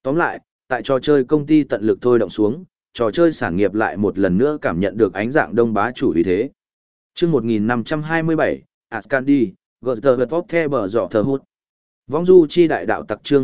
Tóm lại, tại trò chơi công ty tận lực thôi động xuống, trò chơi sản nghiệp lại một lần nữa cảm nhận được ánh dạng đông bá chủ uy thế. Chương 1527, Ascandi, Gutter Top The Bờ Dọ Thờ Hút. Vong du chi đại đạo tặc chương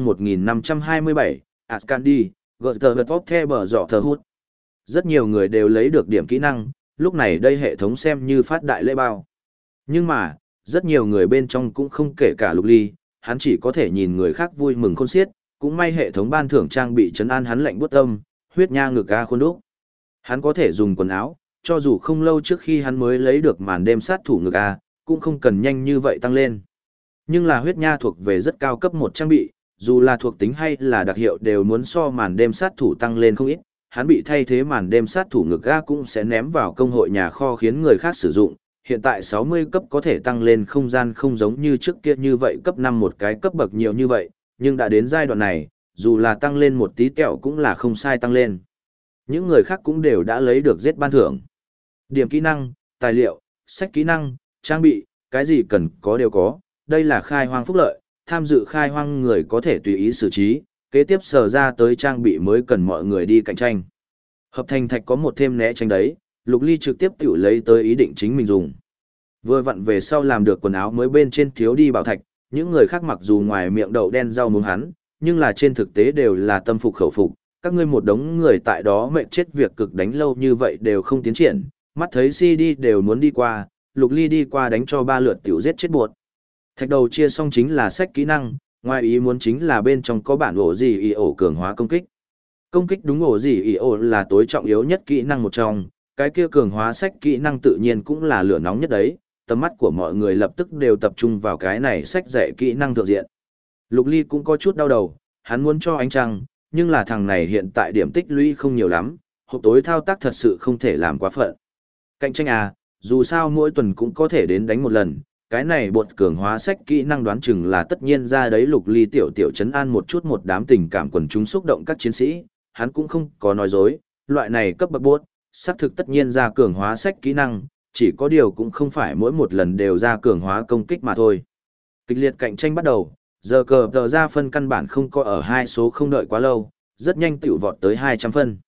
1527, Ascandi, Gutter Top The Bờ Dọ Thờ Hút. Rất nhiều người đều lấy được điểm kỹ năng, lúc này đây hệ thống xem như phát đại lễ bao. Nhưng mà, rất nhiều người bên trong cũng không kể cả Lục Ly, hắn chỉ có thể nhìn người khác vui mừng khôn xiết, cũng may hệ thống ban thưởng trang bị trấn an hắn lạnh buốt tâm, huyết nha ngực a khuôn đúc. Hắn có thể dùng quần áo, cho dù không lâu trước khi hắn mới lấy được màn đêm sát thủ ngực a, cũng không cần nhanh như vậy tăng lên. Nhưng là huyết nha thuộc về rất cao cấp một trang bị, dù là thuộc tính hay là đặc hiệu đều muốn so màn đêm sát thủ tăng lên không ít, hắn bị thay thế màn đêm sát thủ ngực a cũng sẽ ném vào công hội nhà kho khiến người khác sử dụng. Hiện tại 60 cấp có thể tăng lên không gian không giống như trước kia như vậy cấp 5 một cái cấp bậc nhiều như vậy, nhưng đã đến giai đoạn này, dù là tăng lên một tí tẹo cũng là không sai tăng lên. Những người khác cũng đều đã lấy được giết ban thưởng. Điểm kỹ năng, tài liệu, sách kỹ năng, trang bị, cái gì cần có đều có, đây là khai hoang phúc lợi, tham dự khai hoang người có thể tùy ý xử trí, kế tiếp sở ra tới trang bị mới cần mọi người đi cạnh tranh. Hợp thành thạch có một thêm né tránh đấy, Lục Ly trực tiếp tiểu lấy tới ý định chính mình dùng. Vừa vặn về sau làm được quần áo mới bên trên thiếu đi bảo thạch, những người khác mặc dù ngoài miệng đậu đen rau muống hắn, nhưng là trên thực tế đều là tâm phục khẩu phục, các ngươi một đống người tại đó mệt chết việc cực đánh lâu như vậy đều không tiến triển, mắt thấy CD đều muốn đi qua, Lục Ly đi qua đánh cho 3 lượt tiểu giết chết buột. Thạch đầu chia xong chính là sách kỹ năng, ngoài ý muốn chính là bên trong có bản ổ gì ý ổ cường hóa công kích. Công kích đúng ổ gì ý ổ là tối trọng yếu nhất kỹ năng một trong, cái kia cường hóa sách kỹ năng tự nhiên cũng là lửa nóng nhất đấy, tầm mắt của mọi người lập tức đều tập trung vào cái này sách dạy kỹ năng thượng diện. Lục Ly cũng có chút đau đầu, hắn muốn cho ánh trăng, nhưng là thằng này hiện tại điểm tích lũy không nhiều lắm, hộp tối thao tác thật sự không thể làm quá phận. Cạnh tranh à, dù sao mỗi tuần cũng có thể đến đánh một lần, cái này bột cường hóa sách kỹ năng đoán chừng là tất nhiên ra đấy. Lục Ly tiểu tiểu trấn an một chút một đám tình cảm quần chúng xúc động các chiến sĩ, hắn cũng không có nói dối, loại này cấp bậc bột, xác thực tất nhiên ra cường hóa sách kỹ năng, chỉ có điều cũng không phải mỗi một lần đều ra cường hóa công kích mà thôi. Kịch liệt cạnh tranh bắt đầu, giờ cờ tờ ra phân căn bản không có ở hai số không đợi quá lâu, rất nhanh tiểu vọt tới 200 phân.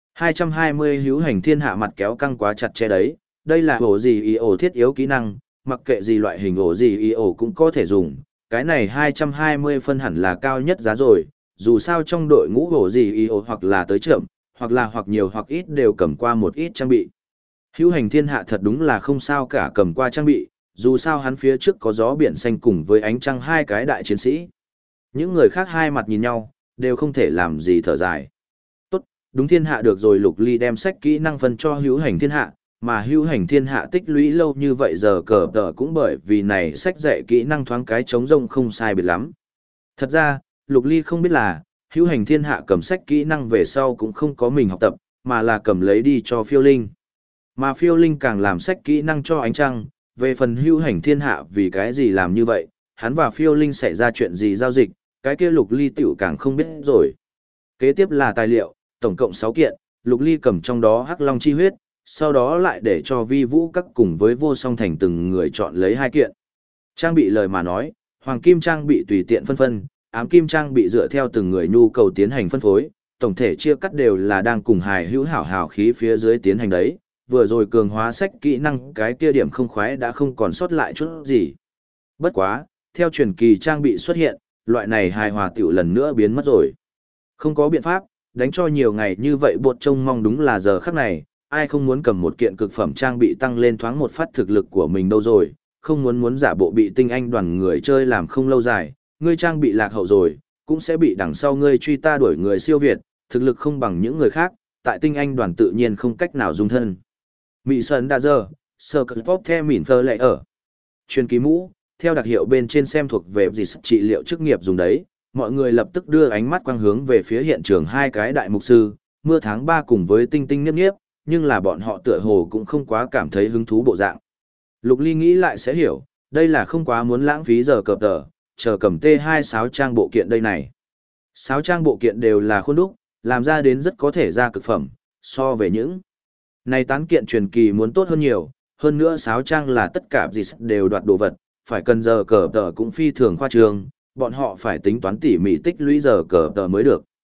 220 hữu hành thiên hạ mặt kéo căng quá chặt chẽ đấy, đây là ổ gì ý ổ thiết yếu kỹ năng, mặc kệ gì loại hình ổ gì ý ổ cũng có thể dùng, cái này 220 phân hẳn là cao nhất giá rồi, dù sao trong đội ngũ ổ gì ý ổ hoặc là tới chậm, hoặc là hoặc nhiều hoặc ít đều cầm qua một ít trang bị. Hữu hành thiên hạ thật đúng là không sao cả cầm qua trang bị, dù sao hắn phía trước có gió biển xanh cùng với ánh trăng hai cái đại chiến sĩ. Những người khác hai mặt nhìn nhau, đều không thể làm gì thở dài. Tốt, đúng thiên hạ được rồi. Lục Ly đem sách kỹ năng phân cho hữu hành thiên hạ, mà hữu hành thiên hạ tích lũy lâu như vậy giờ cờ tờ cũng bởi vì này sách dạy kỹ năng thoáng cái trống rông không sai biệt lắm. Thật ra, Lục Ly không biết là, hữu hành thiên hạ cầm sách kỹ năng về sau cũng không có mình học tập, mà là cầm lấy đi cho phiêu linh. Mà phiêu linh càng làm sách kỹ năng cho ánh trăng, về phần hữu hành thiên hạ vì cái gì làm như vậy, hắn và phiêu linh xảy ra chuyện gì giao dịch, cái kia Lục Ly tiểu càng không biết rồi. Kế tiếp là tài liệu, tổng cộng 6 kiện, Lục Ly cầm trong đó hắc long chi huyết, sau đó lại để cho vi vũ các cùng với vô song thành từng người chọn lấy 2 kiện. Trang bị lời mà nói, hoàng kim trang bị tùy tiện phân, ám kim trang bị dựa theo từng người nhu cầu tiến hành phân phối, tổng thể chia cắt đều là đang cùng hài hữu hảo khí phía dưới tiến hành đấy. Vừa rồi cường hóa sách kỹ năng cái kia điểm không khoái đã không còn sót lại chút gì. Bất quá, theo truyền kỳ trang bị xuất hiện, loại này hài hòa tiểu lần nữa biến mất rồi. Không có biện pháp, đánh cho nhiều ngày như vậy bột trông mong đúng là giờ khắc này, ai không muốn cầm một kiện cực phẩm trang bị tăng lên thoáng một phát thực lực của mình đâu rồi, không muốn giả bộ bị tinh anh đoàn người chơi làm không lâu dài, ngươi trang bị lạc hậu rồi, cũng sẽ bị đằng sau ngươi truy ta đuổi người siêu việt, thực lực không bằng những người khác, tại tinh anh đoàn tự nhiên không cách nào dung thân. Mị Sơn Đa Dơ, Sơ Cực Tốt The Mỉn Phơ Lệ Ở. Chuyên ký mũ, theo đặc hiệu bên trên xem thuộc về gì trị liệu chức nghiệp dùng đấy, mọi người lập tức đưa ánh mắt quang hướng về phía hiện trường hai cái đại mục sư, mưa tháng 3 cùng với tinh tinh niếp niếp, nhưng là bọn họ tựa hồ cũng không quá cảm thấy hứng thú bộ dạng. Lục Ly nghĩ lại sẽ hiểu, đây là không quá muốn lãng phí giờ cập tờ, chờ cầm T2 sáo trang bộ kiện đây này. Sáo trang bộ kiện đều là khuôn đúc, làm ra đến rất có thể ra cực phẩm, so về những này tán kiện truyền kỳ muốn tốt hơn nhiều, hơn nữa sáo trang là tất cả gì đều đoạt đồ vật, phải cần giờ cờ tờ cũng phi thường khoa trương, bọn họ phải tính toán tỉ mỉ tích lũy giờ cờ tờ mới được.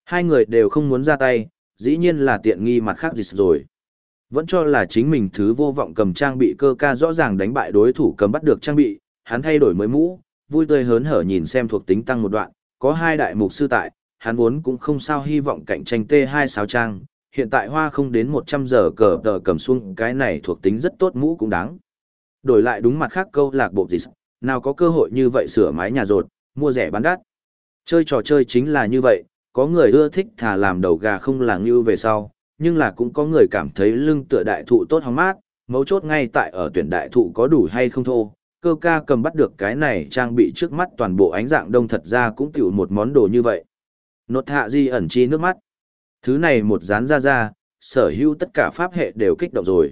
Hai người đều không muốn ra tay, dĩ nhiên là tiện nghi mặt khác dịch rồi. Vẫn cho là chính mình thứ vô vọng cầm trang bị cơ ca rõ ràng đánh bại đối thủ cầm bắt được trang bị, hắn thay đổi mới mũ, vui tươi hớn hở nhìn xem thuộc tính tăng một đoạn, có hai đại mục sư tại, hắn vốn cũng không sao hy vọng cạnh tranh T2 sáo trang, hiện tại hoa không đến 100 giờ cờ tờ cầm xuống cái này thuộc tính rất tốt mũ cũng đáng. Đổi lại đúng mặt khác câu lạc bộ gì, nào có cơ hội như vậy sửa mái nhà rột, mua rẻ bán đắt. Chơi trò chơi chính là như vậy, có người ưa thích thà làm đầu gà không làng như về sau, nhưng là cũng có người cảm thấy lưng tựa đại thụ tốt hóng mát, mấu chốt ngay tại ở tuyển đại thụ có đủ hay không thô. Cơ ca cầm bắt được cái này trang bị trước mắt toàn bộ ánh dạng đông thật ra cũng tiểu một món đồ như vậy. Nốt hạ di ẩn chi nước mắt. Thứ này một dán ra, sở hữu tất cả pháp hệ đều kích động rồi.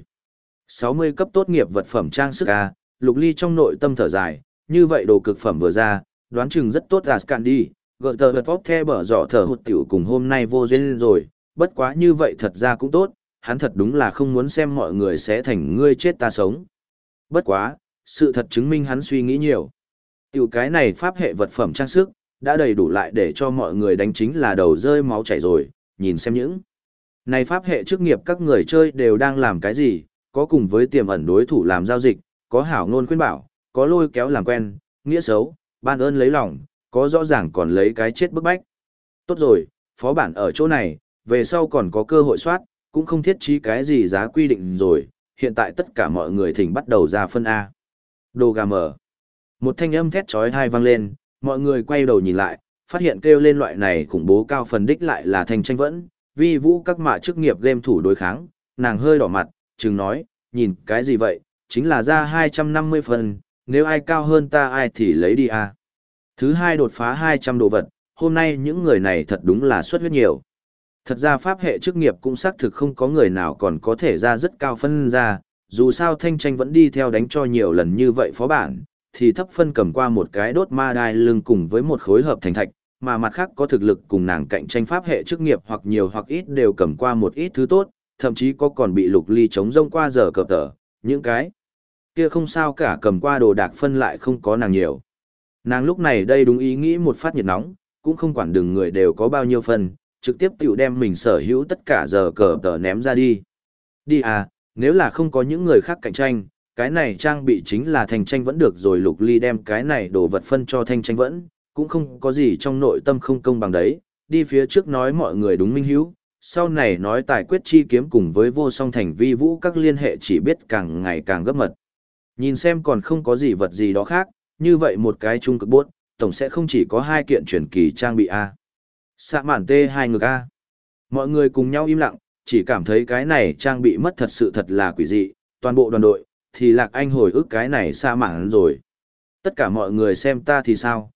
60 cấp tốt nghiệp vật phẩm trang sức A, Lục Ly trong nội tâm thở dài, như vậy đồ cực phẩm vừa ra, đoán chừng rất tốt Ascan đi, gợi tờ vật vóc the bở dọ thở hụt tiểu cùng hôm nay vô duyên rồi, bất quá như vậy thật ra cũng tốt, hắn thật đúng là không muốn xem mọi người sẽ thành ngươi chết ta sống. Bất quá, sự thật chứng minh hắn suy nghĩ nhiều. Tiểu cái này pháp hệ vật phẩm trang sức, đã đầy đủ lại để cho mọi người đánh chính là đầu rơi máu chảy rồi, nhìn xem những. Này pháp hệ chức nghiệp các người chơi đều đang làm cái gì, có cùng với tiềm ẩn đối thủ làm giao dịch, có hảo ngôn khuyên bảo, có lôi kéo làm quen, nghĩa xấu, ban ơn lấy lòng, có rõ ràng còn lấy cái chết bức bách. Tốt rồi, phó bản ở chỗ này, về sau còn có cơ hội soát, cũng không thiết trí cái gì giá quy định rồi, hiện tại tất cả mọi người thỉnh bắt đầu ra phân A. Đồ gà mở. Một thanh âm thét chói tai vang lên, mọi người quay đầu nhìn lại, phát hiện kêu lên loại này khủng bố cao phần đích lại là Thanh Tranh Vẫn, vi vũ các mạ chức nghiệp game thủ đối kháng, nàng hơi đỏ mặt, chừng nói, nhìn cái gì vậy, chính là ra 250 phần, nếu ai cao hơn ta ai thì lấy đi A. Thứ hai đột phá 200 đồ vật, hôm nay những người này thật đúng là xuất huyết nhiều. Thật ra pháp hệ chức nghiệp cũng xác thực không có người nào còn có thể ra rất cao phân ra, dù sao Thanh Tranh vẫn đi theo đánh cho nhiều lần như vậy phó bản, thì thấp phân cầm qua một cái đốt ma đai lưng cùng với một khối hợp thành thạch, mà mặt khác có thực lực cùng nàng cạnh tranh pháp hệ chức nghiệp hoặc nhiều hoặc ít đều cầm qua một ít thứ tốt, thậm chí có còn bị Lục Ly chống rông qua giờ cờ tờ, những cái kia không sao cả cầm qua đồ đạc phân lại không có nàng nhiều. Nàng lúc này đây đúng ý nghĩ một phát nhiệt nóng, cũng không quản đường người đều có bao nhiêu phần, trực tiếp tiểu đem mình sở hữu tất cả giờ cờ tờ ném ra đi. Đi à, nếu là không có những người khác cạnh tranh, cái này trang bị chính là Thanh Tranh vẫn được rồi. Lục Ly đem cái này đồ vật phân cho Thanh Tranh vẫn, cũng không có gì trong nội tâm không công bằng đấy, đi phía trước nói mọi người đúng minh hiếu, sau này nói tài quyết chi kiếm cùng với vô song thành vi vũ các liên hệ chỉ biết càng ngày càng gấp mật. Nhìn xem còn không có gì vật gì đó khác, như vậy một cái trung cực bốt, tổng sẽ không chỉ có hai kiện truyền kỳ trang bị A. Xạ mản T2 ngược A. Mọi người cùng nhau im lặng, chỉ cảm thấy cái này trang bị mất thật sự thật là quỷ dị, toàn bộ đoàn đội, thì Lạc Anh hồi ức cái này xạ mản rồi. Tất cả mọi người xem ta thì sao,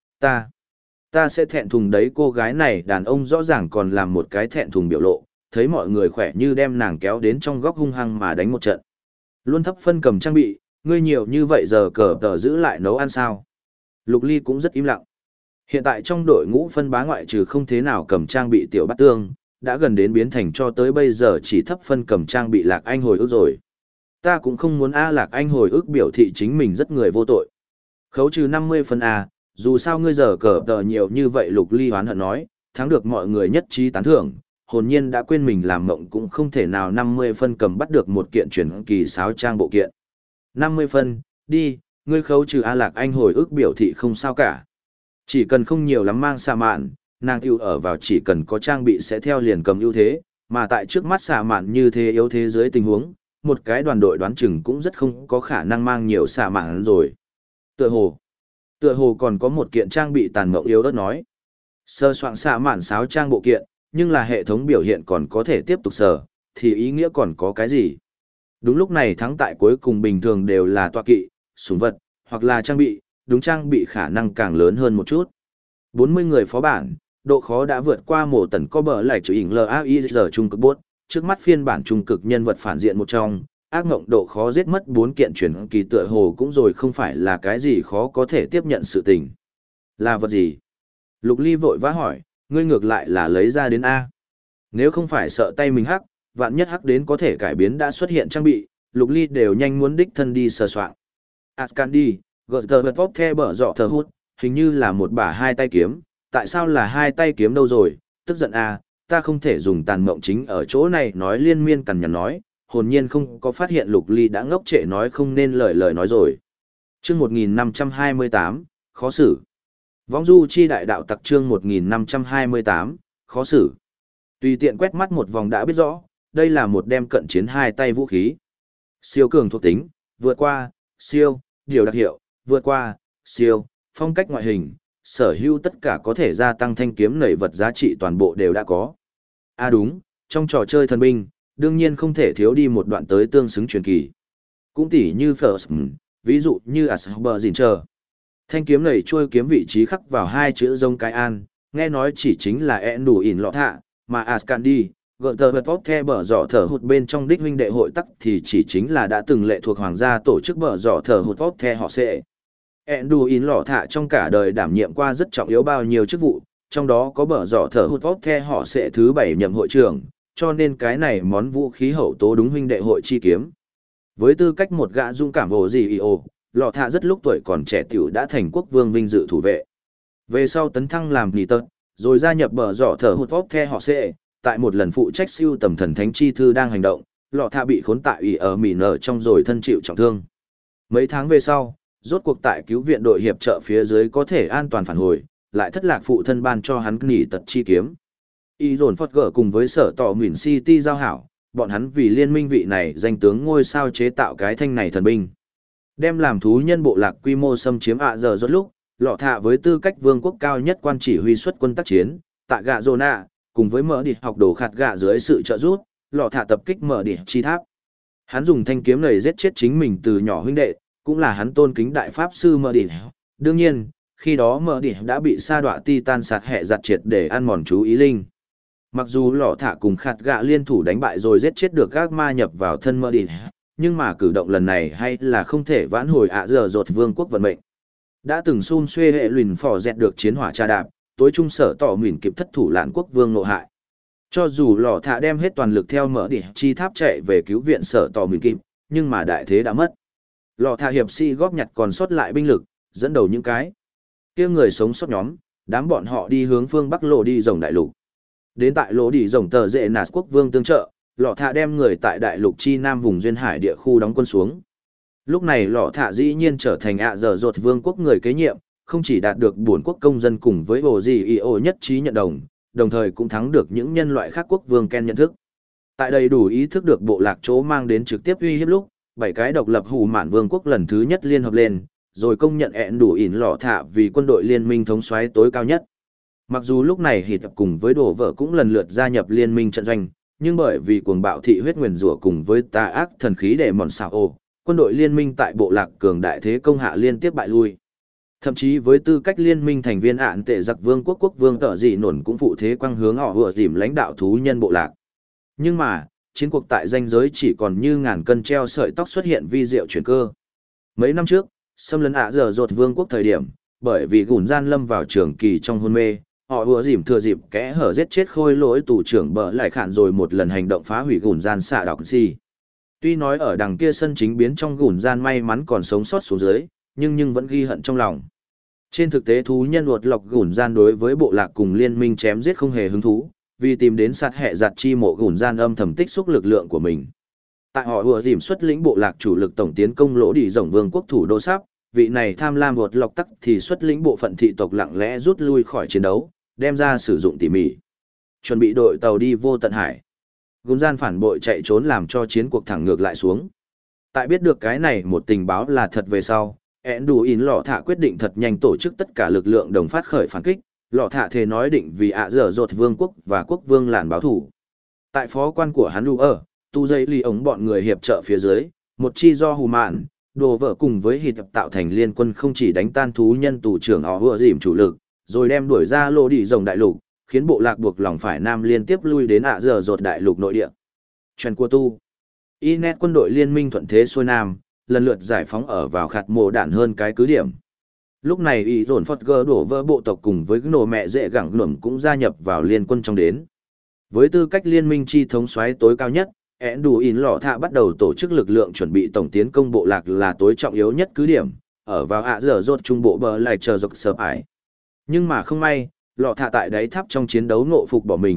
ta sẽ thẹn thùng đấy. Cô gái này đàn ông rõ ràng còn làm một cái thẹn thùng biểu lộ, thấy mọi người khỏe như đem nàng kéo đến trong góc hung hăng mà đánh một trận. Luôn thấp phân cầm trang bị, ngươi nhiều như vậy giờ cờ tờ giữ lại nấu ăn sao. Lục Ly cũng rất im lặng. Hiện tại trong đội ngũ phân bá ngoại trừ không thế nào cầm trang bị tiểu bát tương, đã gần đến biến thành cho tới bây giờ chỉ thấp phân cầm trang bị Lạc Anh hồi ức rồi. Ta cũng không muốn A. Lạc Anh hồi ức biểu thị chính mình rất người vô tội. Khấu trừ 50 phân A, dù sao ngươi giờ cờ tờ nhiều như vậy. Lục Ly hoán hận nói, thắng được mọi người nhất trí tán thưởng, hồn nhiên đã quên mình làm mộng cũng không thể nào 50 phân cầm bắt được một kiện truyền kỳ sáo trang bộ kiện. 50 phân, đi, ngươi khấu trừ A. Lạc Anh hồi ức biểu thị không sao cả. Chỉ cần không nhiều lắm mang xạ mạn, nàng tiêu ở vào chỉ cần có trang bị sẽ theo liền cầm ưu thế, mà tại trước mắt xạ mạn như thế yếu thế dưới tình huống, một cái đoàn đội đoán chừng cũng rất không có khả năng mang nhiều xạ mạn rồi. Tựa hồ còn có một kiện trang bị tàn mộng yếu ớt nói. Sơ soạn xạ mạn sáo trang bộ kiện, nhưng là hệ thống biểu hiện còn có thể tiếp tục sờ, thì ý nghĩa còn có cái gì? Đúng lúc này thắng tại cuối cùng bình thường đều là tọa kỵ, súng vật, hoặc là trang bị, đúng trang bị khả năng càng lớn hơn một chút. 40 người phó bản, độ khó đã vượt qua mổ tần có bờ lại chữ ỉng LAIZ trung cực bốt, trước mắt phiên bản trung cực nhân vật phản diện một trong, ác ngộng độ khó giết mất 4 kiện chuyển kỳ tựa hồ cũng rồi không phải là cái gì khó có thể tiếp nhận sự tình. Là vật gì? Lục Ly vội vã hỏi, ngươi ngược lại là lấy ra đến A. Nếu không phải sợ tay mình hắc, vạn nhất hắc đến có thể cải biến đã xuất hiện trang bị, Lục Ly đều nhanh muốn đích thân đi sờ soạn. Ascandi, gợt tờ vật vóc the bở dọ thờ hút, hình như là một bả hai tay kiếm, tại sao là hai tay kiếm đâu rồi, tức giận à, ta không thể dùng tàn mộng chính ở chỗ này nói liên miên cằn nhằn nói, hồn nhiên không có phát hiện Lục Ly đã ngốc trệ nói không nên lời nói rồi. Chương 1528, khó xử. Vong du chi đại đạo tặc chương 1528, khó xử. Tùy tiện quét mắt một vòng đã biết rõ, đây là một đem cận chiến hai tay vũ khí. Siêu cường thuộc tính, vượt qua, siêu, điều đặc hiệu, vượt qua, siêu, phong cách ngoại hình, sở hữu tất cả có thể gia tăng thanh kiếm nảy vật giá trị toàn bộ đều đã có. À đúng, trong trò chơi thần binh, đương nhiên không thể thiếu đi một đoạn tới tương xứng truyền kỳ. Cũng tỉ như First, ví dụ như Asperginger. Thanh kiếm này trôi kiếm vị trí khắc vào hai chữ rông cái an, nghe nói chỉ chính là ẹn đủ ỉn lọ thạ, mà Ascandi, gợi tờ vật tốt the bở dọ thở hụt bên trong đích huynh đệ hội tắc thì chỉ chính là đã từng lệ thuộc hoàng gia tổ chức bở dọ thở hụt tốt the họ sẽ. ẹn đủ ỉn lọ thạ trong cả đời đảm nhiệm qua rất trọng yếu bao nhiêu chức vụ, trong đó có bở dọ thở hụt tốt the họ sẽ thứ 7 nhậm hội trưởng, cho nên cái này món vũ khí hậu tố đúng huynh đệ hội chi kiếm. Với tư cách một gã dung cảm ồ gì ồ, lọ thạ rất lúc tuổi còn trẻ tiểu đã thành quốc vương vinh dự thủ vệ. Về sau tấn thăng làm nì tật, rồi gia nhập bờ dọ thở hụt vóc the họ sẽ, tại một lần phụ trách siêu tầm thần thánh chi thư đang hành động, lọ thạ bị khốn tại ủy ở mỉ nở trong rồi thân chịu trọng thương. Mấy tháng về sau, rốt cuộc tại cứu viện đội hiệp trợ phía dưới có thể an toàn phản hồi, lại thất lạc phụ thân ban cho hắn nỉ tật chi kiếm. Y dồn phật gở cùng với sở tỏ Nguyễn City giao hảo, bọn hắn vì liên minh vị này danh tướng ngôi sao chế tạo cái thanh này thần binh. Đem làm thú nhân bộ lạc quy mô xâm chiếm giờ rốt lúc, lọ thạ với tư cách vương quốc cao nhất quan chỉ huy xuất quân tác chiến, tại gạ Zona, cùng với mở đi học đồ khạt gạ dưới sự trợ giúp, lọ thạ tập kích mở đi chi tháp. Hắn dùng thanh kiếm này giết chết chính mình từ nhỏ huynh đệ, cũng là hắn tôn kính đại pháp sư mở đi. Đương nhiên, khi đó mở đi đã bị sa đọa Titan sạt hẹ giặt triệt để ăn mòn chú ý linh. Mặc dù lọ thạ cùng khạt gạ liên thủ đánh bại rồi giết chết được các ma nhập vào thân mở đi, nhưng mà cử động lần này hay là không thể vãn hồi giờ rột vương quốc vận mệnh. Đã từng xun xuê hệ lùn phò dẹt được chiến hỏa tra đạp, tối trung sở tỏ mỉn kịp thất thủ lạn quốc vương nộ hại. Cho dù lò thạ đem hết toàn lực theo mở đỉ chi tháp chạy về cứu viện sở tỏ mỉn kịp, nhưng mà đại thế đã mất. Lò thạ hiệp sĩ góp nhặt còn sót lại binh lực, dẫn đầu những cái kia người sống sót nhóm, đám bọn họ đi hướng phương bắc lộ đi rồng đại lục. Đến tại lộ đi rồng tờ dệ nạt quốc vương tương trợ, lọ thạ đem người tại đại lục chi nam vùng duyên hải địa khu đóng quân xuống. Lúc này lọ thạ dĩ nhiên trở thành giờ rột vương quốc người kế nhiệm, không chỉ đạt được bổn quốc công dân cùng với ổ gì y ô nhất trí nhận đồng, đồng thời cũng thắng được những nhân loại khác quốc vương Ken nhận thức. Tại đầy đủ ý thức được bộ lạc chỗ mang đến trực tiếp uy hiếp lúc, 7 cái độc lập hủ mạn vương quốc lần thứ nhất liên hợp lên, rồi công nhận ẹn đủ ỉn lọ thạ vì quân đội liên minh thống soái tối cao nhất. Mặc dù lúc này Hịt cùng với đồ vợ cũng lần lượt gia nhập liên minh trận doanh, nhưng bởi vì cuồng bạo thị huyết nguyền rủa cùng với tà ác thần khí để mòn xào ô, quân đội liên minh tại bộ lạc cường đại thế công hạ liên tiếp bại lui. Thậm chí với tư cách liên minh thành viên ạn tệ giặc vương quốc vương tợ dị nổn cũng phụ thế quang hướng họ vừa dìm lãnh đạo thú nhân bộ lạc. Nhưng mà, chiến cuộc tại danh giới chỉ còn như ngàn cân treo sợi tóc xuất hiện vi diệu chuyển cơ. Mấy năm trước, xâm lấn giờ rột vương quốc thời điểm, bởi vì gùn gian lâm vào trường kỳ trong hôn mê, họ vừa dìm thừa dịp kẽ hở giết chết khôi lỗi tù trưởng bờ lại khản rồi một lần hành động phá hủy gùn gian xạ đọc gì. Tuy nói ở đằng kia sân chính biến trong gùn gian may mắn còn sống sót xuống dưới, nhưng vẫn ghi hận trong lòng. Trên thực tế thú nhân uột lọc gùn gian đối với bộ lạc cùng liên minh chém giết không hề hứng thú, vì tìm đến sạt hẹ giặt chi mộ gùn gian âm thầm tích xúc lực lượng của mình. Tại họ vừa dìm xuất lĩnh bộ lạc chủ lực tổng tiến công lỗ đi rồng vương quốc thủ đô sắp, vị này tham lam uột lọc tắc thì xuất lĩnh bộ phận thị tộc lặng lẽ rút lui khỏi chiến đấu, đem ra sử dụng tỉ mỉ. Chuẩn bị đội tàu đi vô tận hải. Gùn gian phản bội chạy trốn làm cho chiến cuộc thẳng ngược lại xuống. Tại biết được cái này một tình báo là thật về sau, ẹn đủ ỉn lọ thạ quyết định thật nhanh tổ chức tất cả lực lượng đồng phát khởi phản kích, lọ thạ thề nói định vì giờ rột vương quốc và quốc vương làn báo thủ. Tại phó quan của hắn tu dây ly ống bọn người hiệp trợ phía dưới, một chi do hù mạn, đồ vợ cùng với hịt tạo thành liên quân không chỉ đánh tan thú nhân tù trưởng họ vừa dìm chủ lực, rồi đem đuổi ra lô đi rồng đại lục, khiến bộ lạc buộc lòng phải nam liên tiếp lui đến giờ rột đại lục nội địa. Chuyện của tu. Inet quân đội liên minh thuận thế xuôi nam, lần lượt giải phóng ở vào khạt mồ đản hơn cái cứ điểm. Lúc này ý dồn phật gơ đổ vỡ bộ tộc cùng với nổ mẹ dễ gẳng nổm cũng gia nhập vào liên quân trong đến. Với tư cách liên minh chi thống soái tối cao nhất, ẹn đủ ỉn lọ thạ bắt đầu tổ chức lực lượng chuẩn bị tổng tiến công bộ lạc là tối trọng yếu nhất cứ điểm, ở vào giờ rột trung bộ bờ lại chờ dọc sợp ải. Nhưng mà không may, lọ thạ tại đáy tháp trong chiến đấu ngộ phục bỏ mình,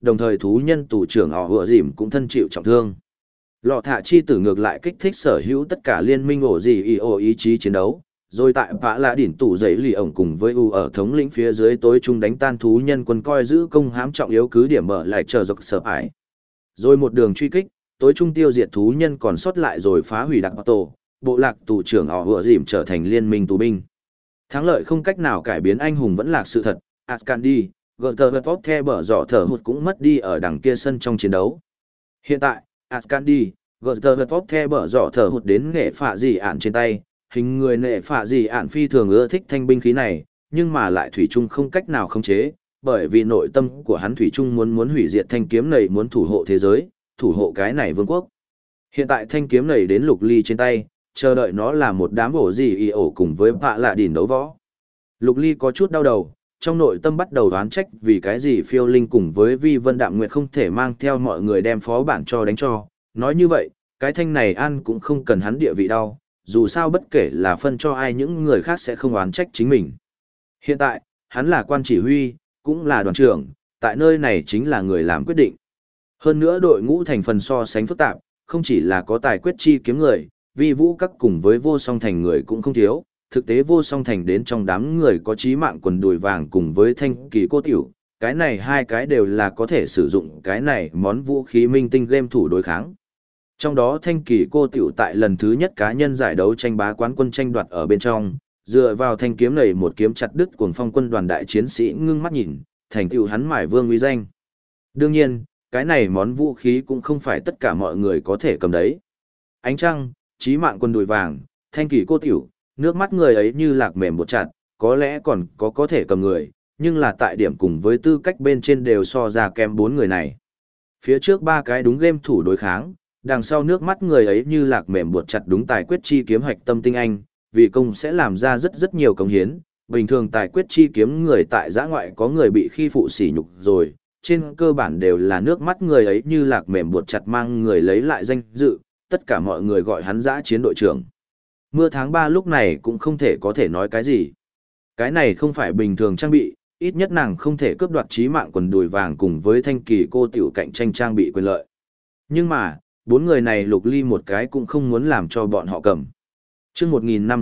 đồng thời thú nhân tù trưởng họ hựa dìm cũng thân chịu trọng thương. Lọ thạ chi tử ngược lại kích thích sở hữu tất cả liên minh ổ gì ý chí chiến đấu, rồi tại vã lạ đỉnh tủ giấy lì ổng cùng với u ở thống lĩnh phía dưới tối trung đánh tan thú nhân quân coi giữ công hãm trọng yếu cứ điểm mở lại chờ dọc sở ải. Rồi một đường truy kích, tối trung tiêu diệt thú nhân còn sót lại rồi phá hủy đặc tổ, bộ lạc tù trưởng họ hựa dìm trở thành liên minh tù binh. Thắng lợi không cách nào cải biến anh hùng vẫn là sự thật, Ascandi, Gutterworth The bở dọ thở hụt cũng mất đi ở đằng kia sân trong chiến đấu. Hiện tại, Ascandi, Gutterworth The bở dọ thở hụt đến nghệ phạ gì ản trên tay, hình người nghệ phạ gì ản phi thường ưa thích thanh binh khí này, nhưng mà lại thủy chung không cách nào khống chế, bởi vì nội tâm của hắn thủy chung muốn hủy diệt thanh kiếm này, muốn thủ hộ thế giới, thủ hộ cái này vương quốc. Hiện tại thanh kiếm này đến Lục Ly trên tay, chờ đợi nó là một đám ổ gì ổ cùng với bạ lạ đỉnh đấu võ. Lục Ly có chút đau đầu, trong nội tâm bắt đầu đoán trách vì cái gì Phiêu Linh cùng với Vi Vân Đạm Nguyệt không thể mang theo mọi người đem phó bản cho đánh cho. Nói như vậy, cái thanh này ăn cũng không cần hắn địa vị đau, dù sao bất kể là phân cho ai những người khác sẽ không oán trách chính mình. Hiện tại, hắn là quan chỉ huy, cũng là đoàn trưởng, tại nơi này chính là người làm quyết định. Hơn nữa đội ngũ thành phần so sánh phức tạp, không chỉ là có tài quyết chi kiếm người, Vi Vũ các cùng với Vô Song Thành người cũng không thiếu. Thực tế Vô Song Thành đến trong đám người có chí mạng quần đùi vàng cùng với thanh kỳ cô tiểu, cái này hai cái đều là có thể sử dụng cái này món vũ khí minh tinh game thủ đối kháng. Trong đó thanh kỳ cô tiểu tại lần thứ nhất cá nhân giải đấu tranh bá quán quân tranh đoạt ở bên trong, dựa vào thanh kiếm này một kiếm chặt đứt cuồng phong quân đoàn đại chiến sĩ ngưng mắt nhìn, thành tựu hắn mải vương uy danh. Đương nhiên, cái này món vũ khí cũng không phải tất cả mọi người có thể cầm đấy. Ánh trăng, chí mạng quân đùi vàng, thanh kỳ cô tiểu, nước mắt người ấy như lạc mềm bột chặt, có lẽ còn có thể cầm người, nhưng là tại điểm cùng với tư cách bên trên đều so ra kém bốn người này. Phía trước ba cái đúng game thủ đối kháng, đằng sau nước mắt người ấy như lạc mềm bột chặt đúng tài quyết chi kiếm hạch tâm tinh anh, vì công sẽ làm ra rất nhiều công hiến. Bình thường tài quyết chi kiếm người tại giã ngoại có người bị khi phụ sỉ nhục rồi, trên cơ bản đều là nước mắt người ấy như lạc mềm bột chặt mang người lấy lại danh dự, tất cả mọi người gọi hắn giã chiến đội trưởng. Mưa tháng 3 lúc này cũng không thể có thể nói cái gì. Cái này không phải bình thường trang bị, ít nhất nàng không thể cướp đoạt chí mạng quần đùi vàng cùng với thanh kỳ cô tiểu cạnh tranh trang bị quyền lợi. Nhưng mà, bốn người này Lục Ly một cái cũng không muốn làm cho bọn họ cầm. Chương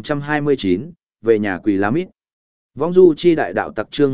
1529, về nhà quỳ lá mít. Vong du chi đại đạo tặc chương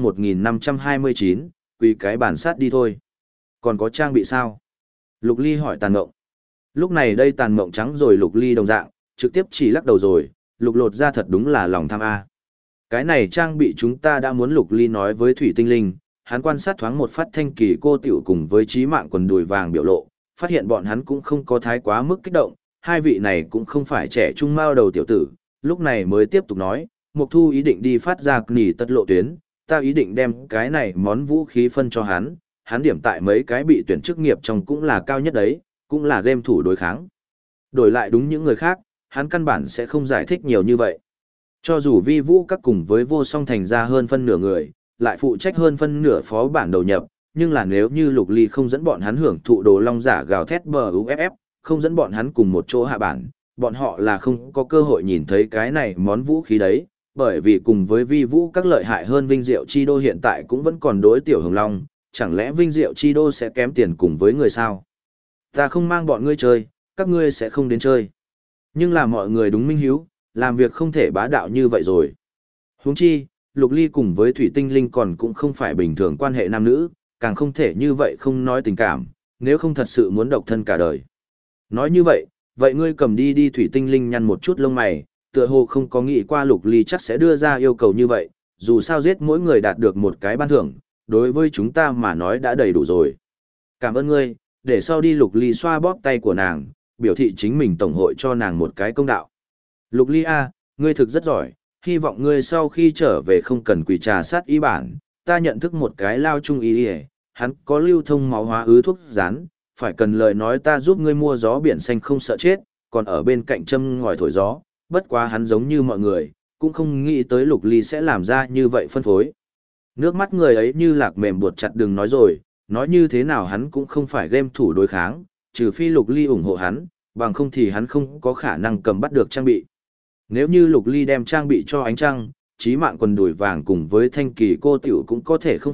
1529, quỳ cái bản sát đi thôi. Còn có trang bị sao? Lục Ly hỏi Tàn Mộng. Lúc này đây Tàn Mộng trắng rồi Lục Ly đồng dạng, trực tiếp chỉ lắc đầu rồi, Lục lột ra thật đúng là lòng tham A. Cái này trang bị chúng ta đã muốn. Lục Ly nói với Thủy Tinh Linh, hắn quan sát thoáng một phát thanh kỳ cô tiểu cùng với chí mạng quần đùi vàng biểu lộ, phát hiện bọn hắn cũng không có thái quá mức kích động, hai vị này cũng không phải trẻ trung mao đầu tiểu tử, lúc này mới tiếp tục nói, Mộc Thu ý định đi phát ra nỉ tất lộ tuyến, ta ý định đem cái này món vũ khí phân cho hắn điểm tại mấy cái bị tuyển chức nghiệp trong cũng là cao nhất đấy, cũng là game thủ đối kháng. Đổi lại đúng những người khác, hắn căn bản sẽ không giải thích nhiều như vậy. Cho dù Vi Vũ các cùng với Vô Song Thành ra hơn phân nửa người, lại phụ trách hơn phân nửa phó bản đầu nhập, nhưng là nếu như Lục Ly không dẫn bọn hắn hưởng thụ đồ long giả gào thét bờ UFF, không dẫn bọn hắn cùng một chỗ hạ bản, bọn họ là không có cơ hội nhìn thấy cái này món vũ khí đấy, bởi vì cùng với Vi Vũ các lợi hại hơn Vinh Diệu Chi Đô hiện tại cũng vẫn còn đối tiểu Hồng Long, chẳng lẽ Vinh Diệu Chi Đô sẽ kém tiền cùng với người sao? Ta không mang bọn ngươi chơi, các ngươi sẽ không đến chơi. Nhưng là mọi người đúng minh hiếu, làm việc không thể bá đạo như vậy rồi. Huống chi, Lục Ly cùng với Thủy Tinh Linh còn cũng không phải bình thường quan hệ nam nữ, càng không thể như vậy không nói tình cảm, nếu không thật sự muốn độc thân cả đời. Nói như vậy, vậy ngươi cầm đi. Thủy Tinh Linh nhăn một chút lông mày, tựa hồ không có nghĩ qua Lục Ly chắc sẽ đưa ra yêu cầu như vậy, dù sao giết mỗi người đạt được một cái ban thưởng, đối với chúng ta mà nói đã đầy đủ rồi. Cảm ơn ngươi, để sau đi. Lục Ly xoa bóp tay của nàng, biểu thị chính mình tổng hội cho nàng một cái công đạo. Lục Ly A, ngươi thực rất giỏi, hy vọng ngươi sau khi trở về không cần quỳ trà sát y bản, ta nhận thức một cái lao trung y hắn có lưu thông máu hóa ứ thuốc rán, phải cần lời nói ta giúp ngươi mua gió biển xanh không sợ chết, còn ở bên cạnh châm ngòi thổi gió, bất quá hắn giống như mọi người, cũng không nghĩ tới Lục Ly sẽ làm ra như vậy phân phối. Nước mắt người ấy như lạc mềm buộc chặt đừng nói rồi, nói như thế nào hắn cũng không phải game thủ đối kháng, trừ phi Lục Ly ủng hộ hắn, bằng không thì hắn không có khả năng cầm bắt được trang bị. Nếu như Lục Ly đem trang bị cho Ánh Trăng, chí mạng quần đùi vàng cùng với thanh kỳ cô tiểu cũng có thể không phục,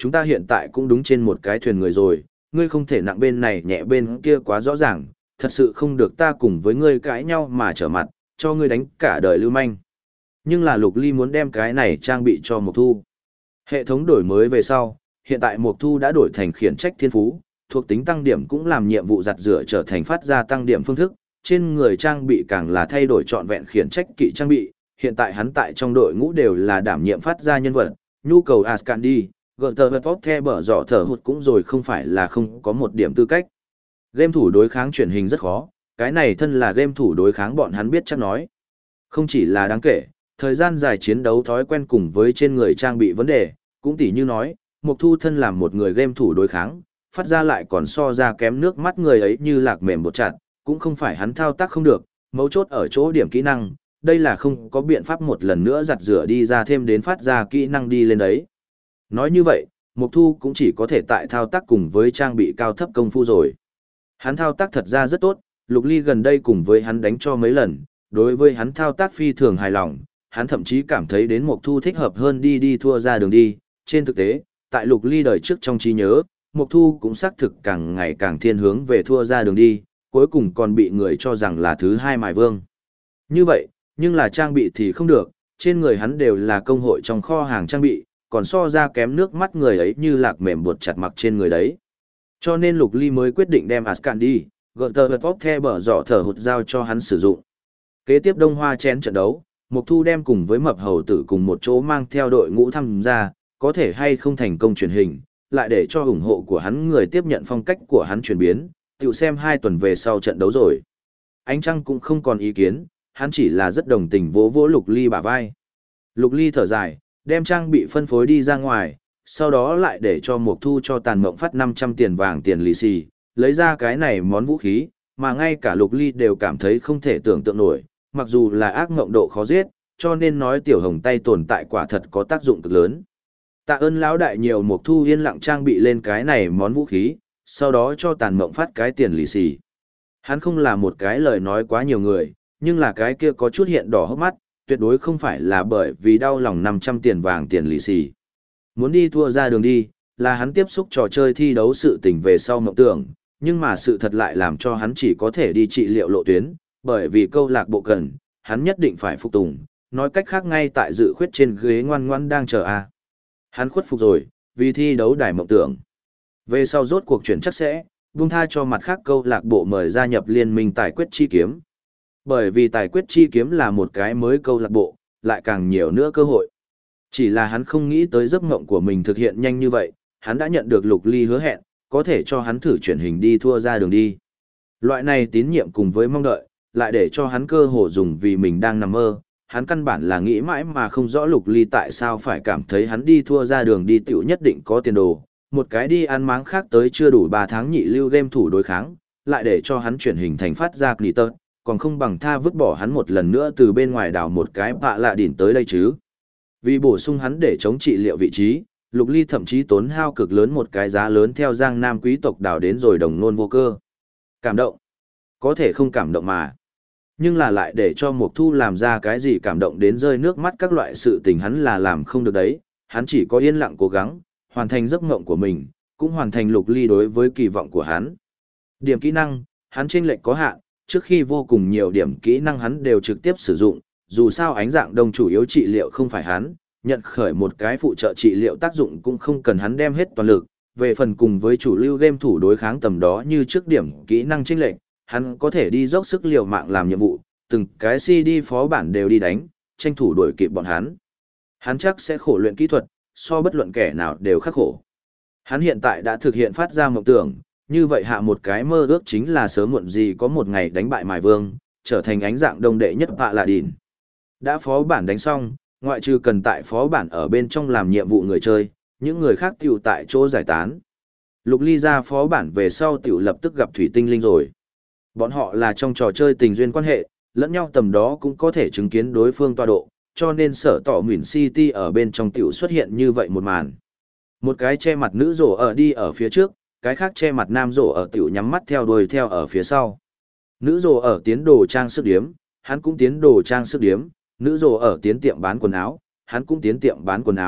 chúng ta hiện tại cũng đúng trên một cái thuyền người rồi, ngươi không thể nặng bên này nhẹ bên kia quá rõ ràng, thật sự không được ta cùng với ngươi cãi nhau mà trở mặt, cho ngươi đánh cả đời lưu manh. Nhưng là Lục Ly muốn đem cái này trang bị cho Mộc Thu. Hệ thống đổi mới về sau, hiện tại Mộc Thu đã đổi thành khiển trách thiên phú, thuộc tính tăng điểm cũng làm nhiệm vụ giặt rửa trở thành phát ra tăng điểm phương thức, trên người trang bị càng là thay đổi trọn vẹn khiển trách kỵ trang bị, hiện tại hắn tại trong đội ngũ đều là đảm nhiệm phát ra nhân vật, nhu cầu Ascandi, Gutterford bở dọ thở hụt cũng rồi không phải là không có một điểm tư cách. Game thủ đối kháng truyền hình rất khó, cái này thân là game thủ đối kháng bọn hắn biết chắc nói. Không chỉ là đáng kể, thời gian dài chiến đấu thói quen cùng với trên người trang bị vấn đề, cũng tỉ như nói, Mộc Thu thân làm một người game thủ đối kháng, phát ra lại còn so ra kém nước mắt người ấy như lạc mềm bột chặt, cũng không phải hắn thao tác không được, mấu chốt ở chỗ điểm kỹ năng, đây là không có biện pháp một lần nữa giặt rửa đi ra thêm đến phát ra kỹ năng đi lên đấy. Nói như vậy, Mộc Thu cũng chỉ có thể tại thao tác cùng với trang bị cao thấp công phu rồi. Hắn thao tác thật ra rất tốt, Lục Ly gần đây cùng với hắn đánh cho mấy lần, đối với hắn thao tác phi thường hài lòng, hắn thậm chí cảm thấy đến Mộc Thu thích hợp hơn đi thua ra đường đi. Trên thực tế, tại Lục Ly đời trước trong trí nhớ, Mộc Thu cũng xác thực càng ngày càng thiên hướng về thua ra đường đi, cuối cùng còn bị người cho rằng là thứ hai mài vương. Như vậy, nhưng là trang bị thì không được, trên người hắn đều là công hội trong kho hàng trang bị, còn so ra kém nước mắt người ấy như lạc mềm buộc chặt mặc trên người đấy. Cho nên Lục Ly mới quyết định đem Ascandi, Gutterford bở dọ thở hụt giao cho hắn sử dụng. Kế tiếp Đông Hoa chén trận đấu, Mộc Thu đem cùng với Mập Hầu Tử cùng một chỗ mang theo đội ngũ tham gia, có thể hay không thành công truyền hình, lại để cho ủng hộ của hắn người tiếp nhận phong cách của hắn chuyển biến, tiểu xem 2 tuần về sau trận đấu rồi. Ánh Trăng cũng không còn ý kiến, hắn chỉ là rất đồng tình vỗ vỗ Lục Ly bả vai. Lục Ly thở dài, đem trang bị phân phối đi ra ngoài, sau đó lại để cho Mộc Thu cho Tàn Mộng phát 500 tiền vàng tiền lì xì, lấy ra cái này món vũ khí, mà ngay cả Lục Ly đều cảm thấy không thể tưởng tượng nổi, mặc dù là ác mộng độ khó giết, cho nên nói tiểu hồng tay tồn tại quả thật có tác dụng cực lớn. Tạ ơn lão đại nhiều. Mộc Thu yên lặng trang bị lên cái này món vũ khí, sau đó cho Tàn Mộng phát cái tiền lì xì. Hắn không là một cái lời nói quá nhiều người, nhưng là cái kia có chút hiện đỏ hốc mắt, tuyệt đối không phải là bởi vì đau lòng 500 tiền vàng tiền lì xì. Muốn đi thua ra đường đi, là hắn tiếp xúc trò chơi thi đấu sự tình về sau mộng tưởng, nhưng mà sự thật lại làm cho hắn chỉ có thể đi trị liệu lộ tuyến, bởi vì câu lạc bộ cần, hắn nhất định phải phục tùng, nói cách khác ngay tại dự khuyết trên ghế ngoan ngoan đang chờ a. Hắn khuất phục rồi, vì thi đấu đài mộng tưởng. Về sau rốt cuộc chuyển chắc sẽ, buông tha cho mặt khác câu lạc bộ mời gia nhập liên minh tài quyết chi kiếm. Bởi vì tài quyết chi kiếm là một cái mới câu lạc bộ, lại càng nhiều nữa cơ hội. Chỉ là hắn không nghĩ tới giấc mộng của mình thực hiện nhanh như vậy, hắn đã nhận được Lục Ly hứa hẹn, có thể cho hắn thử chuyển hình đi thua ra đường đi. Loại này tín nhiệm cùng với mong đợi, lại để cho hắn cơ hội dùng vì mình đang nằm mơ, hắn căn bản là nghĩ mãi mà không rõ Lục Ly tại sao phải cảm thấy hắn đi thua ra đường đi tiểu nhất định có tiền đồ, một cái đi ăn máng khác tới chưa đủ 3 tháng nhị lưu game thủ đối kháng, lại để cho hắn chuyển hình thành phát ra Clitter, còn không bằng tha vứt bỏ hắn một lần nữa từ bên ngoài đào một cái bạ lạ đỉn tới đây chứ. Vì bổ sung hắn để chống trị liệu vị trí, Lục Ly thậm chí tốn hao cực lớn một cái giá lớn theo Giang Nam quý tộc đào đến rồi đồng nôn vô cơ. Cảm động. Có thể không cảm động mà. Nhưng là lại để cho Mộc Thu làm ra cái gì cảm động đến rơi nước mắt các loại sự tình hắn là làm không được đấy, hắn chỉ có yên lặng cố gắng, hoàn thành giấc mộng của mình, cũng hoàn thành Lục Ly đối với kỳ vọng của hắn. Điểm kỹ năng, hắn chênh lệch có hạn, trước khi vô cùng nhiều điểm kỹ năng hắn đều trực tiếp sử dụng, dù sao ánh dạng đông chủ yếu trị liệu không phải hắn, nhận khởi một cái phụ trợ trị liệu tác dụng cũng không cần hắn đem hết toàn lực, về phần cùng với chủ lưu game thủ đối kháng tầm đó như trước điểm kỹ năng chênh lệch, hắn có thể đi dốc sức liều mạng làm nhiệm vụ, từng cái CD phó bản đều đi đánh, tranh thủ đuổi kịp bọn hắn. Hắn chắc sẽ khổ luyện kỹ thuật, so bất luận kẻ nào đều khắc khổ. Hắn hiện tại đã thực hiện phát ra mộng tưởng, như vậy hạ một cái mơ ước chính là sớm muộn gì có một ngày đánh bại Mài Vương, trở thành ánh dạng đông đệ nhất Vạ Lạ Đỉn. Đã phó bản đánh xong, ngoại trừ cần tại phó bản ở bên trong làm nhiệm vụ người chơi, những người khác tiểu tại chỗ giải tán. Lục Ly ra phó bản về sau tiểu lập tức gặp Thủy Tinh Linh rồi. Bọn họ là trong trò chơi tình duyên quan hệ, lẫn nhau tầm đó cũng có thể chứng kiến đối phương tọa độ, cho nên sở tỏ Mìn City ở bên trong tiểu xuất hiện như vậy một màn. Một cái che mặt nữ rổ ở đi ở phía trước, cái khác che mặt nam rổ ở tiểu nhắm mắt theo đuôi theo ở phía sau. Nữ rổ ở tiến đồ trang sức điếm, hắn cũng tiến đồ trang sức điếm, nữ rổ ở tiến tiệm bán quần áo, hắn cũng tiến tiệm bán quần áo,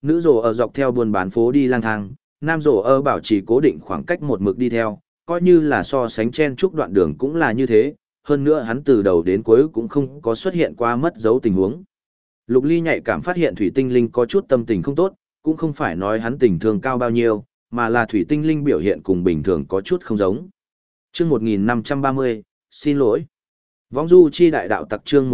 nữ rồ ở dọc theo buôn bán phố đi lang thang, nam rồ ở bảo trì cố định khoảng cách một mực đi theo, coi như là so sánh chen chúc đoạn đường cũng là như thế, hơn nữa hắn từ đầu đến cuối cũng không có xuất hiện qua mất dấu tình huống. Lục Ly nhạy cảm phát hiện Thủy Tinh Linh có chút tâm tình không tốt, cũng không phải nói hắn tình thương cao bao nhiêu, mà là Thủy Tinh Linh biểu hiện cùng bình thường có chút không giống. Chương 1530, xin lỗi. Vong du chi đại đạo tặc chương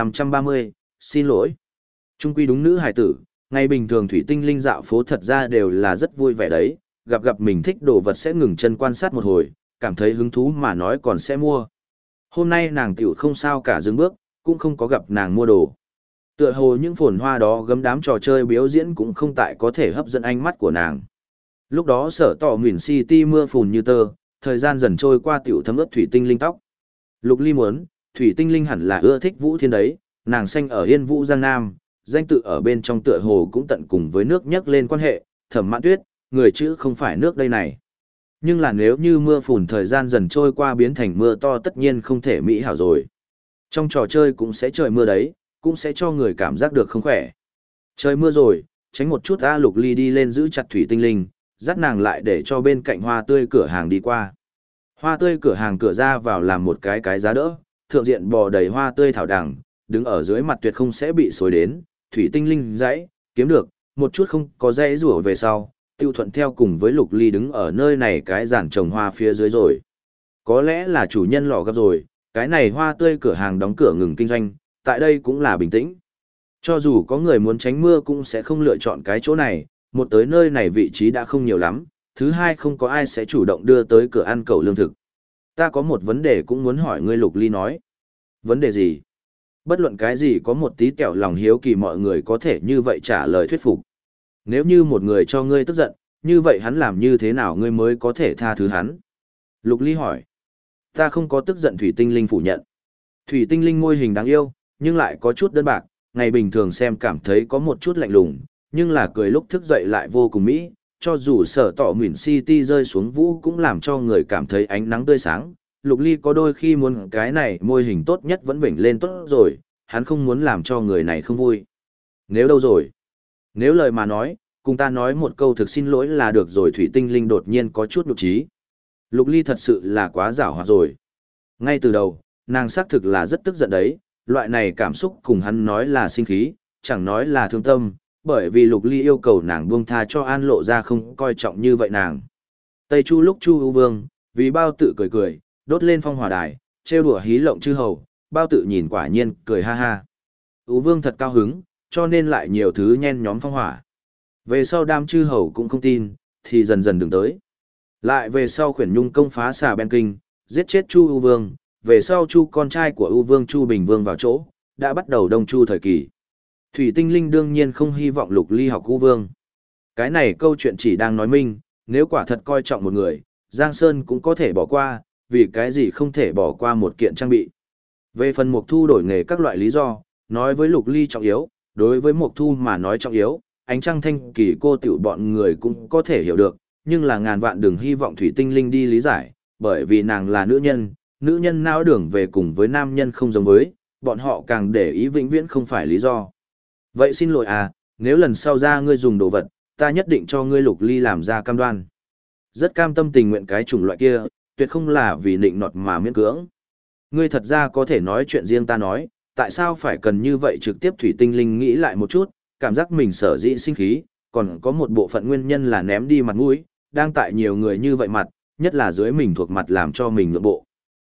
1530, xin lỗi. Trung quy đúng nữ hài tử, ngày bình thường Thủy Tinh Linh dạo phố thật ra đều là rất vui vẻ đấy, gặp mình thích đồ vật sẽ ngừng chân quan sát một hồi, cảm thấy hứng thú mà nói còn sẽ mua. Hôm nay nàng tiểu không sao cả dừng bước, cũng không có gặp nàng mua đồ. Tựa hồ những phồn hoa đó gấm đám trò chơi biểu diễn cũng không tại có thể hấp dẫn ánh mắt của nàng. Lúc đó sở tỏ Mìn City mưa phùn như tơ, thời gian dần trôi qua tiểu thấm ướt Thủy Tinh Linh tóc. Lục Ly muốn, Thủy Tinh Linh hẳn là ưa thích Vũ Thiên đấy, nàng sinh ở Yên Vũ Giang Nam, danh tự ở bên trong tựa hồ cũng tận cùng với nước nhắc lên quan hệ, Thẩm Mạn Tuyết, người chữ không phải nước đây này. Nhưng là nếu như mưa phùn thời gian dần trôi qua biến thành mưa to tất nhiên không thể mỹ hảo rồi. Trong trò chơi cũng sẽ trời mưa đấy, cũng sẽ cho người cảm giác được không khỏe. Trời mưa rồi, tránh một chút A Lục Ly đi lên giữ chặt Thủy Tinh Linh, dắt nàng lại để cho bên cạnh hoa tươi cửa hàng đi qua. Hoa tươi cửa hàng cửa ra vào làm một cái giá đỡ, thượng diện bò đầy hoa tươi thảo đằng, đứng ở dưới mặt tuyệt không sẽ bị xối đến, Thủy Tinh Linh dãy, kiếm được, một chút không có dãy rủa về sau, tiêu thuận theo cùng với Lục Ly đứng ở nơi này cái giàn trồng hoa phía dưới rồi. Có lẽ là chủ nhân lọ gặp rồi, cái này hoa tươi cửa hàng đóng cửa ngừng kinh doanh, tại đây cũng là bình tĩnh. Cho dù có người muốn tránh mưa cũng sẽ không lựa chọn cái chỗ này, một tới nơi này vị trí đã không nhiều lắm, thứ hai không có ai sẽ chủ động đưa tới cửa ăn cẩu lương thực. Ta có một vấn đề cũng muốn hỏi ngươi, Lục Ly nói. Vấn đề gì? Bất luận cái gì có một tí kẹo lòng hiếu kỳ mọi người có thể như vậy trả lời thuyết phục. Nếu như một người cho ngươi tức giận, như vậy hắn làm như thế nào ngươi mới có thể tha thứ hắn? Lục Ly hỏi. Ta không có tức giận, Thủy Tinh Linh phủ nhận. Thủy Tinh Linh môi hình đáng yêu, nhưng lại có chút đơn bạc, ngày bình thường xem cảm thấy có một chút lạnh lùng, nhưng là cười lúc thức dậy lại vô cùng mỹ, cho dù sở tỏ Mìn City rơi xuống vũ cũng làm cho người cảm thấy ánh nắng tươi sáng. Lục Ly có đôi khi muốn cái này môi hình tốt nhất vẫn vểnh lên tốt rồi, hắn không muốn làm cho người này không vui. Nếu đâu rồi? Nếu lời mà nói, cùng ta nói một câu thực xin lỗi là được rồi. Thủy Tinh Linh đột nhiên có chút nhục trí. Lục Ly thật sự là quá giảo hoạt rồi. Ngay từ đầu, nàng xác thực là rất tức giận đấy, loại này cảm xúc cùng hắn nói là sinh khí, chẳng nói là thương tâm, bởi vì Lục Ly yêu cầu nàng buông tha cho An Lộ ra không coi trọng như vậy nàng. Tây Chu lúc Chu ưu vương, vì bao tự cười cười, đốt lên phong hỏa đài, trêu đùa hí lộng chư hầu, bao tự nhìn quả nhiên, cười ha ha. Ưu vương thật cao hứng, cho nên lại nhiều thứ nhen nhóm phong hỏa. Về sau đám chư hầu cũng không tin, thì dần dần đừng tới. Lại về sau khuyển nhung công phá xà Ben Kinh, giết chết Chu ưu vương, về sau Chu con trai của ưu vương Chu Bình Vương vào chỗ, đã bắt đầu Đông Chu thời kỳ. Thủy Tinh Linh đương nhiên không hy vọng Lục Ly học ưu vương. Cái này câu chuyện chỉ đang nói minh, nếu quả thật coi trọng một người, Giang Sơn cũng có thể bỏ qua, vì cái gì không thể bỏ qua một kiện trang bị. Về phần Mộc Thu đổi nghề các loại lý do, nói với Lục Ly trọng yếu, đối với Mộc Thu mà nói trọng yếu, ánh trăng thanh kỳ cô tiểu bọn người cũng có thể hiểu được, nhưng là ngàn vạn đừng hy vọng Thủy Tinh Linh đi lý giải, bởi vì nàng là nữ nhân não đường về cùng với nam nhân không giống với, bọn họ càng để ý vĩnh viễn không phải lý do. Vậy xin lỗi à, nếu lần sau ra ngươi dùng đồ vật, ta nhất định cho ngươi Lục Ly làm ra cam đoan. Rất cam tâm tình nguyện cái chủng loại kia, tuyệt không là vì nịnh nọt mà miễn cưỡng. Ngươi thật ra có thể nói chuyện riêng ta nói, tại sao phải cần như vậy trực tiếp. Thủy Tinh Linh nghĩ lại một chút, cảm giác mình sở dĩ sinh khí, còn có một bộ phận nguyên nhân là ném đi mặt mũi, đang tại nhiều người như vậy mặt, nhất là dưới mình thuộc mặt làm cho mình nhượng bộ.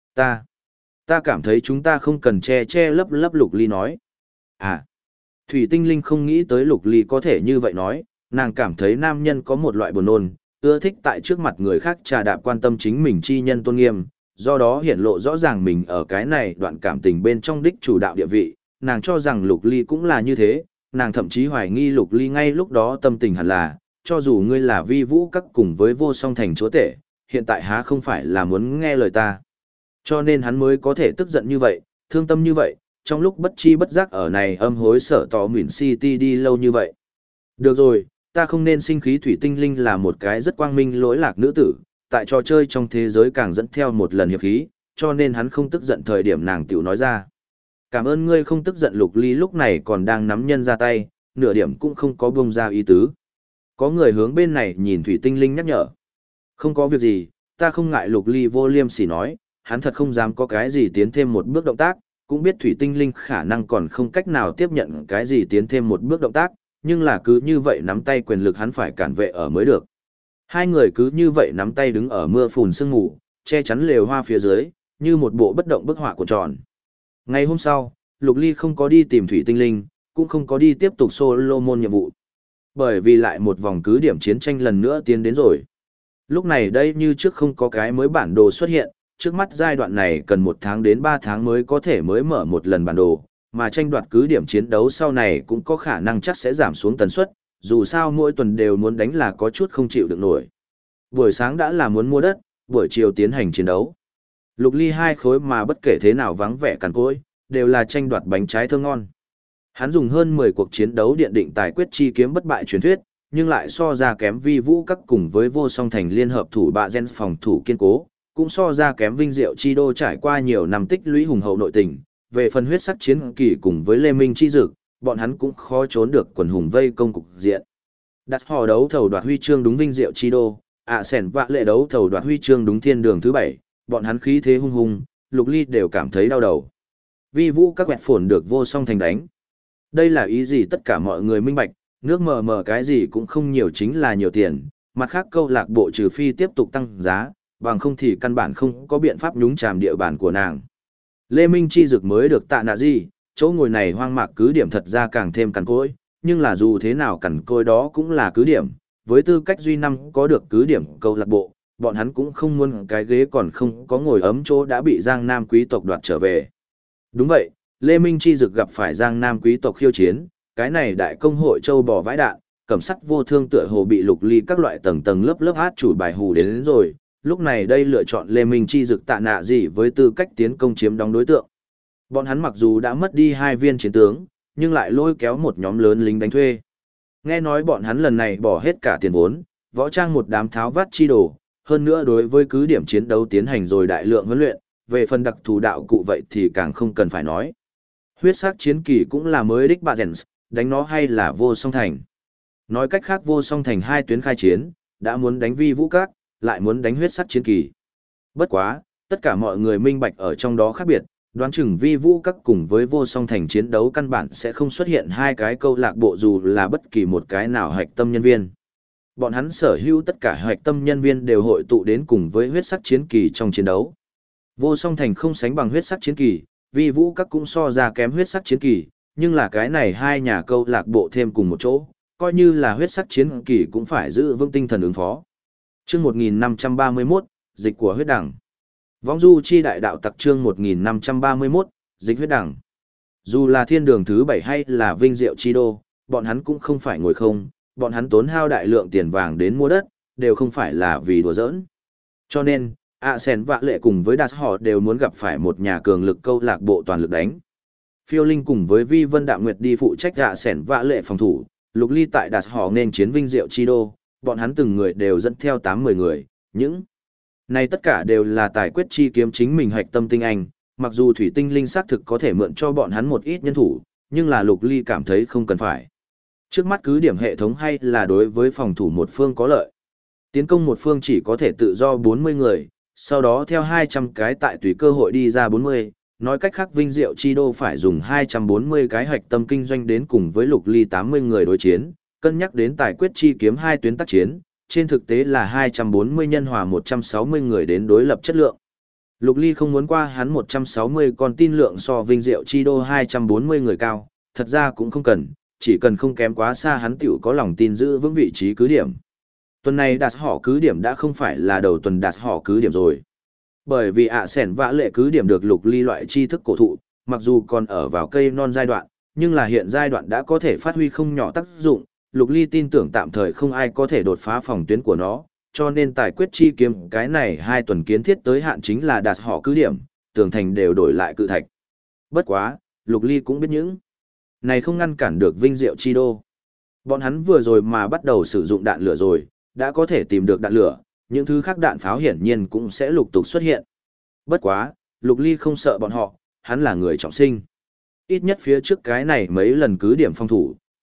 Ta cảm thấy chúng ta không cần che lấp lấp. Lục Ly nói. À, Thủy Tinh Linh không nghĩ tới Lục Ly có thể như vậy nói, nàng cảm thấy nam nhân có một loại buồn nôn, ưa thích tại trước mặt người khác trà đạp quan tâm chính mình chi nhân tôn nghiêm, do đó hiển lộ rõ ràng mình ở cái này đoạn cảm tình bên trong đích chủ đạo địa vị, nàng cho rằng Lục Ly cũng là như thế, nàng thậm chí hoài nghi Lục Ly ngay lúc đó tâm tình hẳn là, cho dù ngươi là vi vũ các cùng với vô song thành chúa tể, hiện tại há không phải là muốn nghe lời ta. Cho nên hắn mới có thể tức giận như vậy, thương tâm như vậy, trong lúc bất chi bất giác ở này âm hối sở tỏ Mìn City đi lâu như vậy. Được rồi, ta không nên sinh khí. Thủy Tinh Linh là một cái rất quang minh lỗi lạc nữ tử, tại trò chơi trong thế giới càng dẫn theo một lần hiệp khí, cho nên hắn không tức giận thời điểm nàng tiểu nói ra. Cảm ơn ngươi không tức giận. Lục Ly lúc này còn đang nắm nhân ra tay, nửa điểm cũng không có bông ra ý tứ. Có người hướng bên này nhìn thủy tinh linh nhắc nhở. Không có việc gì, ta không ngại. Lục Ly vô liêm sỉ nói, hắn thật không dám có cái gì tiến thêm một bước động tác, cũng biết thủy tinh linh khả năng còn không cách nào tiếp nhận cái gì tiến thêm một bước động tác, nhưng là cứ như vậy nắm tay quyền lực hắn phải cản vệ ở mới được. Hai người cứ như vậy nắm tay đứng ở mưa phùn sương mù, che chắn lều hoa phía dưới, như một bộ bất động bức họa của tròn. Ngày hôm sau, Lục Ly không có đi tìm thủy tinh linh, cũng không có đi tiếp tục Solomon nhiệm vụ. Bởi vì lại một vòng cứ điểm chiến tranh lần nữa tiến đến rồi. Lúc này đây như trước không có cái mới bản đồ xuất hiện, trước mắt giai đoạn này cần 1 tháng đến 3 tháng mới có thể mới mở một lần bản đồ, mà tranh đoạt cứ điểm chiến đấu sau này cũng có khả năng chắc sẽ giảm xuống tần suất, dù sao mỗi tuần đều muốn đánh là có chút không chịu được nổi. Buổi sáng đã là muốn mua đất, buổi chiều tiến hành chiến đấu. Lục Ly 2 khối mà bất kể thế nào vắng vẻ cằn cỗi, đều là tranh đoạt bánh trái thơm ngon. Hắn dùng hơn 10 cuộc chiến đấu điện định tài quyết chi kiếm bất bại truyền thuyết, nhưng lại so ra kém Vi Vũ các cùng với Vô Song Thành liên hợp thủ bạ gen phòng thủ kiên cố, cũng so ra kém Vinh Diệu chi đô trải qua nhiều năm tích lũy hùng hậu nội tình. Về phần huyết sắc chiến kỳ cùng với Lê Minh chi dực, bọn hắn cũng khó trốn được quần hùng vây công cục diện. Đặt hò đấu thầu đoạt huy chương đúng Vinh Diệu chi đô, sẻn vạ lệ đấu thầu đoạt huy chương đúng Thiên Đường thứ 7, bọn hắn khí thế hung hùng, Lục Ly đều cảm thấy đau đầu. Vi Vũ các quẹt phồn được Vô Song Thành đánh. Đây là ý gì tất cả mọi người minh bạch, nước mờ mờ cái gì cũng không nhiều chính là nhiều tiền, mặt khác câu lạc bộ trừ phi tiếp tục tăng giá, bằng không thì căn bản không có biện pháp nhúng chàm địa bàn của nàng. Lê Minh chi dực mới được tạ nạ gì, chỗ ngồi này hoang mạc cứ điểm thật ra càng thêm cằn cỗi, nhưng là dù thế nào cằn cỗi đó cũng là cứ điểm, với tư cách duy năm có được cứ điểm câu lạc bộ, bọn hắn cũng không muốn cái ghế còn không có ngồi ấm chỗ đã bị Giang Nam quý tộc đoạt trở về. Đúng vậy, Lê Minh chi dực gặp phải Giang Nam quý tộc khiêu chiến, cái này đại công hội châu bò vãi đạn, cẩm sắt vô thương tựa hồ bị Lục Ly các loại tầng tầng lớp lớp át chủ bài hù đến rồi, lúc này đây lựa chọn Lê Minh chi dực tạ nạ gì với tư cách tiến công chiếm đóng đối tượng. Bọn hắn mặc dù đã mất đi 2 viên chiến tướng, nhưng lại lôi kéo một nhóm lớn lính đánh thuê. Nghe nói bọn hắn lần này bỏ hết cả tiền vốn, võ trang một đám tháo vát chi đồ, hơn nữa đối với cứ điểm chiến đấu tiến hành rồi đại lượng huấn luyện, về phần đặc thù đạo cụ vậy thì càng không cần phải nói. Huyết sắc chiến kỳ cũng là mới đích bạ rèn, đánh nó hay là Vô Song Thành. Nói cách khác Vô Song Thành 2 tuyến khai chiến, đã muốn đánh Vi Vũ các, lại muốn đánh huyết sắc chiến kỳ. Bất quá, tất cả mọi người minh bạch ở trong đó khác biệt, đoán chừng Vi Vũ các cùng với Vô Song Thành chiến đấu căn bản sẽ không xuất hiện 2 cái câu lạc bộ dù là bất kỳ một cái nào hạch tâm nhân viên. Bọn hắn sở hữu tất cả hạch tâm nhân viên đều hội tụ đến cùng với huyết sắc chiến kỳ trong chiến đấu. Vô Song Thành không sánh bằng huyết sắc chiến kỳ, Vi Vũ các cũng so ra kém huyết sắc chiến kỳ, nhưng là cái này 2 nhà câu lạc bộ thêm cùng một chỗ, coi như là huyết sắc chiến kỳ cũng phải giữ vững tinh thần ứng phó. Chương 1531, dịch của huyết đẳng. Vong du chi đại đạo tặc chương 1531, dịch huyết đẳng. Dù là Thiên Đường thứ 7 hay là Vinh Diệu chi đô, bọn hắn cũng không phải ngồi không, bọn hắn tốn hao đại lượng tiền vàng đến mua đất, đều không phải là vì đùa giỡn. Cho nên, Sen vạ lệ cùng với Đạt họ đều muốn gặp phải một nhà cường lực câu lạc bộ toàn lực đánh. Phiêu Linh cùng với Vi Vân Đạm Nguyệt đi phụ trách Sen vạ lệ phòng thủ, Lục Ly tại Đạt họ nên chiến Vinh Diệu chi đô, bọn hắn từng người đều dẫn theo 8-10 người, những này tất cả đều là tài quyết chi kiếm chính mình hạch tâm tinh anh, mặc dù thủy tinh linh xác thực có thể mượn cho bọn hắn một ít nhân thủ, nhưng là Lục Ly cảm thấy không cần phải. Trước mắt cứ điểm hệ thống hay là đối với phòng thủ một phương có lợi. Tiến công một phương chỉ có thể tự do 40 người, sau đó theo 200 cái tại tùy cơ hội đi ra 40, nói cách khác Vinh Diệu chi đô phải dùng 240 cái hạch tâm kinh doanh đến cùng với Lục Ly 80 người đối chiến, cân nhắc đến tài quyết chi kiếm 2 tuyến tác chiến, trên thực tế là 240 nhân hòa 160 người đến đối lập chất lượng. Lục Ly không muốn qua hắn 160 còn tin lượng so Vinh Diệu chi đô 240 người cao, thật ra cũng không cần, chỉ cần không kém quá xa hắn tiểu có lòng tin giữ vững vị trí cứ điểm. Tuần này đạt họ cứ điểm đã không phải là đầu tuần đạt họ cứ điểm rồi. Bởi vì Sẻn vã lệ cứ điểm được Lục Ly loại tri thức cổ thụ, mặc dù còn ở vào cây non giai đoạn, nhưng là hiện giai đoạn đã có thể phát huy không nhỏ tác dụng. Lục Ly tin tưởng tạm thời không ai có thể đột phá phòng tuyến của nó, cho nên tài quyết chi kiếm cái này 2 tuần kiến thiết tới hạn chính là đạt họ cứ điểm, tường thành đều đổi lại cự thạch. Bất quá, Lục Ly cũng biết những này không ngăn cản được Vinh Diệu chi đô. Bọn hắn vừa rồi mà bắt đầu sử dụng đạn lửa rồi, đã có thể tìm được đạn lửa, những thứ khác đạn pháo hiển nhiên cũng sẽ lục tục xuất hiện. Bất quá, Lục Ly không sợ bọn họ, hắn là người trọng sinh. Ít nhất phía trước cái này mấy lần cứ điểm phòng thủ,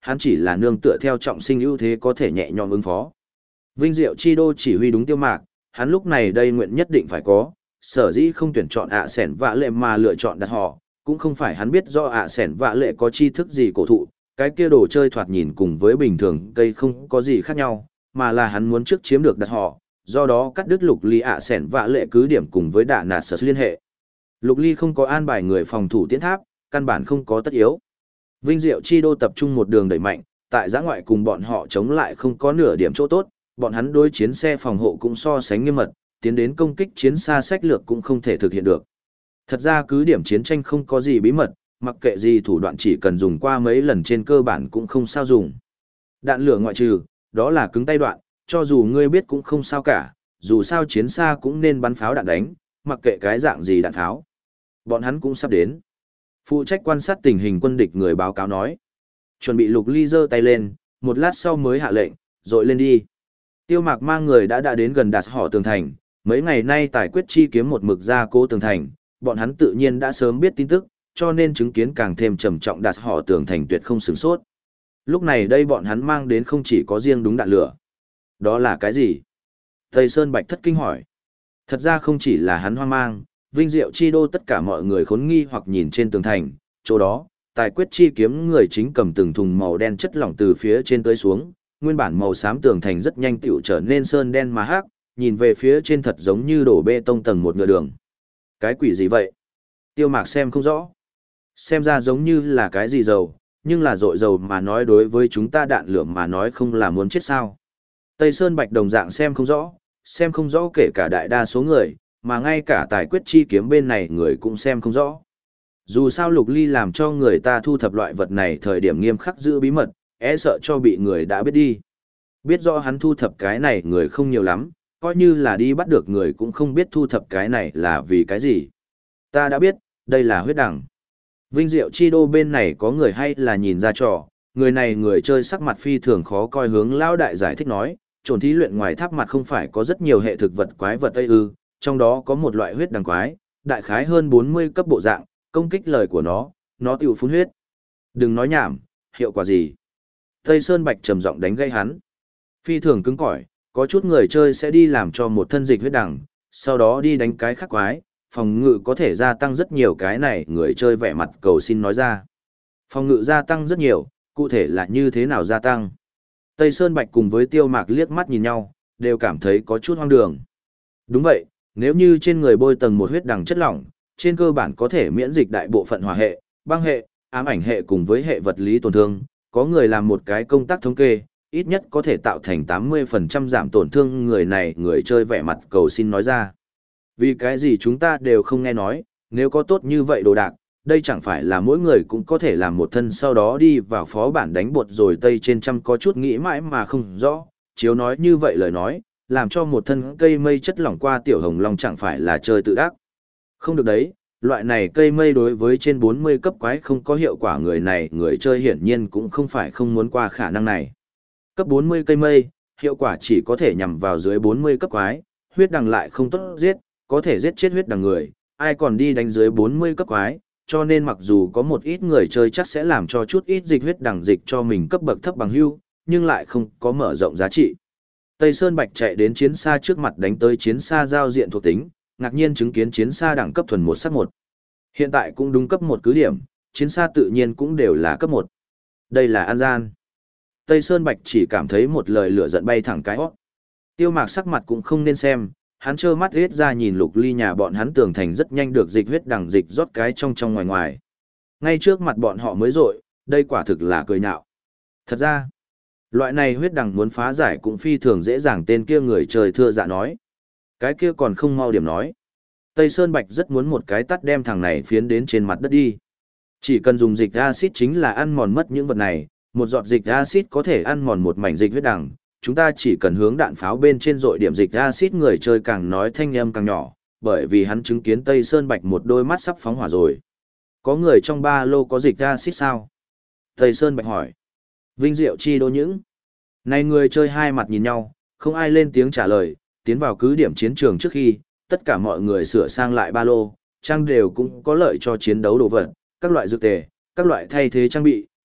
hắn chỉ là nương tựa theo trọng sinh ưu thế có thể nhẹ nhõm ứng phó. Vinh Diệu Chi Đô chỉ huy đúng Tiêu Mạc, hắn lúc này đây nguyện nhất định phải có, sở dĩ không tuyển chọn ạ sẻn vạ lệ mà lựa chọn đặt họ, cũng không phải hắn biết do ạ sẻn vạ lệ có tri thức gì cổ thụ, cái kia đồ chơi thoạt nhìn cùng với bình thường cây không có gì khác nhau, mà là hắn muốn trước chiếm được đặt họ, do đó cắt đứt Lục Ly ạ sẻn vạ lệ cứ điểm cùng với đạ nạt sở liên hệ. Lục Ly không có an bài người phòng thủ tiến tháp, căn bản không có tất yếu. Vinh Diệu Chi Đô tập trung một đường đẩy mạnh, tại giã ngoại cùng bọn họ chống lại không có nửa điểm chỗ tốt, bọn hắn đối chiến xe phòng hộ cũng so sánh nghiêm mật, tiến đến công kích chiến xa sách lược cũng không thể thực hiện được. Thật ra cứ điểm chiến tranh không có gì bí mật, mặc kệ gì thủ đoạn chỉ cần dùng qua mấy lần trên cơ bản cũng không sao dùng. Đạn lửa ngoại trừ, đó là cứng tay đoạn, cho dù ngươi biết cũng không sao cả, dù sao chiến xa cũng nên bắn pháo đạn đánh, mặc kệ cái dạng gì đạn pháo. Bọn hắn cũng sắp đến. Phụ trách quan sát tình hình quân địch người báo cáo nói. Chuẩn bị Lục Ly giơ tay lên, một lát sau mới hạ lệnh, dội lên đi. Tiêu Mạc mang người đã đến gần đạt họ tường thành, mấy ngày nay tài quyết chi kiếm một mực ra cố tường thành, bọn hắn tự nhiên đã sớm biết tin tức, cho nên chứng kiến càng thêm trầm trọng đạt họ tường thành tuyệt không sửng sốt. Lúc này đây bọn hắn mang đến không chỉ có riêng đúng đạn lửa. Đó là cái gì? Tây Sơn Bạch thất kinh hỏi. Thật ra không chỉ là hắn hoang mang, Vinh Diệu Chi Đô tất cả mọi người khốn nghi hoặc nhìn trên tường thành, chỗ đó, tài quyết chi kiếm người chính cầm từng thùng màu đen chất lỏng từ phía trên tới xuống, nguyên bản màu xám tường thành rất nhanh tựu trở nên sơn đen mà hắc, nhìn về phía trên thật giống như đổ bê tông tầng một ngựa đường. Cái quỷ gì vậy? Tiêu Mạc xem không rõ. Xem ra giống như là cái gì dầu, nhưng là dội dầu mà nói đối với chúng ta đạn lửa mà nói không là muốn chết sao. Tây Sơn Bạch đồng dạng xem không rõ kể cả đại đa số người, mà ngay cả tài quyết chi kiếm bên này người cũng xem không rõ. Dù sao Lục Ly làm cho người ta thu thập loại vật này thời điểm nghiêm khắc giữ bí mật, e sợ cho bị người đã biết đi. Biết rõ hắn thu thập cái này người không nhiều lắm, coi như là đi bắt được người cũng không biết thu thập cái này là vì cái gì. Ta đã biết, đây là huyết đằng. Vinh Diệu Chi Đô bên này có người hay là nhìn ra trò, người này người chơi sắc mặt phi thường khó coi hướng lão đại giải thích nói, trồn thí luyện ngoài tháp mặt không phải có rất nhiều hệ thực vật quái vật ấy ư, trong đó có một loại huyết đằng quái, đại khái hơn 40 cấp bộ dạng, công kích lời của nó tiêu phun huyết. Đừng nói nhảm, hiệu quả gì? Tây Sơn Bạch trầm giọng đánh gây hắn. Phi thường cứng cỏi, có chút người chơi sẽ đi làm cho một thân dịch huyết đằng, sau đó đi đánh cái khác quái, phòng ngự có thể gia tăng rất nhiều cái này người chơi vẻ mặt cầu xin nói ra. Phòng ngự gia tăng rất nhiều, cụ thể là như thế nào gia tăng? Tây Sơn Bạch cùng với Tiêu Mạc liếc mắt nhìn nhau, đều cảm thấy có chút hoang đường. Đúng vậy, nếu như trên người bôi tầng một huyết đằng chất lỏng, trên cơ bản có thể miễn dịch đại bộ phận hỏa hệ, băng hệ, ám ảnh hệ cùng với hệ vật lý tổn thương, có người làm một cái công tác thống kê, ít nhất có thể tạo thành 80% giảm tổn thương người này người chơi vẻ mặt cầu xin nói ra. Vì cái gì chúng ta đều không nghe nói, nếu có tốt như vậy đồ đạc, đây chẳng phải là mỗi người cũng có thể làm một thân sau đó đi vào phó bản đánh bột rồi Tây trên trăm có chút nghĩ mãi mà không rõ, chiếu nói như vậy lời nói, làm cho một thân cây mây chất lỏng qua tiểu hồng long chẳng phải là chơi tự đắc. Không được đấy, loại này cây mây đối với trên 40 cấp quái không có hiệu quả người này người chơi hiển nhiên cũng không phải không muốn qua khả năng này. Cấp 40 cây mây, hiệu quả chỉ có thể nhằm vào dưới 40 cấp quái, huyết đằng lại không tốt giết, có thể giết chết huyết đằng người, ai còn đi đánh dưới 40 cấp quái, cho nên mặc dù có một ít người chơi chắc sẽ làm cho chút ít dịch huyết đằng dịch cho mình cấp bậc thấp bằng hưu, nhưng lại không có mở rộng giá trị. Tây Sơn Bạch chạy đến chiến xa trước mặt đánh tới chiến xa giao diện thuộc tính, ngạc nhiên chứng kiến chiến xa đẳng cấp thuần 1/1. Hiện tại cũng đúng cấp 1 cứ điểm, chiến xa tự nhiên cũng đều là cấp 1. Đây là an gian. Tây Sơn Bạch chỉ cảm thấy một lời lửa giận bay thẳng cái hót. Tiêu Mạc sắc mặt cũng không nên xem, hắn trơ mắt riết ra nhìn Lục Ly nhà bọn hắn tường thành rất nhanh được dịch huyết đằng dịch rót cái trong ngoài ngoài. Ngay trước mặt bọn họ mới rội, đây quả thực là cười nhạo. Thật ra, loại này huyết đằng muốn phá giải cũng phi thường dễ dàng, tên kia người trời thưa dạ nói. Cái kia còn không mau điểm nói. Tây Sơn Bạch rất muốn một cái tắt đem thằng này phiến đến trên mặt đất đi. Chỉ cần dùng dịch axit chính là ăn mòn mất những vật này, một giọt dịch axit có thể ăn mòn một mảnh dịch huyết đằng. Chúng ta chỉ cần hướng đạn pháo bên trên dội điểm dịch axit, người chơi càng nói thanh âm càng nhỏ, bởi vì hắn chứng kiến Tây Sơn Bạch một đôi mắt sắp phóng hỏa rồi. Có người trong ba lô có dịch axit sao? Tây Sơn Bạch hỏi. Vinh Diệu Chi Đô những. Này người chơi hai mặt nhìn nhau, không ai lên tiếng trả lời, tiến vào cứ điểm chiến trường trước khi, tất cả mọi người sửa sang lại ba lô, trang đều cũng có lợi cho chiến đấu đồ vật, các loại dược tề, các loại thay thế trang bị,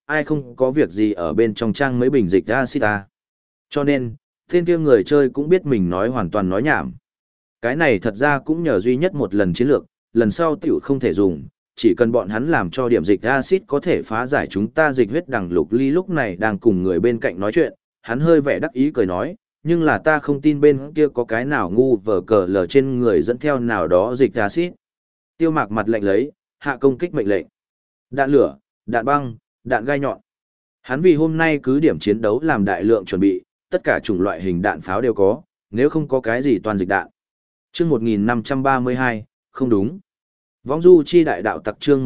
ai không có việc gì ở bên trong trang mấy bình dịch acid ta. Cho nên, tên kia người chơi cũng biết mình nói hoàn toàn nói nhảm. Cái này thật ra cũng nhờ duy nhất một lần chiến lược, lần sau tiểu không thể dùng, chỉ cần bọn hắn làm cho điểm dịch acid có thể phá giải chúng ta dịch huyết đằng. Lục Ly lúc này đang cùng người bên cạnh nói chuyện, hắn hơi vẻ đắc ý cười nói, nhưng là ta không tin bên kia có cái nào ngu vờ cờ lờ trên người dẫn theo nào đó dịch acid. Tiêu Mạc mặt lệnh lấy, hạ công kích mệnh lệnh. Đạn lửa, đạn băng, đạn gai nhọn. Hắn vì hôm nay cứ điểm chiến đấu làm đại lượng chuẩn bị, tất cả chủng loại hình đạn pháo đều có, nếu không có cái gì toàn dịch đạn. Chương 1532, không đúng. Vong du chi đại đạo tặc chương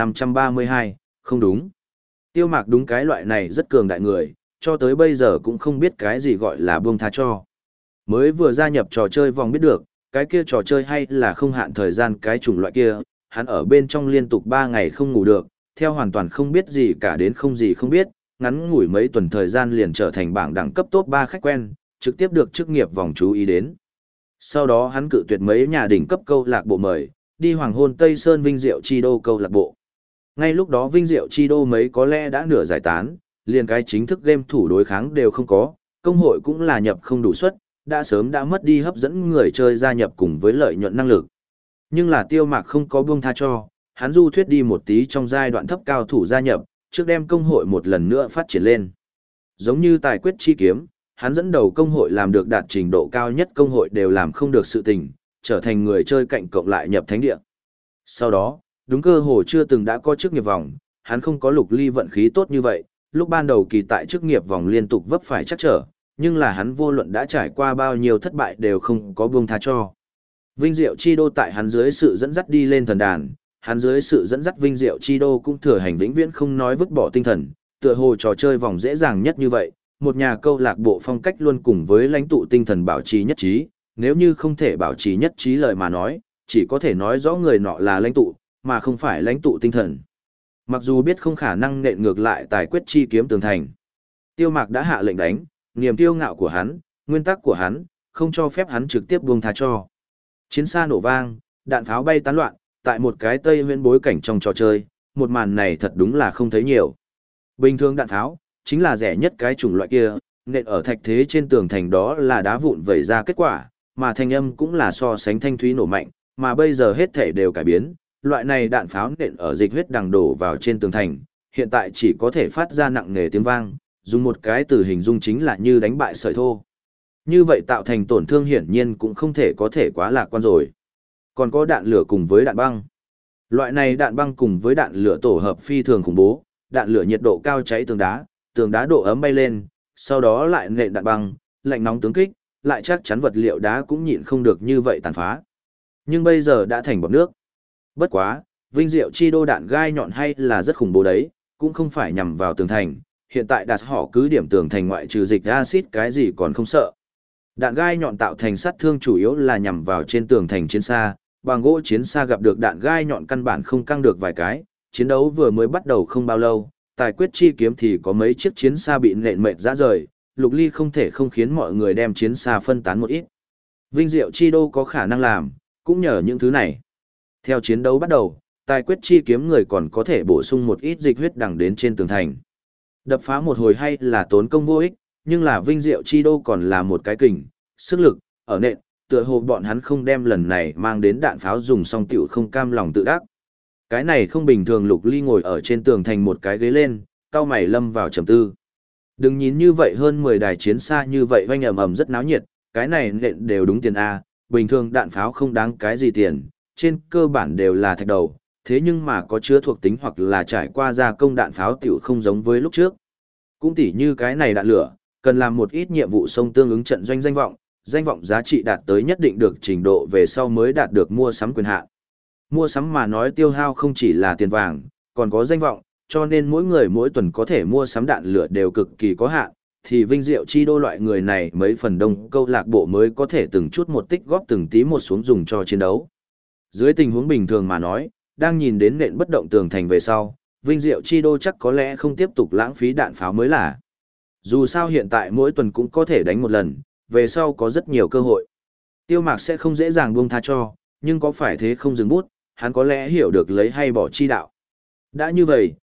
1532, không đúng. Tiêu Mạc đúng cái loại này rất cường đại người, cho tới bây giờ cũng không biết cái gì gọi là buông tha cho. Mới vừa gia nhập trò chơi vòng biết được, cái kia trò chơi hay là không hạn thời gian cái chủng loại kia, hắn ở bên trong liên tục 3 ngày không ngủ được, theo hoàn toàn không biết gì cả đến không gì không biết, ngắn ngủi mấy tuần thời gian liền trở thành bảng đẳng cấp top 3 khách quen, trực tiếp được chức nghiệp vòng chú ý đến. Sau đó hắn cự tuyệt mấy nhà đỉnh cấp câu lạc bộ mời, đi Hoàng Hôn Tây Sơn Vinh Diệu Chi Đô câu lạc bộ. Ngay lúc đó Vinh Diệu Chi Đô mấy có lẽ đã nửa giải tán, liền cái chính thức game thủ đối kháng đều không có, công hội cũng là nhập không đủ suất, đã sớm đã mất đi hấp dẫn người chơi gia nhập cùng với lợi nhuận năng lực. Nhưng là Tiêu Mạc không có buông tha cho, hắn du thuyết đi một tí trong giai đoạn thấp cao thủ gia nhập, trước đem công hội một lần nữa phát triển lên. Giống như tài quyết chi kiếm, hắn dẫn đầu công hội làm được đạt trình độ cao nhất công hội đều làm không được sự tình, trở thành người chơi cạnh cộng lại nhập thánh địa. Sau đó, đúng cơ hồ chưa từng đã có chức nghiệp vòng, hắn không có Lục Ly vận khí tốt như vậy, lúc ban đầu kỳ tại chức nghiệp vòng liên tục vấp phải chắc trở, nhưng là hắn vô luận đã trải qua bao nhiêu thất bại đều không có buông tha cho. Vinh Diệu Chi Đô tại hắn dưới sự dẫn dắt đi lên thần đàn, hắn dưới sự dẫn dắt Vinh Diệu Chi Đô cũng thừa hành vĩnh viễn không nói vứt bỏ tinh thần, tựa hồ trò chơi vòng dễ dàng nhất như vậy, một nhà câu lạc bộ phong cách luôn cùng với lãnh tụ tinh thần bảo trì nhất trí, nếu như không thể bảo trì nhất trí lời mà nói, chỉ có thể nói rõ người nọ là lãnh tụ, mà không phải lãnh tụ tinh thần. Mặc dù biết không khả năng nện ngược lại tài quyết chi kiếm tường thành, Tiêu Mạc đã hạ lệnh đánh, niềm kiêu ngạo của hắn, nguyên tắc của hắn, không cho phép hắn trực tiếp buông tha cho. Chiến xa nổ vang, đạn pháo bay tán loạn, tại một cái tây nguyên bối cảnh trong trò chơi, một màn này thật đúng là không thấy nhiều. Bình thường đạn pháo, chính là rẻ nhất cái chủng loại kia, nện ở thạch thế trên tường thành đó là đá vụn vẩy ra kết quả, mà thanh âm cũng là so sánh thanh thúy nổ mạnh, mà bây giờ hết thể đều cải biến, loại này đạn pháo nện ở dịch huyết đằng đổ vào trên tường thành, hiện tại chỉ có thể phát ra nặng nề tiếng vang, dùng một cái từ hình dung chính là như đánh bại sợi thô. Như vậy tạo thành tổn thương hiển nhiên cũng không thể có thể quá lạc quan rồi. Còn có đạn lửa cùng với đạn băng. Loại này đạn băng cùng với đạn lửa tổ hợp phi thường khủng bố, đạn lửa nhiệt độ cao cháy tường đá độ ấm bay lên, sau đó lại nện đạn băng, lạnh nóng tướng kích, lại chắc chắn vật liệu đá cũng nhịn không được như vậy tàn phá. Nhưng bây giờ đã thành bọt nước. Bất quá, Vinh Diệu Chi Đô đạn gai nhọn hay là rất khủng bố đấy, cũng không phải nhằm vào tường thành, hiện tại đặt họ cứ điểm tường thành ngoại trừ dịch acid cái gì còn không sợ. Đạn gai nhọn tạo thành sát thương chủ yếu là nhằm vào trên tường thành chiến xa, bằng gỗ chiến xa gặp được đạn gai nhọn căn bản không căng được vài cái, chiến đấu vừa mới bắt đầu không bao lâu, tài quyết chi kiếm thì có mấy chiếc chiến xa bị nện mệt rã rời, Lục Ly không thể không khiến mọi người đem chiến xa phân tán một ít. Vinh Diệu Chi Đô có khả năng làm, cũng nhờ những thứ này. Theo chiến đấu bắt đầu, tài quyết chi kiếm người còn có thể bổ sung một ít dịch huyết đằng đến trên tường thành. Đập phá một hồi hay là tốn công vô ích, nhưng là Vinh Diệu Chi Đô còn là một cái kình, sức lực, ở nện, tựa hồ bọn hắn không đem lần này mang đến đạn pháo dùng xong tiểu không cam lòng tự đắc. Cái này không bình thường. Lục Ly ngồi ở trên tường thành một cái ghế lên, cao mày lâm vào trầm tư. Đừng nhìn như vậy hơn 10 đài chiến xa như vậy oanh ầm ầm rất náo nhiệt, cái này nện đều đúng tiền A, bình thường đạn pháo không đáng cái gì tiền, trên cơ bản đều là thạch đầu, thế nhưng mà có chứa thuộc tính hoặc là trải qua gia công đạn pháo tiểu không giống với lúc trước. Cũng tỉ như cái này đạn lửa, cần làm một ít nhiệm vụ sông tương ứng trận doanh danh vọng giá trị đạt tới nhất định được trình độ về sau mới đạt được mua sắm quyền hạn. Mua sắm mà nói tiêu hao không chỉ là tiền vàng, còn có danh vọng, cho nên mỗi người mỗi tuần có thể mua sắm đạn lửa đều cực kỳ có hạn, thì Vinh Diệu Chi Đô loại người này mấy phần đông câu lạc bộ mới có thể từng chút một tích góp từng tí một xuống dùng cho chiến đấu. Dưới tình huống bình thường mà nói, đang nhìn đến nện bất động tường thành về sau, Vinh Diệu Chi Đô chắc có lẽ không tiếp tục lãng phí đạn pháo mới là. Dù sao hiện tại mỗi tuần cũng có thể đánh một lần, về sau có rất nhiều cơ hội. Tiêu Mạc sẽ không dễ dàng buông tha cho, nhưng có phải thế không dừng bút, hắn có lẽ hiểu được lấy hay bỏ chi đạo. Đã như vậy,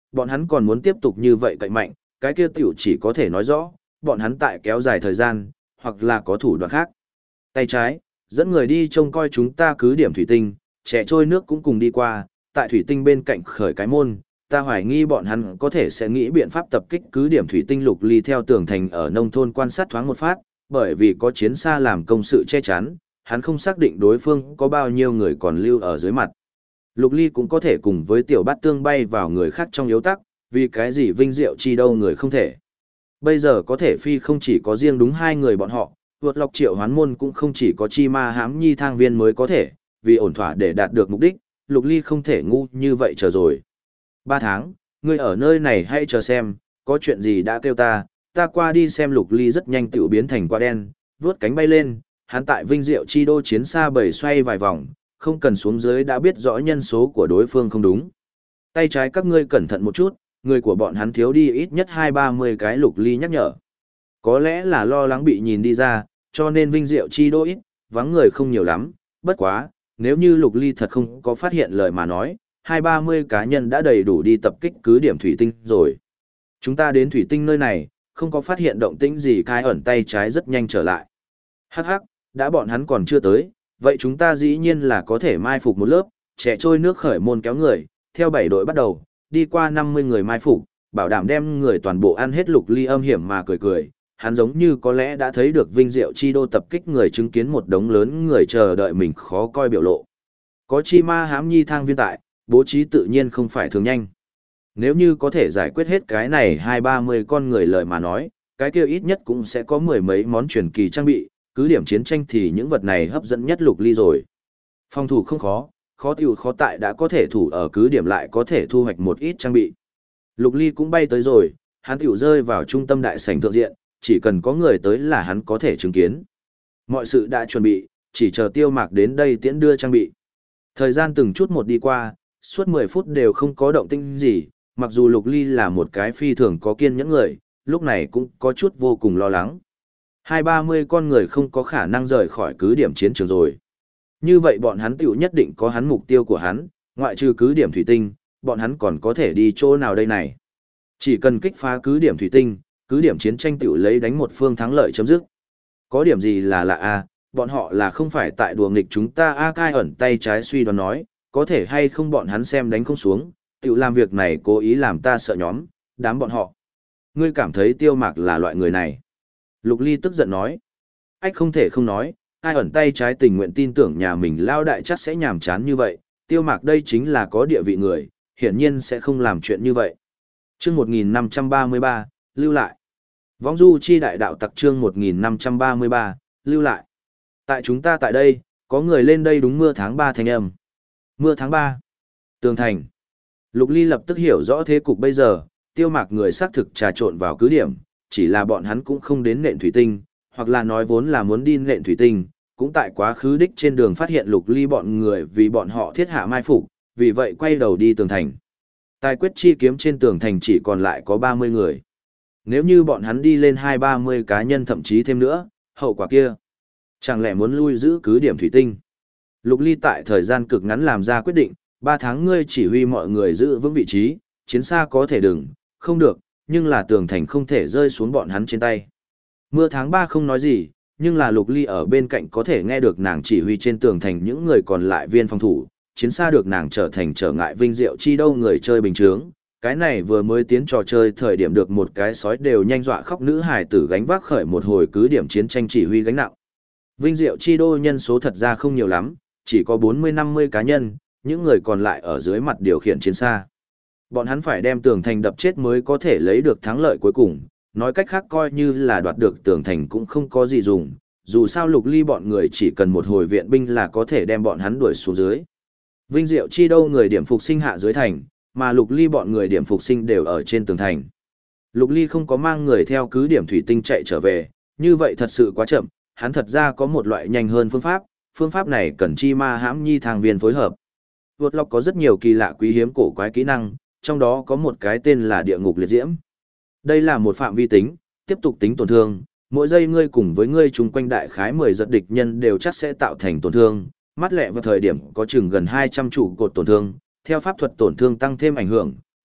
bọn hắn còn muốn tiếp tục như vậy cậy mạnh, cái kia tiểu chỉ có thể nói rõ, bọn hắn tại kéo dài thời gian, hoặc là có thủ đoạn khác. Tay trái, dẫn người đi trông coi chúng ta cứ điểm thủy tinh, trẻ trôi nước cũng cùng đi qua, tại thủy tinh bên cạnh khởi cái môn, ta hoài nghi bọn hắn có thể sẽ nghĩ biện pháp tập kích cứ điểm thủy tinh Lục Ly theo tường thành ở nông thôn quan sát thoáng một phát, bởi vì có chiến xa làm công sự che chắn, hắn không xác định đối phương có bao nhiêu người còn lưu ở dưới mặt. Lục Ly cũng có thể cùng với tiểu bát tương bay vào người khác trong yếu tắc, vì cái gì vinh diệu chi đâu người không thể. Bây giờ có thể phi không chỉ có riêng đúng hai người bọn họ, vượt lọc triệu hoán môn cũng không chỉ có chi ma hãm nhi thang viên mới có thể, vì ổn thỏa để đạt được mục đích, Lục Ly không thể ngu như vậy chờ rồi. 3 tháng, ngươi ở nơi này hãy chờ xem, có chuyện gì đã kêu ta qua đi xem. Lục Ly rất nhanh tiểu biến thành quả đen, vướt cánh bay lên, hắn tại vinh diệu chi đô chiến xa bầy xoay vài vòng, không cần xuống dưới đã biết rõ nhân số của đối phương không đúng. Tay trái các ngươi cẩn thận một chút, người của bọn hắn thiếu đi ít nhất 20-30 cái. Lục Ly nhắc nhở. Có lẽ là lo lắng bị nhìn đi ra, cho nên vinh diệu chi đô ít, vắng người không nhiều lắm, bất quá, nếu như Lục Ly thật không có phát hiện lời mà nói, 20-30 cá nhân đã đầy đủ đi tập kích cứ điểm thủy tinh rồi. Chúng ta đến thủy tinh nơi này, không có phát hiện động tĩnh gì. Cai ẩn tay trái rất nhanh trở lại. Hắc hắc, đã bọn hắn còn chưa tới, vậy chúng ta dĩ nhiên là có thể mai phục một lớp, trẻ trôi nước khởi môn kéo người, theo 7 đội bắt đầu, đi qua 50 người mai phục, bảo đảm đem người toàn bộ ăn hết. Lục Ly âm hiểm mà cười cười, hắn giống như có lẽ đã thấy được vinh diệu chi đô tập kích người, chứng kiến một đống lớn người chờ đợi mình khó coi biểu lộ. Có chi ma hãm nhi thang viên tại, bố trí tự nhiên không phải thường nhanh. Nếu như có thể giải quyết hết cái này 20-30 con người lời mà nói, cái kia ít nhất cũng sẽ có 10 mấy món truyền kỳ trang bị, cứ điểm chiến tranh thì những vật này hấp dẫn nhất Lục Ly rồi. Phòng thủ không khó, khó tiểu khó tại đã có thể thủ ở cứ điểm lại có thể thu hoạch một ít trang bị. Lục Ly cũng bay tới rồi, hắn tiểu rơi vào trung tâm đại sảnh thượng diện, chỉ cần có người tới là hắn có thể chứng kiến. Mọi sự đã chuẩn bị, chỉ chờ Tiêu Mạc đến đây tiễn đưa trang bị. Thời gian từng chút một đi qua, suốt 10 phút đều không có động tĩnh gì, mặc dù Lục Ly là một cái phi thường có kiên nhẫn người, lúc này cũng có chút vô cùng lo lắng. 20-30 con người không có khả năng rời khỏi cứ điểm chiến trường rồi. Như vậy bọn hắn tiểu nhất định có hắn mục tiêu của hắn, ngoại trừ cứ điểm thủy tinh, bọn hắn còn có thể đi chỗ nào đây này. Chỉ cần kích phá cứ điểm thủy tinh, cứ điểm chiến tranh tiểu lấy đánh một phương thắng lợi chấm dứt. Có điểm gì là lạ à, bọn họ là không phải tại đùa nghịch chúng ta a. Cai ẩn tay trái suy đoán nói, có thể hay không bọn hắn xem đánh không xuống, tiểu làm việc này cố ý làm ta sợ nhóm, đám bọn họ. Ngươi cảm thấy Tiêu Mạc là loại người này. Lục Ly tức giận nói. Ách không thể không nói, Cai ẩn tay trái tình nguyện tin tưởng nhà mình lao đại chắc sẽ nhàm chán như vậy, Tiêu Mạc đây chính là có địa vị người, hiển nhiên sẽ không làm chuyện như vậy. Chương 1533, lưu lại. Võng du chi đại đạo tặc chương 1533, lưu lại. Tại chúng ta tại đây, có người lên đây đúng mưa tháng 3 thanh âm. Mưa tháng 3. Tường thành. Lục Ly lập tức hiểu rõ thế cục bây giờ, Tiêu Mạc người xác thực trà trộn vào cứ điểm, chỉ là bọn hắn cũng không đến nện thủy tinh, hoặc là nói vốn là muốn đi nện thủy tinh, cũng tại quá khứ đích trên đường phát hiện Lục Ly bọn người vì bọn họ thiết hạ mai phục, vì vậy quay đầu đi tường thành. Tài quyết chi kiếm trên tường thành chỉ còn lại có 30 người. Nếu như bọn hắn đi lên 20-30 cá nhân thậm chí thêm nữa, hậu quả kia. Chẳng lẽ muốn lui giữ cứ điểm thủy tinh? Lục Ly tại thời gian cực ngắn làm ra quyết định, 3 tháng ngươi chỉ huy mọi người giữ vững vị trí, chiến xa có thể đừng, không được, nhưng là tường thành không thể rơi xuống bọn hắn trên tay. Mưa tháng 3 không nói gì, nhưng là Lục Ly ở bên cạnh có thể nghe được nàng chỉ huy trên tường thành những người còn lại viên phòng thủ, chiến xa được nàng trở thành trở ngại vinh diệu chi đâu người chơi bình thường. Cái này vừa mới tiến trò chơi thời điểm được một cái sói đều nhanh dọa khóc nữ hài tử gánh vác khởi một hồi cứ điểm chiến tranh chỉ huy gánh nặng. Vinh diệu chi đô nhân số thật ra không nhiều lắm, chỉ có 40-50 cá nhân, những người còn lại ở dưới mặt điều khiển chiến xa. Bọn hắn phải đem tường thành đập chết mới có thể lấy được thắng lợi cuối cùng, nói cách khác coi như là đoạt được tường thành cũng không có gì dùng, dù sao Lục Ly bọn người chỉ cần một hồi viện binh là có thể đem bọn hắn đuổi xuống dưới. Vinh diệu chi đâu người điểm phục sinh hạ dưới thành, mà Lục Ly bọn người điểm phục sinh đều ở trên tường thành. Lục Ly không có mang người theo cứ điểm thủy tinh chạy trở về, như vậy thật sự quá chậm, hắn thật ra có một loại nhanh hơn phương pháp này cần chi ma hãm nhi thang viên phối hợp. Vượt lọc có rất nhiều kỳ lạ quý hiếm cổ quái kỹ năng, trong đó có một cái tên là địa ngục liệt diễm. Đây là một phạm vi tính, tiếp tục tính tổn thương, mỗi giây ngươi cùng với ngươi chung quanh đại khái 10 giật địch nhân đều chắc sẽ tạo thành tổn thương, mắt lẹ vào thời điểm có chừng gần 200 trụ cột tổn thương, theo pháp thuật tổn thương tăng thêm ảnh hưởng,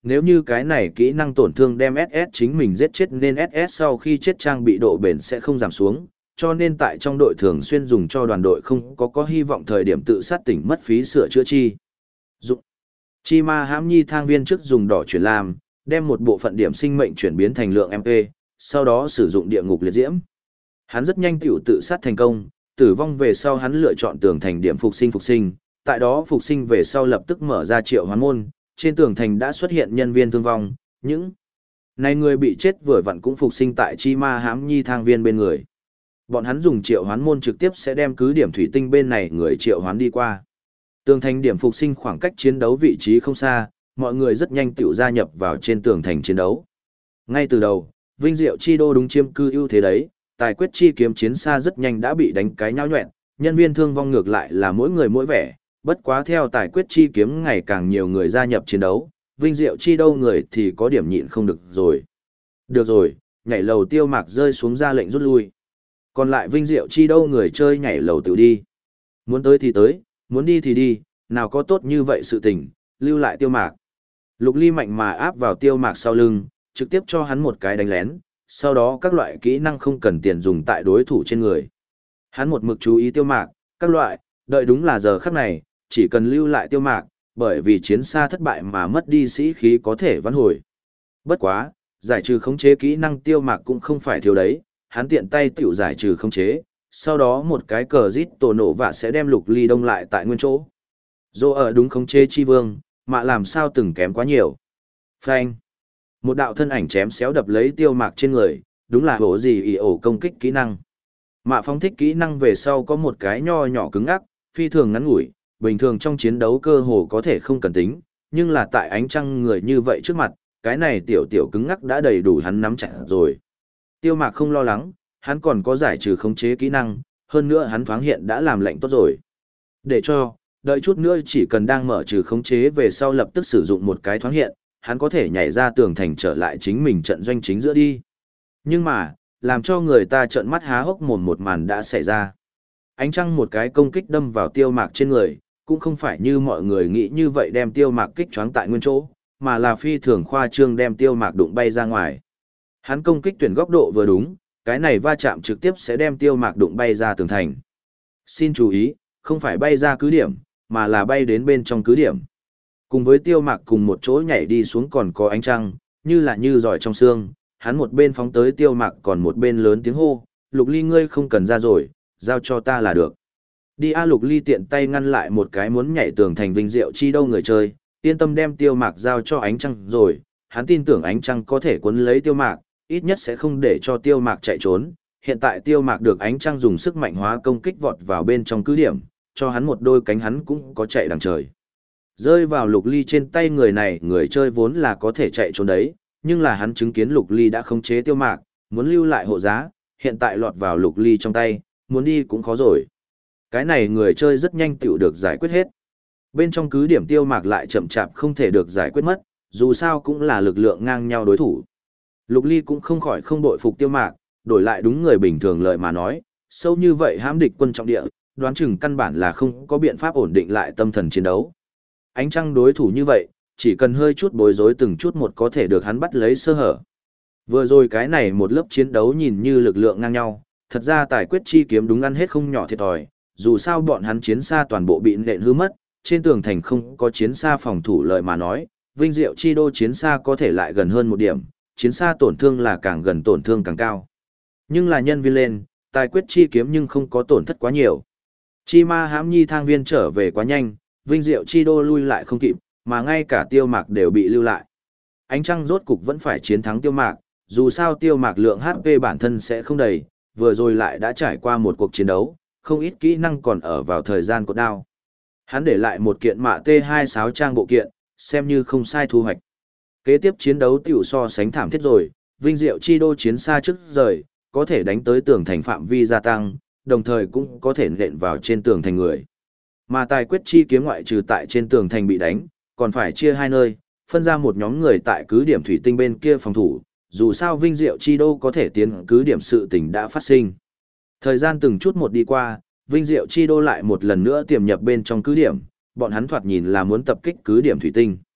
nếu như cái này kỹ năng tổn thương đem SS chính mình giết chết nên SS sau khi chết trang bị độ bền sẽ không giảm xuống, cho nên tại trong đội thường xuyên dùng cho đoàn đội không có hy vọng thời điểm tự sát tỉnh mất phí sửa chữa chi. Dụng. Chi ma hãm nhi thang viên trước dùng đỏ chuyển làm, đem một bộ phận điểm sinh mệnh chuyển biến thành lượng MP, sau đó sử dụng địa ngục liệt diễm. Hắn rất nhanh tiểu tự sát thành công, tử vong về sau hắn lựa chọn tường thành điểm phục sinh, tại đó phục sinh về sau lập tức mở ra triệu hoán môn, trên tường thành đã xuất hiện nhân viên thương vong, những này người bị chết vừa vặn cũng phục sinh tại chi ma hãm nhi thang viên bên người. Bọn hắn dùng triệu hoán môn trực tiếp sẽ đem cứ điểm thủy tinh bên này người triệu hoán đi qua. Tường thành điểm phục sinh khoảng cách chiến đấu vị trí không xa, mọi người rất nhanh tiểu gia nhập vào trên tường thành chiến đấu. Ngay từ đầu, Vinh Diệu Chi Đô đúng chiêm cư ưu thế đấy, tài quyết chi kiếm chiến xa rất nhanh đã bị đánh cái nhão nhoẹn, nhân viên thương vong ngược lại là mỗi người mỗi vẻ, bất quá theo tài quyết chi kiếm ngày càng nhiều người gia nhập chiến đấu, Vinh Diệu Chi Đô người thì có điểm nhịn không được rồi. Được rồi, nhảy lầu Tiêu Mạc rơi xuống ra lệnh rút lui. Còn lại Vinh Diệu Chi Đô người chơi nhảy lầu tự đi. Muốn tới thì tới, muốn đi thì đi, nào có tốt như vậy sự tình, lưu lại Tiêu Mạc. Lục Ly mạnh mà áp vào Tiêu Mạc sau lưng, trực tiếp cho hắn một cái đánh lén, sau đó các loại kỹ năng không cần tiền dùng tại đối thủ trên người. Hắn một mực chú ý Tiêu Mạc, các loại, đợi đúng là giờ khắc này, chỉ cần lưu lại Tiêu Mạc, bởi vì chiến xa thất bại mà mất đi sĩ khí có thể vãn hồi. Bất quá, giải trừ khống chế kỹ năng Tiêu Mạc cũng không phải thiếu đấy, hắn tiện tay tiểu giải trừ khống chế, sau đó một cái cờ rít tổ nổ và sẽ đem Lục Ly đông lại tại nguyên chỗ. Dô ở đúng khống chế chi vương, mà làm sao từng kém quá nhiều. Phanh. Một đạo thân ảnh chém xéo đập lấy Tiêu Mạc trên người, đúng là hổ gì ỉ ổ công kích kỹ năng. Mạ phóng thích kỹ năng về sau có một cái nho nhỏ cứng ngắc, phi thường ngắn ngủi, bình thường trong chiến đấu cơ hồ có thể không cần tính, nhưng là tại ánh trăng người như vậy trước mặt, cái này tiểu tiểu cứng ngắc đã đầy đủ hắn nắm chặt rồi. Tiêu Mạc không lo lắng, hắn còn có giải trừ khống chế kỹ năng, hơn nữa hắn thoáng hiện đã làm lệnh tốt rồi. Để cho, đợi chút nữa chỉ cần đang mở trừ khống chế về sau lập tức sử dụng một cái thoáng hiện, hắn có thể nhảy ra tường thành trở lại chính mình trận doanh chính giữa đi. Nhưng mà, làm cho người ta trợn mắt há hốc mồm một màn đã xảy ra. Ánh trăng một cái công kích đâm vào Tiêu Mạc trên người, cũng không phải như mọi người nghĩ như vậy đem Tiêu Mạc kích choáng tại nguyên chỗ, mà là phi thường khoa trương đem Tiêu Mạc đụng bay ra ngoài. Hắn công kích tuyển góc độ vừa đúng, cái này va chạm trực tiếp sẽ đem Tiêu Mạc đụng bay ra tường thành. Xin chú ý, không phải bay ra cứ điểm, mà là bay đến bên trong cứ điểm. Cùng với Tiêu Mạc cùng một chỗ nhảy đi xuống còn có ánh trăng, như là như giỏi trong xương, hắn một bên phóng tới Tiêu Mạc còn một bên lớn tiếng hô, Lục Ly ngươi không cần ra rồi, giao cho ta là được. Đi a Lục Ly tiện tay ngăn lại một cái muốn nhảy tường thành Vinh Diệu Chi Đô người chơi, yên tâm đem Tiêu Mạc giao cho ánh trăng rồi, hắn tin tưởng ánh trăng có thể cuốn lấy Tiêu Mạc, ít nhất sẽ không để cho Tiêu Mạc chạy trốn. Hiện tại Tiêu Mạc được ánh trăng dùng sức mạnh hóa công kích vọt vào bên trong cứ điểm, cho hắn một đôi cánh hắn cũng có chạy đằng trời. Rơi vào Lục Ly trên tay người này, người chơi vốn là có thể chạy trốn đấy, nhưng là hắn chứng kiến Lục Ly đã khống chế Tiêu Mạc, muốn lưu lại hộ giá, hiện tại lọt vào Lục Ly trong tay, muốn đi cũng khó rồi. Cái này người chơi rất nhanh tiểu được giải quyết hết. Bên trong cứ điểm Tiêu Mạc lại chậm chạp không thể được giải quyết mất, dù sao cũng là lực lượng ngang nhau đối thủ. Lục Ly cũng không khỏi không bội phục Tiêu Mạc, đổi lại đúng người bình thường lời mà nói, sâu như vậy hãm địch quân trọng địa, đoán chừng căn bản là không có biện pháp ổn định lại tâm thần chiến đấu. Ánh trăng đối thủ như vậy, chỉ cần hơi chút bối rối từng chút một có thể được hắn bắt lấy sơ hở. Vừa rồi cái này một lớp chiến đấu nhìn như lực lượng ngang nhau, thật ra tài quyết chi kiếm đúng ăn hết không nhỏ thiệt thòi, dù sao bọn hắn chiến xa toàn bộ bị nện hư mất, trên tường thành không có chiến xa phòng thủ lợi mà nói, Vinh Diệu Chi Đô chiến xa có thể lại gần hơn một điểm, chiến xa tổn thương là càng gần tổn thương càng cao. Nhưng là nhân viên lên, tài quyết chi kiếm nhưng không có tổn thất quá nhiều. Chi ma hãm nhi thang viên trở về quá nhanh, Vinh Diệu Chi Đô lui lại không kịp, mà ngay cả Tiêu Mạc đều bị lưu lại. Ánh trăng rốt cục vẫn phải chiến thắng Tiêu Mạc, dù sao Tiêu Mạc lượng HP bản thân sẽ không đầy, vừa rồi lại đã trải qua một cuộc chiến đấu, không ít kỹ năng còn ở vào thời gian cột đao. Hắn để lại một kiện mạ T26 trang bộ kiện, xem như không sai thu hoạch. Kế tiếp chiến đấu tiểu so sánh thảm thiết rồi, Vinh Diệu Chi Đô chiến xa trước rời, có thể đánh tới tường thành phạm vi gia tăng, đồng thời cũng có thể nện vào trên tường thành người. Mà tài quyết chi kiếm ngoại trừ tại trên tường thành bị đánh, còn phải chia hai nơi, phân ra một nhóm người tại cứ điểm thủy tinh bên kia phòng thủ, dù sao Vinh Diệu Chi Đô có thể tiến cứ điểm sự tình đã phát sinh. Thời gian từng chút một đi qua, Vinh Diệu Chi Đô lại một lần nữa tiềm nhập bên trong cứ điểm, bọn hắn thoạt nhìn là muốn tập kích cứ điểm thủy tinh.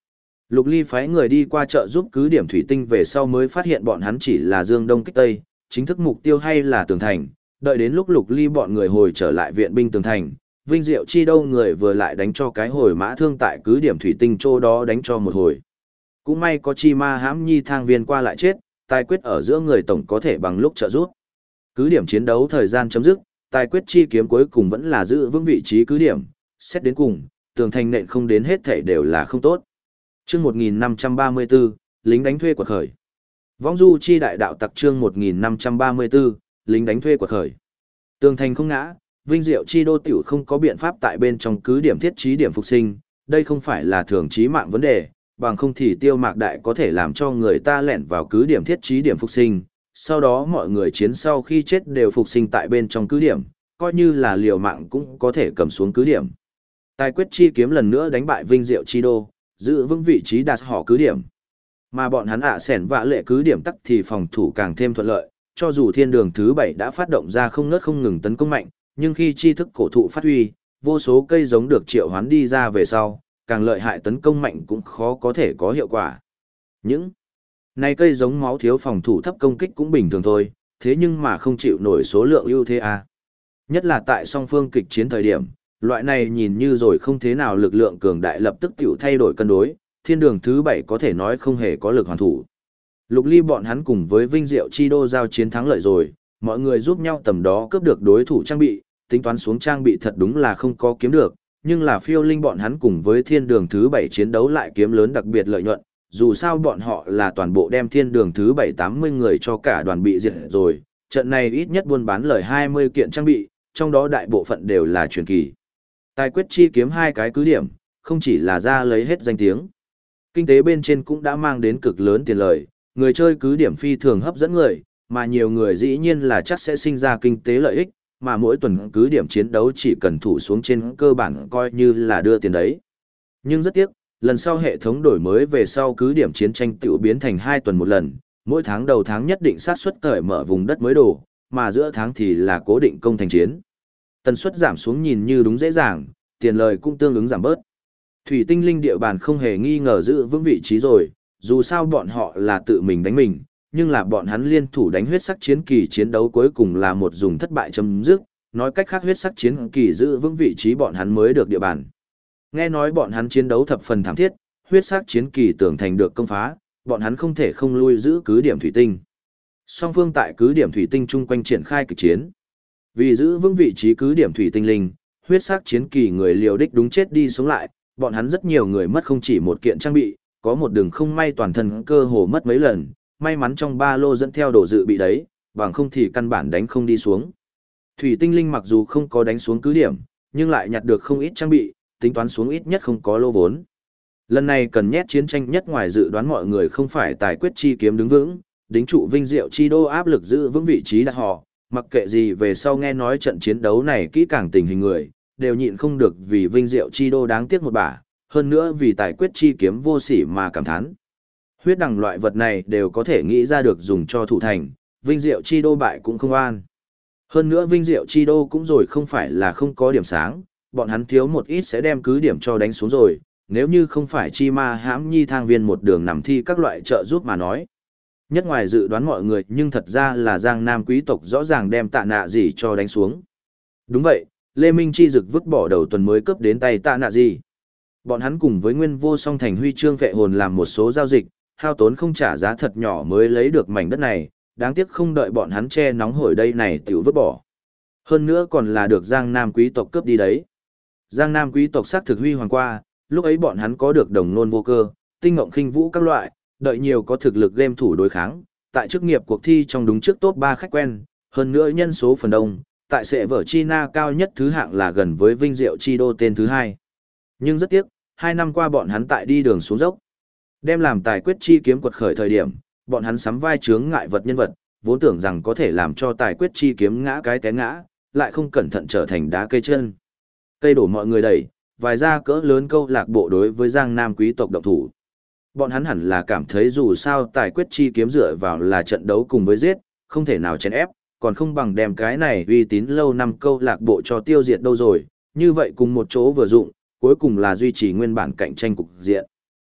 Lục Ly phái người đi qua chợ giúp cứ điểm thủy tinh về sau mới phát hiện bọn hắn chỉ là dương đông kích tây, chính thức mục tiêu hay là tường thành, đợi đến lúc Lục Ly bọn người hồi trở lại viện binh tường thành, Vinh Diệu Chi đâu người vừa lại đánh cho cái hồi mã thương tại cứ điểm thủy tinh chỗ đó đánh cho một hồi. Cũng may có Chi Ma Hãm Nhi thang viên qua lại chết, tài quyết ở giữa người tổng có thể bằng lúc trợ giúp. Cứ điểm chiến đấu thời gian chấm dứt, tài quyết chi kiếm cuối cùng vẫn là giữ vững vị trí cứ điểm, xét đến cùng, tường thành nện không đến hết thảy đều là không tốt. Chương 1534, lính đánh thuê quật khởi. Vong du chi đại đạo tặc chương 1534, lính đánh thuê quật khởi. Tường thành không ngã, Vinh Diệu chi đô tiểu không có biện pháp tại bên trong cứ điểm thiết trí điểm phục sinh, đây không phải là thường chí mạng vấn đề, bằng không thì Tiêu Mạc Đại có thể làm cho người ta lẻn vào cứ điểm thiết trí điểm phục sinh, sau đó mọi người chiến sau khi chết đều phục sinh tại bên trong cứ điểm, coi như là liều mạng cũng có thể cầm xuống cứ điểm. Tài quyết chi kiếm lần nữa đánh bại Vinh Diệu chi đô, giữ vững vị trí đạt họ cứ điểm. Mà bọn hắn sẻn vạ lệ cứ điểm tắc thì phòng thủ càng thêm thuận lợi, cho dù thiên đường thứ 7 đã phát động ra không ngớt không ngừng tấn công mạnh, nhưng khi chi thức cổ thụ phát huy, vô số cây giống được triệu hoán đi ra về sau, càng lợi hại tấn công mạnh cũng khó có thể có hiệu quả. Những này cây giống máu thiếu phòng thủ thấp công kích cũng bình thường thôi, thế nhưng mà không chịu nổi số lượng ưu thế à. Nhất là tại song phương kịch chiến thời điểm, loại này nhìn như rồi không thế nào lực lượng cường đại lập tức tiểu thay đổi cân đối, thiên đường thứ 7 có thể nói không hề có lực hoàn thủ. Lục Ly bọn hắn cùng với Vinh Diệu chi đô giao chiến thắng lợi rồi, mọi người giúp nhau tầm đó cướp được đối thủ trang bị, tính toán xuống trang bị thật đúng là không có kiếm được, nhưng là phiêu linh bọn hắn cùng với thiên đường thứ 7 chiến đấu lại kiếm lớn đặc biệt lợi nhuận, dù sao bọn họ là toàn bộ đem thiên đường thứ 7 80 người cho cả đoàn bị diệt rồi, trận này ít nhất buôn bán lời 20 kiện trang bị, trong đó đại bộ phận đều là truyền kỳ. Tài quyết chi kiếm hai cái cứ điểm, không chỉ là ra lấy hết danh tiếng. Kinh tế bên trên cũng đã mang đến cực lớn tiền lời, người chơi cứ điểm phi thường hấp dẫn người, mà nhiều người dĩ nhiên là chắc sẽ sinh ra kinh tế lợi ích, mà mỗi tuần cứ điểm chiến đấu chỉ cần thủ xuống trên cơ bản coi như là đưa tiền đấy. Nhưng rất tiếc, lần sau hệ thống đổi mới về sau cứ điểm chiến tranh tự biến thành 2 tuần một lần, mỗi tháng đầu tháng nhất định sát suất cởi mở vùng đất mới đổ, mà giữa tháng thì là cố định công thành chiến. Tần suất giảm xuống nhìn như đúng dễ dàng, tiền lời cũng tương ứng giảm bớt. Thủy tinh linh địa bàn không hề nghi ngờ giữ vững vị trí rồi, dù sao bọn họ là tự mình đánh mình, nhưng là bọn hắn liên thủ đánh huyết sắc chiến kỳ chiến đấu cuối cùng là một dùng thất bại chấm dứt, nói cách khác huyết sắc chiến kỳ giữ vững vị trí bọn hắn mới được địa bàn. Nghe nói bọn hắn chiến đấu thập phần thảm thiết, huyết sắc chiến kỳ tưởng thành được công phá, bọn hắn không thể không lui giữ cứ điểm thủy tinh. Song phương tại cứ điểm thủy tinh chung quanh triển khai kịch chiến. Vì giữ vững vị trí cứ điểm thủy tinh linh, huyết sắc chiến kỳ người liều đích đúng chết đi sống lại, bọn hắn rất nhiều người mất không chỉ một kiện trang bị, có một đường không may toàn thân cơ hồ mất mấy lần, may mắn trong ba lô dẫn theo đồ dự bị đấy, bằng không thì căn bản đánh không đi xuống. Thủy tinh linh mặc dù không có đánh xuống cứ điểm, nhưng lại nhặt được không ít trang bị, tính toán xuống ít nhất không có lô vốn. Lần này cần nhét chiến tranh nhất ngoài dự đoán mọi người không phải tài quyết chi kiếm đứng vững, đính trụ Vinh Diệu chi đô áp lực giữ vững vị trí đặt họ, mặc kệ gì về sau nghe nói trận chiến đấu này kỹ càng tình hình người, đều nhịn không được vì Vinh Diệu chi đô đáng tiếc một bả, hơn nữa vì tài quyết chi kiếm vô sỉ mà cảm thán. Huyết đằng loại vật này đều có thể nghĩ ra được dùng cho thủ thành, Vinh Diệu chi đô bại cũng không an. Hơn nữa Vinh Diệu chi đô cũng rồi không phải là không có điểm sáng, bọn hắn thiếu một ít sẽ đem cứ điểm cho đánh xuống rồi, nếu như không phải Chi Ma Hãm Nhi thang viên một đường nằm thi các loại trợ giúp mà nói. Nhất ngoài dự đoán mọi người nhưng thật ra là Giang Nam quý tộc rõ ràng đem Tạ Nạ gì cho đánh xuống. Đúng vậy, Lê Minh Chi Dực vứt bỏ đầu tuần mới cướp đến tay Tạ Nạ gì. Bọn hắn cùng với Nguyên Vô Song thành huy chương vệ hồn làm một số giao dịch, hao tốn không trả giá thật nhỏ mới lấy được mảnh đất này, đáng tiếc không đợi bọn hắn che nóng hổi đây này tiểu vứt bỏ. Hơn nữa còn là được Giang Nam quý tộc cướp đi đấy. Giang Nam quý tộc xác thực huy hoàng qua, lúc ấy bọn hắn có được đồng nôn vô cơ, tinh ngộng khinh vũ các loại, đợi nhiều có thực lực game thủ đối kháng, tại chức nghiệp cuộc thi trong đúng trước top 3 khách quen, hơn nữa nhân số phần đông, tại sệ vở China cao nhất thứ hạng là gần với Vinh Diệu chi đô tên thứ 2. Nhưng rất tiếc, 2 năm qua bọn hắn tại đi đường xuống dốc. Đem làm tài quyết chi kiếm quật khởi thời điểm, bọn hắn sắm vai chướng ngại vật nhân vật, vốn tưởng rằng có thể làm cho tài quyết chi kiếm ngã cái té ngã, lại không cẩn thận trở thành đá cây chân. Cây đổ mọi người đẩy, vài ra cỡ lớn câu lạc bộ đối với Giang Nam quý tộc động thủ. Bọn hắn hẳn là cảm thấy dù sao tài quyết chi kiếm dựa vào là trận đấu cùng với giết, không thể nào chèn ép, còn không bằng đem cái này uy tín lâu năm câu lạc bộ cho tiêu diệt đâu rồi, như vậy cùng một chỗ vừa dụng, cuối cùng là duy trì nguyên bản cạnh tranh cục diện.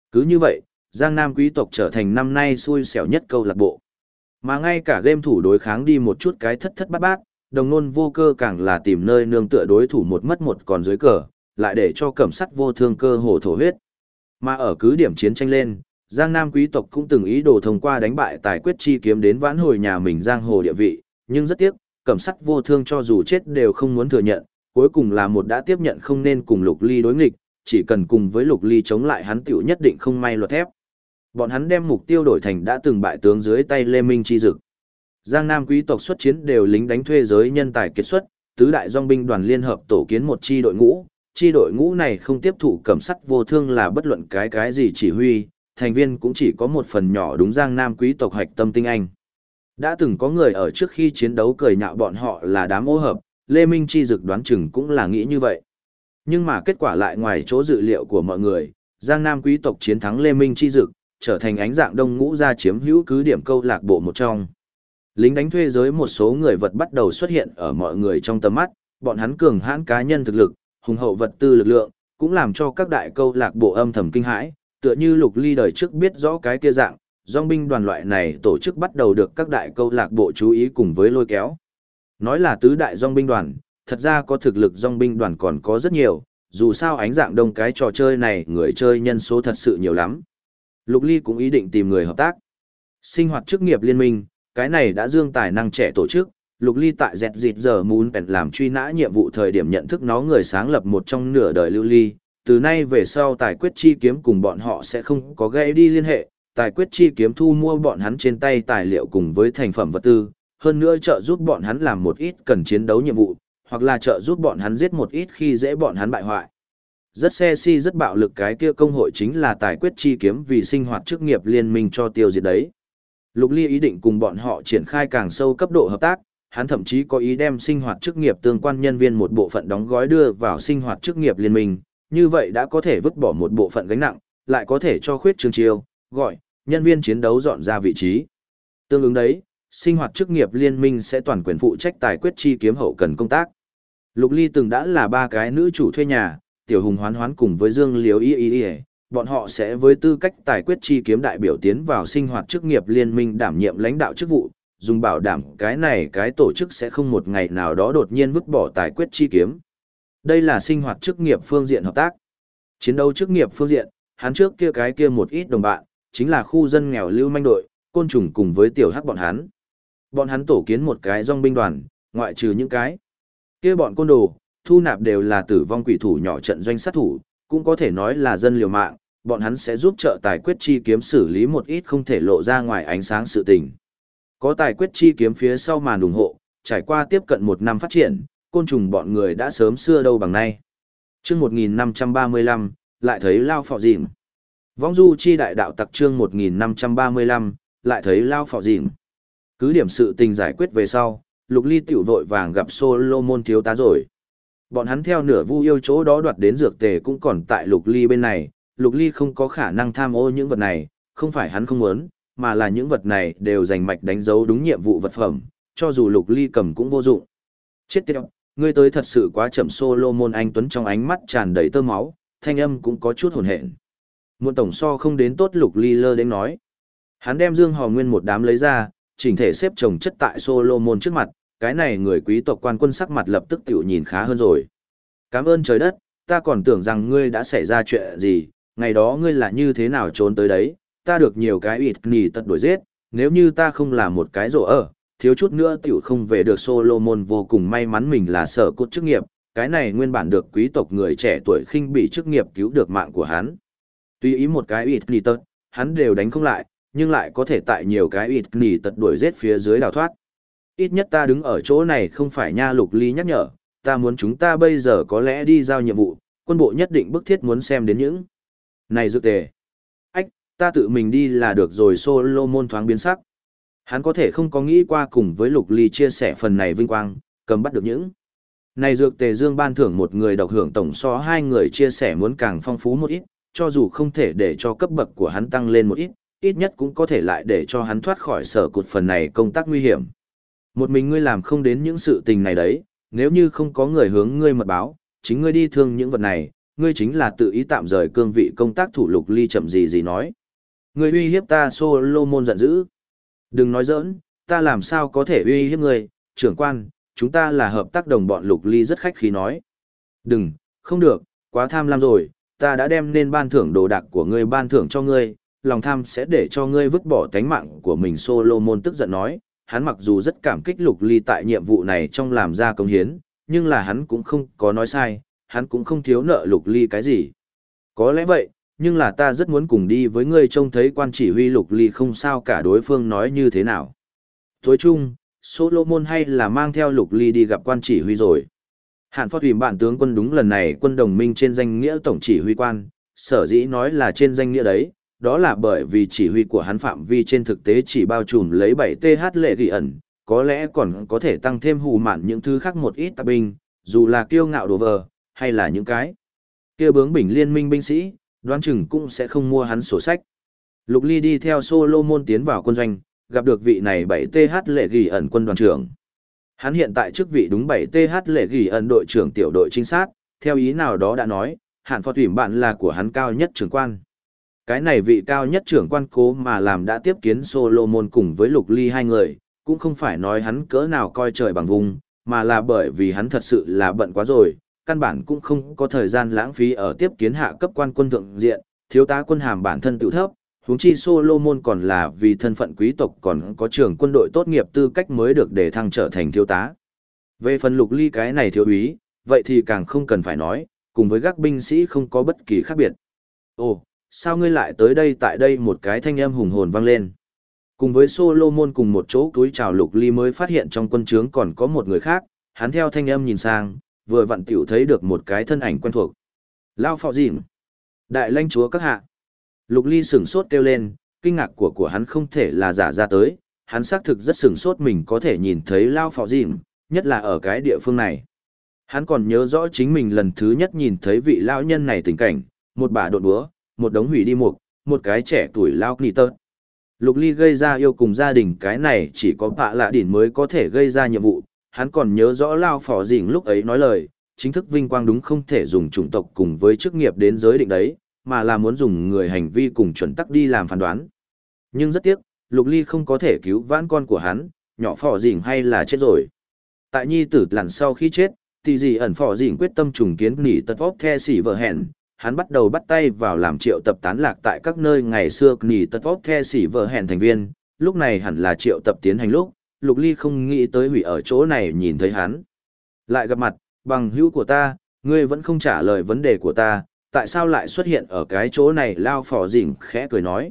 Cứ như vậy, Giang Nam quý tộc trở thành năm nay xui xẻo nhất câu lạc bộ. Mà ngay cả game thủ đối kháng đi một chút cái thất thất bát bát, đồng nôn vô cơ càng là tìm nơi nương tựa đối thủ một mất một còn dưới cờ, lại để cho cẩm sắt vô thương cơ hồ thổ huyết. Mà ở cứ điểm chiến tranh lên, Giang Nam quý tộc cũng từng ý đồ thông qua đánh bại tài quyết chi kiếm đến vãn hồi nhà mình giang hồ địa vị, nhưng rất tiếc, cẩm sắt vô thương cho dù chết đều không muốn thừa nhận, cuối cùng là một đã tiếp nhận không nên cùng Lục Ly đối nghịch, chỉ cần cùng với Lục Ly chống lại hắn tiểu nhất định không may luật thép. Bọn hắn đem mục tiêu đổi thành đã từng bại tướng dưới tay Lê Minh Chi Dực. Giang Nam quý tộc xuất chiến đều lính đánh thuê giới nhân tài kiệt xuất, tứ đại dòng binh đoàn liên hợp tổ kiến một chi đội ngũ này không tiếp thụ cẩm sắt vô thương là bất luận cái gì chỉ huy, thành viên cũng chỉ có một phần nhỏ đúng Giang Nam quý tộc hạch tâm tinh anh. Đã từng có người ở trước khi chiến đấu cười nhạo bọn họ là đám ô hợp, Lê Minh Chi Dực đoán chừng cũng là nghĩ như vậy. Nhưng mà kết quả lại ngoài chỗ dự liệu của mọi người, Giang Nam quý tộc chiến thắng Lê Minh Chi Dực, trở thành ánh dạng đông ngũ gia chiếm hữu cứ điểm câu lạc bộ một trong. Lính đánh thuê giới một số người vật bắt đầu xuất hiện ở mọi người trong tầm mắt, bọn hắn cường hãn cá nhân thực lực, hùng hậu vật tư lực lượng, cũng làm cho các đại câu lạc bộ âm thầm kinh hãi, tựa như Lục Ly đời trước biết rõ cái kia dạng, dòng binh đoàn loại này tổ chức bắt đầu được các đại câu lạc bộ chú ý cùng với lôi kéo. Nói là tứ đại dòng binh đoàn, thật ra có thực lực dòng binh đoàn còn có rất nhiều, dù sao ánh dạng đông cái trò chơi này người chơi nhân số thật sự nhiều lắm. Lục Ly cũng ý định tìm người hợp tác. Sinh hoạt chức nghiệp liên minh, cái này đã dương tài năng trẻ tổ chức, Lục Ly tại dẹt dịt giờ muốn bèn làm truy nã nhiệm vụ thời điểm nhận thức nó người sáng lập một trong nửa đời Lưu Ly, từ nay về sau tài quyết chi kiếm cùng bọn họ sẽ không có gây đi liên hệ, tài quyết chi kiếm thu mua bọn hắn trên tay tài liệu cùng với thành phẩm vật tư, hơn nữa trợ giúp bọn hắn làm một ít cần chiến đấu nhiệm vụ, hoặc là trợ giúp bọn hắn giết một ít khi dễ bọn hắn bại hoại. Rất xe si rất bạo lực cái kia công hội chính là tài quyết chi kiếm vì sinh hoạt chức nghiệp liên minh cho tiêu diệt đấy. Lục Ly ý định cùng bọn họ triển khai càng sâu cấp độ hợp tác, hắn thậm chí có ý đem sinh hoạt chức nghiệp tương quan nhân viên một bộ phận đóng gói đưa vào sinh hoạt chức nghiệp liên minh, như vậy đã có thể vứt bỏ một bộ phận gánh nặng, lại có thể cho khuyết trường chiêu, gọi, nhân viên chiến đấu dọn ra vị trí. Tương ứng đấy, sinh hoạt chức nghiệp liên minh sẽ toàn quyền phụ trách tài quyết chi kiếm hậu cần công tác. Lục Ly từng đã là 3 cái nữ chủ thuê nhà, Tiểu Hùng Hoán Hoán cùng với Dương Liếu Y, bọn họ sẽ với tư cách tài quyết chi kiếm đại biểu tiến vào sinh hoạt chức nghiệp liên minh đảm nhiệm lãnh đạo chức vụ, dùng bảo đảm cái tổ chức sẽ không một ngày nào đó đột nhiên vứt bỏ tài quyết chi kiếm. Đây là sinh hoạt chức nghiệp phương diện hợp tác. Chiến đấu chức nghiệp phương diện, hắn trước kia một ít đồng bạn, chính là khu dân nghèo lưu manh đội, côn trùng cùng với tiểu hắc bọn hắn. Bọn hắn tổ kiến một cái dòng binh đoàn, ngoại trừ những cái kia bọn côn đồ, thu nạp đều là tử vong quỷ thủ nhỏ trận doanh sát thủ, cũng có thể nói là dân liều mạng, bọn hắn sẽ giúp trợ tài quyết chi kiếm xử lý một ít không thể lộ ra ngoài ánh sáng sự tình. Có tài quyết chi kiếm phía sau màn ủng hộ, trải qua tiếp cận 1 năm phát triển, côn trùng bọn người đã sớm xưa đâu bằng nay. Chương 1535, lại thấy Lao Phọ Dìm. Vong du chi đại đạo tặc chương 1535, lại thấy Lao Phọ Dìm. Cứ điểm sự tình giải quyết về sau, Lục Ly tiểu vội vàng gặp Solomon thiếu tá rồi. Bọn hắn theo nửa vu yêu chỗ đó đoạt đến dược tề cũng còn tại Lục Ly bên này, Lục Ly không có khả năng tham ô những vật này, không phải hắn không muốn, mà là những vật này đều dành mạch đánh dấu đúng nhiệm vụ vật phẩm, cho dù Lục Ly cầm cũng vô dụng. Chết tiệt, ngươi tới thật sự quá chậm. Solomon anh tuấn trong ánh mắt tràn đầy tơ máu, thanh âm cũng có chút hồn hển. Muộn tổng so không đến tốt. Lục Ly lơ đến nói. Hắn đem dương hò nguyên một đám lấy ra, chỉnh thể xếp chồng chất tại Solomon trước mặt, cái này người quý tộc quan quân sắc mặt lập tức tiểu nhìn khá hơn rồi. Cảm ơn trời đất, ta còn tưởng rằng ngươi đã xảy ra chuyện gì, ngày đó ngươi là như thế nào trốn tới đấy, ta được nhiều cái ịt nỉ tật đuổi giết, nếu như ta không là một cái rổ ở, thiếu chút nữa tiểu không về được. Solomon vô cùng may mắn mình là sở cốt chức nghiệp, cái này nguyên bản được quý tộc người trẻ tuổi khinh bị chức nghiệp cứu được mạng của hắn. Tuy ý một cái ịt nỉ tật, hắn đều đánh không lại, nhưng lại có thể tại nhiều cái ịt nỉ tật đuổi giết phía dưới đào thoát. Ít nhất ta đứng ở chỗ này không phải nha. Lục Ly nhắc nhở, ta muốn chúng ta bây giờ có lẽ đi giao nhiệm vụ, quân bộ nhất định bức thiết muốn xem đến những này dược tề. Ách, ta tự mình đi là được rồi. Solomon thoáng biến sắc. Hắn có thể không có nghĩ qua cùng với Lục Ly chia sẻ phần này vinh quang, cầm bắt được những này dược tề dương ban thưởng một người độc hưởng tổng so 2 người chia sẻ muốn càng phong phú một ít, cho dù không thể để cho cấp bậc của hắn tăng lên một ít, ít nhất cũng có thể lại để cho hắn thoát khỏi sở cụt phần này công tác nguy hiểm. Một mình ngươi làm không đến những sự tình này đấy, nếu như không có người hướng ngươi mật báo, chính ngươi đi thương những vật này, ngươi chính là tự ý tạm rời cương vị công tác thủ Lục Ly chậm gì nói. Ngươi uy hiếp ta Solomon giận dữ. Đừng nói giỡn, ta làm sao có thể uy hiếp ngươi, trưởng quan, chúng ta là hợp tác đồng bọn Lục Ly rất khách khí nói. Đừng, không được, quá tham lam rồi, ta đã đem nên ban thưởng đồ đạc của ngươi ban thưởng cho ngươi, lòng tham sẽ để cho ngươi vứt bỏ tánh mạng của mình Solomon tức giận nói, hắn mặc dù rất cảm kích Lục Ly tại nhiệm vụ này trong làm ra công hiến, nhưng là hắn cũng không có nói sai, hắn cũng không thiếu nợ Lục Ly cái gì. Có lẽ vậy, nhưng là ta rất muốn cùng đi với ngươi trông thấy quan chỉ huy Lục Ly không sao cả đối phương nói như thế nào. Tối chung, Solomon hay là mang theo Lục Ly đi gặp quan chỉ huy rồi. Hàn Phó Thủy bản tướng quân đúng lần này quân đồng minh trên danh nghĩa tổng chỉ huy quan, sở dĩ nói là trên danh nghĩa đấy, đó là bởi vì chỉ huy của hắn phạm vi trên thực tế chỉ bao trùm lấy 7TH lệ ghi ẩn, có lẽ còn có thể tăng thêm hù mạn những thứ khác một ít tạp binh, dù là kiêu ngạo đồ vờ, hay là những cái kia bướng bỉnh liên minh binh sĩ, đoán chừng cũng sẽ không mua hắn sổ sách. Lục Ly đi theo Solomon tiến vào quân doanh, gặp được vị này 7TH lệ ghi ẩn quân đoàn trưởng. Hắn hiện tại chức vị đúng 7TH lệ ghi ẩn đội trưởng tiểu đội trinh sát, theo ý nào đó đã nói, Hàn Phó Thủy bạn là của hắn cao nhất trưởng quan. Cái này vị cao nhất trưởng quan cố mà làm đã tiếp kiến Solomon cùng với Lục Ly hai người, cũng không phải nói hắn cỡ nào coi trời bằng vùng, mà là bởi vì hắn thật sự là bận quá rồi, căn bản cũng không có thời gian lãng phí ở tiếp kiến hạ cấp quan quân thượng diện, thiếu tá quân hàm bản thân tự thấp, huống chi Solomon còn là vì thân phận quý tộc còn có trưởng quân đội tốt nghiệp tư cách mới được để thăng trở thành thiếu tá. Về phần Lục Ly cái này thiếu úy, vậy thì càng không cần phải nói, cùng với các binh sĩ không có bất kỳ khác biệt. Ồ, sao ngươi lại tới đây tại đây một cái thanh âm hùng hồn vang lên. Cùng với Solomon cùng một chỗ túi chào Lục Ly mới phát hiện trong quân trướng còn có một người khác, hắn theo thanh âm nhìn sang, vừa vặn tiểu thấy được một cái thân ảnh quen thuộc. Lao Phò Dìm. Đại lãnh chúa các hạ. Lục Ly sửng sốt kêu lên, kinh ngạc của hắn không thể là giả ra tới, hắn xác thực rất sửng sốt mình có thể nhìn thấy Lao Phò Dìm, nhất là ở cái địa phương này. Hắn còn nhớ rõ chính mình lần thứ nhất nhìn thấy vị lão nhân này tình cảnh, một bả đột búa, một đống hủy đi mục, một cái trẻ tuổi lao nị tớt. Lục Ly gây ra yêu cùng gia đình cái này chỉ có bạ lạ đỉnh mới có thể gây ra nhiệm vụ, hắn còn nhớ rõ Lao Phò Dình lúc ấy nói lời, chính thức vinh quang đúng không thể dùng chủng tộc cùng với chức nghiệp đến giới định đấy, mà là muốn dùng người hành vi cùng chuẩn tắc đi làm phán đoán. Nhưng rất tiếc, Lục Ly không có thể cứu vãn con của hắn, nhỏ Phò Dình hay là chết rồi. Tại nhi tử lặn sau khi chết, thì gì ẩn Phò Dình quyết tâm trùng kiến nỉ tật vóc the xỉ vợ hẹn, hắn bắt đầu bắt tay vào làm triệu tập tán lạc tại các nơi ngày xưa nỉ tật vóc the xỉ vợ hẹn thành viên, lúc này hẳn là triệu tập tiến hành lúc, Lục Ly không nghĩ tới hủy ở chỗ này nhìn thấy hắn. Lại gặp mặt, bằng hữu của ta, ngươi vẫn không trả lời vấn đề của ta, tại sao lại xuất hiện ở cái chỗ này? Lao Phò Dình khẽ cười nói.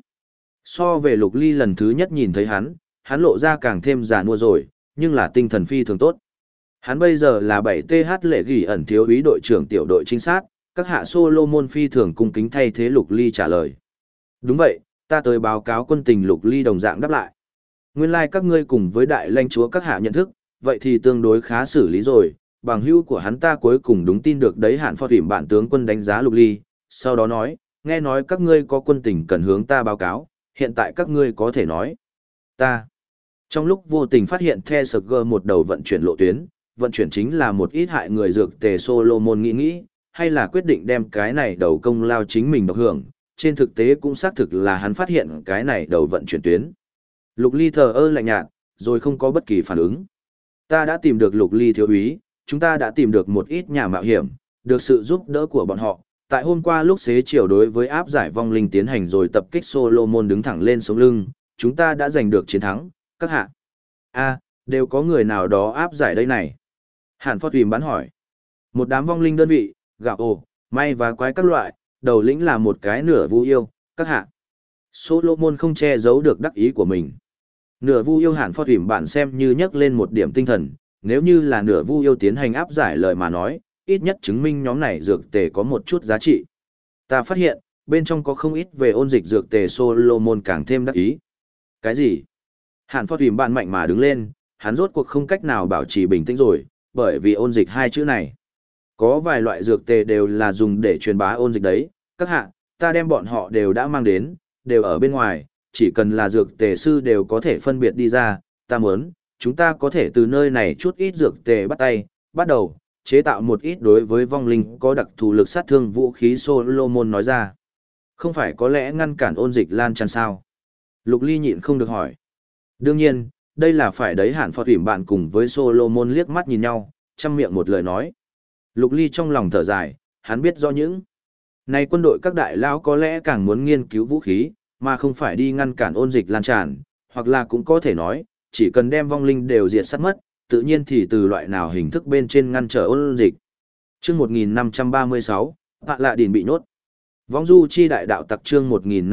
So về Lục Ly lần thứ nhất nhìn thấy hắn lộ ra càng thêm già nua rồi, nhưng là tinh thần phi thường tốt. Hắn bây giờ là 7TH lệ gỉ ẩn thiếu úy đội trưởng tiểu đội trinh sát, các hạ Solomon phi thường cung kính thay thế Lục Ly trả lời. Đúng vậy, ta tới báo cáo quân tình. Lục Ly đồng dạng đáp lại. Nguyên lai các ngươi cùng với đại lãnh chúa các hạ nhận thức, vậy thì tương đối khá xử lý rồi, bằng hữu của hắn ta cuối cùng đúng tin được đấy. Hạn Phó Thủy bản tướng quân đánh giá Lục Ly, sau đó nói, nghe nói các ngươi có quân tình cần hướng ta báo cáo, hiện tại các ngươi có thể nói. Ta. Trong lúc vô tình phát hiện The Sg một đầu vận chuyển lộ tuyến, vận chuyển chính là một ít hại người dược tề. Solomon nghĩ, hay là quyết định đem cái này đầu công lao chính mình độc hưởng, trên thực tế cũng xác thực là hắn phát hiện cái này đầu vận chuyển tuyến. Lục Ly thờ ơ lạnh nhạt, rồi không có bất kỳ phản ứng. Ta đã tìm được Lục Ly thiếu úy, chúng ta đã tìm được một ít nhà mạo hiểm, được sự giúp đỡ của bọn họ. Tại hôm qua lúc xế chiều đối với áp giải vong linh tiến hành rồi tập kích. Solomon đứng thẳng lên sống lưng, chúng ta đã giành được chiến thắng, các hạ. Đều có người nào đó áp giải đây này? Hàn Phó Thủy bán hỏi. Một đám vong linh đơn vị, gạo ồ, may và quái các loại, đầu lĩnh là một cái nửa vu yêu, các hạ. Solomon không che giấu được đắc ý của mình. Nửa vu yêu. Hàn Phó Thủy bản xem như nhắc lên một điểm tinh thần, nếu như là nửa vu yêu tiến hành áp giải lời mà nói, ít nhất chứng minh nhóm này dược tề có một chút giá trị. Ta phát hiện, bên trong có không ít về ôn dịch dược tề. Solomon càng thêm đắc ý. Cái gì? Hàn Phó Thủy bản mạnh mà đứng lên, hắn rốt cuộc không cách nào bảo trì bình tĩnh rồi, bởi vì ôn dịch hai chữ này. Có vài loại dược tề đều là dùng để truyền bá ôn dịch đấy, các hạ, ta đem bọn họ đều đã mang đến, đều ở bên ngoài, chỉ cần là dược tề sư đều có thể phân biệt đi ra, ta muốn, chúng ta có thể từ nơi này chút ít dược tề bắt đầu, chế tạo một ít đối với vong linh có đặc thù lực sát thương vũ khí Solomon nói ra. Không phải có lẽ ngăn cản ôn dịch lan tràn sao? Lục Ly nhịn không được hỏi. Đương nhiên, đây là phải đấy Hàn Phật ủy bạn cùng với Solomon liếc mắt nhìn nhau, chăm miệng một lời nói. Lục Ly trong lòng thở dài, hắn biết rõ những này quân đội các đại lão có lẽ càng muốn nghiên cứu vũ khí, mà không phải đi ngăn cản ôn dịch lan tràn, hoặc là cũng có thể nói, chỉ cần đem vong linh đều diệt sát mất, tự nhiên thì từ loại nào hình thức bên trên ngăn trở ôn dịch. Chương 1536, Hạ Lạ Đỉnh bị nhốt. Vong du chi đại đạo tặc chương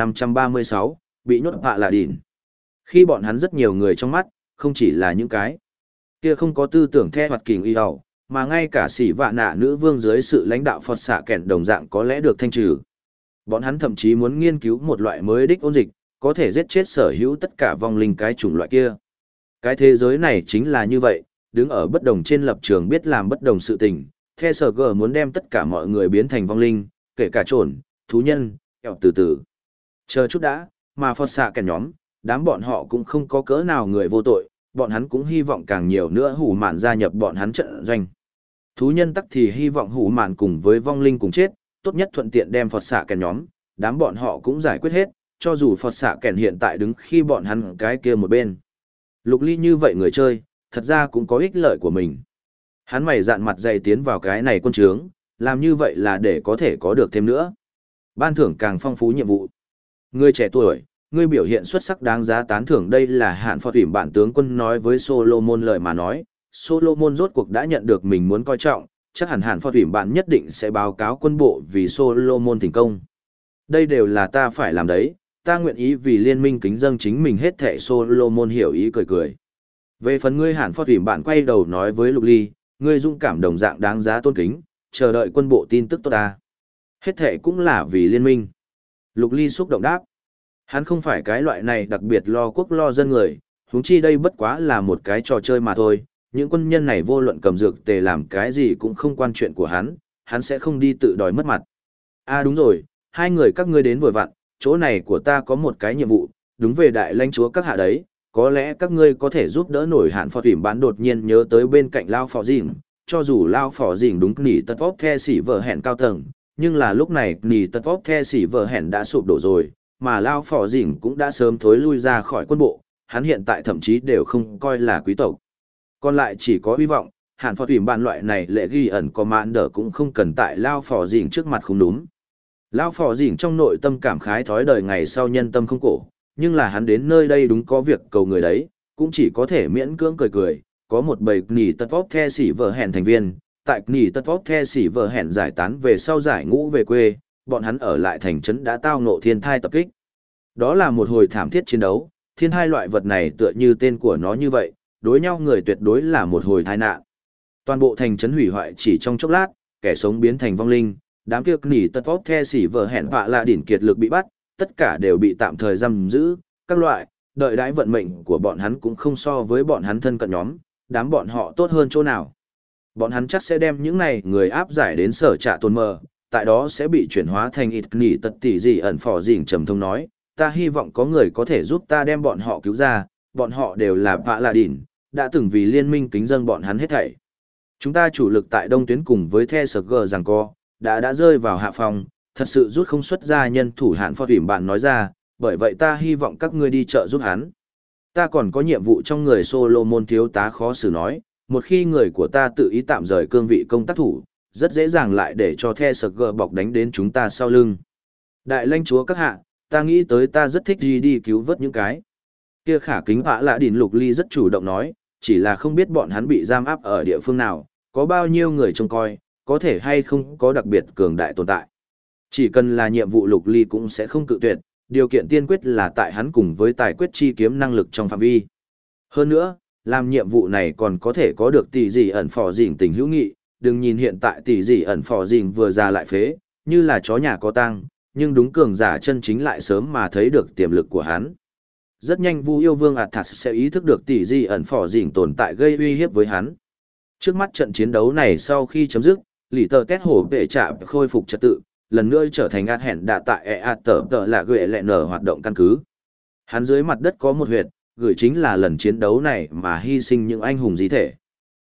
1536, bị nhốt Hạ Lạ Đỉnh. Khi bọn hắn rất nhiều người trong mắt, không chỉ là những cái kia không có tư tưởng theo hoạt kình y hầu, mà ngay cả sĩ vạ nạ nữ vương dưới sự lãnh đạo Phật xạ kẻn đồng dạng có lẽ được thanh trừ. Bọn hắn thậm chí muốn nghiên cứu một loại mới đích ôn dịch, có thể giết chết sở hữu tất cả vong linh cái chủng loại kia. Cái thế giới này chính là như vậy, đứng ở bất đồng trên lập trường biết làm bất đồng sự tình. The Sở G muốn đem tất cả mọi người biến thành vong linh, kể cả trồn, thú nhân, kẹo từ từ. Chờ chút đã, mà Phật xạ kẻn nhóm, đám bọn họ cũng không có cỡ nào người vô tội, bọn hắn cũng hy vọng càng nhiều nữa hủ mạn gia nhập bọn hắn trận doanh. Thú nhân tắc thì hy vọng hủ mạn cùng với vong linh cùng chết, tốt nhất thuận tiện đem Phật xạ kèn nhóm, đám bọn họ cũng giải quyết hết, cho dù Phật xạ kèn hiện tại đứng khi bọn hắn cái kia một bên. Lục Ly như vậy người chơi, thật ra cũng có ích lợi của mình. Hắn mày dạn mặt dày tiến vào cái này quân trướng, làm như vậy là để có thể có được thêm nữa. Ban thưởng càng phong phú nhiệm vụ. Người trẻ tuổi, ngươi biểu hiện xuất sắc đáng giá tán thưởng, đây là Hạn Phật ủy bản tướng quân nói với Solomon lời mà nói. Solomon rốt cuộc đã nhận được mình muốn coi trọng, chắc hẳn Hạn Phật ủy bản nhất định sẽ báo cáo quân bộ vì Solomon thành công. Đây đều là ta phải làm đấy, ta nguyện ý vì liên minh kính dâng chính mình hết thệ. Solomon hiểu ý cười cười. Về phần ngươi Hạn Phật ủy bản quay đầu nói với Lục Ly, ngươi dũng cảm đồng dạng đáng giá tôn kính, chờ đợi quân bộ tin tức tốt ta. Hết thệ cũng là vì liên minh. Lục Ly xúc động đáp. Hắn không phải cái loại này đặc biệt lo quốc lo dân người, huống chi đây bất quá là một cái trò chơi mà thôi. Những quân nhân này vô luận cầm dược tề làm cái gì cũng không quan chuyện của hắn sẽ không đi tự đòi mất mặt. À đúng rồi, hai người các ngươi đến vội vặn, chỗ này của ta có một cái nhiệm vụ, đúng về đại lãnh chúa các hạ đấy, có lẽ các ngươi có thể giúp đỡ nổi Hạn Phật ủy bán. Đột nhiên nhớ tới bên cạnh Lao Phò Dĩnh, cho dù Lao Phò Dĩnh đúng nỉ tật vóc the xỉ vợ hẹn cao tầng, nhưng là lúc này nỉ tật vóc the xỉ vợ hẹn đã sụp đổ rồi, mà Lao Phò Dĩnh cũng đã sớm thối lui ra khỏi quân bộ, hắn hiện tại thậm chí đều không coi là quý tộc. Còn lại chỉ có hy vọng, Hạn Phật ủy ban loại này lệ ghi ẩn có mãn đỡ cũng không cần tại Lao Phò Dĩnh trước mặt không đúng. Lao Phò Dĩnh trong nội tâm cảm khái thói đời ngày sau nhân tâm không cổ, nhưng là hắn đến nơi đây đúng có việc cầu người đấy, cũng chỉ có thể miễn cưỡng cười cười. Có một bầy nỉ tật vóc the xỉ vợ hẹn thành viên, tại nỉ tật vóc the xỉ vợ hẹn giải tán về sau giải ngũ về quê, bọn hắn ở lại thành trấn đã tao ngộ thiên thai tập kích. Đó là một hồi thảm thiết chiến đấu, thiên thai loại vật này tựa như tên của nó như vậy, đối nhau người tuyệt đối là một hồi tai nạn. Toàn bộ thành trấn hủy hoại chỉ trong chốc lát, kẻ sống biến thành vong linh, đám kia nỉ tật vóc the xỉ vợ hẹn Hạ Lạ Đỉnh kiệt lực bị bắt, tất cả đều bị tạm thời giam giữ, các loại, đợi đãi vận mệnh của bọn hắn cũng không so với bọn hắn thân cận nhóm, đám bọn họ tốt hơn chỗ nào. Bọn hắn chắc sẽ đem những này người áp giải đến sở trạ tồn mờ, tại đó sẽ bị chuyển hóa thành ít nỉ tật tỷ gì ẩn phò dình trầm thông nói, ta hy vọng có người có thể giúp ta đem bọn họ cứu ra, bọn họ đều là Hạ Lạ Đỉnh, đã từng vì liên minh kính dâng bọn hắn hết thảy. Chúng ta chủ lực tại đông tuyến cùng với The SG giằng co, đã rơi vào hạ phòng, thật sự rút không xuất ra nhân thủ. Hạn Phật ủy bạn nói ra, bởi vậy ta hy vọng các ngươi đi chợ giúp hắn. Ta còn có nhiệm vụ trong người. Solomon thiếu tá khó xử nói, một khi người của ta tự ý tạm rời cương vị công tác thủ, rất dễ dàng lại để cho The SG bọc đánh đến chúng ta sau lưng. Đại lãnh chúa các hạ, ta nghĩ tới ta rất thích đi cứu vớt những cái kia khả kính. Hạ Lạ Đỉnh Lục Ly rất chủ động nói, chỉ là không biết bọn hắn bị giam áp ở địa phương nào, có bao nhiêu người trông coi, có thể hay không có đặc biệt cường đại tồn tại. Chỉ cần là nhiệm vụ Lục Ly cũng sẽ không cự tuyệt, điều kiện tiên quyết là tại hắn cùng với tài quyết chi kiếm năng lực trong phạm vi. Hơn nữa, làm nhiệm vụ này còn có thể có được tỷ dị ẩn phò dình tình hữu nghị, đừng nhìn hiện tại tỷ dị ẩn phò dình vừa già lại phế, như là chó nhà có tang, nhưng đúng cường giả chân chính lại sớm mà thấy được tiềm lực của hắn. Rất nhanh Vu Yêu Vương Athas sẽ ý thức được tỷ dị ẩn phò dình tồn tại gây uy hiếp với hắn. Trước mắt trận chiến đấu này sau khi chấm dứt, lì tờ tét hổ vệ trạm khôi phục trật tự, lần nữa trở thành ạt hẹn đạ tại tờ là gửi lẹ nở hoạt động căn cứ. Hắn dưới mặt đất có một huyệt, gửi chính là lần chiến đấu này mà hy sinh những anh hùng di thể.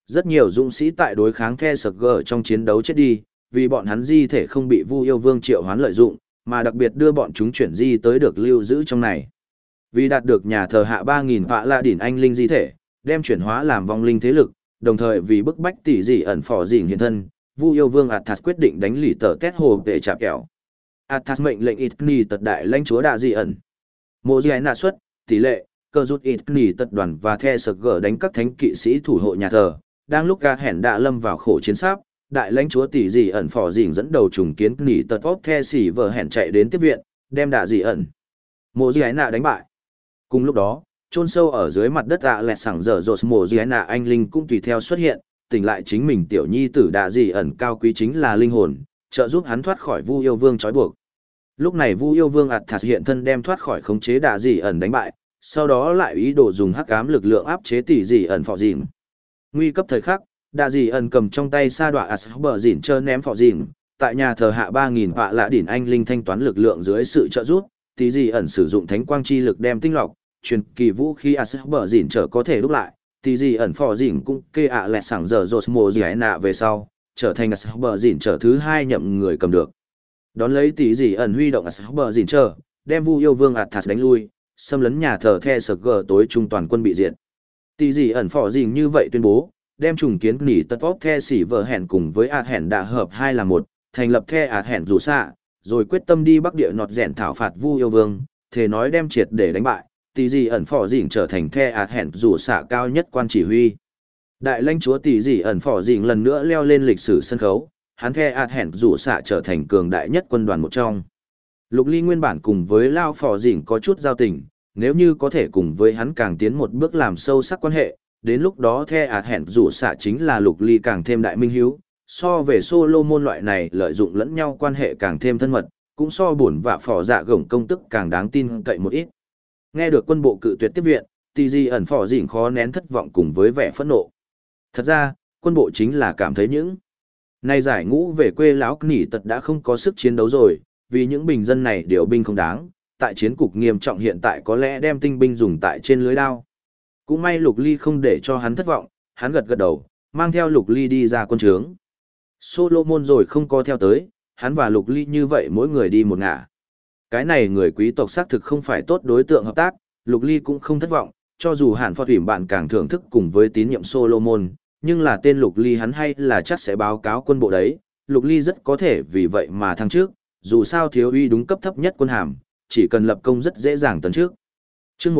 Rất nhiều dũng sĩ tại đối kháng The Sg trong chiến đấu chết đi, vì bọn hắn di thể không bị Vu Yêu Vương triệu hoán lợi dụng, mà đặc biệt đưa bọn chúng chuyển di tới được lưu giữ trong này. Vì đạt được nhà thờ hạ 3.000 vạ lạ đỉnh anh linh di thể, đem chuyển hóa làm vong linh thế lực, đồng thời vì bức bách tỷ dị ẩn phò dình hiện thân, Vu Yêu Vương Athas quyết định đánh lì tờ Tét Hồ về chạp kẹo. Athas mệnh lệnh Itni tật đại lãnh chúa đạ dị ẩn. Mộ Giai nạ xuất, tỷ lệ, cơ rút Itni tật đoàn và The Sg đánh các thánh kỵ sĩ thủ hộ nhà thờ. Đang lúc gạt hẻn đã lâm vào khổ chiến sáp, đại lãnh chúa tỷ dị ẩn phò dình dẫn đầu trùng kiến nỉ tật tóp The xỉ vờ hẻn chạy đến tiếp viện, đem đạ dị ẩn. Mộ Giai nạ đánh bại. Cùng lúc đó, chôn sâu ở dưới mặt đất lẹt sảng dở dột Mộ Giai nạ anh linh cũng tùy theo xuất hiện, tỉnh lại chính mình tiểu nhi tử đạ dị ẩn cao quý chính là linh hồn, trợ giúp hắn thoát khỏi Vu Yêu Vương trói buộc. Lúc này Vu Yêu Vương Athas hiện thân đem thoát khỏi khống chế đạ dị ẩn đánh bại, sau đó lại ý đồ dùng hắc ám lực lượng áp chế tỷ dị ẩn phò dình. Nguy cấp thời khắc, đạ dị ẩn cầm trong tay sa đoạ bờ dỉn trơ ném phò dình, tại nhà thờ hạ 3.000 vạ lạ đỉnh anh linh thanh toán lực lượng dưới sự trợ giúp, tỷ dị ẩn sử dụng thánh quang chi lực đem tinh lọc, truyền kỳ vũ khí bờ dỉn trở có thể đúc lại. Tỷ dị ẩn phò dỉn cũng kê lẹt sảng dở dột Mộ Giai nạ về sau, trở thành bờ dỉn trở thứ hai nhậm người cầm được. Đón lấy tỷ dị ẩn huy động bờ dỉn trở, đem Vu Yêu Vương Athas đánh lui, xâm lấn nhà thờ The Sg tối trung toàn quân bị diệt. Tỷ dị ẩn phò dỉn như vậy tuyên bố, đem trùng kiến nỉ tật tóp The xỉ vợ hẹn cùng với ạt hẹn đã hợp hai là một, thành lập The ạt hẹn rủ xạ, rồi quyết tâm đi Bắc Địa nọt rèn thảo phạt Vu Yêu Vương, thề nói đem triệt để đánh bại. Tỷ dị ẩn phò dỉn trở thành The ạt hẹn rủ xạ cao nhất quan chỉ huy. Đại lãnh chúa tỷ dị ẩn phò dỉn lần nữa leo lên lịch sử sân khấu, hắn The ạt hẹn rủ xạ trở thành cường đại nhất quân đoàn một trong. Lục Ly nguyên bản cùng với Lao phò dỉn có chút giao tình, nếu như có thể cùng với hắn càng tiến một bước làm sâu sắc quan hệ, đến lúc đó The ạt hẹn rủ xạ chính là Lục Ly càng thêm đại minh hiếu, so về Solomon loại này lợi dụng lẫn nhau quan hệ càng thêm thân mật, cũng so bổn và phò dạ gổng công tức càng đáng tin cậy một ít. Nghe được quân bộ cự tuyệt tiếp viện, tỷ dị ẩn phò dỉn khó nén thất vọng cùng với vẻ phẫn nộ. Thật ra, quân bộ chính là cảm thấy những nay giải ngũ về quê lão nỉ tật đã không có sức chiến đấu rồi, vì những bình dân này điều binh không đáng, tại chiến cục nghiêm trọng hiện tại có lẽ đem tinh binh dùng tại trên lưới đao. Cũng may Lục Ly không để cho hắn thất vọng, hắn gật gật đầu, mang theo Lục Ly đi ra quân trướng. Solomon rồi không có theo tới, hắn và Lục Ly như vậy mỗi người đi một ngả. Cái này người quý tộc xác thực không phải tốt đối tượng hợp tác, Lục Ly cũng không thất vọng, cho dù hẳn phó thủy bạn càng thưởng thức cùng với tín nhiệm Solomon, nhưng là tên Lục Ly hắn hay là chắc sẽ báo cáo quân bộ đấy, Lục Ly rất có thể vì vậy mà thăng trước, dù sao thiếu uy đúng cấp thấp nhất quân hàm, chỉ cần lập công rất dễ dàng tấn trước. Chương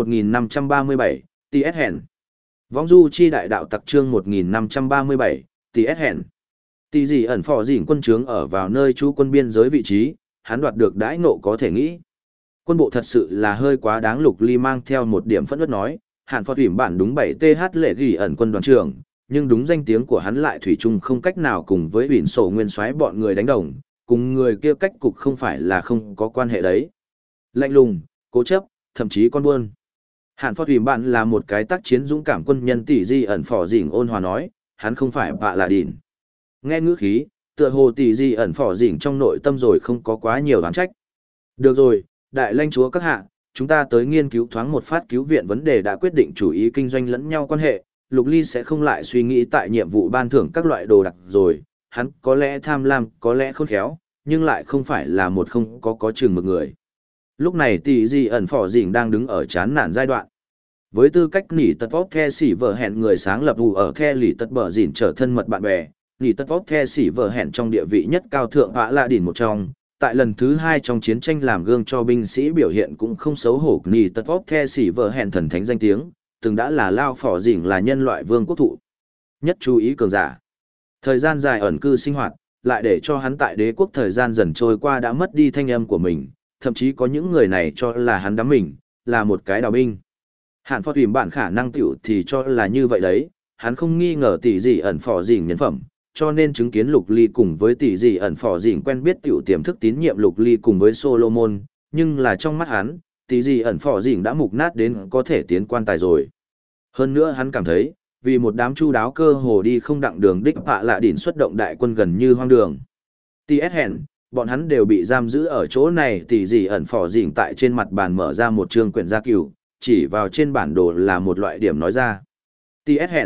1537, T.S. Hèn. Vong du chi đại đạo tặc chương 1537, T.S. Hèn. Tỷ dị ẩn phò dỉn quân trướng ở vào nơi trú quân biên giới vị trí, hắn đoạt được đãi ngộ có thể nghĩ. Quân bộ thật sự là hơi quá đáng. Lục Ly mang theo một điểm phẫn uất nói, Hàn Phó Thủy bản đúng 7TH lệ ghi ẩn quân đoàn trưởng, nhưng đúng danh tiếng của hắn lại thủy chung không cách nào cùng với ủy sổ nguyên soái bọn người đánh đồng, cùng người kia cách cục không phải là không có quan hệ đấy. Lạnh lùng, cố chấp, thậm chí con buôn. Hàn Phó Thủy bạn là một cái tác chiến dũng cảm quân nhân. Tỷ dị ẩn phò dỉn ôn hòa nói, hắn không phải bạ là đỉn. Nghe ngữ khí, tựa hồ tỷ dị ẩn phò dỉn trong nội tâm rồi không có quá nhiều oán trách. Được rồi, đại lãnh chúa các hạ, chúng ta tới nghiên cứu thoáng một phát cứu viện vấn đề đã quyết định chủ ý kinh doanh lẫn nhau quan hệ. Lục Ly sẽ không lại suy nghĩ tại nhiệm vụ ban thưởng các loại đồ đặc rồi, hắn có lẽ tham lam, có lẽ khôn khéo, nhưng lại không phải là một không có chừng mực người. Lúc này tỷ dị ẩn phò dỉn đang đứng ở chán nản giai đoạn. Với tư cách nỉ tật vóc the xỉ vợ hẹn người sáng lập vụ ở the lì tật bờ dỉn trở thân mật bạn bè, nỉ tật vóc the xỉ vợ hẹn trong địa vị nhất cao thượng vã lạ đỉn một trong. Tại lần thứ 2 trong chiến tranh làm gương cho binh sĩ biểu hiện cũng không xấu hổ. Nỉ tật vóc the xỉ vợ hẹn thần thánh danh tiếng, từng đã là lao phò dỉn là nhân loại vương quốc thụ nhất chú ý cường giả. Thời gian dài ẩn cư sinh hoạt, lại để cho hắn tại đế quốc thời gian dần trôi qua đã mất đi thanh âm của mình, thậm chí có những người này cho là hắn đắm mình, là một cái đào binh. Hạn phó thủy bản khả năng tiểu thì cho là như vậy đấy, hắn không nghi ngờ tỷ dị ẩn phò dỉn nhân phẩm, cho nên chứng kiến Lục Ly cùng với tỷ dị ẩn phò dỉn quen biết tiểu tiềm thức tín nhiệm Lục Ly cùng với Solomon, nhưng là trong mắt hắn, tỷ dị ẩn phò dỉn đã mục nát đến có thể tiến quan tài rồi. Hơn nữa hắn cảm thấy, vì một đám chu đáo cơ hồ đi không đặng đường đích vạ lạ đỉn xuất động đại quân gần như hoang đường. T.S. hẹn, bọn hắn đều bị giam giữ ở chỗ này. Tỷ dị ẩn phò dỉn tại trên mặt bàn mở ra một chương quyển gia cửu, chỉ vào trên bản đồ là một loại điểm nói ra. T.S. hẹn,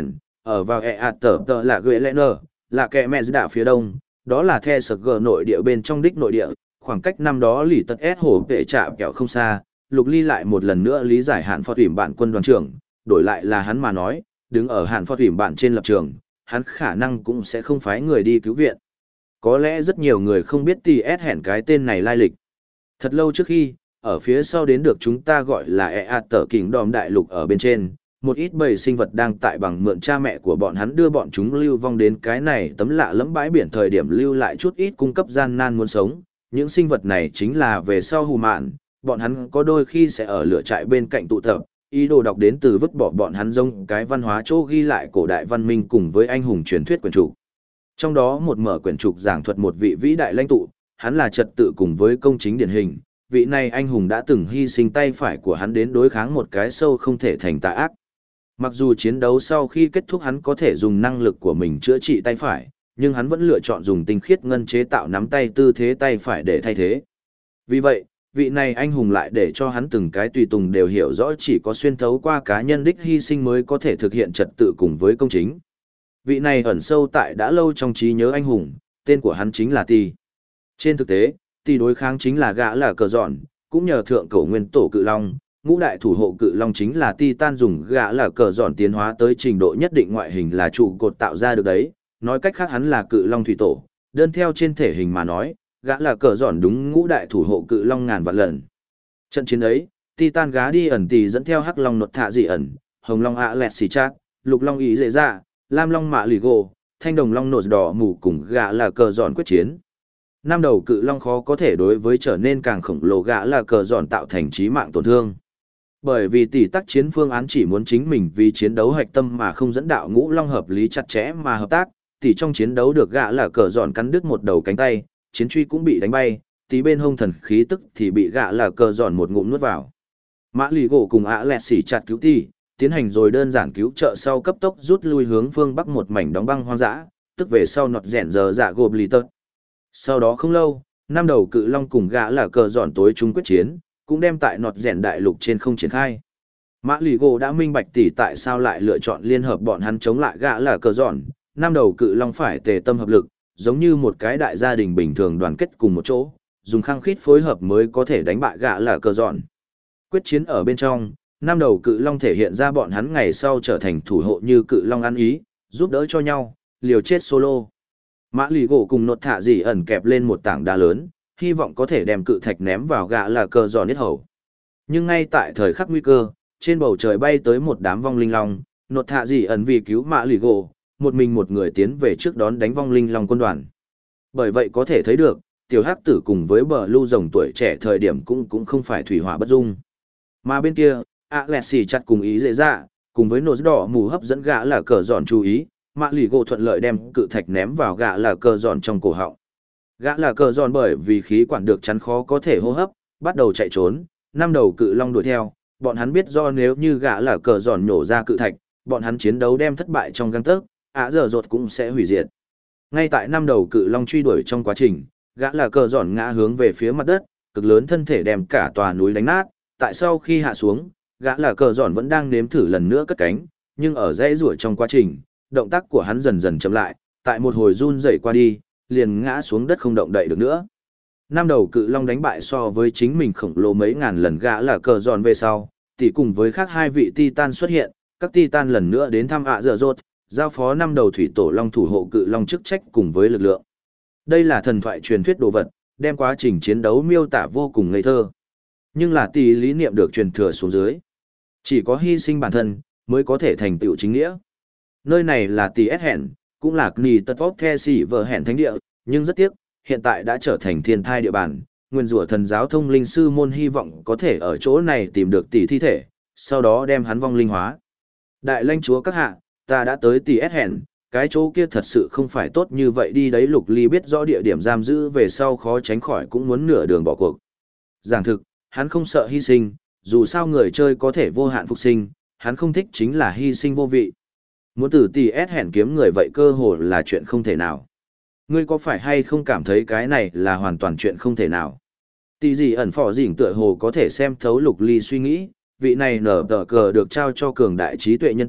ở vào tờ là gợi lẽ nở, là kẻ mẹ đảo phía đông, đó là the sực gờ nội địa bên trong đích nội địa, khoảng cách năm đó lì tật S hồ vệ trạm kẹo không xa, Lục Ly lại một lần nữa lý giải hạn phó thủy bản quân đoàn trưởng, đổi lại là hắn mà nói, đứng ở hạn phó thủy bản trên lập trường, hắn khả năng cũng sẽ không phái người đi cứu viện. Có lẽ rất nhiều người không biết TS hẹn cái tên này lai lịch. Thật lâu trước khi, ở phía sau đến được chúng ta gọi là tờ kình đòm đại lục ở bên trên, một ít bầy sinh vật đang tại bằng mượn cha mẹ của bọn hắn đưa bọn chúng lưu vong đến cái này tấm lạ lẫm bãi biển thời điểm lưu lại chút ít cung cấp gian nan muốn sống. Những sinh vật này chính là về sau hù mạn, bọn hắn có đôi khi sẽ ở lửa trại bên cạnh tụ tập, ý đồ đọc đến từ vứt bỏ bọn hắn giống cái văn hóa chỗ ghi lại cổ đại văn minh cùng với anh hùng truyền thuyết quyển trục. Trong đó một mở quyển trục giảng thuật một vị vĩ đại lãnh tụ, hắn là trật tự cùng với công chính điển hình, vị này anh hùng đã từng hy sinh tay phải của hắn đến đối kháng một cái sâu không thể thành tà ác. Mặc dù chiến đấu sau khi kết thúc hắn có thể dùng năng lực của mình chữa trị tay phải, nhưng hắn vẫn lựa chọn dùng tinh khiết ngân chế tạo nắm tay tư thế tay phải để thay thế. Vì vậy, vị này anh hùng lại để cho hắn từng cái tùy tùng đều hiểu rõ chỉ có xuyên thấu qua cá nhân đích hy sinh mới có thể thực hiện trật tự cùng với công chính. Vị này ẩn sâu tại đã lâu trong trí nhớ anh hùng, tên của hắn chính là Ti. Trên thực tế, Ti đối kháng chính là gã là cờ dọn, cũng nhờ thượng cổ nguyên tổ cự long, ngũ đại thủ hộ cự long chính là Titan dùng gã là cờ dọn tiến hóa tới trình độ nhất định ngoại hình là trụ cột tạo ra được đấy, nói cách khác hắn là cự long thủy tổ, đơn theo trên thể hình mà nói, gã là cờ dọn đúng ngũ đại thủ hộ cự long ngàn vạn lần. Trận chiến ấy, Titan gá đi ẩn tì dẫn theo hắc long nột thạ dị ẩn, hồng long ạ lẹt xì chát, lục long ý dễ dạ, lam long mạ lì gồ, thanh đồng long nột đỏ mù cùng gã là cờ dọn quyết chiến. Năm đầu cự long khó có thể đối với trở nên càng khổng lồ gã là cờ dọn tạo thành chí mạng tổn thương. Bởi vì tỷ tác chiến phương án chỉ muốn chính mình vì chiến đấu hạch tâm mà không dẫn đạo ngũ long hợp lý chặt chẽ mà hợp tác, tỷ trong chiến đấu được gã là cờ dọn cắn đứt một đầu cánh tay, chiến truy cũng bị đánh bay, tí bên hông thần khí tức thì bị gã là cờ dọn một ngụm nuốt vào. Mã lì gỗ cùng ạ lẹt xỉ chặt cứu tỷ, tiến hành rồi đơn giản cứu trợ sau cấp tốc rút lui hướng phương bắc một mảnh đóng băng hoang dã, tức về sau nọt rẽn giờ dạ gộp lì tớt. Sau đó không lâu, năm đầu cự long cùng gã là cờ dọn tối chung quyết chiến, cũng đem tại nọt rẽn đại lục trên không triển khai. Mã lì gỗ đã minh bạch tỷ tại sao lại lựa chọn liên hợp bọn hắn chống lại gã là cờ dọn, năm đầu cự long phải tề tâm hợp lực, giống như một cái đại gia đình bình thường đoàn kết cùng một chỗ, dùng khăng khít phối hợp mới có thể đánh bại gã là cờ dọn. Quyết chiến ở bên trong, năm đầu cự long thể hiện ra bọn hắn ngày sau trở thành thủ hộ như cự long ăn ý, giúp đỡ cho nhau, liều chết solo. Mã lì gỗ cùng nột thạ dị ẩn kẹp lên một tảng đá lớn, hy vọng có thể đem cự thạch ném vào gã là cờ giò niết hầu. Nhưng ngay tại thời khắc nguy cơ, trên bầu trời bay tới một đám vong linh long, nột thạ dị ẩn vì cứu mã lì gỗ, một mình một người tiến về trước đón đánh vong linh long quân đoàn. Bởi vậy có thể thấy được, tiểu hắc tử cùng với bờ lưu rồng tuổi trẻ thời điểm cũng không phải thủy hỏa bất dung. Mà bên kia, Alexi chặt cùng ý dễ dạ, cùng với nốt đỏ mù hấp dẫn gã là cờ giòn chú ý, mã lì gỗ thuận lợi đem cự thạch ném vào gã là cờ giòn trong cổ họng. Gã là cờ giòn bởi vì khí quản được chắn khó có thể hô hấp, bắt đầu chạy trốn, năm đầu cự long đuổi theo, bọn hắn biết do nếu như gã là cờ giòn nhổ ra cự thạch, bọn hắn chiến đấu đem thất bại trong gang tấc, giờ rột cũng sẽ hủy diệt. Ngay tại năm đầu cự long truy đuổi trong quá trình, gã là cờ giòn ngã hướng về phía mặt đất, cực lớn thân thể đem cả tòa núi đánh nát, tại sau khi hạ xuống, gã là cờ giòn vẫn đang nếm thử lần nữa cất cánh, nhưng ở dãy rủa trong quá trình, động tác của hắn dần dần chậm lại, tại một hồi run rẩy qua đi, liền ngã xuống đất không động đậy được nữa. Năm đầu cự long đánh bại so với chính mình khổng lồ mấy ngàn lần gã là cờ giòn về sau, thì cùng với khác hai vị Titan xuất hiện, các Titan lần nữa đến thăm giờ rột, giao phó năm đầu thủy tổ long thủ hộ cự long chức trách cùng với lực lượng. Đây là thần thoại truyền thuyết đồ vật, đem quá trình chiến đấu miêu tả vô cùng ngây thơ. Nhưng là tỷ lý niệm được truyền thừa xuống dưới. Chỉ có hy sinh bản thân, mới có thể thành tựu chính nghĩa. Nơi này là tỷ S hẹn, cũng là Kni Tật Vóc The Sĩ Vợ hẹn thánh địa, nhưng rất tiếc, hiện tại đã trở thành thiên thai địa bàn. Nguyên rủa thần giáo thông linh sư môn hy vọng có thể ở chỗ này tìm được tỷ thi thể, sau đó đem hắn vong linh hóa. Đại lãnh chúa các hạ, ta đã tới tỷ S hẹn, cái chỗ kia thật sự không phải tốt như vậy đi đấy. Lục Ly biết rõ địa điểm giam giữ về sau khó tránh khỏi cũng muốn nửa đường bỏ cuộc. Giảng thực, hắn không sợ hy sinh, dù sao người chơi có thể vô hạn phục sinh, hắn không thích chính là hy sinh vô vị. Muốn từ tỷ S hẹn kiếm người vậy cơ hồ là chuyện không thể nào. Ngươi có phải hay không cảm thấy cái này là hoàn toàn chuyện không thể nào? Tỷ gì ẩn phỏ dỉnh tựa hồ có thể xem thấu Lục Ly suy nghĩ, vị này nở tờ cờ được trao cho cường đại trí tuệ nhân tạo,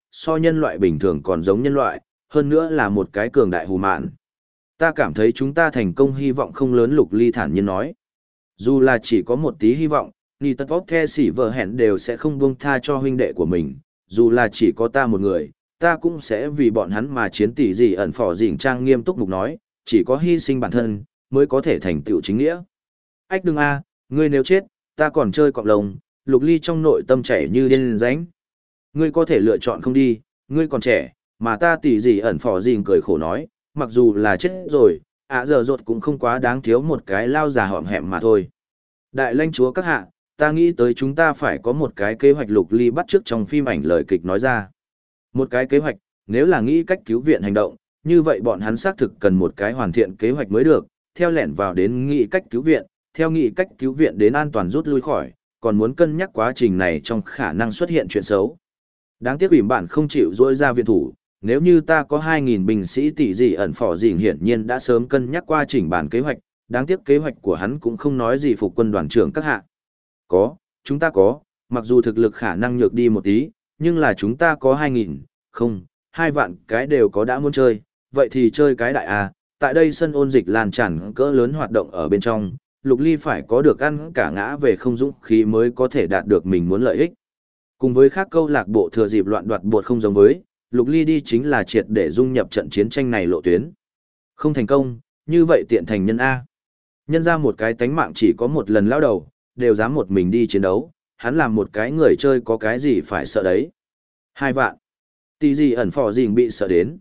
so nhân loại bình thường còn giống nhân loại, hơn nữa là một cái cường đại hù mạn. Ta cảm thấy chúng ta thành công hy vọng không lớn, Lục Ly thản nhiên nói. Dù là chỉ có một tí hy vọng, Nì Tật Vóc The Sỉ Vợ Hẹn đều sẽ không buông tha cho huynh đệ của mình, dù là chỉ có ta một người, ta cũng sẽ vì bọn hắn mà chiến. Tỷ gì ẩn phỏ dỉnh trang nghiêm túc mục nói, chỉ có hy sinh bản thân, mới có thể thành tựu chính nghĩa. Ách đừng a, ngươi nếu chết, ta còn chơi cọp lồng. Lục Ly trong nội tâm chảy như điên ránh. Ngươi có thể lựa chọn không đi, ngươi còn trẻ, mà ta tỷ gì ẩn phỏ dỉnh cười khổ nói, mặc dù là chết rồi, giờ rột cũng không quá đáng thiếu một cái lao già họm hẹm mà thôi. Đại lãnh chúa các hạ, ta nghĩ tới chúng ta phải có một cái kế hoạch. Lục Ly bắt chước trong phim ảnh lời kịch nói ra. Một cái kế hoạch, nếu là nghĩ cách cứu viện hành động, như vậy bọn hắn xác thực cần một cái hoàn thiện kế hoạch mới được, theo lẻn vào đến nghĩ cách cứu viện, theo nghĩ cách cứu viện đến an toàn rút lui khỏi, còn muốn cân nhắc quá trình này trong khả năng xuất hiện chuyện xấu. Đáng tiếc ủy bản không chịu dỗi ra viện thủ, nếu như ta có 2.000 binh sĩ tỷ gì ẩn phỏ dình hiển nhiên đã sớm cân nhắc qua chỉnh bản kế hoạch, đáng tiếc kế hoạch của hắn cũng không nói gì phục quân đoàn trưởng các hạ. Chúng ta có, mặc dù thực lực khả năng nhược đi một tí, nhưng là chúng ta có 2.000, không, 2 vạn cái đều có đã muốn chơi, vậy thì chơi cái đại A, tại đây sân ôn dịch lan tràn cỡ lớn hoạt động ở bên trong, Lục Ly phải có được ăn cả ngã về không dũng khí mới có thể đạt được mình muốn lợi ích. Cùng với khác câu lạc bộ thừa dịp loạn đoạt bột không giống với, Lục Ly đi chính là triệt để dung nhập trận chiến tranh này lộ tuyến. Không thành công, như vậy tiện thành nhân A. Nhân ra một cái tánh mạng chỉ có một lần lao đầu, đều dám một mình đi chiến đấu, hắn làm một cái người chơi có cái gì phải sợ đấy. 2 vạn. Tỷ gì ẩn phò dình bị sợ đến.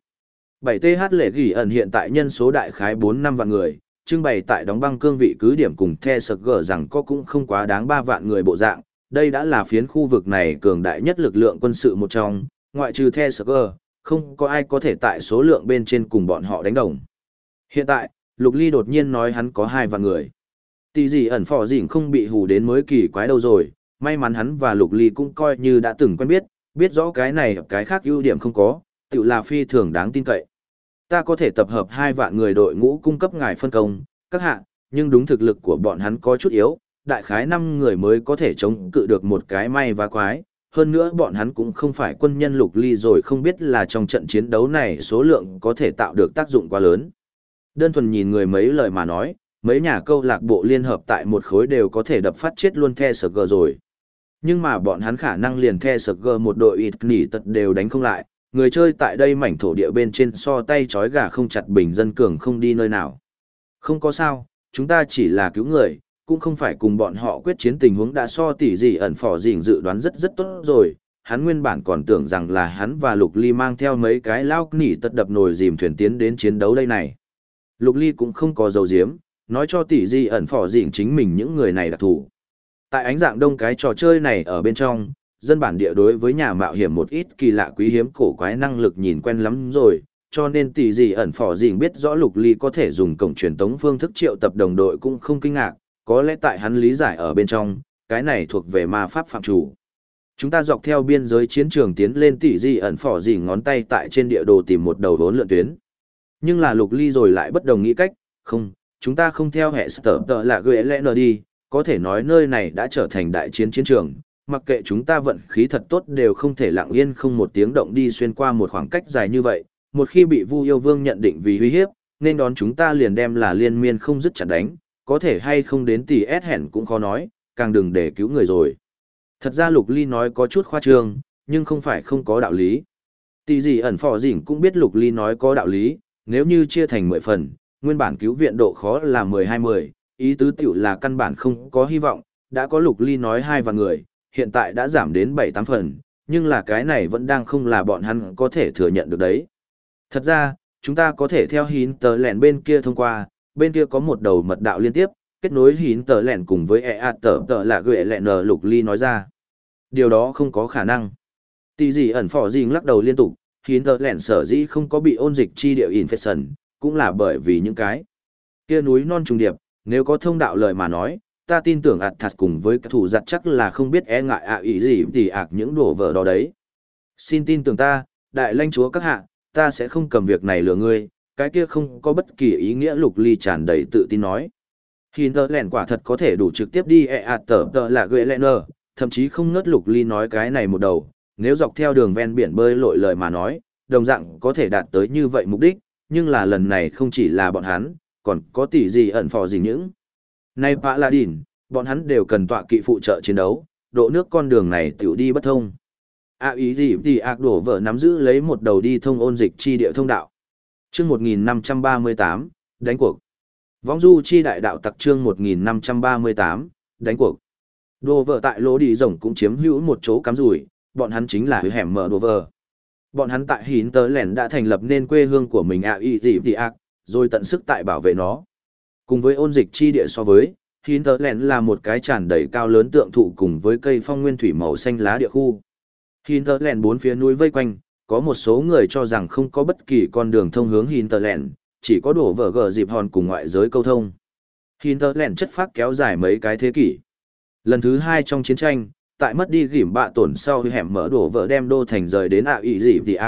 7TH lệ gỉ ẩn hiện tại nhân số đại khái 4-5 vạn người, trưng bày tại đóng băng cương vị cứ điểm cùng The Sực gở rằng có cũng không quá đáng 3 vạn người bộ dạng. Đây đã là phiến khu vực này cường đại nhất lực lượng quân sự một trong, ngoại trừ The Sực gở, không có ai có thể tại số lượng bên trên cùng bọn họ đánh đồng. Hiện tại, Lục Ly đột nhiên nói hắn có 2 vạn người. Tỷ gì ẩn phò dình không bị hù đến mới kỳ quái đâu rồi, may mắn hắn và Lục Ly cũng coi như đã từng quen biết, biết rõ cái này cái khác ưu điểm không có, tự là phi thường đáng tin cậy. Ta có thể tập hợp 2 vạn người đội ngũ cung cấp ngài phân công, các hạ, nhưng đúng thực lực của bọn hắn có chút yếu, đại khái 5 người mới có thể chống cự được một cái may và quái, hơn nữa bọn hắn cũng không phải quân nhân. Lục Ly rồi không biết là trong trận chiến đấu này số lượng có thể tạo được tác dụng quá lớn. Đơn thuần nhìn người mấy lời mà nói, mấy nhà câu lạc bộ liên hợp tại một khối đều có thể đập phát chết luôn The Sực rồi. Nhưng mà bọn hắn khả năng liền The Sực một đội ít nỉ tật đều đánh không lại, người chơi tại đây mảnh thổ địa bên trên so tay chói gà không chặt bình dân cường không đi nơi nào. Không có sao, chúng ta chỉ là cứu người, cũng không phải cùng bọn họ quyết chiến. Tình huống đã so tỷ gì ẩn phỏ dình dự đoán rất tốt rồi, hắn nguyên bản còn tưởng rằng là hắn và Lục Ly mang theo mấy cái lao nỉ tật đập nồi dìm thuyền tiến đến chiến đấu đây này. Lục Ly cũng không có dấu diếm, nói cho tỷ gì ẩn phỏ dình chính mình những người này đặc thù. Tại ánh dạng đông cái trò chơi này ở bên trong, dân bản địa đối với nhà mạo hiểm một ít kỳ lạ quý hiếm cổ quái năng lực nhìn quen lắm rồi, cho nên tỷ gì ẩn phỏ dình biết rõ Lục Ly có thể dùng cổng truyền tống phương thức triệu tập đồng đội cũng không kinh ngạc, có lẽ tại hắn lý giải ở bên trong, cái này thuộc về ma pháp phạm chủ. Chúng ta dọc theo biên giới chiến trường tiến lên. Tỷ gì ẩn phỏ dình ngón tay tại trên địa đồ tìm một đầu vốn lượn tuyến. Nhưng là Lục Ly rồi lại bất đồng nghĩ cách, không, chúng ta không theo hệ sở tờ là gợi lẽ nờ đi, có thể nói nơi này đã trở thành đại chiến chiến trường, mặc kệ chúng ta vận khí thật tốt đều không thể lặng yên không một tiếng động đi xuyên qua một khoảng cách dài như vậy, một khi bị Vu Yêu Vương nhận định vì uy hiếp, nên đón chúng ta liền đem là liên miên không dứt chặn đánh, có thể hay không đến tỷ ép hẹn cũng khó nói, càng đừng để cứu người rồi. Thật ra Lục Ly nói có chút khoa trương, nhưng không phải không có đạo lý. Tỷ gì ẩn phò dĩnh cũng biết Lục Ly nói có đạo lý, nếu như chia thành 10 phần, nguyên bản cứu viện độ khó là 12-10, ý tứ tiểu là căn bản không có hy vọng, đã có Lục Ly nói 2 vạn người, hiện tại đã giảm đến 7-8 phần, nhưng là cái này vẫn đang không là bọn hắn có thể thừa nhận được đấy. Thật ra, chúng ta có thể theo hín tờ lẹn bên kia thông qua, bên kia có một đầu mật đạo liên tiếp, kết nối hín tờ lẹn cùng với tờ là gợi lẹn. Lục Ly nói ra. Điều đó không có khả năng. Tỷ gì ẩn phỏ dình lắc đầu liên tục, hín tờ lẹn sở dĩ không có bị ôn dịch chi địa infection, cũng là bởi vì những cái kia núi non trùng điệp, nếu có thông đạo lời mà nói, ta tin tưởng Athas cùng với các thủ giặt chắc là không biết e ngại ý gì thì những đổ vỡ đó đấy. Xin tin tưởng ta, đại lãnh chúa các hạ, ta sẽ không cầm việc này lừa ngươi, cái kia không có bất kỳ ý nghĩa. Lục Ly tràn đầy tự tin nói. Hinterland quả thật có thể đủ trực tiếp đi tờ là gợi lẽ nờ, thậm chí không ngớt. Lục Ly nói cái này một đầu, nếu dọc theo đường ven biển bơi lội lời mà nói, đồng dạng có thể đạt tới như vậy mục đích, nhưng là lần này không chỉ là bọn hắn, còn có tỷ gì ẩn phò gì những. Nay Paladin, bọn hắn đều cần tọa kỵ phụ trợ chiến đấu, độ nước con đường này tiểu đi bất thông. Ý gì thì đổ vỡ nắm giữ lấy một đầu đi thông ôn dịch chi địa thông đạo. Chương 1538, đánh cuộc. Vong du chi đại đạo tặc chương 1538, đánh cuộc. Đồ vợ tại lỗ đi rồng cũng chiếm hữu một chỗ cắm rủi, bọn hắn chính là hẻm mở đồ vợ. Bọn hắn tại Hín Tơ Lẻn đã thành lập nên quê hương của mình ý gì thì rồi tận sức tại bảo vệ nó. Cùng với ôn dịch chi địa so với, Hín Tơ Lẻn là một cái tràn đầy cao lớn tượng thụ cùng với cây phong nguyên thủy màu xanh lá địa khu. Hinterland bốn phía núi vây quanh, có một số người cho rằng không có bất kỳ con đường thông hướng Hinterland, chỉ có đổ vỡ gờ dịp hòn cùng ngoại giới câu thông. Hinterland chất phác kéo dài mấy cái thế kỷ. Lần thứ 2 trong chiến tranh, tại mất đi gỉm bạ tổn sau hẻm mở đổ vỡ đem đô thành rời đến ý dịp thì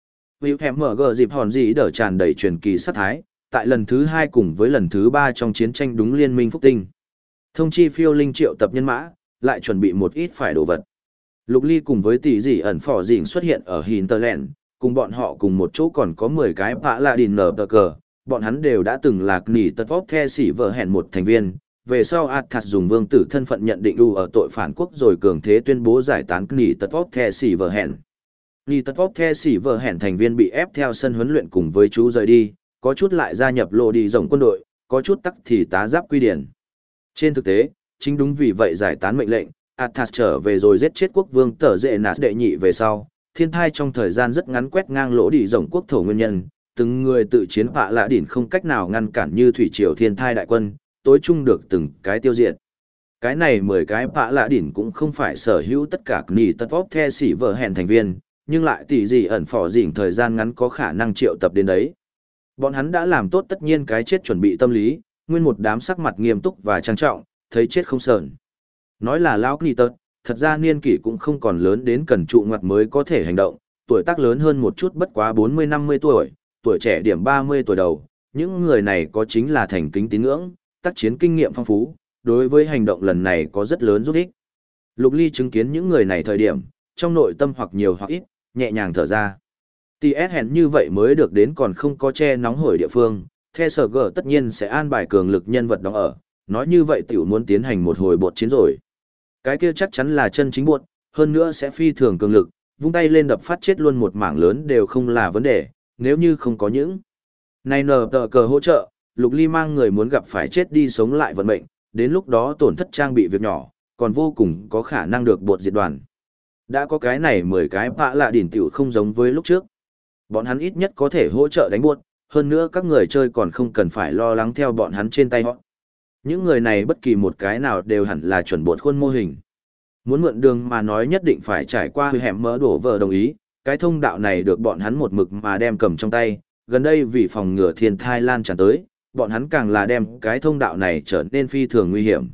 Vì hẻm mở gờ dịp hòn gì đỡ tràn đầy truyền kỳ sát thái, tại lần thứ 2 cùng với lần thứ 3 trong chiến tranh đúng liên minh phúc tinh. Thông chi phiêu linh triệu tập nhân mã, lại chuẩn bị một ít phải đồ vật. Lục Ly cùng với tỷ dị ẩn phỏ dịnh xuất hiện ở Hinterland, cùng bọn họ cùng một chỗ còn có 10 cái Paladin nở cờ, bọn hắn đều đã từng là nỉ tật vóc the xỉ vợ hẹn một thành viên. Về sau Athas dùng vương tử thân phận nhận định ở tội phản quốc rồi cường thế tuyên bố giải tán nỉ tật vóc the xỉ vợ hẹn. Nỉ tật vóc the xỉ vợ hẹn thành viên bị ép theo sân huấn luyện cùng với chú rời đi, có chút lại gia nhập lộ đi rồng quân đội, có chút tắc thì tá giáp quy điển. Trên thực tế, chính đúng vì vậy giải tán mệnh lệnh, Athas trở về rồi giết chết quốc vương tở dệ nạt đệ nhị về sau, thiên thai trong thời gian rất ngắn quét ngang lỗ đi rồng quốc thổ nguyên nhân, từng người tự chiến bạ lạ đỉnh không cách nào ngăn cản như thủy triều thiên thai đại quân, tối chung được từng cái tiêu diệt. Cái này 10 cái bạ lạ đỉnh cũng không phải sở hữu tất cả nỉ tất vóc the xỉ vợ hẹn thành viên, nhưng lại tỷ gì ẩn phỏ dỉnh thời gian ngắn có khả năng triệu tập đến đấy. Bọn hắn đã làm tốt tất nhiên cái chết chuẩn bị tâm lý, nguyên một đám sắc mặt nghiêm túc và trang trọng, thấy chết không sờn. Nói là lão nỉ tật, thật ra niên kỷ cũng không còn lớn đến cần trụ ngoặt mới có thể hành động, tuổi tác lớn hơn một chút bất quá 40-50 tuổi, tuổi trẻ điểm 30 tuổi đầu, những người này có chính là thành kính tín ngưỡng, tác chiến kinh nghiệm phong phú, đối với hành động lần này có rất lớn giúp ích. Lục Ly chứng kiến những người này thời điểm, trong nội tâm hoặc nhiều hoặc ít, nhẹ nhàng thở ra. TS hẹn như vậy mới được đến còn không có che nóng hổi địa phương, The Sở G tất nhiên sẽ an bài cường lực nhân vật đó ở, nói như vậy tiểu muốn tiến hành một hồi bột chiến rồi. Cái kia chắc chắn là chân chính buộc, hơn nữa sẽ phi thường cường lực, vung tay lên đập phát chết luôn một mảng lớn đều không là vấn đề, nếu như không có những. Này nở tờ cờ hỗ trợ, Lục Ly mang người muốn gặp phải chết đi sống lại vận mệnh, đến lúc đó tổn thất trang bị việc nhỏ, còn vô cùng có khả năng được bột diệt đoàn. Đã có cái này 10 cái bạ lạ đỉnh tiểu không giống với lúc trước. Bọn hắn ít nhất có thể hỗ trợ đánh buốt, hơn nữa các người chơi còn không cần phải lo lắng theo bọn hắn trên tay họ. Những người này bất kỳ một cái nào đều hẳn là chuẩn bột khuôn mô hình. Muốn mượn đường mà nói nhất định phải trải qua hẻm mỡ đổ vỡ đồng ý, cái thông đạo này được bọn hắn một mực mà đem cầm trong tay, gần đây vì phòng ngừa thiên thai lan tràn tới, bọn hắn càng là đem cái thông đạo này trở nên phi thường nguy hiểm.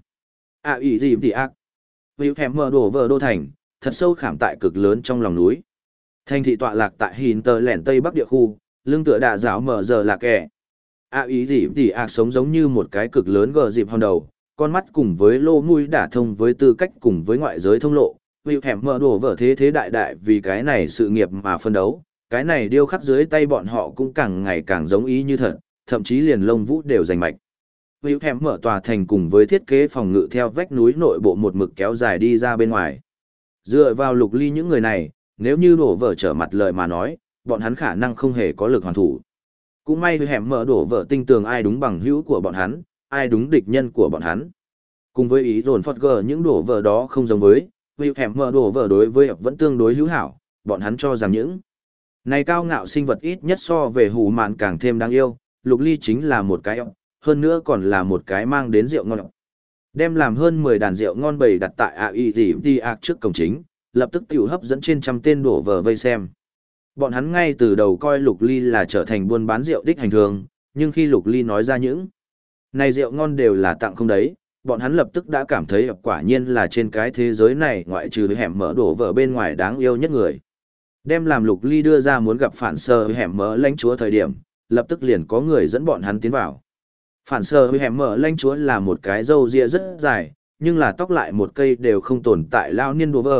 Ý gì thì vì hẻm mỡ đổ vỡ đô thành, thật sâu khảm tại cực lớn trong lòng núi. Thành thị tọa lạc tại Hinterland Tây Bắc địa khu, lưng tựa đà giáo mở giờ là kẻ. Ý gì thì sống giống như một cái cực lớn gờ dịp hòn đầu, con mắt cùng với lô mũi đả thông với tư cách cùng với ngoại giới thông lộ. Vì hẻm mở đổ vỡ thế đại đại vì cái này sự nghiệp mà phân đấu, cái này điêu khắc dưới tay bọn họ cũng càng ngày càng giống ý như thật, thậm chí liền lông vũ đều rành mạch. Vì hẻm mở tòa thành cùng với thiết kế phòng ngự theo vách núi nội bộ một mực kéo dài đi ra bên ngoài. Dựa vào Lục Ly những người này, nếu như đổ vỡ trở mặt lời mà nói, bọn hắn khả năng không hề có lực hoàn thủ. Cũng may hẻm mở đổ vỡ tinh tường ai đúng bằng hữu của bọn hắn, ai đúng địch nhân của bọn hắn. Cùng với ý dồn phật gờ những đổ vỡ đó không giống với, vì hẻm mở đổ vỡ đối với vẫn tương đối hữu hảo, bọn hắn cho rằng những này cao ngạo sinh vật ít nhất so về hù mạn càng thêm đáng yêu, Lục Ly chính là một cái hơn nữa còn là một cái mang đến rượu ngon. Đem làm hơn 10 đàn rượu ngon bày đặt tại AITIAC trước cổng chính, lập tức tiểu hấp dẫn trên trăm tên đổ vỡ vây xem. Bọn hắn ngay từ đầu coi Lục Ly là trở thành buôn bán rượu đích hành thường, nhưng khi Lục Ly nói ra những này rượu ngon đều là tặng không đấy, bọn hắn lập tức đã cảm thấy quả nhiên là trên cái thế giới này ngoại trừ hẻm mỡ đổ vỡ bên ngoài đáng yêu nhất người. Đem làm Lục Ly đưa ra muốn gặp phản sơ hẻm mỡ lãnh chúa thời điểm, lập tức liền có người dẫn bọn hắn tiến vào. Phản sơ hẻm mỡ lãnh chúa là một cái râu ria rất dài, nhưng là tóc lại một cây đều không tồn tại lao niên đổ vỡ,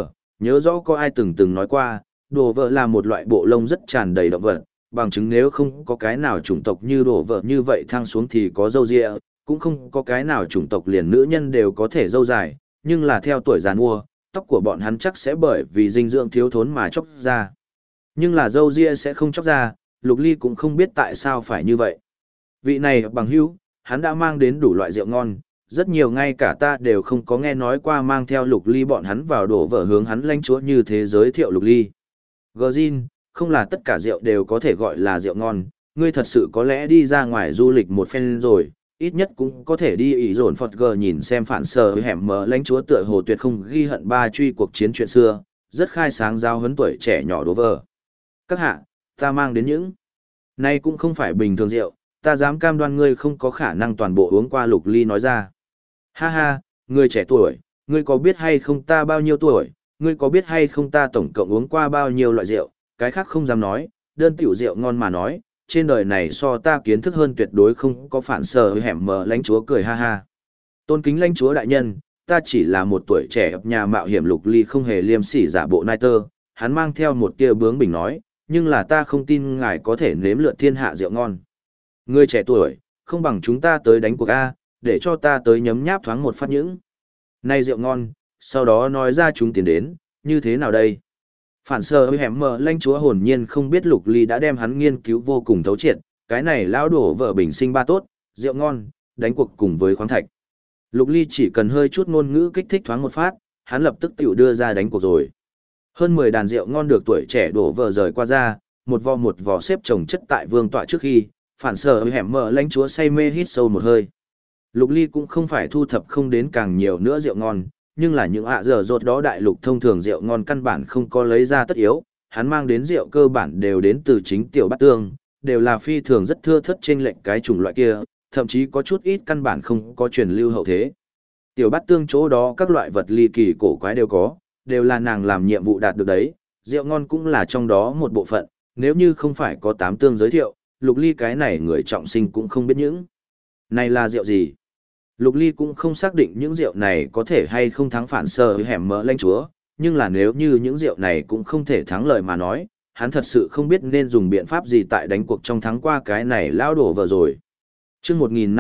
Nhớ rõ có ai từng từng nói qua, đồ vợ là một loại bộ lông rất tràn đầy động vật, bằng chứng nếu không có cái nào chủng tộc như đồ vợ như vậy thăng xuống thì có râu ria, cũng không có cái nào chủng tộc liền nữ nhân đều có thể râu dài, nhưng là theo tuổi già mua, tóc của bọn hắn chắc sẽ bởi vì dinh dưỡng thiếu thốn mà chóc ra. Nhưng là râu ria sẽ không chóc ra, Lục Ly cũng không biết tại sao phải như vậy. Vị này bằng hữu, hắn đã mang đến đủ loại rượu ngon, rất nhiều ngay cả ta đều không có nghe nói qua mang theo Lục Ly bọn hắn vào đổ vỡ hướng hắn lãnh chúa như thế giới thiệu Lục Ly. Gordin, không là tất cả rượu đều có thể gọi là rượu ngon, ngươi thật sự có lẽ đi ra ngoài du lịch một phen rồi, ít nhất cũng có thể đi ý dồn Phật G nhìn xem phản sở hẻm mở lãnh chúa tựa hồ tuyệt không ghi hận ba truy cuộc chiến chuyện xưa, rất khai sáng giao huấn tuổi trẻ nhỏ đổ vỡ. Các hạ, ta mang đến những này cũng không phải bình thường rượu, ta dám cam đoan ngươi không có khả năng toàn bộ uống qua. Lục Ly nói ra. Ha ha, ngươi trẻ tuổi, ngươi có biết hay không ta bao nhiêu tuổi, ngươi có biết hay không ta tổng cộng uống qua bao nhiêu loại rượu, cái khác không dám nói, đơn tiểu rượu ngon mà nói, trên đời này so ta kiến thức hơn tuyệt đối không có phản sở hẻm mở lãnh chúa cười ha ha. Tôn kính lãnh chúa đại nhân, ta chỉ là một tuổi trẻ nhà mạo hiểm. Lục Ly không hề liêm sỉ giả bộ nai tơ, hắn mang theo một tia bướng bỉnh nói, nhưng là ta không tin ngài có thể nếm lượt thiên hạ rượu ngon. Ngươi trẻ tuổi, không bằng chúng ta tới đánh cuộc A, để cho ta tới nhấm nháp thoáng một phát những này rượu ngon, sau đó nói ra chúng tiền đến, như thế nào đây? Phản sở hẻm mở lãnh chúa hồn nhiên không biết Lục Ly đã đem hắn nghiên cứu vô cùng thấu triệt, cái này lão đổ vợ bình sinh ba tốt, rượu ngon, đánh cuộc cùng với khoáng thạch. Lục Ly chỉ cần hơi chút ngôn ngữ kích thích thoáng một phát, hắn lập tức tiểu đưa ra đánh cuộc rồi. Hơn 10 đàn rượu ngon được tuổi trẻ đổ vợ rời qua ra, một vò xếp chồng chất tại vương tọa trước khi, phản sở hẻm mở lãnh chúa say mê hít sâu một hơi. Lục Ly cũng không phải thu thập không đến càng nhiều nữa rượu ngon, nhưng là những dở dột đó đại lục thông thường rượu ngon căn bản không có lấy ra tất yếu, hắn mang đến rượu cơ bản đều đến từ chính tiểu bát tương, đều là phi thường rất thưa thất trên lệnh cái chủng loại kia, thậm chí có chút ít căn bản không có truyền lưu hậu thế. Tiểu bát tương chỗ đó các loại vật ly kỳ cổ quái đều có, đều là nàng làm nhiệm vụ đạt được đấy, rượu ngon cũng là trong đó một bộ phận, nếu như không phải có 8 tương giới thiệu, Lục Ly cái này người trọng sinh cũng không biết những này là rượu gì. Lục Ly cũng không xác định những rượu này có thể hay không thắng phản sở hẻm mở lãnh chúa, nhưng là nếu như những rượu này cũng không thể thắng lời mà nói, hắn thật sự không biết nên dùng biện pháp gì tại đánh cuộc trong thắng qua cái này lao đổ vợ rồi. Chương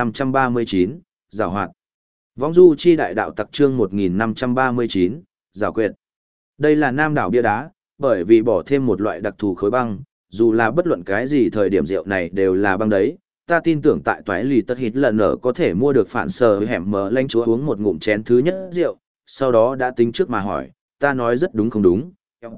1539, Giảo hoạt. Vong du chi đại đạo tặc chương 1539, Giảo quyệt. Đây là nam đảo bia đá, bởi vì bỏ thêm một loại đặc thù khối băng, dù là bất luận cái gì thời điểm rượu này đều là băng đấy. Ta tin tưởng tại toái lì tất hít lần ở có thể mua được phản sở hẻm mở lãnh chúa uống một ngụm chén thứ nhất rượu, sau đó đã tính trước mà hỏi, ta nói rất đúng không đúng?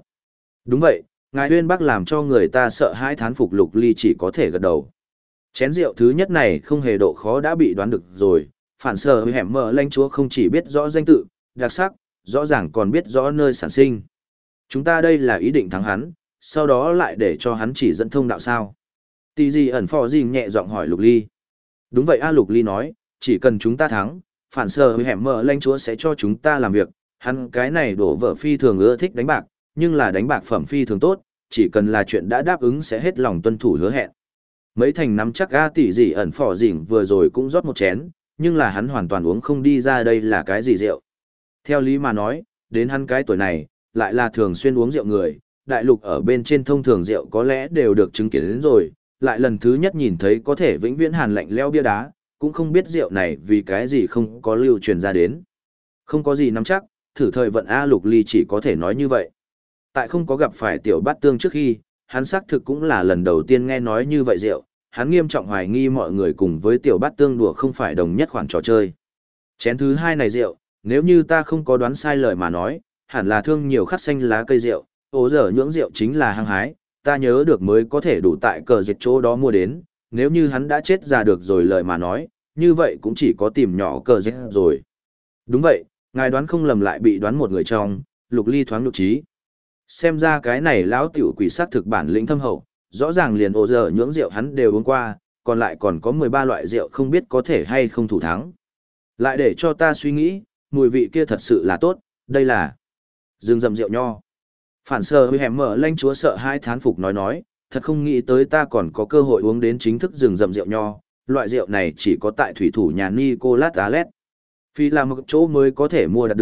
Đúng vậy, ngài Huyên Bắc làm cho người ta sợ hãi thán phục. Lục Ly chỉ có thể gật đầu. Chén rượu thứ nhất này không hề độ khó đã bị đoán được rồi, phản sở hẻm mở lãnh chúa không chỉ biết rõ danh tự, đặc sắc, rõ ràng còn biết rõ nơi sản sinh. Chúng ta đây là ý định thắng hắn, sau đó lại để cho hắn chỉ dẫn thông đạo sao? Tỷ gì ẩn phò gì nhẹ giọng hỏi Lục Ly. Đúng vậy a. Lục Ly nói, chỉ cần chúng ta thắng, phản sở hẻm mở lãnh chúa sẽ cho chúng ta làm việc, hắn cái này đổ vợ phi thường ưa thích đánh bạc, nhưng là đánh bạc phẩm phi thường tốt, chỉ cần là chuyện đã đáp ứng sẽ hết lòng tuân thủ hứa hẹn. Mấy thành nắm chắc a. Tỷ gì ẩn phò dỉng vừa rồi cũng rót một chén, nhưng là hắn hoàn toàn uống không đi ra đây là cái gì rượu. Theo lý mà nói, đến hắn cái tuổi này, lại là thường xuyên uống rượu người, đại lục ở bên trên thông thường rượu có lẽ đều được chứng kiến đến rồi, lại lần thứ nhất nhìn thấy có thể vĩnh viễn hàn lạnh leo bia đá, cũng không biết rượu này vì cái gì không có lưu truyền ra đến. Không có gì nắm chắc, thử thời vận A. Lục Ly chỉ có thể nói như vậy. Tại không có gặp phải tiểu bát tương trước khi, hắn xác thực cũng là lần đầu tiên nghe nói như vậy rượu, hắn nghiêm trọng hoài nghi mọi người cùng với tiểu bát tương đùa không phải đồng nhất khoản trò chơi. Chén thứ hai này rượu, nếu như ta không có đoán sai lời mà nói, hẳn là thương nhiều khắc xanh lá cây rượu, ố giờ nhưỡng rượu chính là hăng hái, ta nhớ được mới có thể đủ tại cờ dịch chỗ đó mua đến, nếu như hắn đã chết ra được rồi lời mà nói, như vậy cũng chỉ có tìm nhỏ cờ dịch rồi. Đúng vậy, ngài đoán không lầm lại bị đoán một người trong, Lục Ly thoáng nhục trí. Xem ra cái này lão tiểu quỷ sát thực bản lĩnh thâm hậu, rõ ràng liền ổ giờ nhưỡng rượu hắn đều uống qua, còn lại còn có 13 loại rượu không biết có thể hay không thủ thắng. Lại để cho ta suy nghĩ, mùi vị kia thật sự là tốt, đây là rừng rậm rượu nho. Phản sở hẻm mở lãnh chúa sợ hai thán phục nói, thật không nghĩ tới ta còn có cơ hội uống đến chính thức rừng rậm rượu nho, loại rượu này chỉ có tại thủy thủ nhà Nicolas Alet. Vì là một chỗ mới có thể mua đạt được,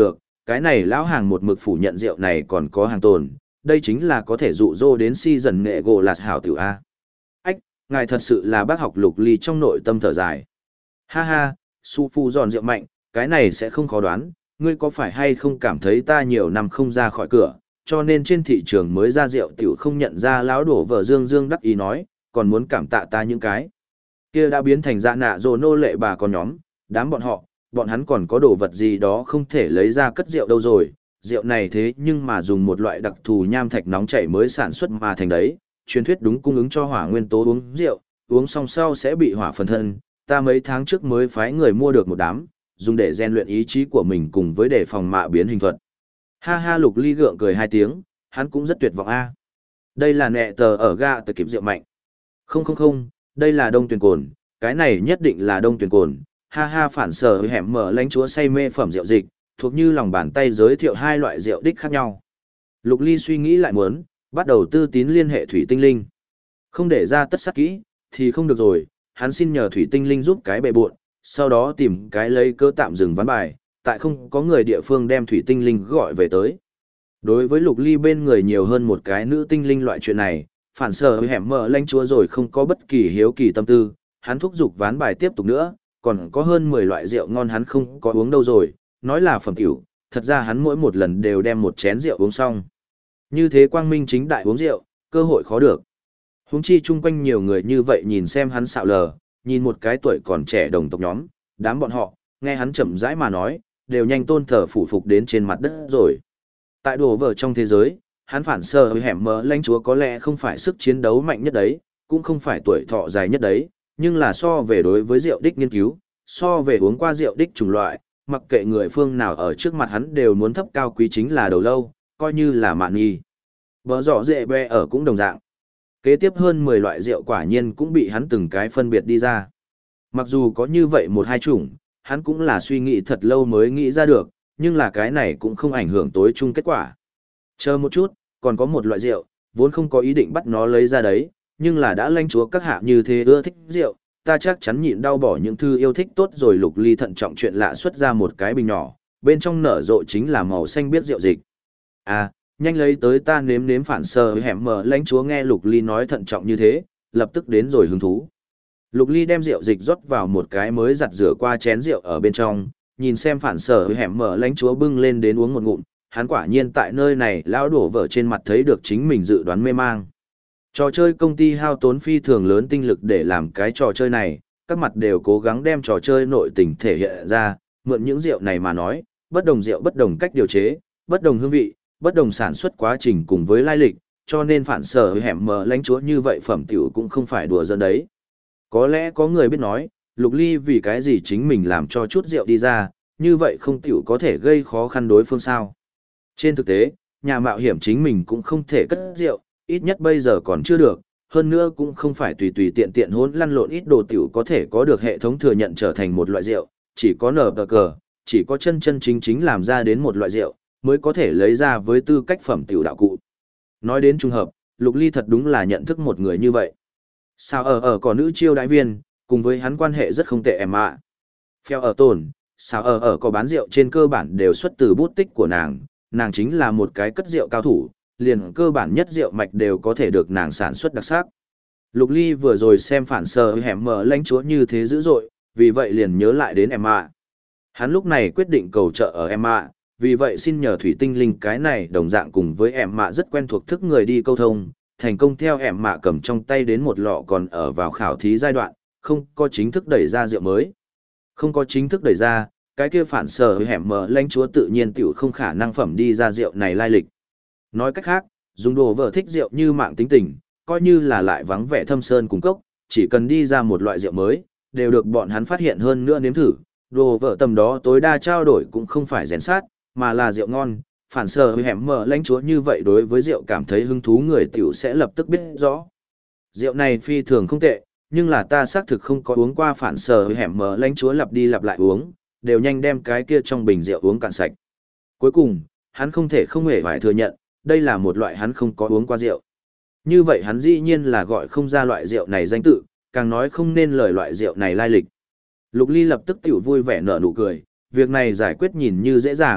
cái này lão hàng một mực phủ nhận rượu này còn có hàng tồn, đây chính là có thể dụ dỗ đến si dần nghệ gỗ lạt hảo tiểu A. Ách, ngài thật sự là bác học Lục Ly trong nội tâm thở dài. Ha ha, su phu giòn rượu mạnh, cái này sẽ không khó đoán, ngươi có phải hay không cảm thấy ta nhiều năm không ra khỏi cửa, cho nên trên thị trường mới ra rượu tiểu không nhận ra lão đổ vợ dương dương đắc ý nói, còn muốn cảm tạ ta những cái. Kia đã biến thành dạ nạ rồ nô lệ bà con nhóm, đám bọn hắn còn có đồ vật gì đó không thể lấy ra cất rượu đâu rồi, rượu này thế nhưng mà dùng một loại đặc thù nham thạch nóng chảy mới sản xuất mà thành đấy, truyền thuyết đúng cung ứng cho hỏa nguyên tố uống rượu, uống xong sau sẽ bị hỏa phần thân, ta mấy tháng trước mới phái người mua được một đám, dùng để rèn luyện ý chí của mình cùng với để phòng mạ biến hình thuật. Ha ha, Lục Ly gượng cười hai tiếng, hắn cũng rất tuyệt vọng a. Đây là nẹ tờ ở ga tờ kịp rượu mạnh. Không, đây là đông tuyền cồn, cái này nhất định là đông tuyền cồn. Ha ha, phản sở hẻm mở lãnh chúa say mê phẩm rượu dịch, thuộc như lòng bàn tay giới thiệu hai loại rượu đích khác nhau. Lục Ly suy nghĩ lại muốn, bắt đầu tư tín liên hệ thủy tinh linh. Không để ra tất sắc kỹ, thì không được rồi, hắn xin nhờ thủy tinh linh giúp cái bệ buộn, sau đó tìm cái lấy cơ tạm dừng ván bài, tại không có người địa phương đem thủy tinh linh gọi về tới. Đối với Lục Ly bên người nhiều hơn một cái nữ tinh linh loại chuyện này, phản sở hẻm mở lãnh chúa rồi không có bất kỳ hiếu kỳ tâm tư, hắn thúc giục ván bài tiếp tục nữa, còn có hơn 10 loại rượu ngon hắn không có uống đâu rồi, nói là phẩm tiểu, thật ra hắn mỗi một lần đều đem một chén rượu uống xong. Như thế quang minh chính đại uống rượu, cơ hội khó được. Huống chi chung quanh nhiều người như vậy nhìn xem hắn xạo lờ, nhìn một cái tuổi còn trẻ đồng tộc nhóm, đám bọn họ, nghe hắn chậm rãi mà nói, đều nhanh tôn thờ phủ phục đến trên mặt đất rồi. Tại đồ vở trong thế giới, hắn phản sơ hẻm mờ lãnh chúa có lẽ không phải sức chiến đấu mạnh nhất đấy, cũng không phải tuổi thọ dài nhất đấy, nhưng là so về đối với rượu đích nghiên cứu, so về uống qua rượu đích chủng loại, mặc kệ người phương nào ở trước mặt hắn đều muốn thấp cao quý chính là đầu lâu, coi như là mạn nghi. Vợ rõ dễ bè ở cũng đồng dạng. Kế tiếp hơn 10 loại rượu quả nhiên cũng bị hắn từng cái phân biệt đi ra. Mặc dù có như vậy một hai chủng, hắn cũng là suy nghĩ thật lâu mới nghĩ ra được, nhưng là cái này cũng không ảnh hưởng tối chung kết quả. Chờ một chút, còn có một loại rượu, vốn không có ý định bắt nó lấy ra đấy, nhưng là đã lãnh chúa các hạ như thế ưa thích rượu, ta chắc chắn nhịn đau bỏ những thư yêu thích tốt rồi. Lục Ly thận trọng chuyện lạ xuất ra một cái bình nhỏ, bên trong nở rộ chính là màu xanh biếc rượu dịch. À, nhanh lấy tới ta nếm nếm. Phản sờ hẻm mở lãnh chúa nghe Lục Ly nói thận trọng như thế, lập tức đến rồi hứng thú. Lục Ly đem rượu dịch rót vào một cái mới giặt rửa qua chén rượu ở bên trong, nhìn xem phản sở hẻm mở lãnh chúa bưng lên đến uống một ngụm, hắn quả nhiên tại nơi này lão đổ vỡ trên mặt thấy được chính mình dự đoán mê mang. Trò chơi công ty hao tốn phi thường lớn tinh lực để làm cái trò chơi này, các mặt đều cố gắng đem trò chơi nội tình thể hiện ra, mượn những rượu này mà nói, bất đồng rượu bất đồng cách điều chế, bất đồng hương vị, bất đồng sản xuất quá trình cùng với lai lịch, cho nên phản sở hẻm mở lãnh chúa như vậy phẩm tiểu cũng không phải đùa giỡn đấy. Có lẽ có người biết nói, Lục Ly vì cái gì chính mình làm cho chút rượu đi ra, như vậy không tiểu có thể gây khó khăn đối phương sao. Trên thực tế, nhà mạo hiểm chính mình cũng không thể cất rượu, ít nhất bây giờ còn chưa được, hơn nữa cũng không phải tùy tùy tiện tiện hỗn lăn lộn ít đồ tiểu có thể có được hệ thống thừa nhận trở thành một loại rượu, chỉ có nở tờ cờ, chỉ có chân chân chính chính làm ra đến một loại rượu, mới có thể lấy ra với tư cách phẩm tiểu đạo cụ. Nói đến trùng hợp, Lục Ly thật đúng là nhận thức một người như vậy. Sao ở có nữ chiêu đại viên, cùng với hắn quan hệ rất không tệ em ạ. Phèo ở tồn, sao ở có bán rượu trên cơ bản đều xuất từ bút tích của nàng chính là một cái cất rượu cao thủ, liền cơ bản nhất rượu mạch đều có thể được nàng sản xuất đặc sắc. Lục Ly vừa rồi xem phản sờ hẻm mở lãnh chúa như thế dữ dội, vì vậy liền nhớ lại đến em ạ. Hắn lúc này quyết định cầu trợ ở em ạ, vì vậy xin nhờ thủy tinh linh cái này đồng dạng cùng với em ạ rất quen thuộc thức người đi câu thông, thành công theo em mạ cầm trong tay đến một lọ còn ở vào khảo thí giai đoạn, không có chính thức đẩy ra rượu mới. Không có chính thức đẩy ra, cái kia phản sở hẻm mở lãnh chúa tự nhiên tiểu không khả năng phẩm đi ra rượu này lai lịch. Nói cách khác, dùng đồ vợ thích rượu như mạng tính tình, coi như là lại vắng vẻ thâm sơn cùng cốc, chỉ cần đi ra một loại rượu mới, đều được bọn hắn phát hiện hơn nữa nếm thử. Đồ vợ tầm đó tối đa trao đổi cũng không phải rèn sát, mà là rượu ngon. Phản sở hẻm mở lãnh chúa như vậy đối với rượu cảm thấy hứng thú người tiểu sẽ lập tức biết rõ. Rượu này phi thường không tệ, nhưng là ta xác thực không có uống qua. Phản sở hẻm mở lãnh chúa lặp đi lặp lại uống, đều nhanh đem cái kia trong bình rượu uống cạn sạch. Cuối cùng, hắn không thể không hề phải thừa nhận, đây là một loại hắn không có uống qua rượu. Như vậy hắn dĩ nhiên là gọi không ra loại rượu này danh tự, càng nói không nên lời loại rượu này lai lịch. Lục Ly lập tức tiểu vui vẻ nở nụ cười, việc này giải quyết nhìn như dễ dàng,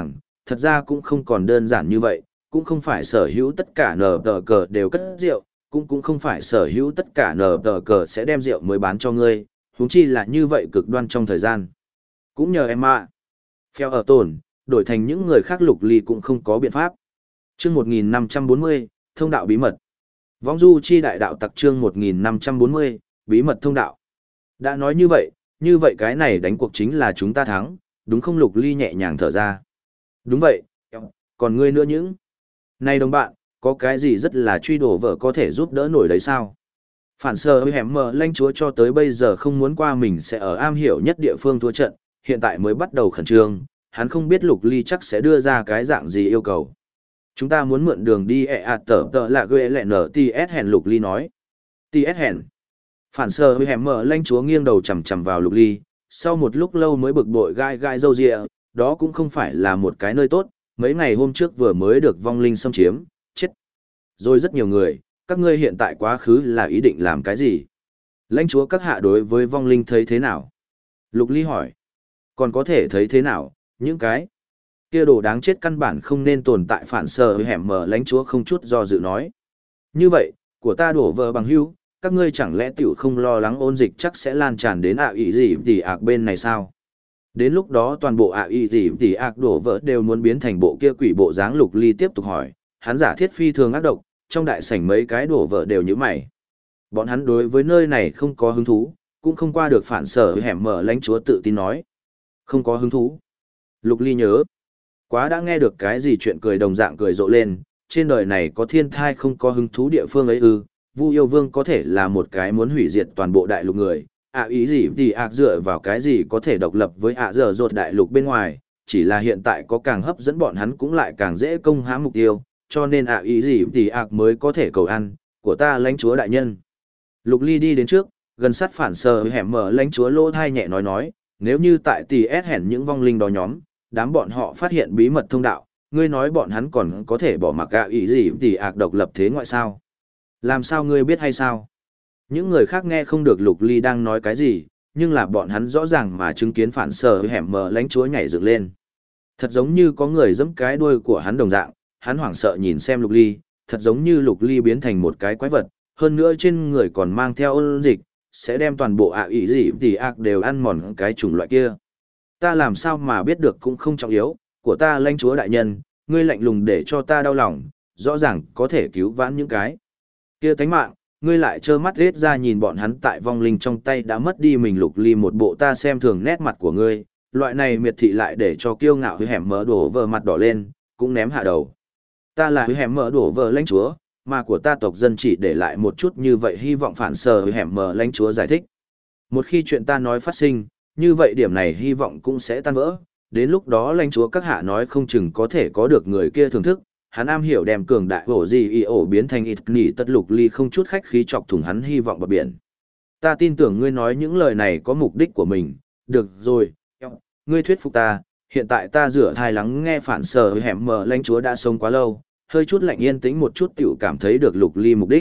thật ra cũng không còn đơn giản như vậy, cũng không phải sở hữu tất cả nở tờ cờ đều cất rượu, cũng không phải sở hữu tất cả nở tờ cờ sẽ đem rượu mới bán cho ngươi, huống chi là như vậy cực đoan trong thời gian. Cũng nhờ em ạ. Phèo ở tổn, đổi thành những người khác Lục Ly cũng không có biện pháp. Chương 1540, thông đạo bí mật. Vong du chi đại đạo tặc chương 1540, bí mật thông đạo. Đã nói như vậy cái này đánh cuộc chính là chúng ta thắng, đúng không? Lục Ly nhẹ nhàng thở ra. Đúng vậy, còn ngươi nữa những. Này đồng bạn, có cái gì rất là truy đổ vợ có thể giúp đỡ nổi đấy sao? Phản sơ hẻm mờ lãnh chúa cho tới bây giờ không muốn qua mình sẽ ở am hiểu nhất địa phương thua trận, hiện tại mới bắt đầu khẩn trương, hắn không biết Lục Ly chắc sẽ đưa ra cái dạng gì yêu cầu. Chúng ta muốn mượn đường đi tờ là ghê lẹ nở TS hèn Lục Ly nói. TS hèn. Phản sơ hẻm mờ lãnh chúa nghiêng đầu chằm chằm vào Lục Ly, sau một lúc lâu mới bực bội gai gai râu ria, đó cũng không phải là một cái nơi tốt, mấy ngày hôm trước vừa mới được vong linh xâm chiếm, chết. Rồi rất nhiều người, các ngươi hiện tại quá khứ là ý định làm cái gì? Lãnh chúa các hạ đối với vong linh thấy thế nào? Lục Ly hỏi. Còn có thể thấy thế nào, những cái kia đồ đáng chết căn bản không nên tồn tại. Phản sơ hẻm mờ lãnh chúa không chút do dự nói. Như vậy, của ta đổ vợ bằng hữu, các ngươi chẳng lẽ tiểu không lo lắng ôn dịch chắc sẽ lan tràn đến ý gì tỷ ạc bên này sao? Đến lúc đó toàn bộ ý gì tỷ ạc đổ vỡ đều muốn biến thành bộ kia quỷ bộ dáng. Lục Ly tiếp tục hỏi, hắn giả thiết phi thường ác độc, trong đại sảnh mấy cái đổ vỡ đều như mày. Bọn hắn đối với nơi này không có hứng thú, cũng không qua được. Phản sở hẻm mở lãnh chúa tự tin nói. Không có hứng thú. Lục Ly nhớ. Quá đã nghe được cái gì chuyện cười đồng dạng cười rộ lên, trên đời này có thiên thai không có hứng thú địa phương ấy ư? Vu yêu vương có thể là một cái muốn hủy diệt toàn bộ đại lục người, ý gì thì dựa vào cái gì có thể độc lập với dở dột đại lục bên ngoài, chỉ là hiện tại có càng hấp dẫn bọn hắn cũng lại càng dễ công hãm mục tiêu, cho nên ý gì thì mới có thể cầu ăn, của ta lãnh chúa đại nhân. Lục Ly đi đến trước, gần sát phản sờ hẻm mở lãnh chúa lỗ thai nhẹ nói, nếu như tại TS hẻn những vong linh đó nhóm, đám bọn họ phát hiện bí mật thông đạo, ngươi nói bọn hắn còn có thể bỏ mặc ý gì thì độc lập thế ngoại sao? Làm sao ngươi biết hay sao? Những người khác nghe không được Lục Ly đang nói cái gì, nhưng là bọn hắn rõ ràng mà chứng kiến phản sờ hẻm mở lãnh chúa nhảy dựng lên. Thật giống như có người giẫm cái đuôi của hắn đồng dạng, hắn hoảng sợ nhìn xem Lục Ly, thật giống như Lục Ly biến thành một cái quái vật, hơn nữa trên người còn mang theo ôn dịch, sẽ đem toàn bộ ý gì thì đều ăn mòn cái chủng loại kia. Ta làm sao mà biết được cũng không trọng yếu, của ta lãnh chúa đại nhân, ngươi lạnh lùng để cho ta đau lòng, rõ ràng có thể cứu vãn những cái kia tánh mạng, ngươi lại trơ mắt rết ra nhìn bọn hắn tại vong linh trong tay đã mất đi mình. Lục Ly một bộ ta xem thường nét mặt của ngươi, loại này miệt thị lại để cho kiêu ngạo hư hẻm mỡ đổ vờ mặt đỏ lên, cũng ném hạ đầu. Ta là hư hẻm mỡ đổ vờ lãnh chúa, mà của ta tộc dân chỉ để lại một chút như vậy, hy vọng phản sờ hư hẻm mỡ lãnh chúa giải thích. Một khi chuyện ta nói phát sinh, như vậy điểm này hy vọng cũng sẽ tan vỡ, đến lúc đó lãnh chúa các hạ nói không chừng có thể có được người kia thưởng thức. Hắn am hiểu đem cường đại ổ gì y ổ biến thành ít nỉ tất. Lục Ly không chút khách khí chọc thủng hắn hy vọng bờ biển. Ta tin tưởng ngươi nói những lời này có mục đích của mình. Được rồi, ngươi thuyết phục ta, hiện tại ta rửa thai lắng nghe. Phản sờ hẻm mở lãnh chúa đã sống quá lâu, hơi chút lạnh yên tĩnh một chút tiểu cảm thấy được Lục Ly mục đích.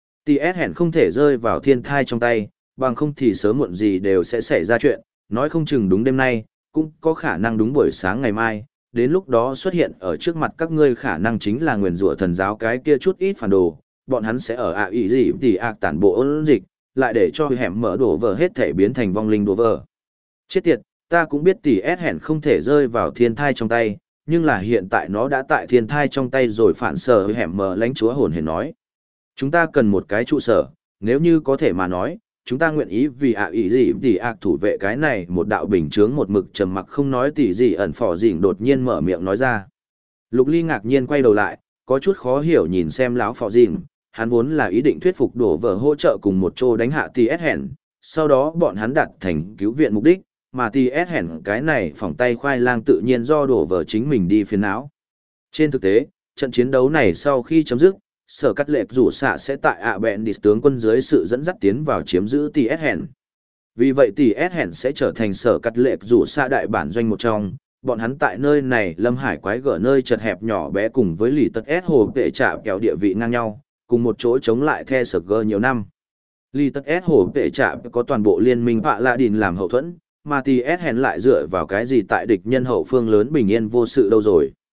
TS hẻn không thể rơi vào thiên thai trong tay, bằng không thì sớm muộn gì đều sẽ xảy ra chuyện, nói không chừng đúng đêm nay, cũng có khả năng đúng buổi sáng ngày mai. Đến lúc đó xuất hiện ở trước mặt các ngươi khả năng chính là nguyền rủa thần giáo cái kia chút ít phản đồ, bọn hắn sẽ ở ý gì thì tản bộ ôn dịch, lại để cho hẻm mở đổ vỡ hết thể biến thành vong linh đổ vỡ. Chết tiệt, ta cũng biết TS hẻn không thể rơi vào thiên thai trong tay, nhưng là hiện tại nó đã tại thiên thai trong tay rồi. Phản sờ hẻm mở lãnh chúa hồn hển nói. Chúng ta cần một cái trụ sở, nếu như có thể mà nói, chúng ta nguyện ý vì ý gì thì thủ vệ cái này một đạo bình chướng. Một mực trầm mặc không nói tỉ gì ẩn phỏ dỉn đột nhiên mở miệng nói ra. Lục Ly ngạc nhiên quay đầu lại, có chút khó hiểu nhìn xem lão phỏ dỉn, hắn vốn là ý định thuyết phục đổ vỡ hỗ trợ cùng một chỗ đánh hạ TS hẻn, sau đó bọn hắn đặt thành cứu viện mục đích, mà TS hẻn cái này phỏng tay khoai lang tự nhiên do đổ vỡ chính mình đi phiền não. Trên thực tế, trận chiến đấu này sau khi chấm dứt, Sở Cắt Lệ rủ xạ sẽ tại bẹn đi tướng quân dưới sự dẫn dắt tiến vào chiếm giữ TS hẻn. Vì vậy TS hẻn sẽ trở thành Sở Cắt Lệ rủ xạ đại bản doanh một trong. Bọn hắn tại nơi này lâm hải quái gở nơi chật hẹp nhỏ bé cùng với lì tật S hồ tệ trả kéo địa vị ngang nhau, cùng một chỗ chống lại The Sở Gơ nhiều năm. Lì tật S hồ tệ trả có toàn bộ liên minh Vạ Lạ Đìn làm hậu thuẫn, mà TS hẻn lại dựa vào cái gì tại địch nhân hậu phương lớn bình yên vô sự đâu rồi.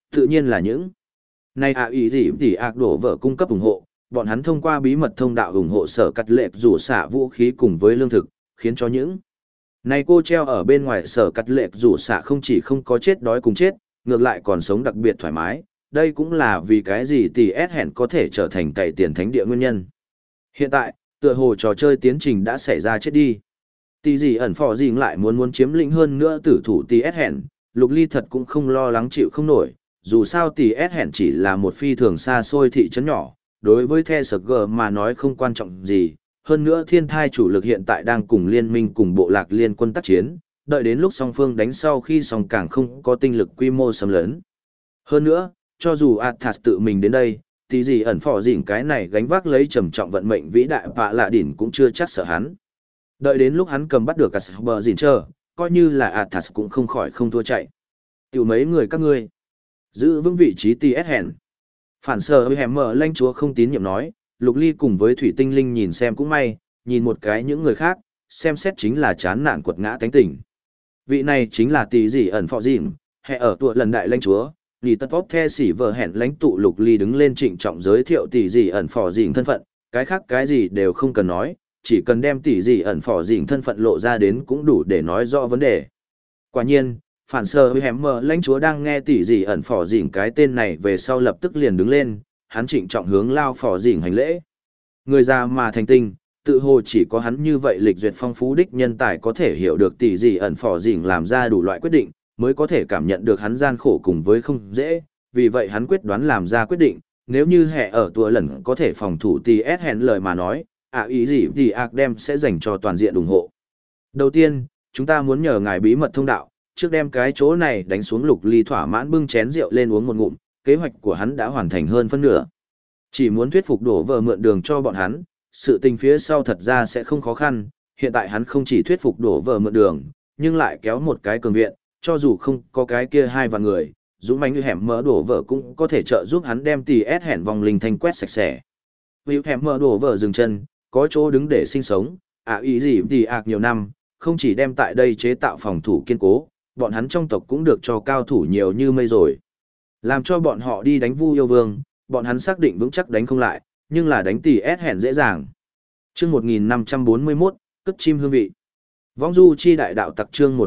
Tự nhiên là những này ạ ý gì thì ạc đổ vợ cung cấp ủng hộ, bọn hắn thông qua bí mật thông đạo ủng hộ sở cắt lệch rủ xả vũ khí cùng với lương thực, khiến cho những này cô treo ở bên ngoài sở cắt lệch rủ xả không chỉ không có chết đói cùng chết, ngược lại còn sống đặc biệt thoải mái, đây cũng là vì cái gì tỷ S hẹn có thể trở thành cày tiền thánh địa nguyên nhân. Hiện tại, tựa hồ trò chơi tiến trình đã xảy ra chết đi. Tỷ gì ẩn phò gì lại muốn chiếm lĩnh hơn nữa tử thủ tỷ S hẹn, Lục Ly thật cũng không lo lắng chịu không nổi, dù sao tỷ S hẹn chỉ là một phi thường xa xôi thị trấn nhỏ, đối với The SG mà nói không quan trọng gì, hơn nữa thiên thai chủ lực hiện tại đang cùng liên minh cùng bộ lạc liên quân tác chiến, đợi đến lúc song phương đánh sau khi song càng không có tinh lực quy mô xâm lấn. Hơn nữa, cho dù Athas tự mình đến đây, thì gì ẩn phò dỉn cái này gánh vác lấy trầm trọng vận mệnh vĩ đại và lạ đỉnh cũng chưa chắc sợ hắn. Đợi đến lúc hắn cầm bắt được Casper dỉn chờ, coi như là Athas cũng không khỏi không thua chạy. Tiểu mấy người các ngươi, giữ vững vị trí TS hẹn. Phản sở hẻm mở lãnh chúa không tín nhiệm nói, Lục Ly cùng với Thủy Tinh Linh nhìn xem cũng may, nhìn một cái những người khác, xem xét chính là chán nản quật ngã tánh tỉnh. Vị này chính là tỷ gì ẩn phò dỉn, hệ ở tuổi lần đại lãnh chúa. Lì tất vóc the xỉ vợ hẹn lãnh tụ Lục Ly đứng lên trịnh trọng giới thiệu tỷ gì ẩn phò dỉn thân phận, cái khác cái gì đều không cần nói, chỉ cần đem tỷ gì ẩn phò dỉn thân phận lộ ra đến cũng đủ để nói rõ vấn đề. Quả nhiên, phản sơ hẻm mở lãnh chúa đang nghe tỷ gì ẩn phò dỉn cái tên này về sau lập tức liền đứng lên, hắn trịnh trọng hướng lao phò dỉn hành lễ. Người già mà thành tinh, tự hồ chỉ có hắn như vậy lịch duyệt phong phú đích nhân tài có thể hiểu được tỷ gì ẩn phò dỉn làm ra đủ loại quyết định, mới có thể cảm nhận được hắn gian khổ cùng với không dễ, vì vậy hắn quyết đoán làm ra quyết định, nếu như hệ ở tua lần có thể phòng thủ TS hẹn lời mà nói, ý gì thì đem sẽ dành cho toàn diện ủng hộ. Đầu tiên, chúng ta muốn nhờ ngài bí mật thông đạo, trước đem cái chỗ này đánh xuống. Lục Ly thỏa mãn bưng chén rượu lên uống một ngụm, kế hoạch của hắn đã hoàn thành hơn phân nửa. Chỉ muốn thuyết phục đổ vợ mượn đường cho bọn hắn, sự tình phía sau thật ra sẽ không khó khăn, hiện tại hắn không chỉ thuyết phục đổ vợ mượn đường, nhưng lại kéo một cái cường viện, cho dù không có cái kia 2 vạn người, dũng mãnh như hẻm mở đổ vợ cũng có thể trợ giúp hắn đem TS hẹn vòng linh thanh quét sạch sẽ. Vì hẻm mở đổ vợ dừng chân, có chỗ đứng để sinh sống, ý gì thì nhiều năm, không chỉ đem tại đây chế tạo phòng thủ kiên cố, bọn hắn trong tộc cũng được cho cao thủ nhiều như mây rồi. Làm cho bọn họ đi đánh Vu Yêu Vương, bọn hắn xác định vững chắc đánh không lại, nhưng là đánh TS hẹn dễ dàng. Chương 1541, cất chim hương vị. Vong du chi đại đạo tặc chương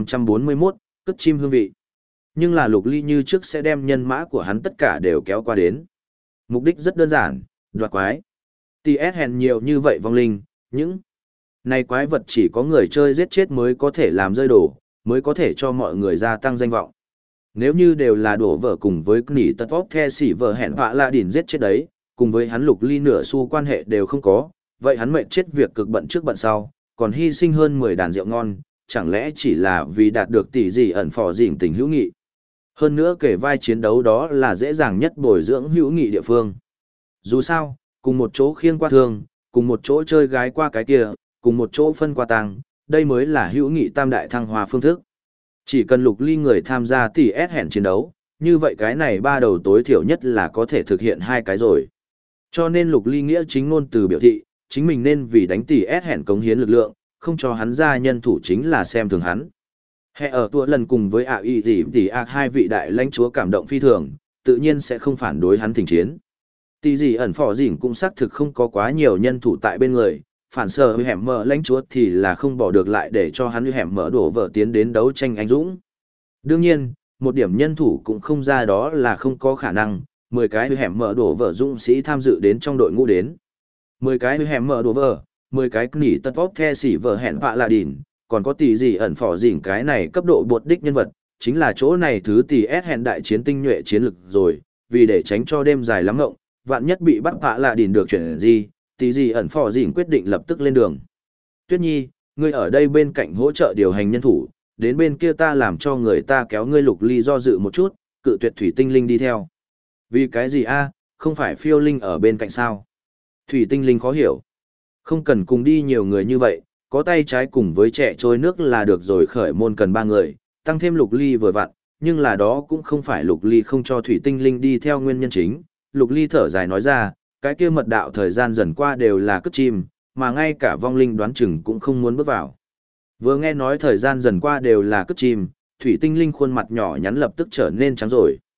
1541, cất chim hương vị. Nhưng là Lục Ly như trước sẽ đem nhân mã của hắn tất cả đều kéo qua đến. Mục đích rất đơn giản, đoạt quái. TS hèn nhiều như vậy vong linh, những này quái vật chỉ có người chơi giết chết mới có thể làm rơi đổ, mới có thể cho mọi người gia tăng danh vọng. Nếu như đều là đổ vợ cùng với nỉ tật vóc the xỉ vợ hẹn họa là đỉn giết chết đấy, cùng với hắn Lục Ly nửa xu quan hệ đều không có, vậy hắn mệnh chết việc cực bận trước bận sau, còn hy sinh hơn 10 đàn rượu ngon, chẳng lẽ chỉ là vì đạt được tỷ gì ẩn phò dỉn tình hữu nghị. Hơn nữa kể vai chiến đấu đó là dễ dàng nhất bồi dưỡng hữu nghị địa phương. Dù sao, cùng một chỗ khiêng qua thương, cùng một chỗ chơi gái qua cái kia, cùng một chỗ phân qua tăng, đây mới là hữu nghị tam đại thăng hoa phương thức. Chỉ cần Lục Ly người tham gia tỷ S hẹn chiến đấu, như vậy cái này 3 đầu tối thiểu nhất là có thể thực hiện 2 cái rồi. Cho nên Lục Ly nghĩa chính ngôn từ biểu thị, chính mình nên vì đánh tỷ S hẹn cống hiến lực lượng, không cho hắn ra nhân thủ chính là xem thường hắn. Hệ ở tua lần cùng với ý gì tỷ 2 vị đại lãnh chúa cảm động phi thường, tự nhiên sẽ không phản đối hắn thỉnh chiến. Tỷ gì ẩn phò dỉn cũng xác thực không có quá nhiều nhân thủ tại bên người, phản sở hẻm mở lãnh chúa thì là không bỏ được lại để cho hắn hẻm mở đổ vợ tiến đến đấu tranh anh dũng. Đương nhiên, một điểm nhân thủ cũng không ra đó là không có khả năng, 10 cái hẻm mở đổ vợ dũng sĩ tham dự đến trong đội ngũ đến. 10 cái hẻm mở đổ vợ, 10 cái nỉ tật vóc the xỉ vợ hẹn vạ là đỉn, còn có tỷ gì ẩn phò dỉn cái này cấp độ bột đích nhân vật, chính là chỗ này thứ tỷ S hẹn đại chiến tinh nhuệ chiến lực rồi, vì để tránh cho đêm dài lắm ngộng, vạn nhất bị bắt vạ là đỉn được chuyển gì, tỷ gì ẩn phò dỉn quyết định lập tức lên đường. Tuyết Nhi, ngươi ở đây bên cạnh hỗ trợ điều hành nhân thủ, đến bên kia ta làm cho người ta kéo ngươi. Lục Ly do dự một chút, cự tuyệt Thủy Tinh Linh đi theo. Vì cái gì a? Không phải Phiêu Linh ở bên cạnh sao? Thủy Tinh Linh khó hiểu. Không cần cùng đi nhiều người như vậy, có tay trái cùng với trẻ trôi nước là được rồi. Khởi môn cần 3 người, tăng thêm Lục Ly vừa vặn, nhưng là đó cũng không phải Lục Ly không cho Thủy Tinh Linh đi theo nguyên nhân chính. Lục Ly thở dài nói ra, cái kia mật đạo thời gian dần qua đều là cất chim, mà ngay cả vong linh đoán chừng cũng không muốn bước vào. Vừa nghe nói thời gian dần qua đều là cất chim, Thủy Tinh Linh khuôn mặt nhỏ nhắn lập tức trở nên trắng rồi.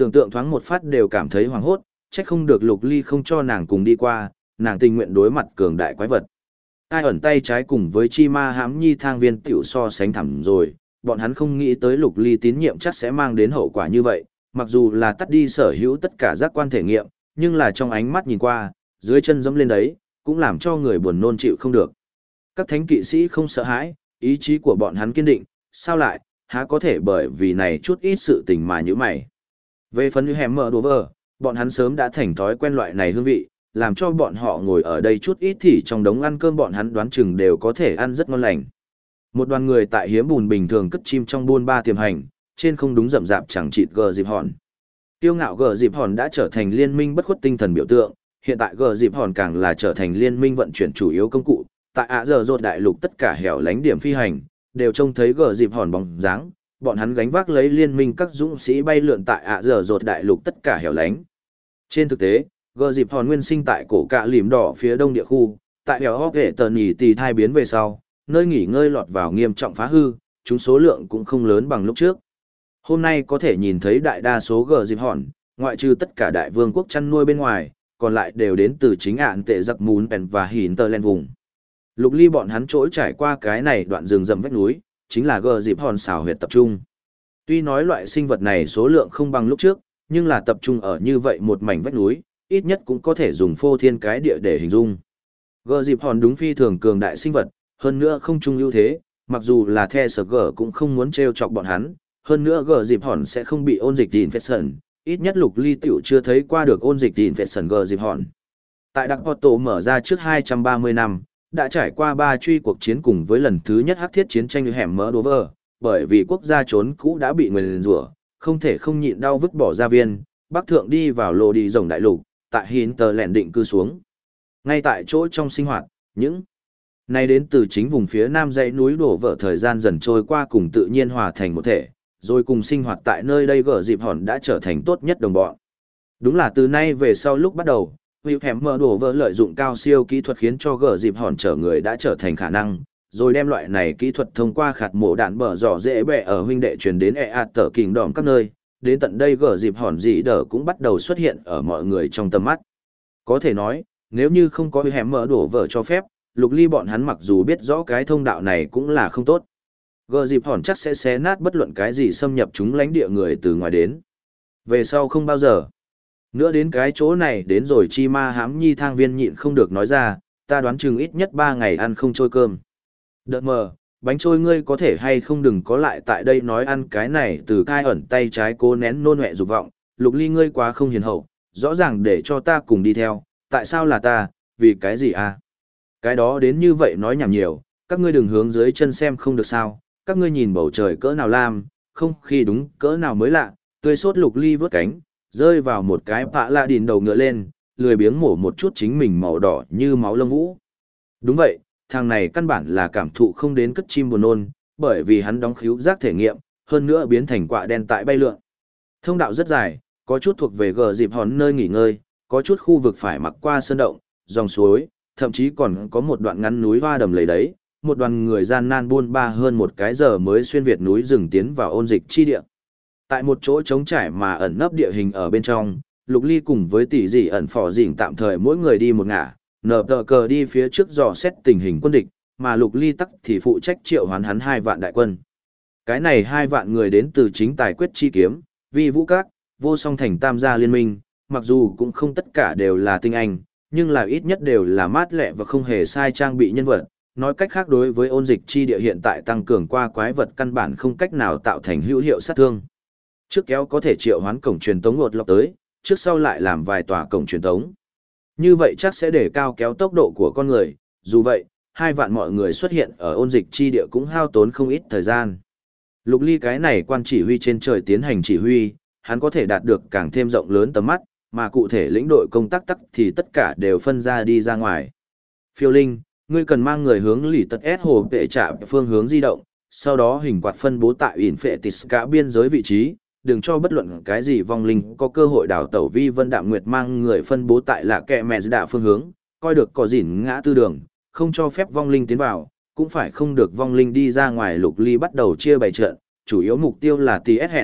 Tưởng tượng thoáng một phát đều cảm thấy hoảng hốt, trách không được Lục Ly không cho nàng cùng đi qua, nàng tình nguyện đối mặt cường đại quái vật. Ai ẩn tay trái cùng với chi ma hãm nhi thang viên tiểu so sánh thẳm rồi, bọn hắn không nghĩ tới Lục Ly tín nhiệm chắc sẽ mang đến hậu quả như vậy, mặc dù là tắt đi sở hữu tất cả giác quan thể nghiệm, nhưng là trong ánh mắt nhìn qua, dưới chân dẫm lên đấy, cũng làm cho người buồn nôn chịu không được. Các thánh kỵ sĩ không sợ hãi, ý chí của bọn hắn kiên định, sao lại, há có thể bởi vì này chút ít sự tình mà như mày. Về phần như hẻm mở đồ vờ, bọn hắn sớm đã thành thói quen loại này hương vị, làm cho bọn họ ngồi ở đây chút ít thì trong đống ăn cơm bọn hắn đoán chừng đều có thể ăn rất ngon lành. Một đoàn người tại hiếm bùn bình thường cất chim trong buôn ba tiềm hành, trên không đúng rậm rạp chẳng chịt gờ dịp hòn. Tiêu ngạo gờ dịp hòn đã trở thành liên minh bất khuất tinh thần biểu tượng, hiện tại gờ dịp hòn càng là trở thành liên minh vận chuyển chủ yếu công cụ. Tại ạ giờ rột đại lục tất cả hẻo lánh điểm phi hành, đều trông thấy gờ dịp hòn bóng dáng, bọn hắn gánh vác lấy liên minh các dũng sĩ bay lượn tại ạ giờ rột đại lục tất cả hẻo lánh. Trên thực tế, gờ dịp hòn nguyên sinh tại cổ cạ lìm đỏ phía đông địa khu, tại hẻo hóc hệ tờ nhì tì thai biến về sau, nơi nghỉ ngơi lọt vào nghiêm trọng phá hư, chúng số lượng cũng không lớn bằng lúc trước. Hôm nay có thể nhìn thấy đại đa số gờ dịp hòn, ngoại trừ tất cả đại vương quốc chăn nuôi bên ngoài, còn lại đều đến từ chính ạn tệ giặc mún bèn và hỉn tờ len vùng. Lục Ly bọn hắn trỗi trải qua cái này đoạn rừng rậm vách núi, chính là gờ dịp hòn xảo huyệt tập trung. Tuy nói loại sinh vật này số lượng không bằng lúc trước, nhưng là tập trung ở như vậy một mảnh vách núi, ít nhất cũng có thể dùng phô thiên cái địa để hình dung. Gờ dịp hòn đúng phi thường cường đại sinh vật, hơn nữa không chung ưu thế, mặc dù là The Sở Gờ cũng không muốn trêu chọc bọn hắn, hơn nữa gờ dịp hòn sẽ không bị ôn dịch infection, ít nhất Lục Ly tiểu chưa thấy qua được ôn dịch infection gờ dịp hòn. Tại Đặc Porto mở ra trước 230 năm, đã trải qua 3 truy cuộc chiến cùng với lần thứ nhất hắc thiết chiến tranh hẻm mỡ Dover, bởi vì quốc gia trốn cũ đã bị nguyền rủa, không thể không nhịn đau vứt bỏ gia viên, bắc thượng đi vào lô đi rồng đại lục, tại Hinterland định cư xuống. Ngay tại chỗ trong sinh hoạt, những này đến từ chính vùng phía nam dãy núi đổ vỡ thời gian dần trôi qua cùng tự nhiên hòa thành một thể, rồi cùng sinh hoạt tại nơi đây gở dịp hòn đã trở thành tốt nhất đồng bọn. Đúng là từ nay về sau lúc bắt đầu, hẻm mở đổ vỡ lợi dụng cao siêu kỹ thuật khiến cho gở dịp hòn chở người đã trở thành khả năng, rồi đem loại này kỹ thuật thông qua khạt mổ đạn bở dò dễ bẹ ở huynh đệ truyền đến tờ kình đỏm các nơi, đến tận đây gở dịp hòn dị đờ cũng bắt đầu xuất hiện ở mọi người trong tầm mắt. Có thể nói, nếu như không có hẻm mở đổ vỡ cho phép, Lục Ly bọn hắn mặc dù biết rõ cái thông đạo này cũng là không tốt. Gở dịp hòn chắc sẽ xé nát bất luận cái gì xâm nhập chúng lãnh địa người từ ngoài đến. Về sau không bao giờ nữa đến cái chỗ này đến rồi chi ma hám nhi thang viên nhịn không được nói ra, ta đoán chừng ít nhất 3 ngày ăn không trôi cơm. Đợt mờ, bánh trôi ngươi có thể hay không đừng có lại tại đây nói ăn cái này từ cai ẩn tay trái cố nén nôn hẹ dục vọng, Lục Ly ngươi quá không hiền hậu, rõ ràng để cho ta cùng đi theo, tại sao là ta, vì cái gì à? Cái đó đến như vậy nói nhảm nhiều, các ngươi đừng hướng dưới chân xem không được sao, các ngươi nhìn bầu trời cỡ nào lam, không khi đúng cỡ nào mới lạ, tươi sốt Lục Ly vớt cánh, rơi vào một cái pạ lạ đìn đầu ngựa lên, lười biếng mổ một chút chính mình màu đỏ như máu lông vũ. Đúng vậy, thằng này căn bản là cảm thụ không đến cất chim buồn nôn, bởi vì hắn đóng khíu giác thể nghiệm, hơn nữa biến thành quạ đen tại bay lượn. Thông đạo rất dài, có chút thuộc về gờ dịp hòn nơi nghỉ ngơi, có chút khu vực phải mặc qua sơn động, dòng suối, thậm chí còn có một đoạn ngắn núi hoa đầm lầy đấy, một đoàn người gian nan buôn ba hơn một cái giờ mới xuyên việt núi rừng tiến vào ôn dịch chi địa. Tại một chỗ trống trải mà ẩn nấp địa hình ở bên trong, Lục Ly cùng với tỷ dị ẩn phò dỉnh tạm thời mỗi người đi một ngả, nở tờ cờ đi phía trước dò xét tình hình quân địch, mà Lục Ly tắc thì phụ trách triệu hoán hắn 2 vạn đại quân. Cái này 2 vạn người đến từ chính tài quyết chi kiếm, vi vũ các, vô song thành tam gia liên minh, mặc dù cũng không tất cả đều là tinh anh, nhưng là ít nhất đều là mát lẹ và không hề sai trang bị nhân vật. Nói cách khác đối với ôn dịch chi địa hiện tại tăng cường qua quái vật căn bản không cách nào tạo thành hữu hiệu sát thương. Trước kéo có thể triệu hoán cổng truyền tống ngột lọc tới, trước sau lại làm vài tòa cổng truyền tống. Như vậy chắc sẽ để cao kéo tốc độ của con người, dù vậy, 2 vạn mọi người xuất hiện ở ôn dịch chi địa cũng hao tốn không ít thời gian. Lục Ly cái này quan chỉ huy trên trời tiến hành chỉ huy, hắn có thể đạt được càng thêm rộng lớn tầm mắt, mà cụ thể lĩnh đội công tác tắc thì tất cả đều phân ra đi ra ngoài. Phiêu Linh, ngươi cần mang người hướng lì tật S hồ vệ trạm phương hướng di động, sau đó hình quạt phân bố tại ỉn phệ tịt cả biên giới vị trí, đừng cho bất luận cái gì vong linh có cơ hội đào tẩu. Vi Vân Đạm Nguyệt mang người phân bố tại lạ kẹ mẹ đạ phương hướng, coi được có dỉn ngã tư đường, không cho phép vong linh tiến vào, cũng phải không được vong linh đi ra ngoài. Lục Ly bắt đầu chia bày trận, chủ yếu mục tiêu là TS hẹn,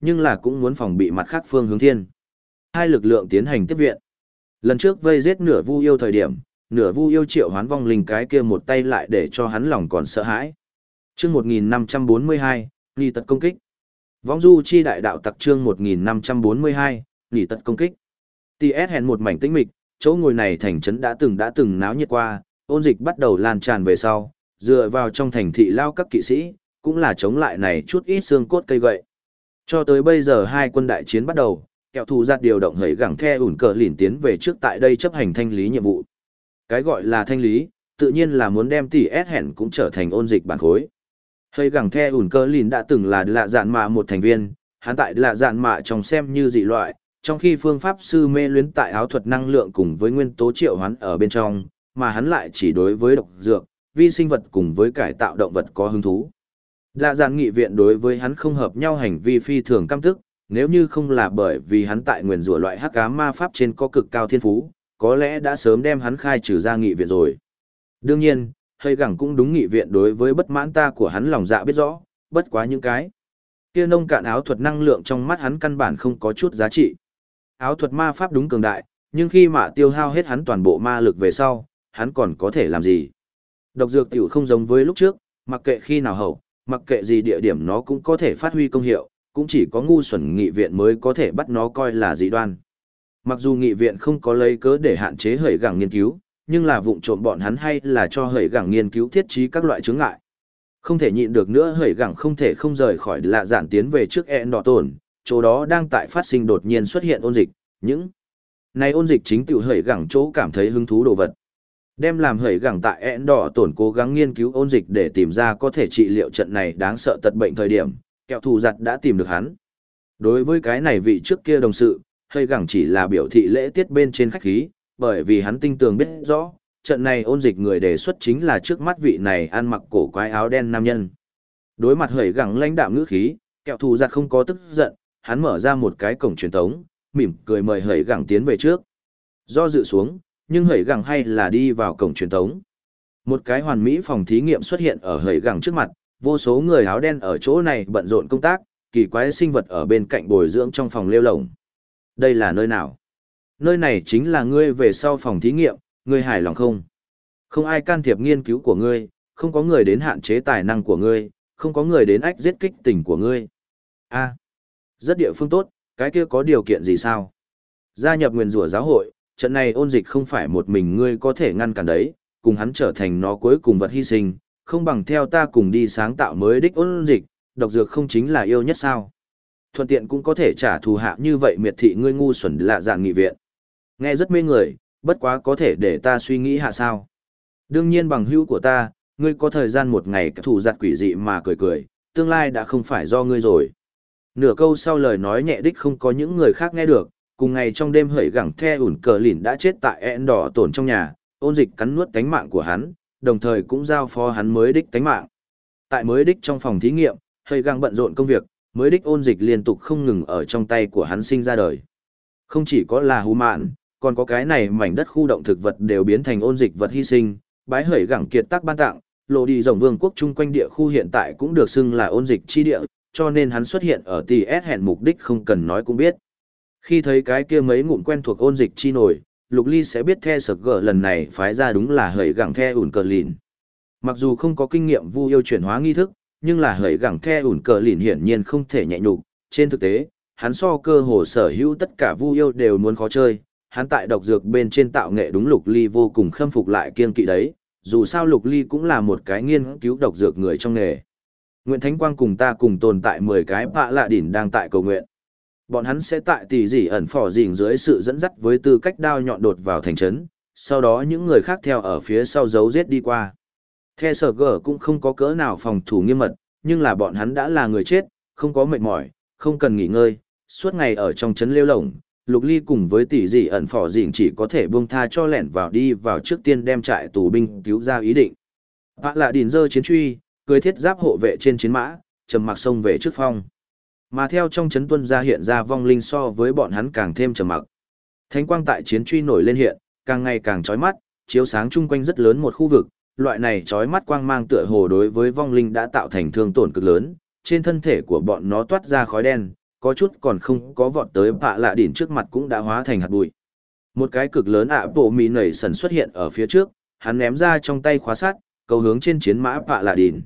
nhưng là cũng muốn phòng bị mặt khác phương hướng thiên. Hai lực lượng tiến hành tiếp viện. Lần trước vây giết nửa vu yêu thời điểm, nửa vu yêu triệu hoán vong linh cái kia một tay lại để cho hắn lòng còn sợ hãi. Chương 1542, nghỉ tật công kích. Vong du chi đại đạo tặc chương 1542, nghỉ tật công kích. TS hẹn một mảnh tĩnh mịch, chỗ ngồi này thành trấn đã từng náo nhiệt qua, ôn dịch bắt đầu lan tràn về sau, dựa vào trong thành thị lao các kỵ sĩ, cũng là chống lại này chút ít xương cốt cây gậy. Cho tới bây giờ hai quân đại chiến bắt đầu, kẹo thù giặt điều động hấy gẳng the ủn cờ lìn tiến về trước tại đây chấp hành thanh lý nhiệm vụ. Cái gọi là thanh lý, tự nhiên là muốn đem TS hẹn cũng trở thành ôn dịch bản khối. Hấy gẳng the ủn cờ lìn đã từng là lạ dạn mạ một thành viên, hắn tại lạ dạn mạ trong xem như dị loại, trong khi phương pháp sư mê luyến tại áo thuật năng lượng cùng với nguyên tố triệu hoán ở bên trong, mà hắn lại chỉ đối với độc dược, vi sinh vật cùng với cải tạo động vật có hứng thú. Lạ dạn nghị viện đối với hắn không hợp nhau hành vi phi thường căm tức, nếu như không là bởi vì hắn tại nguyền rủa loại hắc ám ma pháp trên có cực cao thiên phú, có lẽ đã sớm đem hắn khai trừ ra nghị viện rồi. Đương nhiên, hơi gẳng cũng đúng nghị viện đối với bất mãn ta của hắn lòng dạ biết rõ, bất quá những cái kia nông cạn áo thuật năng lượng trong mắt hắn căn bản không có chút giá trị. Áo thuật ma pháp đúng cường đại, nhưng khi mà tiêu hao hết hắn toàn bộ ma lực về sau, hắn còn có thể làm gì? Độc dược tiểu không giống với lúc trước, mặc kệ khi nào hậu, mặc kệ gì địa điểm nó cũng có thể phát huy công hiệu, cũng chỉ có ngu xuẩn nghị viện mới có thể bắt nó coi là dị đoan. Mặc dù nghị viện không có lấy cớ để hạn chế hởi gẳng nghiên cứu, nhưng là vụng trộm bọn hắn hay là cho hởi gẳng nghiên cứu thiết trí các loại chướng ngại. Không thể nhịn được nữa hởi gẳng không thể không rời khỏi lạ dạn tiến về trước ẹn đỏ tổn, chỗ đó đang tại phát sinh đột nhiên xuất hiện ôn dịch, những này ôn dịch chính tiểu hởi gẳng chỗ cảm thấy hứng thú đồ vật. Đem làm hởi gẳng tại ẹn đỏ tổn cố gắng nghiên cứu ôn dịch để tìm ra có thể trị liệu trận này đáng sợ tật bệnh thời điểm, kẹo thù giặt đã tìm được hắn. Đối với cái này vị trước kia đồng sự, hởi gẳng chỉ là biểu thị lễ tiết bên trên khách khí, bởi vì hắn tinh tường biết rõ, trận này ôn dịch người đề xuất chính là trước mắt vị này ăn mặc cổ quái áo đen nam nhân. Đối mặt hởi gẳng lãnh đạm ngữ khí, kẹo thù giặt không có tức giận, hắn mở ra một cái cổng truyền tống, mỉm cười mời hởi gẳng tiến về trước. Do dự xuống, nhưng hởi gẳng hay là đi vào cổng truyền tống. Một cái hoàn mỹ phòng thí nghiệm xuất hiện ở hởi gẳng trước mặt, vô số người áo đen ở chỗ này bận rộn công tác, kỳ quái sinh vật ở bên cạnh bồi dưỡng trong phòng lêu lổng. Đây là nơi nào? Nơi này chính là ngươi về sau phòng thí nghiệm, ngươi hài lòng không? Không ai can thiệp nghiên cứu của ngươi, không có người đến hạn chế tài năng của ngươi, không có người đến ách giết kích tình của ngươi. A, rất địa phương tốt, cái kia có điều kiện gì sao? Gia nhập nguyền rủa giáo hội, trận này ôn dịch không phải một mình ngươi có thể ngăn cản đấy, cùng hắn trở thành nó cuối cùng vật hy sinh, không bằng theo ta cùng đi sáng tạo mới đích ôn dịch, độc dược không chính là yêu nhất sao? Thuận tiện cũng có thể trả thù hạ như vậy miệt thị ngươi ngu xuẩn lạ dạn nghị viện. Nghe rất mê người, bất quá có thể để ta suy nghĩ hạ sao? Đương nhiên bằng hữu của ta, ngươi có thời gian một ngày thủ giặt quỷ dị mà cười cười, tương lai đã không phải do ngươi rồi. Nửa câu sau lời nói nhẹ đích không có những người khác nghe được, cùng ngày trong đêm hởi gẳng the ủn cờ lìn đã chết tại ẹn đỏ tổn trong nhà, ôn dịch cắn nuốt tánh mạng của hắn, đồng thời cũng giao phó hắn mới đích tánh mạng. Tại mới đích trong phòng thí nghiệm, hởi gẳng bận rộn công việc, mới đích ôn dịch liên tục không ngừng ở trong tay của hắn sinh ra đời. Không chỉ có là hù mạn, còn có cái này mảnh đất khu động thực vật đều biến thành ôn dịch vật hy sinh, bái hởi gẳng kiệt tác ban tặng, lộ đi rồng vương quốc chung quanh địa khu hiện tại cũng được xưng là ôn dịch chi địa, cho nên hắn xuất hiện ở TS hẹn mục đích không cần nói cũng biết. Khi thấy cái kia mấy ngụm quen thuộc ôn dịch chi nổi, Lục Ly sẽ biết The Sực Gở lần này phái ra đúng là hởi gẳng The ủn cờ lìn. Mặc dù không có kinh nghiệm vu yêu chuyển hóa nghi thức, nhưng là hởi gẳng The ủn cờ lìn hiển nhiên không thể nhẹ nhục. Trên thực tế, hắn so cơ hồ sở hữu tất cả vu yêu đều muốn khó chơi. Hắn tại độc dược bên trên tạo nghệ đúng Lục Ly vô cùng khâm phục lại kiên kỵ đấy. Dù sao Lục Ly cũng là một cái nghiên cứu độc dược người trong nghề. Nguyện Thánh Quang cùng ta cùng tồn tại 10 cái bạ lạ đỉnh đang tại cầu nguyện. Bọn hắn sẽ tại tỷ dị ẩn phỏ dình dưới sự dẫn dắt với tư cách đao nhọn đột vào thành trấn, sau đó những người khác theo ở phía sau giấu giết đi qua. The Sở Gở cũng không có cỡ nào phòng thủ nghiêm mật, nhưng là bọn hắn đã là người chết, không có mệt mỏi, không cần nghỉ ngơi, suốt ngày ở trong trấn lêu lổng. Lục Ly cùng với tỷ dị ẩn phỏ dình chỉ có thể buông tha cho lẻn vào đi vào trước tiên đem trại tù binh cứu ra ý định. Bạ lạ đỉnh giơ chiến truy, cưới thiết giáp hộ vệ trên chiến mã, trầm mặc xông về trước phong. Mà theo trong chấn tuân ra hiện ra vong linh so với bọn hắn càng thêm trầm mặc. Thánh quang tại chiến truy nổi lên hiện, càng ngày càng chói mắt, chiếu sáng chung quanh rất lớn một khu vực, loại này chói mắt quang mang tựa hồ đối với vong linh đã tạo thành thương tổn cực lớn, trên thân thể của bọn nó toát ra khói đen, có chút còn không có vọt tới Pạ Lạ Đỉnh trước mặt cũng đã hóa thành hạt bụi. Một cái cực lớn ạ bộ mì nảy sần xuất hiện ở phía trước, hắn ném ra trong tay khóa sắt, cầu hướng trên chiến mã Pạ Lạ Đỉnh.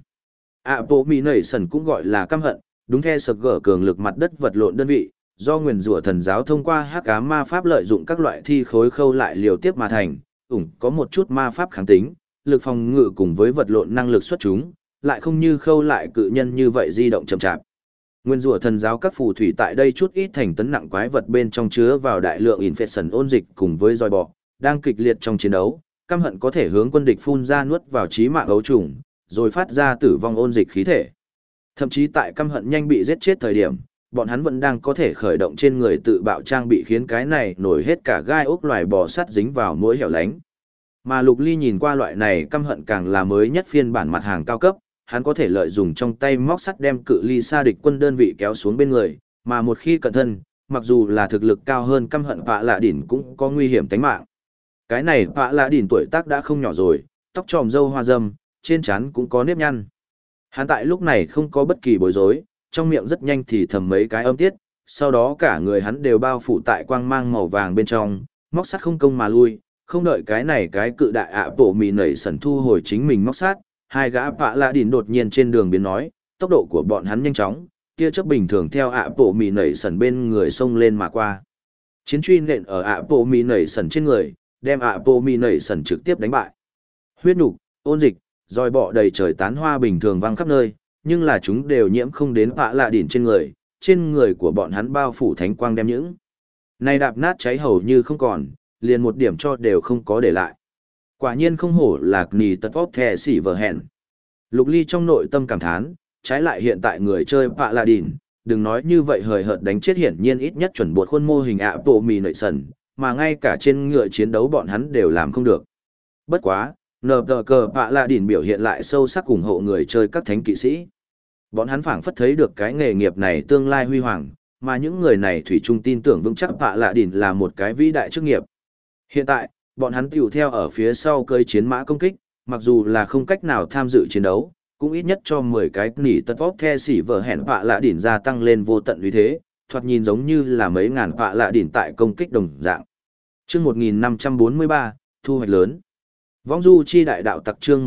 ạ bộ mì nảy sần cũng gọi là căm hận, đúng theo sực gở cường lực mặt đất vật lộn đơn vị, do nguyền rủa thần giáo thông qua hắc ám ma pháp lợi dụng các loại thi khối khâu lại liều tiếp mà thành, có một chút ma pháp kháng tính, lực phòng ngự cùng với vật lộn năng lực xuất chúng, lại không như khâu lại cự nhân như vậy di động chậm chạp. Nguyên rủa thần giáo các phù thủy tại đây chút ít thành tấn nặng quái vật bên trong chứa vào đại lượng infection ôn dịch cùng với roi bọ, đang kịch liệt trong chiến đấu, căm hận có thể hướng quân địch phun ra nuốt vào chí mạng ấu trùng, rồi phát ra tử vong ôn dịch khí thể. Thậm chí tại căm hận nhanh bị giết chết thời điểm, bọn hắn vẫn đang có thể khởi động trên người tự bạo trang bị khiến cái này nổi hết cả gai ốc loài bò sắt dính vào mỗi hẻo lánh. Mà Lục Ly nhìn qua loại này căm hận càng là mới nhất phiên bản mặt hàng cao cấp, hắn có thể lợi dụng trong tay móc sắt đem cự ly xa địch quân đơn vị kéo xuống bên người, mà một khi cẩn thân, mặc dù là thực lực cao hơn căm hận Pạ Lạ Đỉnh cũng có nguy hiểm tính mạng. Cái này Pạ Lạ Đỉnh tuổi tác đã không nhỏ rồi, tóc tròm râu hoa râm, trên trán cũng có nếp nhăn. Hắn tại lúc này không có bất kỳ bối rối, trong miệng rất nhanh thì thầm mấy cái âm tiết, sau đó cả người hắn đều bao phủ tại quang mang màu vàng bên trong, móc sắt không công mà lui, không đợi cái này cái cự đại ạ bộ mì nảy sần thu hồi chính mình móc sắt, hai gã Pạ Lạ Đỉnh đột nhiên trên đường biến nói, tốc độ của bọn hắn nhanh chóng, tia chớp bình thường theo ạ bộ mì nảy sần bên người xông lên mà qua. Chiến truy nện ở ạ bộ mì nảy sần trên người, đem ạ bộ mì nảy sần trực tiếp đánh bại. Huyết nục, ôn dịch, roi bọ đầy trời tán hoa bình thường văng khắp nơi, nhưng là chúng đều nhiễm không đến Pạ Lạ Đỉnh trên người của bọn hắn bao phủ thánh quang đem những này đạp nát cháy hầu như không còn, liền một điểm cho đều không có để lại. Quả nhiên không hổ là nì tật vóp thẻ xỉ vờ hẹn. Lục Ly trong nội tâm cảm thán, trái lại hiện tại người chơi Pạ Lạ Đỉnh, đừng nói như vậy hời hợt đánh chết hiển nhiên ít nhất chuẩn bột khuôn mô hình ạ bộ mì nảy sần, mà ngay cả trên ngựa chiến đấu bọn hắn đều làm không được. Bất quá, nờ tờ cờ Pạ Lạ Đỉnh biểu hiện lại sâu sắc ủng hộ người chơi các thánh kỵ sĩ. Bọn hắn phảng phất thấy được cái nghề nghiệp này tương lai huy hoàng, mà những người này thủy chung tin tưởng vững chắc Pạ Lạ Đỉnh là một cái vĩ đại chức nghiệp. Hiện tại, bọn hắn tiểu theo ở phía sau cơi chiến mã công kích, mặc dù là không cách nào tham dự chiến đấu, cũng ít nhất cho 10 cái nỉ tật vóp the xỉ vở hẹn Pạ Lạ Đỉnh gia tăng lên vô tận uy thế, thoạt nhìn giống như là mấy ngàn Pạ Lạ Đỉnh tại công kích đồng dạng. Chương 1543, thu hoạch lớn. Vong du chi đại đạo tặc chương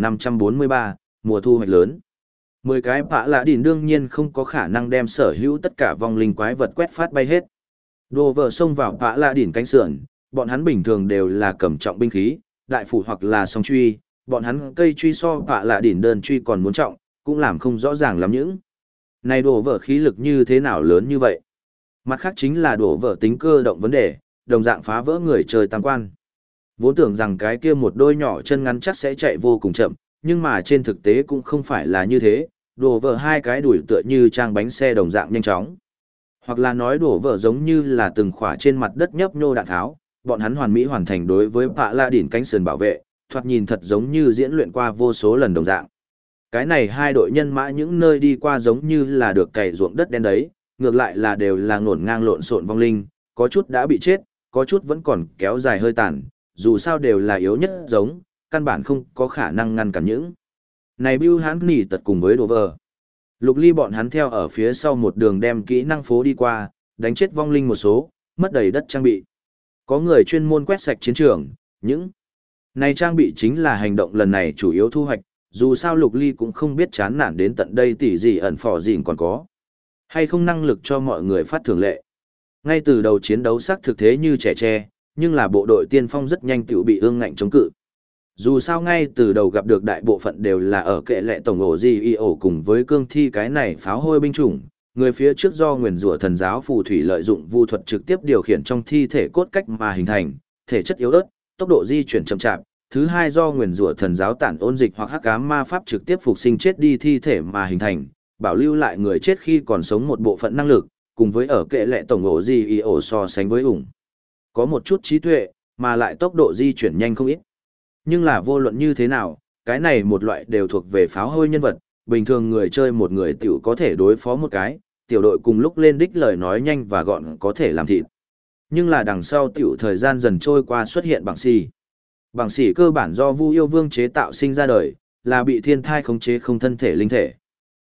1543, mùa thu hoạch lớn. 10 cái Pạ Lạ Đỉnh đương nhiên không có khả năng đem sở hữu tất cả vong linh quái vật quét phát bay hết. Đồ vợ xông vào Pạ Lạ Đỉnh cánh sườn, bọn hắn bình thường đều là cầm trọng binh khí, đại phủ hoặc là song truy, bọn hắn cây truy so Pạ Lạ Đỉnh đơn truy còn muốn trọng, cũng làm không rõ ràng lắm những. Này đổ vợ khí lực như thế nào lớn như vậy? Mặt khác chính là đổ vợ tính cơ động vấn đề, đồng dạng phá vỡ người chơi tam quan. Vốn tưởng rằng cái kia một đôi nhỏ chân ngắn chắc sẽ chạy vô cùng chậm, nhưng mà trên thực tế cũng không phải là như thế, đổ vợ hai cái đuổi tựa như trang bánh xe đồng dạng nhanh chóng. Hoặc là nói đổ vợ giống như là từng khỏa trên mặt đất nhấp nhô đạn tháo, bọn hắn hoàn mỹ hoàn thành đối với Pạ Lạ Đỉnh cánh sườn bảo vệ, thoạt nhìn thật giống như diễn luyện qua vô số lần đồng dạng. Cái này hai đội nhân mã những nơi đi qua giống như là được cày ruộng đất đen đấy, ngược lại là đều là ngổn ngang lộn xộn vong linh, có chút đã bị chết, có chút vẫn còn kéo dài hơi tàn, dù sao đều là yếu nhất giống, căn bản không có khả năng ngăn cản những. Này Bưu Hán nỉ tật cùng với đồ vờ. Lục Ly bọn hắn theo ở phía sau một đường đem kỹ năng phố đi qua, đánh chết vong linh một số, mất đầy đất trang bị. Có người chuyên môn quét sạch chiến trường, những này trang bị chính là hành động lần này chủ yếu thu hoạch, dù sao Lục Ly cũng không biết chán nản đến tận đây tỉ gì ẩn phỏ gìn còn có. Hay không năng lực cho mọi người phát thưởng lệ. Ngay từ đầu chiến đấu sắc thực thế như trẻ tre, nhưng là bộ đội tiên phong rất nhanh tự bị ương ngạnh chống cự. Dù sao ngay từ đầu gặp được đại bộ phận đều là ở kệ lệ tổng ổ GEO cùng với cương thi cái này pháo hôi binh chủng, người phía trước do nguyền rủa thần giáo phù thủy lợi dụng vu thuật trực tiếp điều khiển trong thi thể cốt cách mà hình thành, thể chất yếu ớt, tốc độ di chuyển chậm chạp. Thứ hai do nguyền rủa thần giáo tản ôn dịch hoặc hắc ám ma pháp trực tiếp phục sinh chết đi thi thể mà hình thành, bảo lưu lại người chết khi còn sống một bộ phận năng lực, cùng với ở kệ lệ tổng ổ GEO so sánh với ủng. Có một chút trí tuệ, mà lại tốc độ di chuyển nhanh không ít. Nhưng là vô luận như thế nào, cái này một loại đều thuộc về pháo hôi nhân vật, bình thường người chơi một người tiểu có thể đối phó một cái, tiểu đội cùng lúc lên đích lời nói nhanh và gọn có thể làm thịt. Nhưng là đằng sau tiểu thời gian dần trôi qua xuất hiện bằng xì. Bằng xì cơ bản do Vu Yêu Vương chế tạo sinh ra đời, là bị thiên thai khống chế không thân thể linh thể.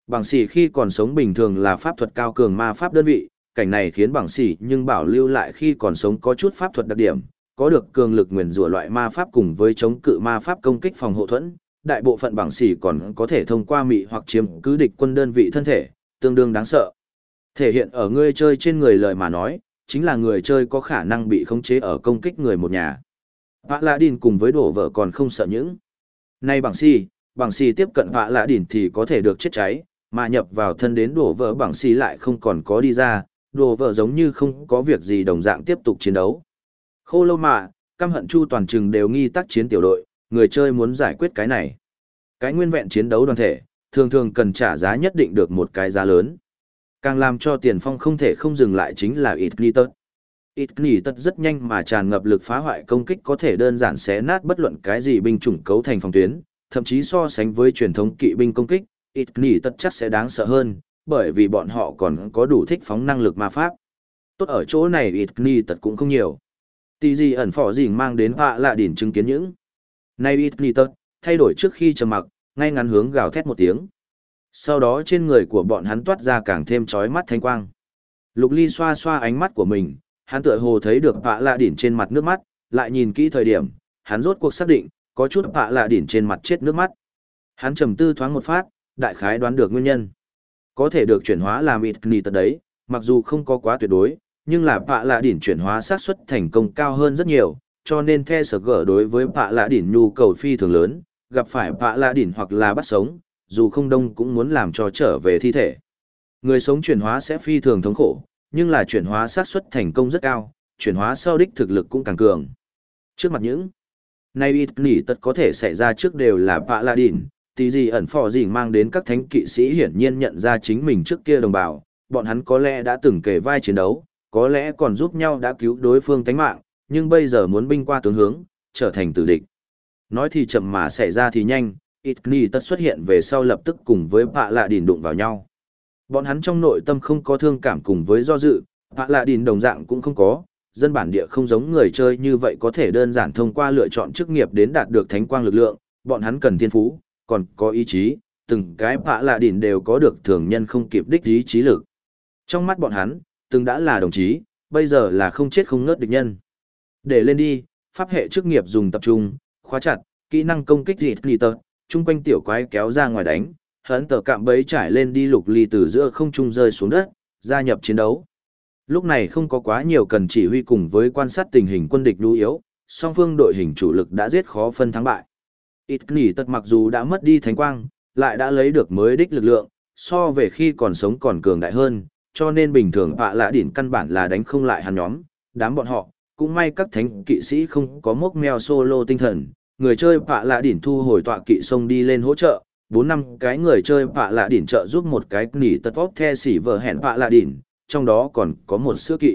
Bảng sĩ khi còn sống bình thường là pháp thuật cao cường ma pháp đơn vị, cảnh này khiến bảng sĩ nhưng bảo lưu lại khi còn sống có chút pháp thuật đặc điểm, có được cường lực nguyền rủa loại ma pháp cùng với chống cự ma pháp công kích phòng hộ thuẫn. Đại bộ phận bảng sĩ còn có thể thông qua mị hoặc chiếm cứ địch quân đơn vị thân thể, tương đương đáng sợ. Thể hiện ở người chơi trên người lời mà nói, chính là người chơi có khả năng bị khống chế ở công kích người một nhà. Paladin cùng với đổ vợ còn không sợ những. Nay bảng si tiếp cận Paladin thì có thể được chết cháy, mà nhập vào thân đến đổ vợ bảng si lại không còn có đi ra, đổ vợ giống như không có việc gì đồng dạng tiếp tục chiến đấu. Khô lâu mạ, căm hận chu toàn trường đều nghi tác chiến tiểu đội, người chơi muốn giải quyết cái này. Cái nguyên vẹn chiến đấu đoàn thể, thường thường cần trả giá nhất định được một cái giá lớn. Càng làm cho tiền phong không thể không dừng lại chính là Ignitus. Ignitus rất nhanh mà tràn ngập lực phá hoại công kích có thể đơn giản xé nát bất luận cái gì binh chủng cấu thành phòng tuyến, thậm chí so sánh với truyền thống kỵ binh công kích, Ignitus chắc sẽ đáng sợ hơn, bởi vì bọn họ còn có đủ thích phóng năng lực ma pháp. Tốt ở chỗ này Ignitus cũng không nhiều. Tỷ gì ẩn phỏ dình mang đến họa lạ đỉnh chứng kiến những. Nay Ignitus, thay đổi trước khi trầm mặc, ngay ngắn hướng gào thét một tiếng. Sau đó trên người của bọn hắn toát ra càng thêm chói mắt thanh quang. Lục Ly xoa xoa ánh mắt của mình, hắn tựa hồ thấy được họa lạ đỉnh trên mặt nước mắt, lại nhìn kỹ thời điểm, hắn rốt cuộc xác định, có chút họa lạ đỉnh trên mặt chết nước mắt. Hắn trầm tư thoáng một phát, đại khái đoán được nguyên nhân. Có thể được chuyển hóa làm Ignitus đấy, mặc dù không có quá tuyệt đối, nhưng là họa lạ đỉnh chuyển hóa xác suất thành công cao hơn rất nhiều, cho nên The Sở Gở đối với họa lạ đỉnh nhu cầu phi thường lớn, gặp phải họa lạ đỉnh hoặc là bắt sống, dù không đông cũng muốn làm cho trở về thi thể. Người sống chuyển hóa sẽ phi thường thống khổ, nhưng là chuyển hóa xác suất thành công rất cao, chuyển hóa sau đích thực lực cũng càng cường. Trước mặt những nay Ignitus có thể xảy ra trước đều là Paladin, tí gì ẩn phò gì mang đến các thánh kỵ sĩ hiển nhiên nhận ra chính mình trước kia đồng bào, bọn hắn có lẽ đã từng kề vai chiến đấu, có lẽ còn giúp nhau đã cứu đối phương tánh mạng, nhưng bây giờ muốn binh qua tướng hướng, trở thành tử địch. Nói thì chậm mà xảy ra thì nhanh, Ignitus xuất hiện về sau lập tức cùng với Paladin đụng vào nhau. Bọn hắn trong nội tâm không có thương cảm cùng với do dự, Paladin đồng dạng cũng không có, dân bản địa không giống người chơi như vậy có thể đơn giản thông qua lựa chọn chức nghiệp đến đạt được thánh quang lực lượng, bọn hắn cần thiên phú, còn có ý chí, từng cái Paladin đều có được thường nhân không kịp đích ý chí lực. Trong mắt bọn hắn, từng đã là đồng chí, bây giờ là không chết không ngớt địch nhân. Để lên đi, pháp hệ chức nghiệp dùng tập trung, khóa chặt, kỹ năng công kích Ignitus, chung quanh tiểu quái kéo ra ngoài đánh, hấn tờ cạm bẫy trải lên đi. Lục Ly từ giữa không trung rơi xuống đất, gia nhập chiến đấu. Lúc này không có quá nhiều cần chỉ huy cùng với quan sát tình hình quân địch lưu yếu, song phương đội hình chủ lực đã giết khó phân thắng bại. Ignitus mặc dù đã mất đi thánh quang, lại đã lấy được mới đích lực lượng, so về khi còn sống còn cường đại hơn, cho nên bình thường họa lạ đỉnh căn bản là đánh không lại hắn nhóm, đám bọn họ, cũng may các thánh kỵ sĩ không có mốc meo solo tinh thần, người chơi họa lạ đỉnh thu hồi tọa kỵ sông đi lên hỗ trợ, 4-5 cái người chơi họa lạ đỉnh trợ giúp một cái nỉ tật vóc the xỉ vợ hẹn họa lạ đỉnh, trong đó còn có một sữa kỵ.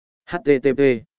HTTP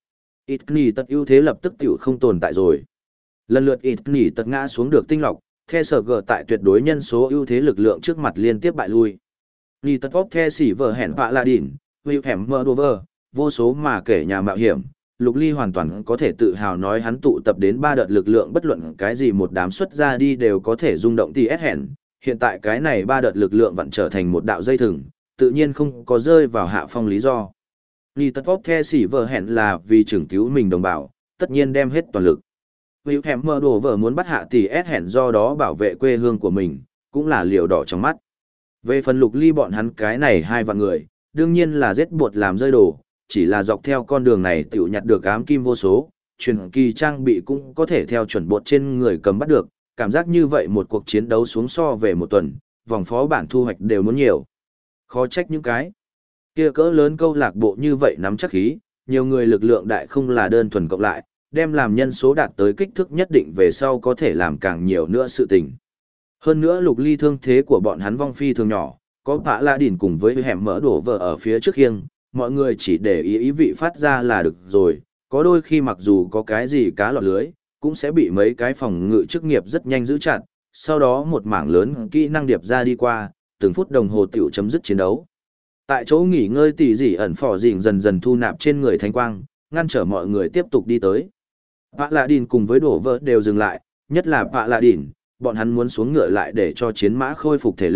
Ignitus ưu thế lập tức tiểu không tồn tại rồi. Lần lượt Ignitus ngã xuống được tinh lọc, The Sở Gở tại tuyệt đối nhân số ưu thế lực lượng trước mặt liên tiếp bại lui. Ignitus vóc the xỉ vợ hẹn họa lạ đỉnh, Wilhelm Merdover, vô số mà kể nhà mạo hiểm. Lục Ly hoàn toàn có thể tự hào nói hắn tụ tập đến 3 đợt lực lượng bất luận cái gì một đám xuất ra đi đều có thể rung động TS hẹn. Hiện tại cái này 3 đợt lực lượng vẫn trở thành một đạo dây thừng, tự nhiên không có rơi vào hạ phong lý do. Nhi tất vóc the xỉ vợ hẹn là vì trưởng cứu mình đồng bào, tất nhiên đem hết toàn lực. Wilhelm Merdover muốn bắt hạ TS hẹn do đó bảo vệ quê hương của mình, cũng là liều đỏ trong mắt. Về phần Lục Ly bọn hắn cái này 2 vạn người, đương nhiên là giết bột làm rơi đồ. Chỉ là dọc theo con đường này tiểu nhặt được ám kim vô số, truyền kỳ trang bị cũng có thể theo chuẩn bột trên người cầm bắt được, cảm giác như vậy một cuộc chiến đấu xuống so về một tuần, vòng phó bản thu hoạch đều muốn nhiều. Khó trách những cái kia cỡ lớn câu lạc bộ như vậy nắm chắc khí, nhiều người lực lượng đại không là đơn thuần cộng lại, đem làm nhân số đạt tới kích thước nhất định về sau có thể làm càng nhiều nữa sự tình. Hơn nữa Lục Ly thương thế của bọn hắn vong phi thường nhỏ, có Paladin cùng với hẻm mỡ đổ vỡ ở phía trước khiêng, mọi người chỉ để ý vị phát ra là được rồi, có đôi khi mặc dù có cái gì cá lọt lưới, cũng sẽ bị mấy cái phòng ngự chức nghiệp rất nhanh giữ chặt, sau đó một mảng lớn kỹ năng điệp ra đi qua, từng phút đồng hồ tiểu chấm dứt chiến đấu. Tại chỗ nghỉ ngơi tỉ dị ẩn phỏ dịnh dần dần thu nạp trên người thánh quang, ngăn trở mọi người tiếp tục đi tới. Paladin cùng với đổ vỡ đều dừng lại, nhất là Paladin, bọn hắn muốn xuống ngựa lại để cho chiến mã khôi phục thể lực,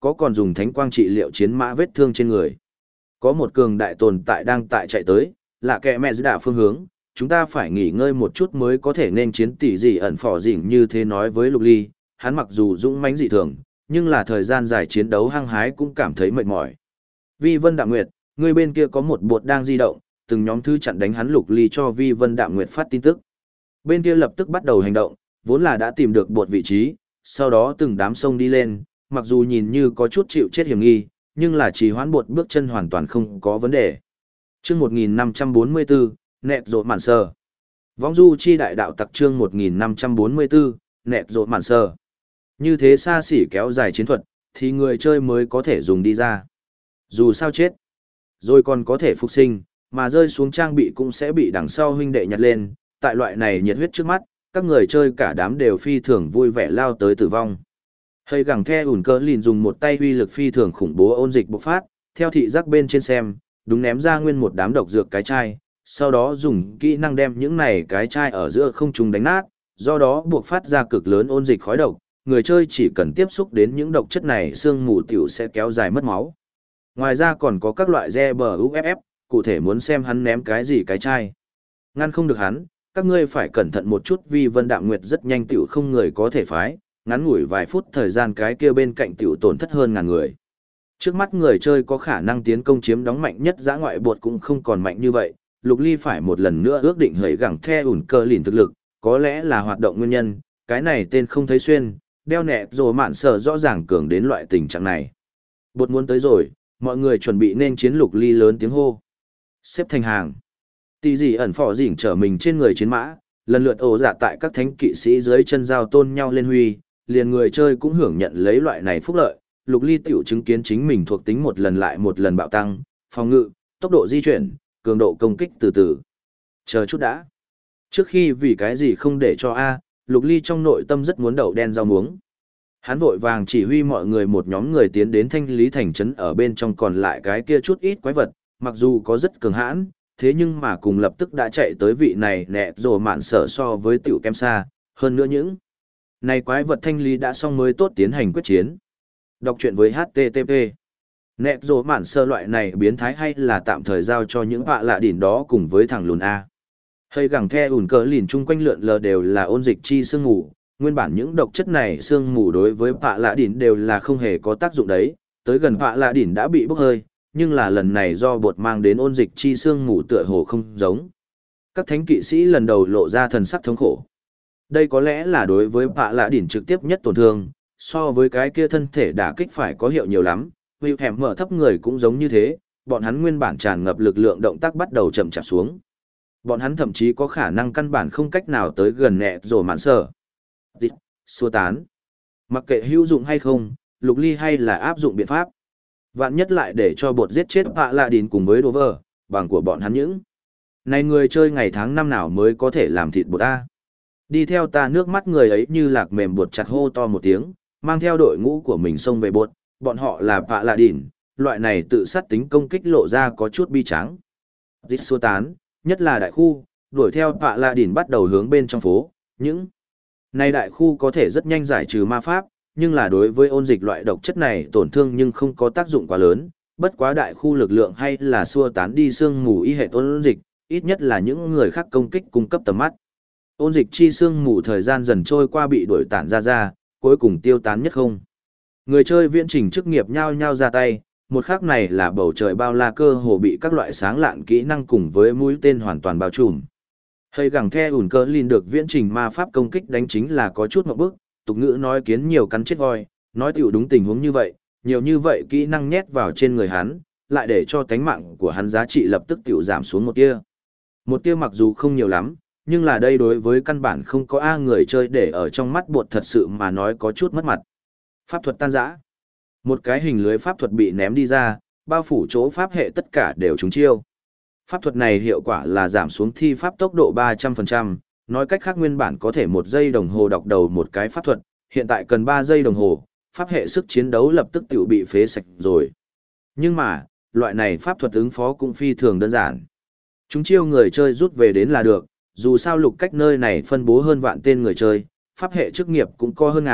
có còn dùng thánh quang trị liệu chiến mã vết thương trên người. Có một cường đại tồn tại đang tại chạy tới, là kẻ mẹ đạ phương hướng, chúng ta phải nghỉ ngơi một chút mới có thể nên chiến tỷ dị ẩn phỏ dỉn như thế nói với Lục Ly, hắn mặc dù dũng mãnh dị thường, nhưng là thời gian dài chiến đấu hăng hái cũng cảm thấy mệt mỏi. Vi Vân Đạm Nguyệt, người bên kia có một bột đang di động, từng nhóm thư chặn đánh hắn. Lục Ly cho Vi Vân Đạm Nguyệt phát tin tức. Bên kia lập tức bắt đầu hành động, vốn là đã tìm được bột vị trí, sau đó từng đám sông đi lên, mặc dù nhìn như có chút chịu chết hiểm nghi, nhưng là chỉ hoãn bột bước chân hoàn toàn không có vấn đề. Chương 1544, nẹt rột mạn sơ. Vong du chi đại đạo tặc chương 1544, nẹt rột mạn sơ. Như thế xa xỉ kéo dài chiến thuật, thì người chơi mới có thể dùng đi ra. Dù sao chết, rồi còn có thể phục sinh, mà rơi xuống trang bị cũng sẽ bị đằng sau huynh đệ nhặt lên. Tại loại này nhiệt huyết trước mắt, các người chơi cả đám đều phi thường vui vẻ lao tới tử vong. Hơi gẳng the ủn cơ lìn dùng một tay uy lực phi thường khủng bố ôn dịch bộc phát, theo thị giác bên trên xem, đúng ném ra nguyên một đám độc dược cái chai, sau đó dùng kỹ năng đem những này cái chai ở giữa không trung đánh nát, do đó buộc phát ra cực lớn ôn dịch khói độc, người chơi chỉ cần tiếp xúc đến những độc chất này xương mù tiểu sẽ kéo dài mất máu. Ngoài ra còn có các loại GBUFF, cụ thể muốn xem hắn ném cái gì cái chai. Ngăn không được hắn, các ngươi phải cẩn thận một chút vì Vân Đạm Nguyệt rất nhanh tiểu không người có thể phái, ngắn ngủi vài phút thời gian cái kia bên cạnh tiểu tổn thất hơn ngàn người. Trước mắt người chơi có khả năng tiến công chiếm đóng mạnh nhất dã ngoại bột cũng không còn mạnh như vậy, Lục Ly phải một lần nữa ước định hỡi gẳng the ủn cơ lìn thực lực, có lẽ là hoạt động nguyên nhân, cái này tên không thấy xuyên, đeo nẹt rồi mạn sở rõ ràng cường đến loại tình trạng này. Bột muốn tới rồi, mọi người chuẩn bị nên chiến. Lục Ly lớn tiếng hô. Xếp thành hàng. Tỷ dị ẩn phỏ dỉn trở mình trên người chiến mã, lần lượt ổ dạ tại các thánh kỵ sĩ dưới chân giao tôn nhau lên huy, liền người chơi cũng hưởng nhận lấy loại này phúc lợi. Lục Ly tiểu chứng kiến chính mình thuộc tính một lần lại một lần bạo tăng, phòng ngự, tốc độ di chuyển, cường độ công kích từ từ. Chờ chút đã. Trước khi vì cái gì không để cho A, Lục Ly trong nội tâm rất muốn đậu đen rau muống. Hắn vội vàng chỉ huy mọi người một nhóm người tiến đến thanh lý thành trấn ở bên trong còn lại cái kia chút ít quái vật, mặc dù có rất cường hãn, thế nhưng mà cùng lập tức đã chạy tới vị này nẹ rồ mạn sở so với tiểu kem xa, hơn nữa những này quái vật thanh lý đã xong mới tốt tiến hành quyết chiến. Đọc truyện với HTTP. Nẹ rồ mạn sở loại này biến thái hay là tạm thời giao cho những họa lạ đỉnh đó cùng với thằng lùn A. Hơi gẳng the ủn cỡ lìn chung quanh lượn lờ đều là ôn dịch chi sương mù, nguyên bản những độc chất này sương mù đối với họa lạ đỉnh đều là không hề có tác dụng đấy, tới gần họa lạ đỉnh đã bị bốc hơi, nhưng là lần này do bột mang đến ôn dịch chi sương mù tựa hồ không giống. Các thánh kỵ sĩ lần đầu lộ ra thần sắc thống khổ. Đây có lẽ là đối với họa lạ đỉnh trực tiếp nhất tổn thương, so với cái kia thân thể đả kích phải có hiệu nhiều lắm, vì hẻm mở thấp người cũng giống như thế, bọn hắn nguyên bản tràn ngập lực lượng động tác bắt đầu chậm chạp xuống. Bọn hắn thậm chí có khả năng căn bản không cách nào tới gần nẹ rồi mạn sở. Xua tán. Mặc kệ hữu dụng hay không, Lục Ly hay là áp dụng biện pháp. Vạn nhất lại để cho bột giết chết họa lạ đỉnh cùng với đồ vờ, bằng của bọn hắn những. Này người chơi ngày tháng năm nào mới có thể làm thịt bột ta. Đi theo ta, nước mắt người ấy như lạc mềm bột chặt hô to một tiếng, mang theo đội ngũ của mình xông về bột, bọn họ là họa lạ đỉnh, loại này tự sát tính công kích lộ ra có chút bi tráng. Xua tán, nhất là đại khu, đuổi theo họa lạ đỉnh bắt đầu hướng bên trong phố, những này đại khu có thể rất nhanh giải trừ ma pháp, nhưng là đối với ôn dịch loại độc chất này tổn thương nhưng không có tác dụng quá lớn, bất quá đại khu lực lượng hay là xua tán đi sương mù y hệ ôn dịch, ít nhất là những người khác công kích cung cấp tầm mắt. Ôn dịch chi sương mù thời gian dần trôi qua bị đuổi tản ra, cuối cùng tiêu tán nhất không. Người chơi viễn trình chức nghiệp nhao nhao ra tay, một khắc này là bầu trời bao la cơ hồ bị các loại sáng lạn kỹ năng cùng với mũi tên hoàn toàn bao trùm. Hơi gẳng the ủn cỡ lìn được viễn trình ma pháp công kích đánh chính là có chút một bước, tục ngữ nói kiến nhiều cắn chết voi, nói tiểu đúng tình huống như vậy, nhiều như vậy kỹ năng nhét vào trên người hắn, lại để cho tánh mạng của hắn giá trị lập tức tiểu giảm xuống một tia. Một tia mặc dù không nhiều lắm, nhưng là đây đối với căn bản không có A người chơi để ở trong mắt bột thật sự mà nói có chút mất mặt. Pháp thuật tan rã. Một cái hình lưới pháp thuật bị ném đi ra, bao phủ chỗ pháp hệ tất cả đều trúng chiêu. Pháp thuật này hiệu quả là giảm xuống thi pháp tốc độ 300%, nói cách khác nguyên bản có thể 1 giây đồng hồ đọc đầu một cái pháp thuật, hiện tại cần 3 giây đồng hồ, pháp hệ sức chiến đấu lập tức tiểu bị phế sạch rồi. Nhưng mà, loại này pháp thuật ứng phó cũng phi thường đơn giản. Chúng chiêu người chơi rút về đến là được, dù sao lục cách nơi này phân bố hơn vạn tên người chơi, pháp hệ chức nghiệp cũng có hơn ngàn,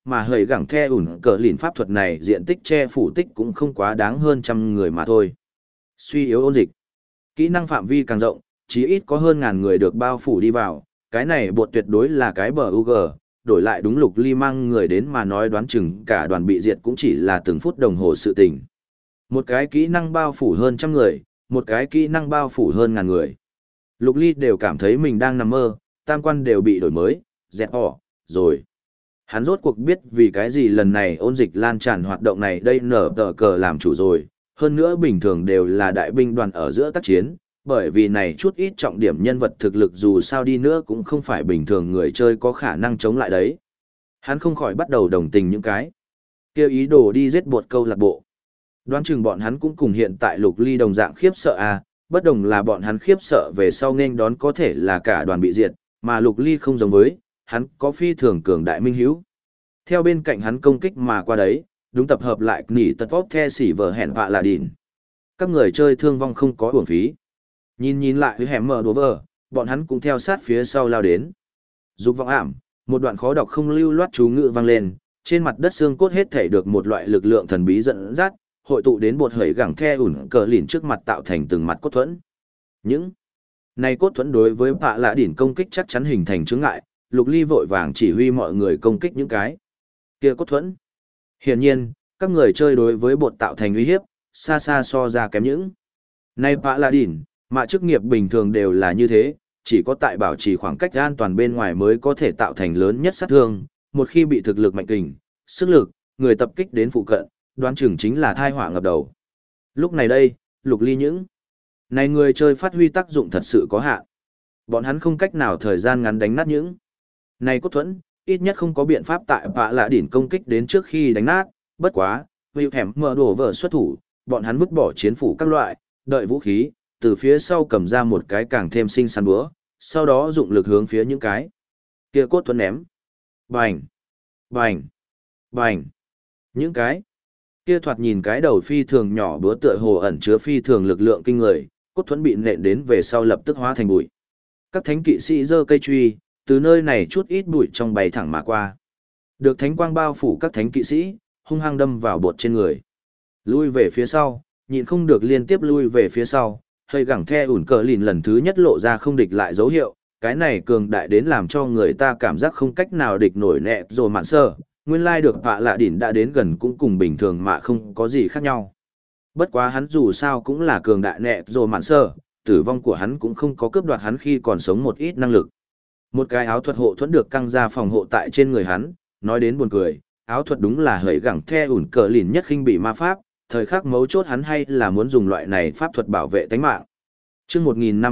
mà hầy gẳng the ủn cờ lìn pháp thuật này diện tích che phủ tích cũng không quá đáng hơn 100 người mà thôi. Suy yếu ôn dịch. Kỹ năng phạm vi càng rộng, chí ít có hơn 1000 người được bao phủ đi vào, cái này bột tuyệt đối là cái bờ UG, đổi lại đúng Lục Ly mang người đến mà nói đoán chừng cả đoàn bị diệt cũng chỉ là từng phút đồng hồ sự tình. Một cái kỹ năng bao phủ hơn 100 người, một cái kỹ năng bao phủ hơn 1000 người. Lục Ly đều cảm thấy mình đang nằm mơ, tam quan đều bị đổi mới, dẹp bỏ, rồi. Hắn rốt cuộc biết vì cái gì lần này ôn dịch lan tràn hoạt động này đây nở tờ cờ làm chủ rồi, hơn nữa bình thường đều là đại binh đoàn ở giữa tác chiến, bởi vì này chút ít trọng điểm nhân vật thực lực dù sao đi nữa cũng không phải bình thường người chơi có khả năng chống lại đấy. Hắn không khỏi bắt đầu đồng tình những cái kêu ý đồ đi giết bột câu lạc bộ. Đoán chừng bọn hắn cũng cùng hiện tại Lục Ly đồng dạng khiếp sợ à, bất đồng là bọn hắn khiếp sợ về sau nên đón có thể là cả đoàn bị diệt, mà Lục Ly không giống với, hắn có phi thường cường đại minh hữu. Theo bên cạnh hắn công kích mà qua đấy, đúng tập hợp lại nỉ tật vóc the xỉ vở hẹn vạ là đỉn. Các người chơi thương vong không có uổng phí. Nhìn lại với hẻm mở đố vờ, bọn hắn cũng theo sát phía sau lao đến. Dục vọng ảm, một đoạn khó đọc không lưu loát chú ngữ vang lên, trên mặt đất xương cốt hết thể được một loại lực lượng thần bí dẫn dắt, hội tụ đến bột hởi gẳng the ủn cờ lìn trước mặt tạo thành từng mặt cốt thuẫn. Những này cốt thuẫn đối với bạ lạ đỉn công kích chắc chắn hình thành chướng ngại, Lục Ly vội vàng chỉ huy mọi người công kích những cái kia cốt thuẫn. Hiển nhiên, các người chơi đối với bột tạo thành uy hiếp, xa xa so ra kém những. Này bạ lạ đỉn, mà chức nghiệp bình thường đều là như thế, chỉ có tại bảo trì khoảng cách an toàn bên ngoài mới có thể tạo thành lớn nhất sát thương, một khi bị thực lực mạnh kình, sức lực, người tập kích đến phụ cận, đoán chừng chính là thai họa ngập đầu. Lúc này đây, Lục Ly những này người chơi phát huy tác dụng thật sự có hạn. Bọn hắn không cách nào thời gian ngắn đánh nát những này cốt thuẫn, ít nhất không có biện pháp tại bạ lạ đỉn công kích đến trước khi đánh nát, bất quá, vì hẻm mở đổ vỡ xuất thủ, bọn hắn vứt bỏ chiến phủ các loại, đợi vũ khí, từ phía sau cầm ra một cái càng thêm xinh xắn búa, sau đó dụng lực hướng phía những cái kia cốt thuẫn ném. Bành, bành, bành. Những cái kia thoạt nhìn cái đầu phi thường nhỏ búa tựa hồ ẩn chứa phi thường lực lượng kinh người, cốt thuẫn bị nện đến về sau lập tức hóa thành bụi. Các thánh kỵ sĩ giơ cây truy, từ nơi này chút ít bụi trong bay thẳng mà qua. Được thánh quang bao phủ các thánh kỵ sĩ, hung hăng đâm vào bột trên người. Lui về phía sau, nhịn không được liên tiếp lui về phía sau, hơi gẳng the ủn cờ lìn lần thứ nhất lộ ra không địch lại dấu hiệu, cái này cường đại đến làm cho người ta cảm giác không cách nào địch nổi nẹ rồi mạn sơ, nguyên lai được bạ lạ đỉn đã đến gần cũng cùng bình thường mà không có gì khác nhau. Bất quá hắn dù sao cũng là cường đại nẹ rồi mạn sơ, tử vong của hắn cũng không có cướp đoạt hắn khi còn sống một ít năng lực. Một cái áo thuật hộ thuẫn được căng ra phòng hộ tại trên người hắn, nói đến buồn cười, áo thuật đúng là hởi gẳng the ủn cờ lìn nhất khinh bị ma pháp, thời khắc mấu chốt hắn hay là muốn dùng loại này pháp thuật bảo vệ tánh mạng. Chương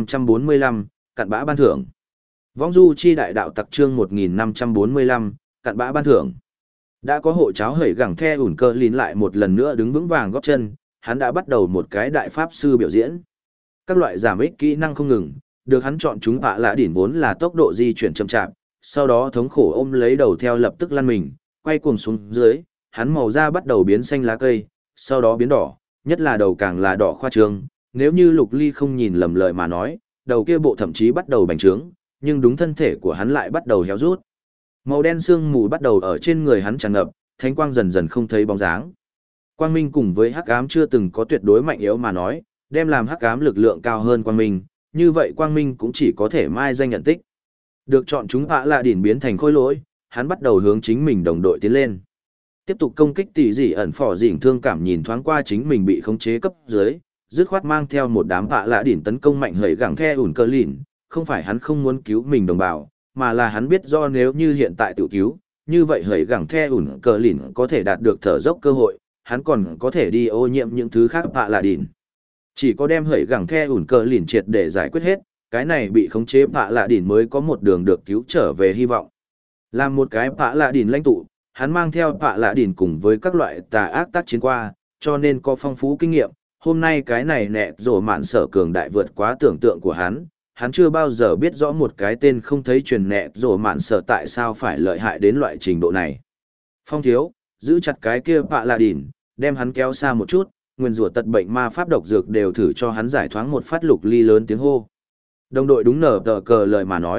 1545, cặn bã ban thưởng. Vong du chi đại đạo tặc chương 1545, cặn bã ban thưởng. Đã có hộ cháo hởi gẳng the ủn cờ lìn lại một lần nữa đứng vững vàng góp chân, hắn đã bắt đầu một cái đại pháp sư biểu diễn. Các loại giảm ích kỹ năng không ngừng, được hắn chọn chúng bạ lạ đỉn vốn là tốc độ di chuyển chậm chạp, sau đó thống khổ ôm lấy đầu theo lập tức lăn mình, quay cuồng xuống dưới, hắn màu da bắt đầu biến xanh lá cây, sau đó biến đỏ, nhất là đầu càng là đỏ khoa trương, nếu như Lục Ly không nhìn lầm lời mà nói, đầu kia bộ thậm chí bắt đầu bành trướng, nhưng đúng thân thể của hắn lại bắt đầu héo rút. Màu đen sương mù bắt đầu ở trên người hắn tràn ngập, thánh quang dần dần không thấy bóng dáng. Quang minh cùng với hắc ám chưa từng có tuyệt đối mạnh yếu mà nói, đem làm hắc ám lực lượng cao hơn quang minh, như vậy quang minh cũng chỉ có thể mai danh nhận tích. Được chọn chúng bạ lạ đỉn biến thành khôi lỗi, hắn bắt đầu hướng chính mình đồng đội tiến lên. Tiếp tục công kích tỷ dị ẩn phỏ dỉn thương cảm nhìn thoáng qua chính mình bị khống chế cấp dưới, dứt khoát mang theo một đám bạ lạ đỉn tấn công mạnh hởi gẳng the ủn cơ lìn, không phải hắn không muốn cứu mình đồng bào, mà là hắn biết do nếu như hiện tại tự cứu, như vậy hởi gẳng the ủn cơ lìn có thể đạt được thở dốc cơ hội, hắn còn có thể đi ô nhiễm những thứ khác bạ lạ đỉn. Chỉ có đem hởi gẳng the ủn cơ lìn triệt để giải quyết hết, cái này bị khống chế bạ lạ đỉn mới có một đường được cứu trở về hy vọng. Làm một cái bạ lạ đỉn lãnh tụ, hắn mang theo bạ lạ đỉn cùng với các loại tà ác tác chiến qua, cho nên có phong phú kinh nghiệm. Hôm nay cái này nẹ rổ mạn sở cường đại vượt quá tưởng tượng của hắn chưa bao giờ biết rõ một cái tên không thấy truyền nẹ rổ mạn sở tại sao phải lợi hại đến loại trình độ này. Phong thiếu, giữ chặt cái kia bạ lạ đỉn, đem hắn kéo xa một chút, nguyên rủa tật bệnh ma pháp độc dược đều thử cho hắn giải thoáng một phát. Lục Ly lớn tiếng hô. Đồng đội đúng nở tờ cờ lời mà nói,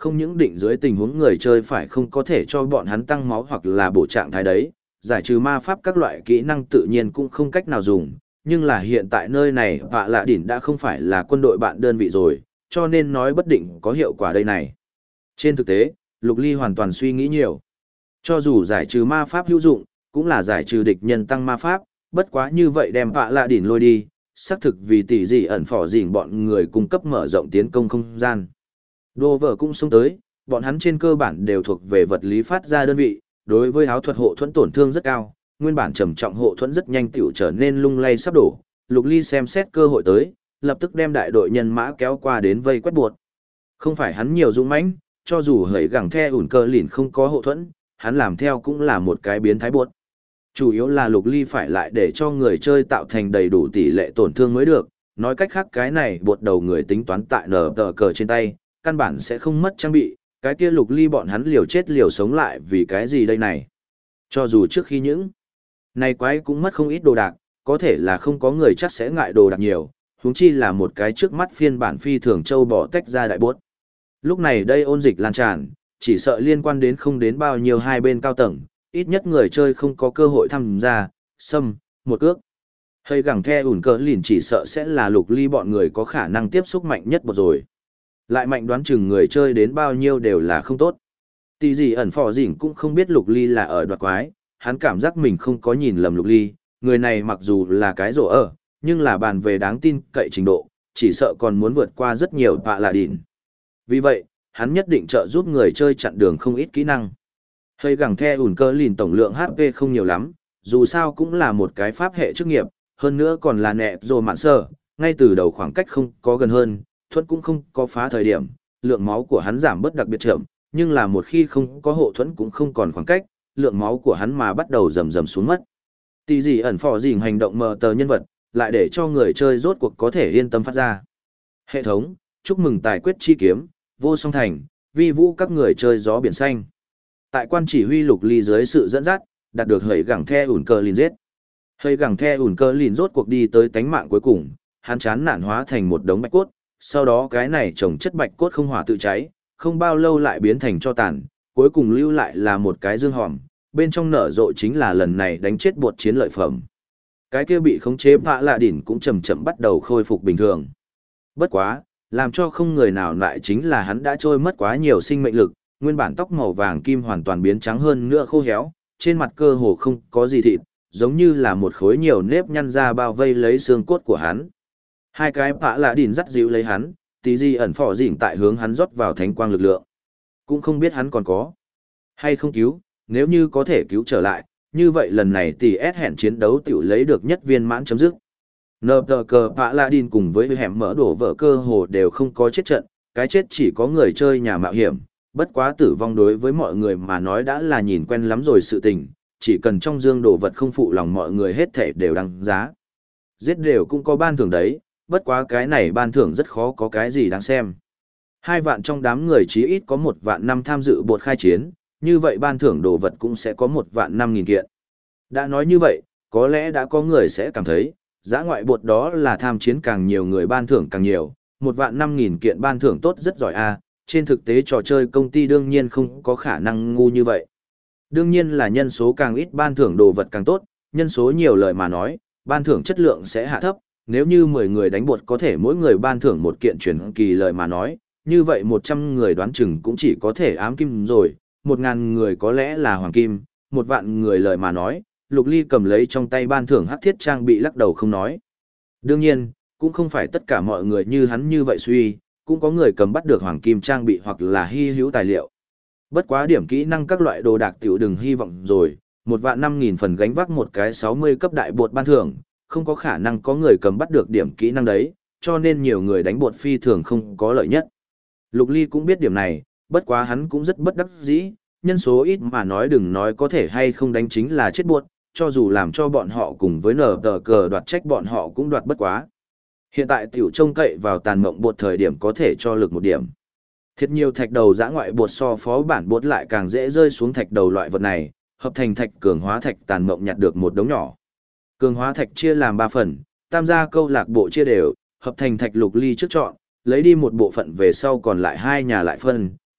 Không những định dưới tình huống người chơi phải không có thể cho bọn hắn tăng máu hoặc là bổ trạng thái đấy, giải trừ ma pháp các loại kỹ năng tự nhiên cũng không cách nào dùng, nhưng là hiện tại nơi này Vạ Lạ Đỉnh đã không phải là quân đội bạn đơn vị rồi, cho nên nói bất định có hiệu quả đây này. Trên thực tế, Lục Ly hoàn toàn suy nghĩ nhiều. Cho dù giải trừ ma pháp hữu dụng, cũng là giải trừ địch nhân tăng ma pháp, bất quá như vậy đem Vạ Lạ Đỉnh lôi đi, xác thực vì tỷ dị ẩn phỏ dỉn bọn người cung cấp mở rộng tiến công không gian. Đô vợ cũng xông tới, bọn hắn trên cơ bản đều thuộc về vật lý phát ra đơn vị, đối với áo thuật hộ thuẫn tổn thương rất cao, nguyên bản trầm trọng hộ thuẫn rất nhanh tiểu trở nên lung lay sắp đổ. Lục Ly xem xét cơ hội tới, lập tức đem đại đội nhân mã kéo qua đến vây quét buộc. Không phải hắn nhiều dũng mãnh, cho dù hỡi gẳng the ủn cơ lìn không có hộ thuẫn, hắn làm theo cũng là một cái biến thái buộc. Chủ yếu là Lục Ly phải lại để cho người chơi tạo thành đầy đủ tỷ lệ tổn thương mới được, nói cách khác cái này buộc đầu người tính toán tại nở tờ cờ trên tay, căn bản sẽ không mất trang bị, cái kia Lục Ly bọn hắn liều chết liều sống lại vì cái gì đây này. Cho dù trước khi những này quái cũng mất không ít đồ đạc, có thể là không có người chắc sẽ ngại đồ đạc nhiều, huống chi là một cái trước mắt phiên bản phi thường châu bỏ tách ra đại bốt. Lúc này đây ôn dịch lan tràn, chỉ sợ liên quan đến không đến bao nhiêu hai bên cao tầng, ít nhất người chơi không có cơ hội tham gia, xâm, một cước. Hay gẳng the ủn cờ lìn chỉ sợ sẽ là Lục Ly bọn người có khả năng tiếp xúc mạnh nhất một rồi. Lại mạnh đoán chừng người chơi đến bao nhiêu đều là không tốt. Tỷ gì ẩn phò dỉn cũng không biết Lục Ly là ở đoạt quái, hắn cảm giác mình không có nhìn lầm Lục Ly, người này mặc dù là cái rổ ở, nhưng là bàn về đáng tin cậy trình độ, chỉ sợ còn muốn vượt qua rất nhiều Vạ Lạ Đỉnh. Vì vậy, hắn nhất định trợ giúp người chơi chặn đường không ít kỹ năng. Hay gẳng the ủn cơ lìn tổng lượng HP không nhiều lắm, dù sao cũng là một cái pháp hệ chức nghiệp, hơn nữa còn là nẹ rồ mạn sơ, ngay từ đầu khoảng cách không có gần hơn, thuẫn cũng không có phá thời điểm, lượng máu của hắn giảm bớt đặc biệt chậm, nhưng là một khi không có hộ thuẫn cũng không còn khoảng cách, lượng máu của hắn mà bắt đầu rầm rầm xuống mất. Tỷ gì ẩn phò dỉn hành động mờ tờ nhân vật, lại để cho người chơi rốt cuộc có thể yên tâm phát ra. Hệ thống, chúc mừng tài quyết chi kiếm, vô song thành, vi vũ các người chơi gió biển xanh. Tại quan chỉ huy Lục Ly dưới sự dẫn dắt, đạt được hỡi gẳng the ủn cơ lìn giết. Hỡi gẳng the ủn cơ lìn rốt cuộc đi tới tánh mạng cuối cùng, hắn chán nản hóa thành một đống bạch cốt, sau đó cái này trồng chất bạch cốt không hỏa tự cháy, không bao lâu lại biến thành tro tàn, cuối cùng lưu lại là một cái dương hòm, bên trong nở rộ chính là lần này đánh chết bột chiến lợi phẩm. Cái kia bị khống chế Vạ Lạ Đỉnh cũng chậm chậm bắt đầu khôi phục bình thường. Bất quá, làm cho không người nào lại chính là hắn đã trôi mất quá nhiều sinh mệnh lực, nguyên bản tóc màu vàng kim hoàn toàn biến trắng hơn nữa khô héo, trên mặt cơ hồ không có gì thịt, giống như là một khối nhiều nếp nhăn ra bao vây lấy xương cốt của hắn. Hai cái Vạ Lạ Đỉnh dắt dịu lấy hắn, tí gì ẩn phỏ dỉn tại hướng hắn rót vào thánh quang lực lượng. Cũng không biết hắn còn có hay không cứu, nếu như có thể cứu trở lại, như vậy lần này tỷ S hẹn chiến đấu tiểu lấy được nhất viên mãn chấm dứt. Nờ tờ cờ Vạ Lạ Đỉnh cùng với hẻm mở đổ vỡ cơ hồ đều không có chết trận, cái chết chỉ có người chơi nhà mạo hiểm, bất quá tử vong đối với mọi người mà nói đã là nhìn quen lắm rồi sự tình, chỉ cần trong dương đồ vật không phụ lòng mọi người hết thể đều đăng giá. Giết đều cũng có ban thưởng đấy, bất quá cái này ban thưởng rất khó có cái gì đáng xem. 2 vạn trong đám người chí ít có 1 vạn 5 tham dự bột khai chiến, như vậy ban thưởng đồ vật cũng sẽ có 1 vạn 5.000 kiện. Đã nói như vậy, có lẽ đã có người sẽ cảm thấy, giã ngoại bột đó là tham chiến càng nhiều người ban thưởng càng nhiều, 1 vạn 5.000 kiện ban thưởng tốt rất giỏi a. Trên thực tế trò chơi công ty đương nhiên không có khả năng ngu như vậy. Đương nhiên là nhân số càng ít ban thưởng đồ vật càng tốt, nhân số nhiều lời mà nói, ban thưởng chất lượng sẽ hạ thấp, nếu như 10 người đánh bột có thể mỗi người ban thưởng một kiện truyền kỳ lời mà nói, như vậy 100 người đoán chừng cũng chỉ có thể ám kim rồi, 1.000 người có lẽ là hoàng kim, 1 vạn người lời mà nói, Lục Ly cầm lấy trong tay ban thưởng hắc thiết trang bị lắc đầu không nói. Đương nhiên, cũng không phải tất cả mọi người như hắn như vậy suy, cũng có người cầm bắt được hoàng kim trang bị hoặc là hy hữu tài liệu. Bất quá điểm kỹ năng các loại đồ đạc tiểu đừng hy vọng rồi, 1 vạn 5.000 phần gánh vác một cái 60 cấp đại bột ban thưởng, không có khả năng có người cầm bắt được điểm kỹ năng đấy, cho nên nhiều người đánh bột phi thường không có lợi nhất. Lục Ly cũng biết điểm này, bất quá hắn cũng rất bất đắc dĩ, nhân số ít mà nói đừng nói có thể hay không đánh chính là chết bột, cho dù làm cho bọn họ cùng với nở tờ cờ đoạt trách bọn họ cũng đoạt bất quá. Hiện tại tiểu trông cậy vào tàn mộng bột thời điểm có thể cho lực một điểm. Thiệt nhiều thạch đầu giã ngoại bột so phó bản bột lại càng dễ rơi xuống thạch đầu loại vật này, hợp thành thạch cường hóa thạch tàn mộng nhặt được một đống nhỏ. Cường hóa thạch chia làm 3 phần, tam gia câu lạc bộ chia đều, hợp thành thạch Lục Ly trước chọn, lấy đi một bộ phận về sau còn lại 2 nhà lại phân,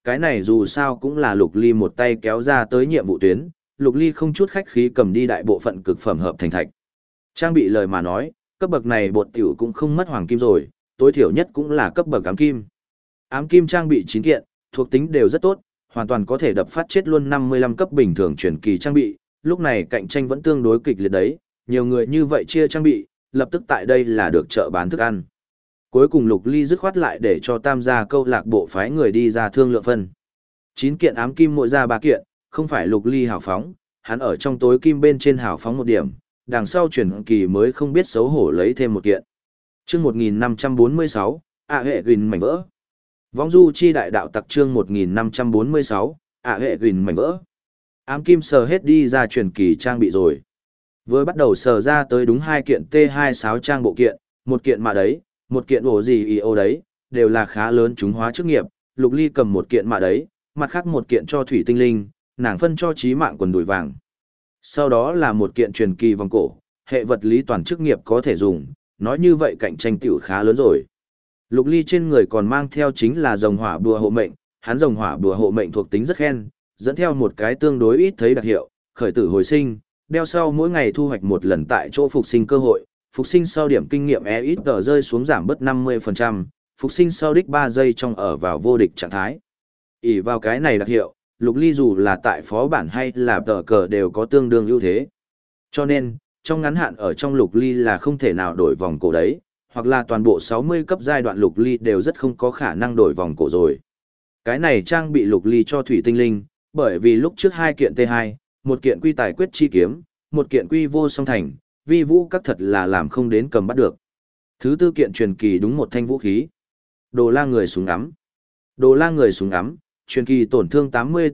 Cái này dù sao cũng là Lục Ly một tay kéo ra tới nhiệm vụ tuyến, Lục Ly không chút khách khí cầm đi đại bộ phận cực phẩm hợp thành thạch. Trang bị lời mà nói, cấp bậc này bột tiểu cũng không mất hoàng kim rồi, tối thiểu nhất cũng là cấp bậc ám kim. Ám kim trang bị 9 kiện, thuộc tính đều rất tốt, hoàn toàn có thể đập phát chết luôn 55 cấp bình thường truyền kỳ trang bị, lúc này cạnh tranh vẫn tương đối kịch liệt đấy, nhiều người như vậy chia trang bị, lập tức tại đây là được chợ bán thức ăn. Cuối cùng Lục Ly dứt khoát lại để cho tam gia câu lạc bộ phái người đi ra thương lượng phân. 9 kiện ám kim mỗi ra 3 kiện, không phải Lục Ly hào phóng, hắn ở trong tối kim bên trên hào phóng một điểm, đằng sau chuyển kỳ mới không biết xấu hổ lấy thêm một kiện. Chương 1546, hệ gìn mảnh vỡ. Vong du chi đại đạo tặc chương 1546, hệ gìn mảnh vỡ. Ám kim sờ hết đi ra chuyển kỳ trang bị rồi. Vừa bắt đầu sờ ra tới đúng 2 kiện T26 trang bộ kiện, một kiện mà đấy, một kiện ổ gì ý ô đấy, đều là khá lớn chúng hóa chức nghiệp. Lục Ly cầm một kiện mà đấy, mặt khác một kiện cho thủy tinh linh, nàng phân cho chí mạng quần đùi vàng. Sau đó là một kiện truyền kỳ vòng cổ, hệ vật lý toàn chức nghiệp có thể dùng, nói như vậy cạnh tranh tiểu khá lớn rồi. Lục Ly trên người còn mang theo chính là rồng hỏa bùa hộ mệnh, hắn rồng hỏa bùa hộ mệnh thuộc tính rất khen, dẫn theo một cái tương đối ít thấy đặc hiệu, khởi tử hồi sinh, đeo sau mỗi ngày thu hoạch một lần tại chỗ phục sinh cơ hội, phục sinh sau điểm kinh nghiệm ít tờ rơi xuống giảm bớt 50%, phục sinh sau đích 3 giây trong ở vào vô địch trạng thái. Ỷ vào cái này đặc hiệu, Lục Ly dù là tại phó bản hay là tờ cờ đều có tương đương ưu thế. Cho nên, trong ngắn hạn ở trong Lục Ly là không thể nào đổi vòng cổ đấy, hoặc là toàn bộ 60 cấp giai đoạn Lục Ly đều rất không có khả năng đổi vòng cổ rồi. Cái này trang bị Lục Ly cho thủy tinh linh, bởi vì lúc trước 2 kiện T2, một kiện quy tài quyết chi kiếm, một kiện quy vô song thành, vi vũ các thật là làm không đến cầm bắt được. Thứ tư kiện truyền kỳ đúng một thanh vũ khí. Đồ la người súng ngắm. Đồ la người súng ngắm, truyền kỳ tổn thương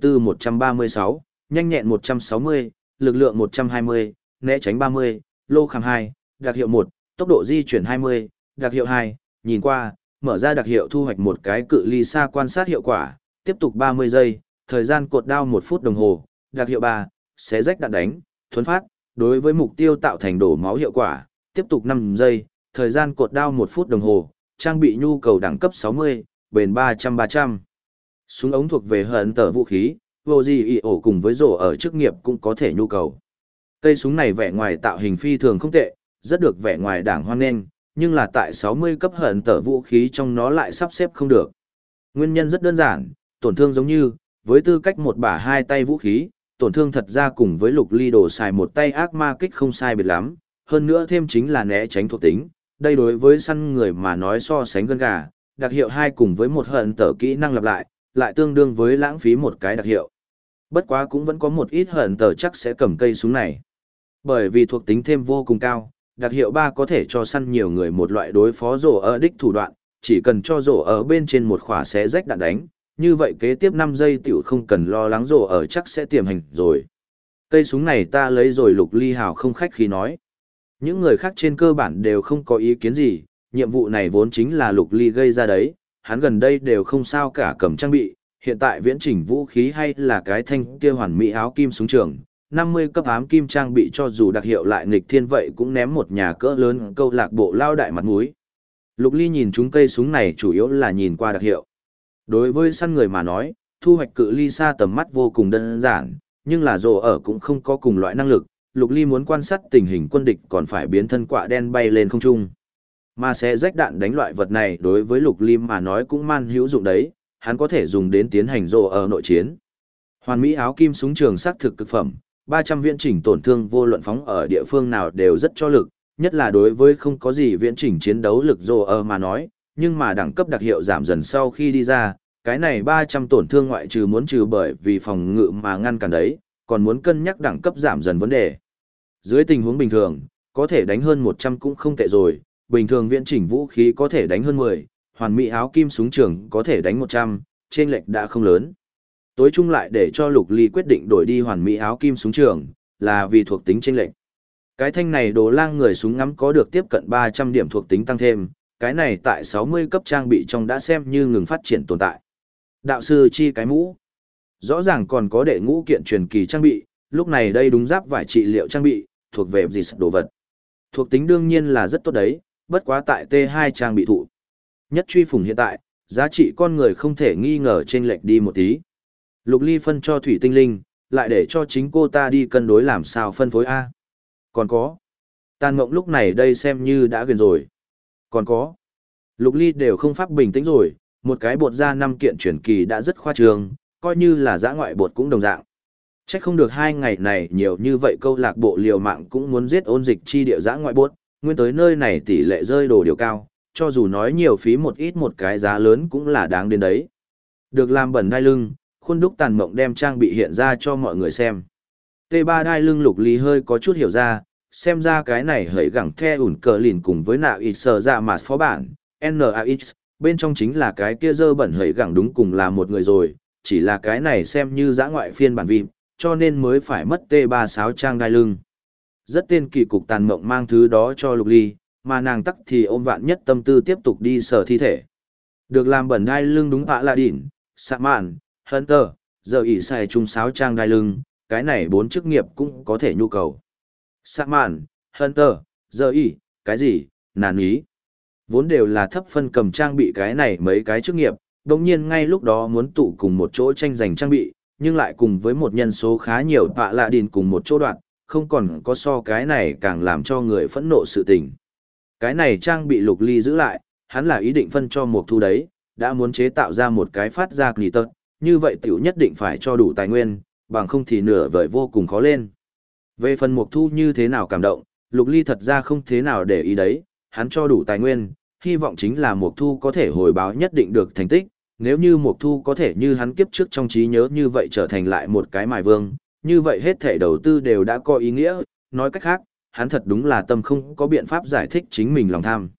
84-136, nhanh nhẹn 160, lực lượng 120, né tránh 30, lô khảm 2, đặc hiệu 1, tốc độ di chuyển 20, đặc hiệu 2, nhìn qua, mở ra đặc hiệu thu hoạch một cái cự ly xa quan sát hiệu quả, tiếp tục 30 giây, thời gian cột đao 1 phút đồng hồ, đặc hiệu 3, xé rách đạn đánh, thuấn phát, đối với mục tiêu tạo thành đổ máu hiệu quả, tiếp tục 5 giây, thời gian cột đao 1 phút đồng hồ, trang bị nhu cầu đẳng cấp 60, bền 300-300. Súng ống thuộc về hận tờ vũ khí, vô gì y ổ cùng với rổ ở chức nghiệp cũng có thể nhu cầu. Cây súng này vẻ ngoài tạo hình phi thường không tệ, rất được vẻ ngoài đảng hoan nghênh, nhưng là tại 60 cấp hận tờ vũ khí trong nó lại sắp xếp không được. Nguyên nhân rất đơn giản, tổn thương giống như, với tư cách một bả hai tay vũ khí, tổn thương thật ra cùng với Lục Ly đổ xài một tay ác ma kích không sai biệt lắm, hơn nữa thêm chính là né tránh thuộc tính, đây đối với săn người mà nói so sánh gân gà, đặc hiệu 2 cùng với một hận tờ kỹ năng lặp lại tương đương với lãng phí một cái đặc hiệu. Bất quá cũng vẫn có một ít hận tờ chắc sẽ cầm cây súng này. Bởi vì thuộc tính thêm vô cùng cao, đặc hiệu 3 có thể cho săn nhiều người một loại đối phó rổ ở đích thủ đoạn, chỉ cần cho rổ ở bên trên một khỏa xé rách đạn đánh, như vậy kế tiếp 5 giây tiểu không cần lo lắng rổ ở chắc sẽ tiềm hành rồi. Cây súng này ta lấy rồi. Lục Ly hào không khách khí nói. Những người khác trên cơ bản đều không có ý kiến gì, nhiệm vụ này vốn chính là Lục Ly gây ra đấy, hắn gần đây đều không sao cả cầm trang bị, hiện tại viễn chỉnh vũ khí hay là cái thanh kia hoàn mỹ áo kim súng trường, 50 cấp ám kim trang bị cho dù đặc hiệu lại nghịch thiên vậy cũng ném một nhà cỡ lớn câu lạc bộ lao đại mặt mũi. Lục Ly nhìn chúng cây súng này chủ yếu là nhìn qua đặc hiệu. Đối với săn người mà nói, thu hoạch cự ly xa tầm mắt vô cùng đơn giản, nhưng là rồ ở cũng không có cùng loại năng lực, Lục Ly muốn quan sát tình hình quân địch còn phải biến thân quạ đen bay lên không trung. Mà sẽ rách đạn đánh loại vật này đối với Lục Ly mà nói cũng man hữu dụng đấy, hắn có thể dùng đến tiến hành rồ ở nội chiến. Hoàn mỹ áo kim súng trường sắc thực cực phẩm, 300 viễn chỉnh tổn thương vô luận phóng ở địa phương nào đều rất cho lực, nhất là đối với không có gì viễn chỉnh chiến đấu lực rồ ở mà nói, nhưng mà đẳng cấp đặc hiệu giảm dần sau khi đi ra, cái này 300 tổn thương ngoại trừ muốn trừ bởi vì phòng ngự mà ngăn cản đấy, còn muốn cân nhắc đẳng cấp giảm dần vấn đề. Dưới tình huống bình thường, có thể đánh hơn 100 cũng không tệ rồi, bình thường viễn chỉnh vũ khí có thể đánh hơn 10, hoàn mỹ áo kim súng trường có thể đánh 100, chênh lệch đã không lớn. Tối chung lại để cho Lục Ly quyết định đổi đi hoàn mỹ áo kim súng trường, là vì thuộc tính chênh lệch. Cái thanh này đồ lang người súng ngắm có được tiếp cận 300 điểm thuộc tính tăng thêm, cái này tại 60 cấp trang bị trong đã xem như ngừng phát triển tồn tại. Đạo sư chi cái mũ. Rõ ràng còn có đệ ngũ kiện truyền kỳ trang bị, lúc này đây đúng giáp vải trị liệu trang bị, thuộc về gì đồ vật. Thuộc tính đương nhiên là rất tốt đấy, bất quá tại T2 trang bị thụ. Nhất truy phùng hiện tại, Giá trị con người không thể nghi ngờ chênh lệch đi một tí. Lục Ly phân cho Thủy Tinh Linh, lại để cho chính cô ta đi cân đối làm sao phân phối A. Còn có. Tàn Mộng lúc này đây xem như đã gần rồi. Còn có. Lục Ly đều không pháp bình tĩnh rồi, một cái bột ra 5 kiện chuyển kỳ đã rất khoa trương, coi như là dã ngoại bột cũng đồng dạng. Chắc không được 2 ngày này nhiều như vậy câu lạc bộ liều mạng cũng muốn giết ôn dịch chi địa dã ngoại bột, nguyên tới nơi này tỷ lệ rơi đồ điều cao, cho dù nói nhiều phí một ít một cái giá lớn cũng là đáng đến đấy. Được làm bẩn đai lưng, khuôn đúc Tàn Mộng đem trang bị hiện ra cho mọi người xem. T3 đai lưng Lục Ly hơi có chút hiểu ra, xem ra cái này hãy gẳng the ủn cờ lìn cùng với nạ ít sờ ra mà phó bản, NAX, bên trong chính là cái kia dơ bẩn hãy gẳng đúng cùng là một người rồi, chỉ là cái này xem như dã ngoại phiên bản vip, cho nên mới phải mất T3 sáo trang đai lưng. Rất tên kỳ cục Tàn Mộng mang thứ đó cho Lục Ly, mà nàng tắc thì ôm vạn nhất tâm tư tiếp tục đi sờ thi thể. Được làm bẩn đai lưng đúng ạ là đỉn, sạ mạn, Hunter, giờ ỉ xài chung sáo trang đai lưng, cái này 4 chức nghiệp cũng có thể nhu cầu. Sạ mạn, Hunter, giờ ỉ, cái gì, nàn ý. Vốn đều là thấp phân cầm trang bị cái này mấy cái chức nghiệp, đồng nhiên ngay lúc đó muốn tụ cùng một chỗ tranh giành trang bị, nhưng lại cùng với một nhân số khá nhiều ạ là đỉn cùng một chỗ đoạn, không còn có so cái này càng làm cho người phẫn nộ sự tình. Cái này trang bị Lục Ly giữ lại, hắn là ý định phân cho Mộc Thu đấy, đã muốn chế tạo ra một cái phát ra kỳ tật, như vậy tiểu nhất định phải cho đủ tài nguyên, bằng không thì nửa vời vô cùng khó lên. Về phần Mộc Thu như thế nào cảm động, Lục Ly thật ra không thế nào để ý đấy, hắn cho đủ tài nguyên, hy vọng chính là Mộc Thu có thể hồi báo nhất định được thành tích, nếu như Mộc Thu có thể như hắn kiếp trước trong trí nhớ như vậy trở thành lại một cái mài vương, như vậy hết thể đầu tư đều đã có ý nghĩa, nói cách khác, hắn thật đúng là tâm không có biện pháp giải thích chính mình lòng tham.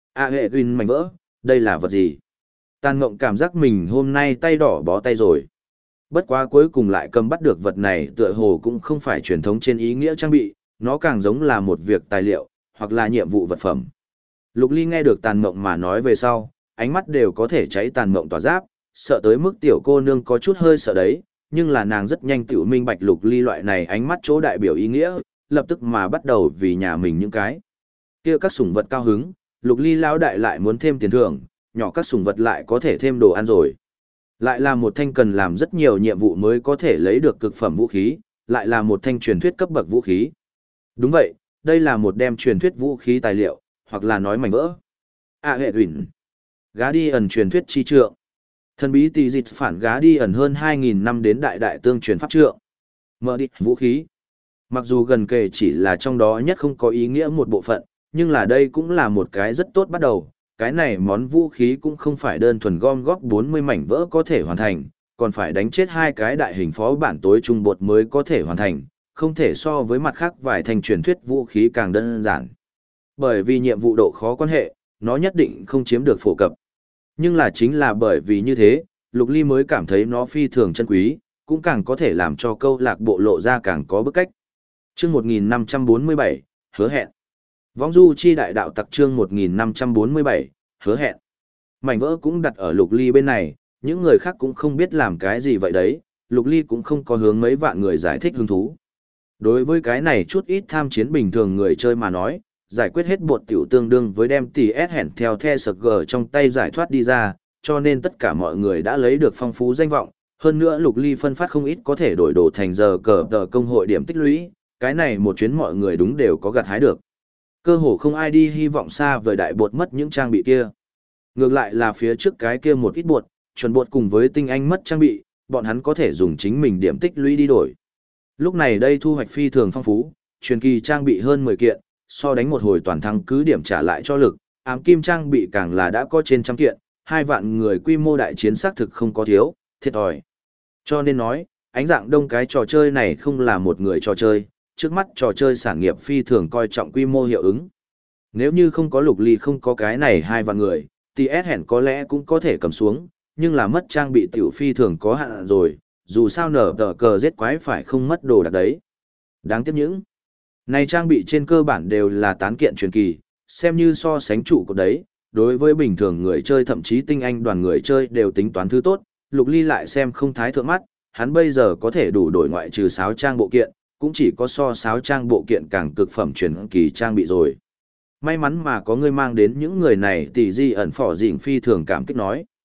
Hệ Win mảnh vỡ, đây là vật gì? Tàn Mộng cảm giác mình hôm nay tay đỏ bó tay rồi. Bất quá cuối cùng lại cầm bắt được vật này tựa hồ cũng không phải truyền thống trên ý nghĩa trang bị, nó càng giống là một việc tài liệu, hoặc là nhiệm vụ vật phẩm. Lục Ly nghe được Tàn Mộng mà nói về sau, ánh mắt đều có thể cháy Tàn Mộng tỏa giáp, sợ tới mức tiểu cô nương có chút hơi sợ đấy, nhưng là nàng rất nhanh tiểu minh bạch Lục Ly loại này ánh mắt chỗ đại biểu ý nghĩa, lập tức mà bắt đầu vì nhà mình những cái kia các sủng vật cao hứng, Lục Ly lão đại lại muốn thêm tiền thưởng, nhỏ các sủng vật lại có thể thêm đồ ăn rồi. Lại là một thanh cần làm rất nhiều nhiệm vụ mới có thể lấy được cực phẩm vũ khí, lại là một thanh truyền thuyết cấp bậc vũ khí. Đúng vậy, đây là một đem truyền thuyết vũ khí tài liệu, hoặc là nói mảnh vỡ. Hệ Win. Gá đi ẩn truyền thuyết chi trượng. Thần bí tỷ dịch phản gá đi ẩn hơn 2.000 năm đến đại đại tương truyền pháp trượng. Mở đi vũ khí. Mặc dù gần kề chỉ là trong đó nhất không có ý nghĩa một bộ phận, nhưng là đây cũng là một cái rất tốt bắt đầu. Cái này món vũ khí cũng không phải đơn thuần gom góp 40 mảnh vỡ có thể hoàn thành, còn phải đánh chết 2 cái đại hình phó bản tối trung bột mới có thể hoàn thành, không thể so với mặt khác vài thành truyền thuyết vũ khí càng đơn giản. Bởi vì nhiệm vụ độ khó quan hệ, nó nhất định không chiếm được phổ cập. Nhưng là chính là bởi vì như thế, Lục Ly mới cảm thấy nó phi thường chân quý, cũng càng có thể làm cho câu lạc bộ lộ ra càng có bức cách. Chương 1547, hứa hẹn. Vong du chi đại đạo tặc chương 1547, hứa hẹn. Mảnh vỡ cũng đặt ở Lục Ly bên này, những người khác cũng không biết làm cái gì vậy đấy, Lục Ly cũng không có hướng mấy vạn người giải thích hứng thú. Đối với cái này chút ít tham chiến bình thường người chơi mà nói, giải quyết hết bột tiểu tương đương với đem tỷ S hẹn theo the sực gờ trong tay giải thoát đi ra, cho nên tất cả mọi người đã lấy được phong phú danh vọng. Hơn nữa Lục Ly phân phát không ít có thể đổi đồ thành giờ cờ tờ công hội điểm tích lũy, cái này một chuyến mọi người đúng đều có gặt hái được. Cơ hồ không ai đi hy vọng xa vời đại bột mất những trang bị kia. Ngược lại là phía trước cái kia một ít bột, chuẩn bột cùng với tinh anh mất trang bị, bọn hắn có thể dùng chính mình điểm tích lũy đi đổi. Lúc này đây thu hoạch phi thường phong phú, truyền kỳ trang bị hơn 10 kiện, so đánh một hồi toàn thắng cứ điểm trả lại cho lực, ám kim trang bị càng là đã có trên trăm kiện, 2 vạn người quy mô đại chiến xác thực không có thiếu, thiệt thòi. Cho nên nói, ánh dạng đông cái trò chơi này không là một người trò chơi, trước mắt trò chơi sản nghiệp phi thường coi trọng quy mô hiệu ứng. Nếu như không có Lục Ly không có cái này 2 vạn người, thì S hẹn có lẽ cũng có thể cầm xuống, nhưng là mất trang bị tiểu phi thường có hạn rồi, dù sao nở tờ cờ giết quái phải không mất đồ đặc đấy. Đáng tiếc những này trang bị trên cơ bản đều là tán kiện truyền kỳ, xem như so sánh trụ của đấy, đối với bình thường người chơi thậm chí tinh anh đoàn người chơi đều tính toán thứ tốt, Lục Ly lại xem không thái thượng mắt, hắn bây giờ có thể đủ đổi ngoại trừ 6 trang bộ kiện, cũng chỉ có so 6 trang bộ kiện càng cực phẩm truyền kỳ trang bị rồi. May mắn mà có người mang đến những người này tỷ di ẩn phỏ dịnh phi thường cảm kích nói.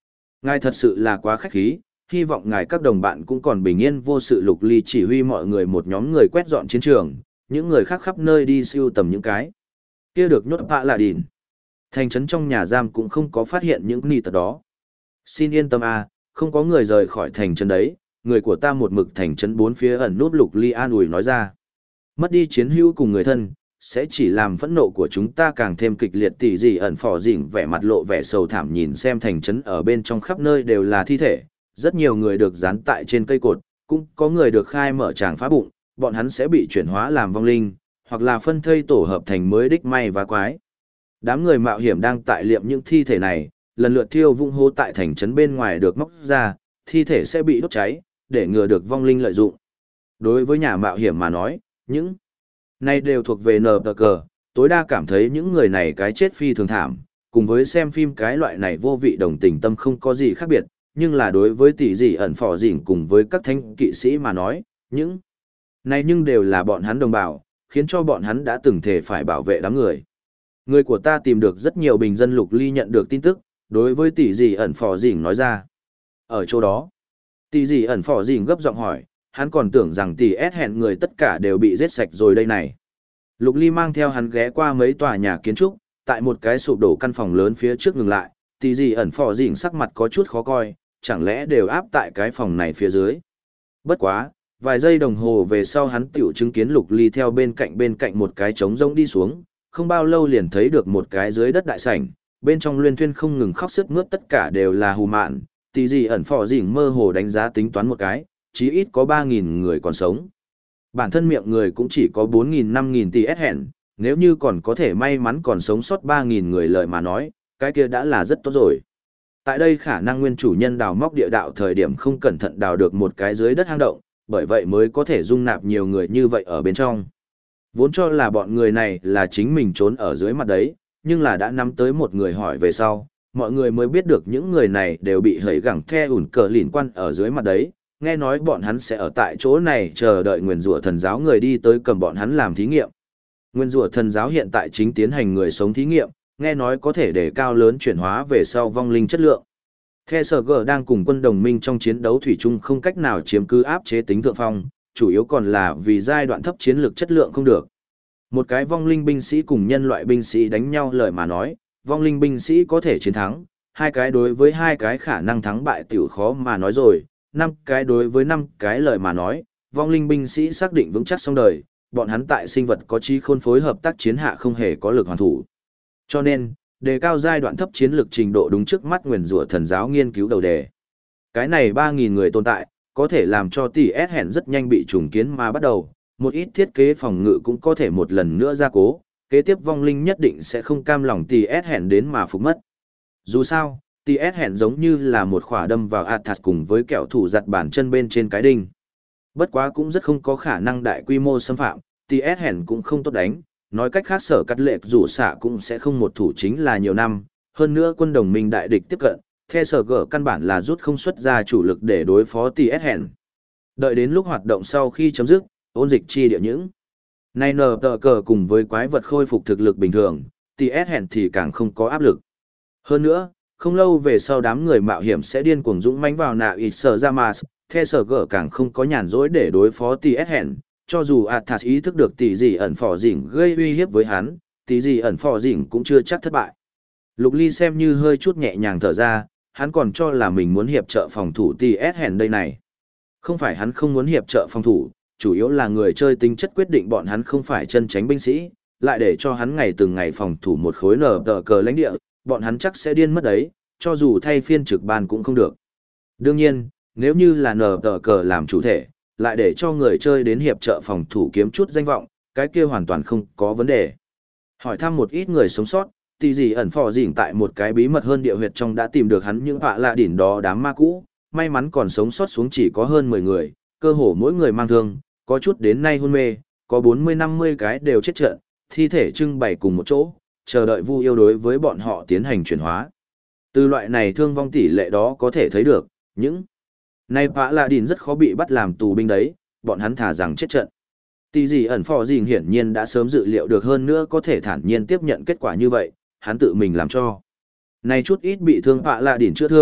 Ngài thật sự là quá khách khí, hy vọng ngài các đồng bạn cũng còn bình yên vô sự. Lục Ly chỉ huy mọi người một nhóm người quét dọn chiến trường, những người khác khắp nơi đi siêu tầm những cái kia được nhốt vạ là đỉn. Thành trấn trong nhà giam cũng không có phát hiện những nị tật đó. Xin yên tâm không có người rời khỏi thành trấn đấy, người của ta một mực thành trấn bốn phía ẩn nút. Lục Ly an ủi nói ra. Mất đi chiến hữu cùng người thân, sẽ chỉ làm phẫn nộ của chúng ta càng thêm kịch liệt. Tỷ dị ẩn phò dỉn vẻ mặt lộ vẻ sầu thảm nhìn xem thành trấn ở bên trong khắp nơi đều là thi thể, rất nhiều người được dán tại trên cây cột, cũng có người được khai mở tràng phá bụng, bọn hắn sẽ bị chuyển hóa làm vong linh, hoặc là phân thây tổ hợp thành mới đích may và quái. Đám người mạo hiểm đang tại liệm những thi thể này, lần lượt thiêu vung hô tại thành trấn bên ngoài được móc ra, thi thể sẽ bị đốt cháy, để ngừa được vong linh lợi dụng. Đối với nhà mạo hiểm mà nói, những này đều thuộc về nờ cờ, tối đa cảm thấy những người này cái chết phi thường thảm, cùng với xem phim cái loại này vô vị đồng tình tâm không có gì khác biệt, nhưng là đối với tỷ dị ẩn phò dỉn cùng với các thánh kỵ sĩ mà nói, những này nhưng đều là bọn hắn đồng bào, khiến cho bọn hắn đã từng thể phải bảo vệ đám người. Người của ta tìm được rất nhiều bình dân. Lục Ly nhận được tin tức, đối với tỷ dị ẩn phò dỉn nói ra. Ở chỗ đó, tỷ dị ẩn phò dỉn gấp giọng hỏi, hắn còn tưởng rằng tỷ S hẹn người tất cả đều bị giết sạch rồi đây này. Lục Ly mang theo hắn ghé qua mấy tòa nhà kiến trúc, tại một cái sụp đổ căn phòng lớn phía trước ngừng lại, tỷ dị ẩn phò dỉn sắc mặt có chút khó coi, chẳng lẽ đều áp tại cái phòng này phía dưới. Bất quá, vài giây đồng hồ về sau hắn tiểu chứng kiến Lục Ly theo bên cạnh một cái trống rỗng đi xuống, không bao lâu liền thấy được một cái dưới đất đại sảnh, bên trong Luyên Thuyên không ngừng khóc sướt mướt, tất cả đều là hù mạn. Tỷ dị ẩn phò dỉn mơ hồ đánh giá tính toán một cái, chí ít có 3.000 người còn sống. Bản thân miệng người cũng chỉ có 4.000-5.000 tỷ S hẹn, nếu như còn có thể may mắn còn sống sót 3.000 người lời mà nói, cái kia đã là rất tốt rồi. Tại đây khả năng nguyên chủ nhân đào móc địa đạo thời điểm không cẩn thận đào được một cái dưới đất hang động, bởi vậy mới có thể dung nạp nhiều người như vậy ở bên trong. Vốn cho là bọn người này là chính mình trốn ở dưới mặt đấy, nhưng là đã nắm tới một người hỏi về sau, mọi người mới biết được những người này đều bị hẩy gẳng the ủn cờ lìn quan ở dưới mặt đấy. Nghe nói bọn hắn sẽ ở tại chỗ này chờ đợi nguyền rủa thần giáo người đi tới cầm bọn hắn làm thí nghiệm. Nguyền rủa thần giáo hiện tại chính tiến hành người sống thí nghiệm, nghe nói có thể để cao lớn chuyển hóa về sau vong linh chất lượng. The SG đang cùng quân đồng minh trong chiến đấu thủy chung không cách nào chiếm cứ áp chế tính thượng phong, chủ yếu còn là vì giai đoạn thấp chiến lược chất lượng không được. Một cái vong linh binh sĩ cùng nhân loại binh sĩ đánh nhau lời mà nói, vong linh binh sĩ có thể chiến thắng, hai cái đối với hai cái khả năng thắng bại tiểu khó mà nói rồi, 5 cái đối với 5 cái lời mà nói, vong linh binh sĩ xác định vững chắc xong đời, bọn hắn tại sinh vật có trí khôn phối hợp tác chiến hạ không hề có lực hoàn thủ. Cho nên, đề cao giai đoạn thấp chiến lược trình độ đúng trước mắt nguyền rủa thần giáo nghiên cứu đầu đề. Cái này 3.000 người tồn tại, có thể làm cho tỷ S hẹn rất nhanh bị trùng kiến mà bắt đầu, một ít thiết kế phòng ngự cũng có thể một lần nữa gia cố, kế tiếp vong linh nhất định sẽ không cam lòng tỷ S hẹn đến mà phục mất. Dù sao, tỷ S hẹn giống như là một khỏa đâm vào Athas cùng với kẹo thủ giặt bàn chân bên trên cái đinh. Bất quá cũng rất không có khả năng đại quy mô xâm phạm, tỷ S hẹn cũng không tốt đánh, nói cách khác sở cắt lệ rủ xạ cũng sẽ không một thủ chính là nhiều năm, hơn nữa quân đồng minh đại địch tiếp cận, The SG căn bản là rút không xuất ra chủ lực để đối phó tỷ S hẹn. Đợi đến lúc hoạt động sau khi chấm dứt, ôn dịch chi địa những nay nờ tờ cờ cùng với quái vật khôi phục thực lực bình thường, tỷ S hẹn thì càng không có áp lực. Hơn nữa, không lâu về sau đám người mạo hiểm sẽ điên cuồng dũng mãnh vào nạ ít sở ra mà, The SG càng không có nhàn rỗi để đối phó tỷ S hẹn. Cho dù Athas ý thức được tỷ dị ẩn phò dỉn gây uy hiếp với hắn, tỷ dị ẩn phò dỉn cũng chưa chắc thất bại. Lục Ly xem như hơi chút nhẹ nhàng thở ra, hắn còn cho là mình muốn hiệp trợ phòng thủ tỷ S hèn đây này. Không phải hắn không muốn hiệp trợ phòng thủ, chủ yếu là người chơi tính chất quyết định bọn hắn không phải chân tránh binh sĩ, lại để cho hắn ngày từng ngày phòng thủ một khối nở tờ cờ lãnh địa, bọn hắn chắc sẽ điên mất đấy, cho dù thay phiên trực ban cũng không được. Đương nhiên, nếu như là nở tờ cờ làm chủ thể, lại để cho người chơi đến hiệp trợ phòng thủ kiếm chút danh vọng, cái kia hoàn toàn không có vấn đề. Hỏi thăm một ít người sống sót, tỷ dị ẩn phò dỉn tại một cái bí mật hơn địa huyệt trong đã tìm được hắn những họa lạ đỉnh đó đám ma cũ, may mắn còn sống sót xuống chỉ có hơn 10 người, cơ hồ mỗi người mang thương, có chút đến nay hôn mê, có 40-50 cái đều chết trận, thi thể trưng bày cùng một chỗ, chờ đợi Vu yêu đối với bọn họ tiến hành chuyển hóa. Từ loại này thương vong tỷ lệ đó có thể thấy được, những nay Pạ Lạ Đìn rất khó bị bắt làm tù binh đấy, bọn hắn thả rằng chết trận. Tỷ dị ẩn phò dỉn hiển nhiên đã sớm dự liệu được hơn nữa có thể thản nhiên tiếp nhận kết quả như vậy, hắn tự mình làm cho. Này chút ít bị thương Pạ Lạ Đìn chữa thương,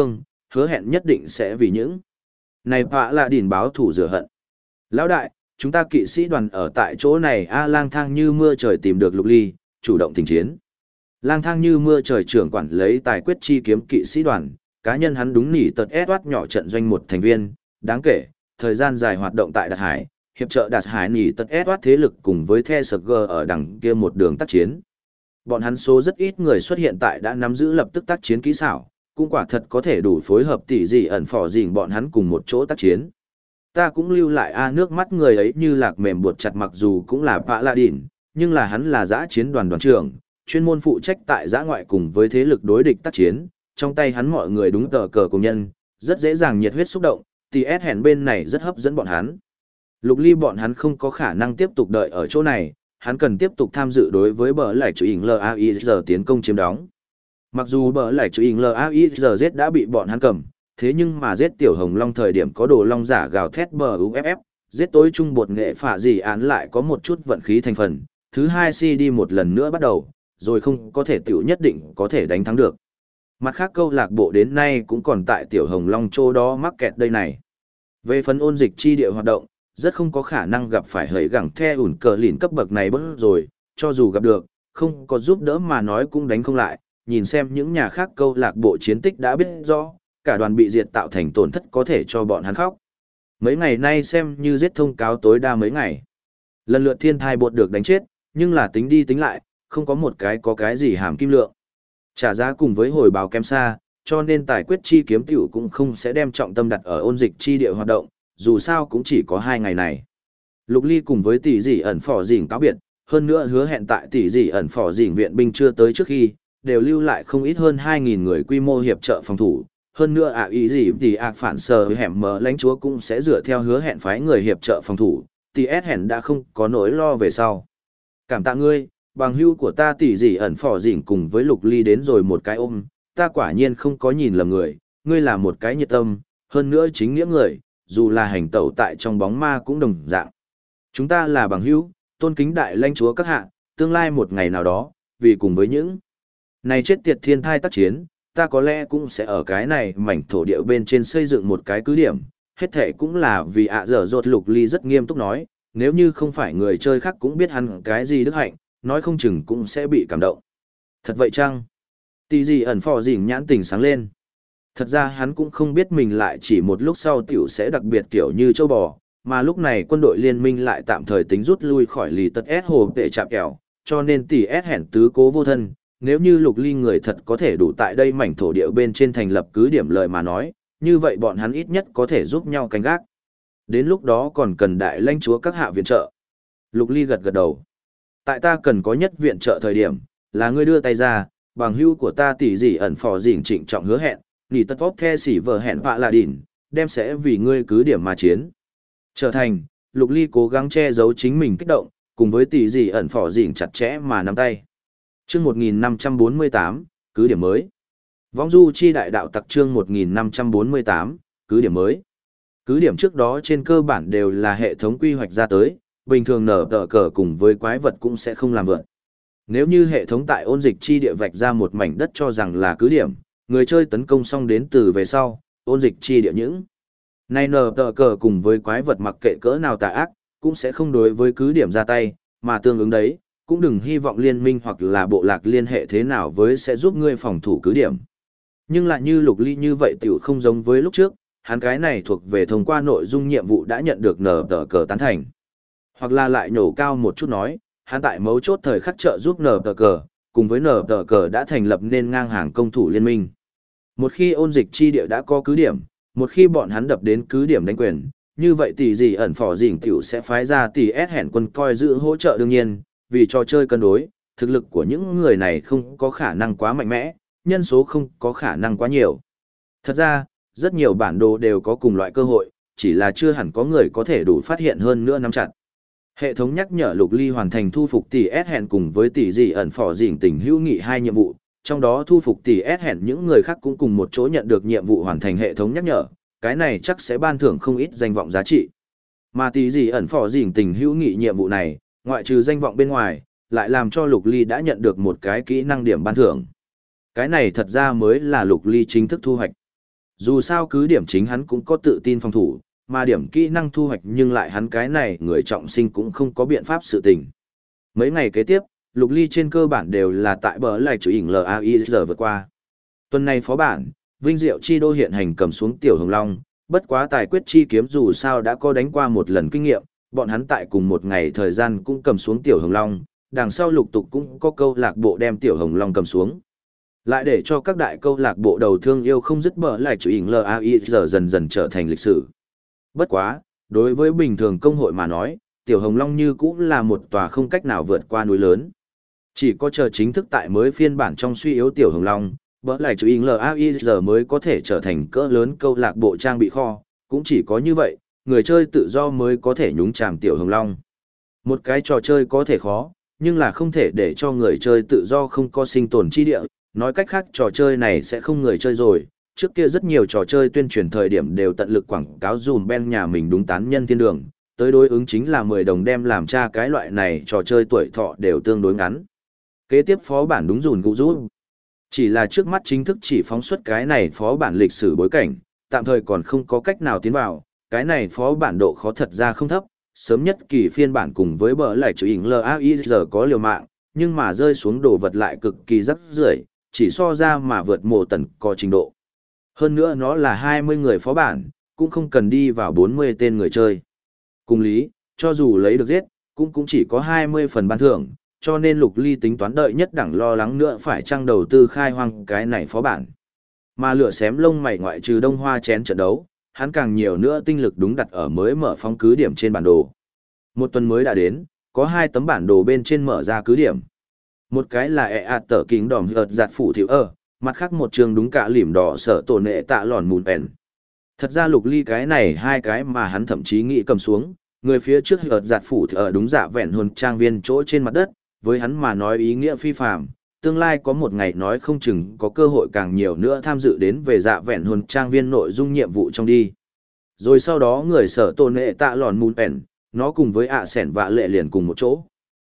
hứa hẹn nhất định sẽ vì những này Pạ Lạ Đỉn báo thủ rửa hận. Lão đại, chúng ta kỵ sĩ đoàn ở tại chỗ này lang thang như mưa trời tìm được Lục Ly, chủ động thỉnh chiến. Lang thang như mưa trời trưởng quản lấy tài quyết chi kiếm kỵ sĩ đoàn, cá nhân hắn đúng nỉ tật Edward nhỏ trận doanh một thành viên, đáng kể, thời gian dài hoạt động tại Đạt Hải, hiệp trợ Đạt Hải nỉ tật Edward thế lực cùng với The Sg ở đằng kia một đường tác chiến. Bọn hắn số rất ít người xuất hiện tại đã nắm giữ lập tức tác chiến kỹ xảo, cũng quả thật có thể đủ phối hợp tỉ dị ẩn phỏ dình bọn hắn cùng một chỗ tác chiến. Ta cũng lưu lại nước mắt người ấy như lạc mềm buộc chặt mặc dù cũng là Pạ Lạ Đỉn, nhưng là hắn là giã chiến đoàn đoàn trưởng, chuyên môn phụ trách tại giã ngoại cùng với thế lực đối địch tác chiến, trong tay hắn mọi người đúng tờ cờ cùng nhân, rất dễ dàng nhiệt huyết xúc động, thì S hẹn bên này rất hấp dẫn bọn hắn. Lục Ly bọn hắn không có khả năng tiếp tục đợi ở chỗ này, hắn cần tiếp tục tham dự đối với bờ lại chủ hình LAIZ tiến công chiếm đóng. Mặc dù bờ lại chủ hình LAIZ đã bị bọn hắn cầm, thế nhưng mà giết tiểu hồng long thời điểm có đồ long giả gào thét bờ UFF, giết tối trung bột nghệ phả gì án lại có một chút vận khí thành phần, thứ hai CD một lần nữa bắt đầu, rồi không có thể tiểu nhất định có thể đánh thắng được. Mặt khác câu lạc bộ đến nay cũng còn tại tiểu hồng long chỗ đó mắc kẹt đây này. Về phần ôn dịch chi địa hoạt động, rất không có khả năng gặp phải hỡi gẳng the ủn cờ lìn cấp bậc này bớt rồi, cho dù gặp được, không có giúp đỡ mà nói cũng đánh không lại, nhìn xem những nhà khác câu lạc bộ chiến tích đã biết rõ, cả đoàn bị diệt tạo thành tổn thất có thể cho bọn hắn khóc. Mấy ngày nay xem như giết thông cáo tối đa mấy ngày. Lần lượt thiên thai bột được đánh chết, nhưng là tính đi tính lại, không có một cái có cái gì hàm kim lượng. Trả giá cùng với hồi báo kém xa, cho nên tài quyết chi kiếm tiểu cũng không sẽ đem trọng tâm đặt ở ôn dịch chi địa hoạt động, dù sao cũng chỉ có 2 ngày này. Lục Ly cùng với tỷ dị ẩn phỏ dình cáo biệt, hơn nữa hứa hẹn tại tỷ dị ẩn phỏ dình viện binh chưa tới trước khi, đều lưu lại không ít hơn 2.000 người quy mô hiệp trợ phòng thủ. Hơn nữa ý gì thì phản sờ hẻm mở lãnh chúa cũng sẽ dựa theo hứa hẹn phái người hiệp trợ phòng thủ, tỷ S hẹn đã không có nỗi lo về sau. Cảm tạ ngươi, bằng hữu của ta tỷ dị ẩn phỏ dình cùng với Lục Ly đến rồi một cái ôm, ta quả nhiên không có nhìn lầm người, ngươi là một cái nhiệt tâm, hơn nữa chính nghĩa người, dù là hành tẩu tại trong bóng ma cũng đồng dạng. Chúng ta là bằng hữu, tôn kính đại lãnh chúa các hạ, tương lai một ngày nào đó, vì cùng với những này chết tiệt thiên thai tác chiến, ta có lẽ cũng sẽ ở cái này mảnh thổ địa bên trên xây dựng một cái cứ điểm, hết thể cũng là vì dở dột. Lục Ly rất nghiêm túc nói, nếu như không phải người chơi khác cũng biết hắn cái gì đức hạnh, nói không chừng cũng sẽ bị cảm động. Thật vậy chăng? Tỷ dị ẩn phò dình nhãn tình sáng lên. Thật ra hắn cũng không biết mình lại chỉ một lúc sau tiểu sẽ đặc biệt kiểu như châu bò, mà lúc này quân đội liên minh lại tạm thời tính rút lui khỏi lì tật S hồ tệ chạm kẹo, cho nên tỷ S hẹn tứ cố vô thân. Nếu như Lục Ly người thật có thể đủ tại đây mảnh thổ địa bên trên thành lập cứ điểm lợi mà nói, như vậy bọn hắn ít nhất có thể giúp nhau canh gác. Đến lúc đó còn cần đại lãnh chúa các hạ viện trợ. Lục Ly gật gật đầu. Tại ta cần có nhất viện trợ thời điểm, là ngươi đưa tay ra, bằng hữu của ta tỷ dị ẩn phò dình trịnh trọng hứa hẹn, nỉ tất vóc the xỉ vợ hẹn Pạ Lạ Đỉn, đem sẽ vì ngươi cứ điểm mà chiến. Trở thành, Lục Ly cố gắng che giấu chính mình kích động, cùng với tỷ dị ẩn phò dình chặt chẽ mà nắm tay. Chương 1548, cứ điểm mới. Vong du chi đại đạo tặc chương 1548, cứ điểm mới. Cứ điểm trước đó trên cơ bản đều là hệ thống quy hoạch ra tới, bình thường nở tờ cờ cùng với quái vật cũng sẽ không làm vượn. Nếu như hệ thống tại ôn dịch chi địa vạch ra một mảnh đất cho rằng là cứ điểm, người chơi tấn công xong đến từ về sau, ôn dịch chi địa những này nở tờ cờ cùng với quái vật mặc kệ cỡ nào tà ác, cũng sẽ không đối với cứ điểm ra tay, mà tương ứng đấy, cũng đừng hy vọng liên minh hoặc là bộ lạc liên hệ thế nào với sẽ giúp ngươi phòng thủ cứ điểm. Nhưng lại như Lục Ly như vậy tiểu không giống với lúc trước, hắn cái này thuộc về thông qua nội dung nhiệm vụ đã nhận được nở tờ cờ tán thành. Hoặc là lại nhổ cao một chút nói, hắn tại mấu chốt thời khắc trợ giúp nở tờ cờ, cùng với nở tờ cờ đã thành lập nên ngang hàng công thủ liên minh. Một khi ôn dịch chi địa đã có cứ điểm, một khi bọn hắn đập đến cứ điểm đánh quyền, như vậy tỷ dị ẩn phỏ dình tiểu sẽ phái ra tỷ S hẹn quân coi giữ hỗ trợ đương nhiên, vì trò chơi cân đối, thực lực của những người này không có khả năng quá mạnh mẽ, nhân số không có khả năng quá nhiều. Thật ra, rất nhiều bản đồ đều có cùng loại cơ hội, chỉ là chưa hẳn có người có thể đủ phát hiện hơn nữa nắm chặt. Hệ thống nhắc nhở Lục Ly hoàn thành thu phục tỷ S hẹn cùng với tỷ dị ẩn phỏ dình tình hữu nghị 2 nhiệm vụ, trong đó thu phục tỷ S hẹn những người khác cũng cùng một chỗ nhận được nhiệm vụ hoàn thành hệ thống nhắc nhở, cái này chắc sẽ ban thưởng không ít danh vọng giá trị. Mà tỷ dị ẩn phỏ dình tình hữu nghị nhiệm vụ này, ngoại trừ danh vọng bên ngoài, lại làm cho Lục Ly đã nhận được một cái kỹ năng điểm ban thưởng. Cái này thật ra mới là Lục Ly chính thức thu hoạch. Dù sao cứ điểm chính hắn cũng có tự tin phòng thủ, mà điểm kỹ năng thu hoạch nhưng lại hắn cái này người trọng sinh cũng không có biện pháp sự tình. Mấy ngày kế tiếp, Lục Ly trên cơ bản đều là tại bờ lại chủ ỉn LAIZ vượt qua. Tuần này phó bản, Vinh Diệu Chi Đô hiện hành cầm xuống Tiểu Hồng Long, bất quá tài quyết chi kiếm dù sao đã có đánh qua một lần kinh nghiệm, bọn hắn tại cùng một ngày thời gian cũng cầm xuống Tiểu Hồng Long, đằng sau lục tục cũng có câu lạc bộ đem Tiểu Hồng Long cầm xuống. Lại để cho các đại câu lạc bộ đầu thương yêu không dứt bờ lại chủ ỉn LAIZ dần dần trở thành lịch sử. Bất quá, đối với bình thường công hội mà nói, Tiểu Hồng Long như cũng là một tòa không cách nào vượt qua núi lớn. Chỉ có chờ chính thức tại mới phiên bản trong suy yếu Tiểu Hồng Long, bỡ lại chú ý LAIZ mới có thể trở thành cỡ lớn câu lạc bộ trang bị kho, cũng chỉ có như vậy, người chơi tự do mới có thể nhúng chàm Tiểu Hồng Long. Một cái trò chơi có thể khó, nhưng là không thể để cho người chơi tự do không có sinh tồn chi địa, nói cách khác trò chơi này sẽ không người chơi rồi. Trước kia rất nhiều trò chơi tuyên truyền thời điểm đều tận lực quảng cáo dùm ben nhà mình đúng tán nhân thiên đường, tới đối ứng chính là 10 đồng đem làm cha cái loại này trò chơi tuổi thọ đều tương đối ngắn. Kế tiếp phó bản đúng dùn cụ rút. Chỉ là trước mắt chính thức chỉ phóng xuất cái này phó bản lịch sử bối cảnh, tạm thời còn không có cách nào tiến vào, cái này phó bản độ khó thật ra không thấp, sớm nhất kỳ phiên bản cùng với bờ lại chủ ỉn LAIZ có liều mạng, nhưng mà rơi xuống đồ vật lại cực kỳ rắc rưởi, chỉ so ra mà vượt mồ tần có trình độ. Hơn nữa nó là 20 người phó bản, cũng không cần đi vào 40 tên người chơi. Cùng lý, cho dù lấy được giết, cũng chỉ có 20 phần ban thưởng, cho nên Lục Ly tính toán đợi nhất đẳng lo lắng nữa phải chăng đầu tư khai hoang cái này phó bản. Mà lửa xém lông mày ngoại trừ Đông Hoa chén trận đấu, hắn càng nhiều nữa tinh lực đúng đặt ở mới mở phong cứ điểm trên bản đồ. Một tuần mới đã đến, có 2 tấm bản đồ bên trên mở ra cứ điểm. Một cái là tờ kính đòm hợt giạt phủ thiểu mặt khác một trường đúng cả lỉm đỏ sở tổ nệ tạ lòn mùn bèn. Thật ra Lục Ly cái này 2 cái mà hắn thậm chí nghĩ cầm xuống, người phía trước hợt giạt phủ ở đúng dạ vẹn hồn trang viên chỗ trên mặt đất, với hắn mà nói ý nghĩa phi phàm, tương lai có một ngày nói không chừng có cơ hội càng nhiều nữa tham dự đến về dạ vẹn hồn trang viên nội dung nhiệm vụ trong đi. Rồi sau đó người sở tổ nệ tạ lòn mùn bèn, nó cùng với sẻn vạ lệ liền cùng một chỗ.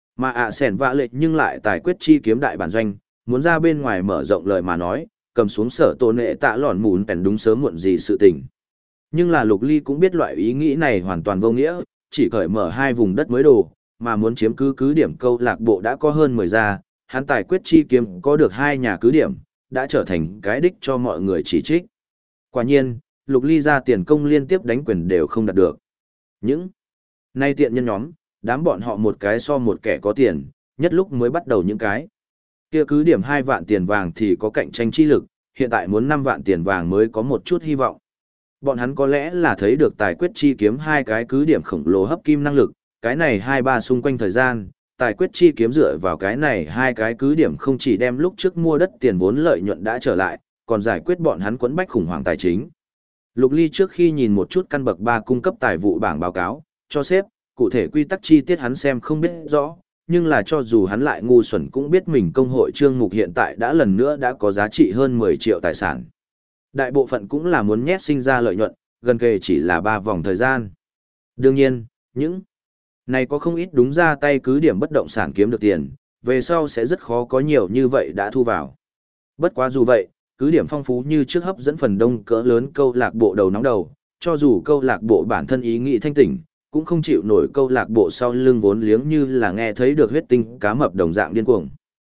Mà sẻn vạ lệ nhưng lại tài quyết chi kiếm đại bản doanh, muốn ra bên ngoài mở rộng lời mà nói, cầm xuống sở tổ nệ tạ lòn mùn bèn đúng sớm muộn gì sự tình. Nhưng là Lục Ly cũng biết loại ý nghĩ này hoàn toàn vô nghĩa, chỉ cởi mở 2 vùng đất mới đồ, mà muốn chiếm cứ điểm câu lạc bộ đã có hơn 10 gia, hắn tài quyết chi kiếm có được 2 nhà cứ điểm, đã trở thành cái đích cho mọi người chỉ trích. Quả nhiên, Lục Ly ra tiền công liên tiếp đánh quyền đều không đạt được. Những nay tiện nhân nhóm, đám bọn họ một cái so một kẻ có tiền, nhất lúc mới bắt đầu những cái. Kia cứ điểm 2 vạn tiền vàng thì có cạnh tranh chi lực, hiện tại muốn 5 vạn tiền vàng mới có một chút hy vọng. Bọn hắn có lẽ là thấy được tài quyết chi kiếm 2 cái cứ điểm khổng lồ hấp kim năng lực, cái này 2-3 xung quanh thời gian, tài quyết chi kiếm dựa vào cái này 2 cái cứ điểm không chỉ đem lúc trước mua đất tiền vốn lợi nhuận đã trở lại, còn giải quyết bọn hắn quẫn bách khủng hoảng tài chính. Lục Ly trước khi nhìn một chút căn bậc 3 cung cấp tài vụ bảng báo cáo, cho sếp, cụ thể quy tắc chi tiết hắn xem không biết rõ, nhưng là cho dù hắn lại ngu xuẩn cũng biết mình công hội trương mục hiện tại đã lần nữa đã có giá trị hơn 10 triệu tài sản. Đại bộ phận cũng là muốn nhét sinh ra lợi nhuận, gần kề chỉ là 3 vòng thời gian. Đương nhiên, những này có không ít đúng ra tay cứ điểm bất động sản kiếm được tiền, về sau sẽ rất khó có nhiều như vậy đã thu vào. Bất quá dù vậy, cứ điểm phong phú như trước hấp dẫn phần đông cỡ lớn câu lạc bộ đầu nóng đầu, cho dù câu lạc bộ bản thân ý nghĩ thanh tỉnh, cũng không chịu nổi câu lạc bộ sau lưng vốn liếng như là nghe thấy được huyết tinh cá mập đồng dạng điên cuồng.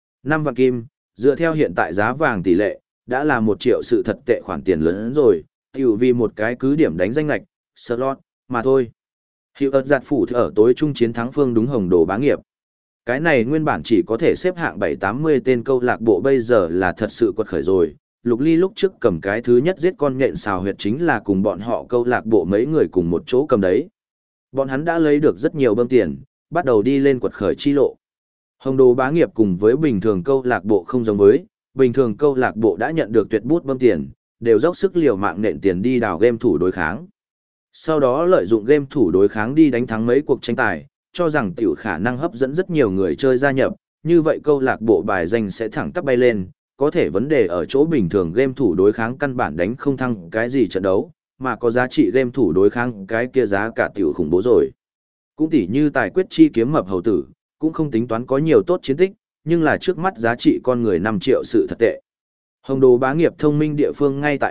5 vạn kim, dựa theo hiện tại giá vàng tỷ lệ, đã là 1 triệu sự thật tệ khoản tiền lớn rồi, tiểu vì một cái cứ điểm đánh danh lạch, slot, mà thôi. Hiệu ớt giặt phủ ở tối trung chiến thắng phương đúng hồng đồ bá nghiệp. Cái này nguyên bản chỉ có thể xếp hạng 7-80 tên câu lạc bộ bây giờ là thật sự quật khởi rồi. Lục Ly lúc trước cầm cái thứ nhất giết con nhện xào huyệt chính là cùng bọn họ câu lạc bộ mấy người cùng một chỗ cầm đấy. Bọn hắn đã lấy được rất nhiều bơm tiền, bắt đầu đi lên quật khởi chi lộ. Hồng đồ bá nghiệp cùng với bình thường câu lạc bộ không giống với, bình thường câu lạc bộ đã nhận được tuyệt bút bơm tiền, đều dốc sức liều mạng nện tiền đi đào game thủ đối kháng. Sau đó lợi dụng game thủ đối kháng đi đánh thắng mấy cuộc tranh tài, cho rằng tiểu khả năng hấp dẫn rất nhiều người chơi gia nhập, như vậy câu lạc bộ bài danh sẽ thẳng tắp bay lên, có thể vấn đề ở chỗ bình thường game thủ đối kháng căn bản đánh không thăng cái gì trận đấu, mà có giá trị game thủ đối kháng cái kia giá cả tiểu khủng bố rồi. Cũng tỉ như tài quyết chi kiếm mập hầu tử, cũng không tính toán có nhiều tốt chiến tích, nhưng là trước mắt giá trị con người 5 triệu sự thật tệ. Hồng đồ bá nghiệp thông minh địa phương ngay tại ở,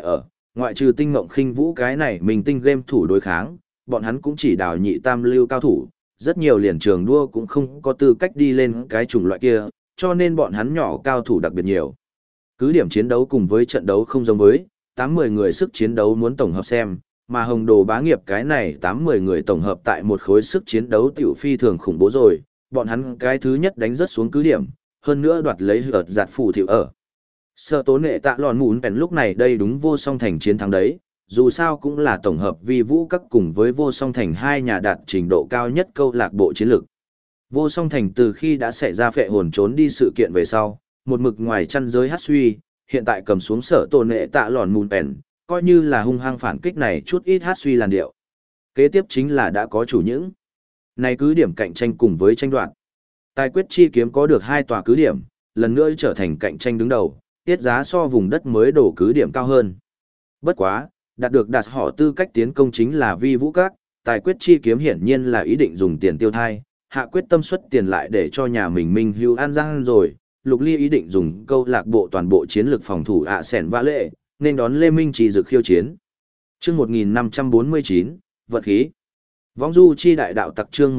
ngoại trừ Tinh Mộng Khinh Vũ cái này mình tinh game thủ đối kháng, bọn hắn cũng chỉ đào nhị tam lưu cao thủ, rất nhiều liền trường đua cũng không có tư cách đi lên cái chủng loại kia, cho nên bọn hắn nhỏ cao thủ đặc biệt nhiều. Cứ điểm chiến đấu cùng với trận đấu không giống với, 8-10 người sức chiến đấu muốn tổng hợp xem, mà Hồng Đồ Bá Nghiệp cái này 8-10 người tổng hợp tại một khối sức chiến đấu tiểu phi thường khủng bố rồi, bọn hắn cái thứ nhất đánh rất xuống cứ điểm, hơn nữa đoạt lấy hợt giạt phủ thiệu ở. Sở tố nệ tạ lòn mún bèn lúc này đây đúng vô song thành chiến thắng đấy, dù sao cũng là tổng hợp vi vũ các cùng với vô song thành hai nhà đạt trình độ cao nhất câu lạc bộ chiến lược. Vô song thành từ khi đã xảy ra phệ hồn trốn đi sự kiện về sau, một mực ngoài chăn giới hát suy, hiện tại cầm xuống sở tố nệ tạ lòn mún bèn, coi như là hung hăng phản kích này chút ít hát suy làn điệu. Kế tiếp chính là đã có chủ những. Này cứ điểm cạnh tranh cùng với tranh đoạt. Tài quyết chi kiếm có được 2 tòa cứ điểm, lần nữa trở thành cạnh tranh đứng đầu, tiết giá so vùng đất mới đổ cứ điểm cao hơn. Bất quá, đạt được đạt họ tư cách tiến công chính là vi vũ các, tài quyết chi kiếm hiển nhiên là ý định dùng tiền tiêu thai, hạ quyết tâm xuất tiền lại để cho nhà mình Minh Hữu An Giang rồi, Lục Ly ý định dùng câu lạc bộ toàn bộ chiến lược phòng thủ ạ sẻn vã lệ, nên đón Lê Minh Trì Dực khiêu chiến. Chương 1549, vận khí. Vong du chi đại đạo tặc chương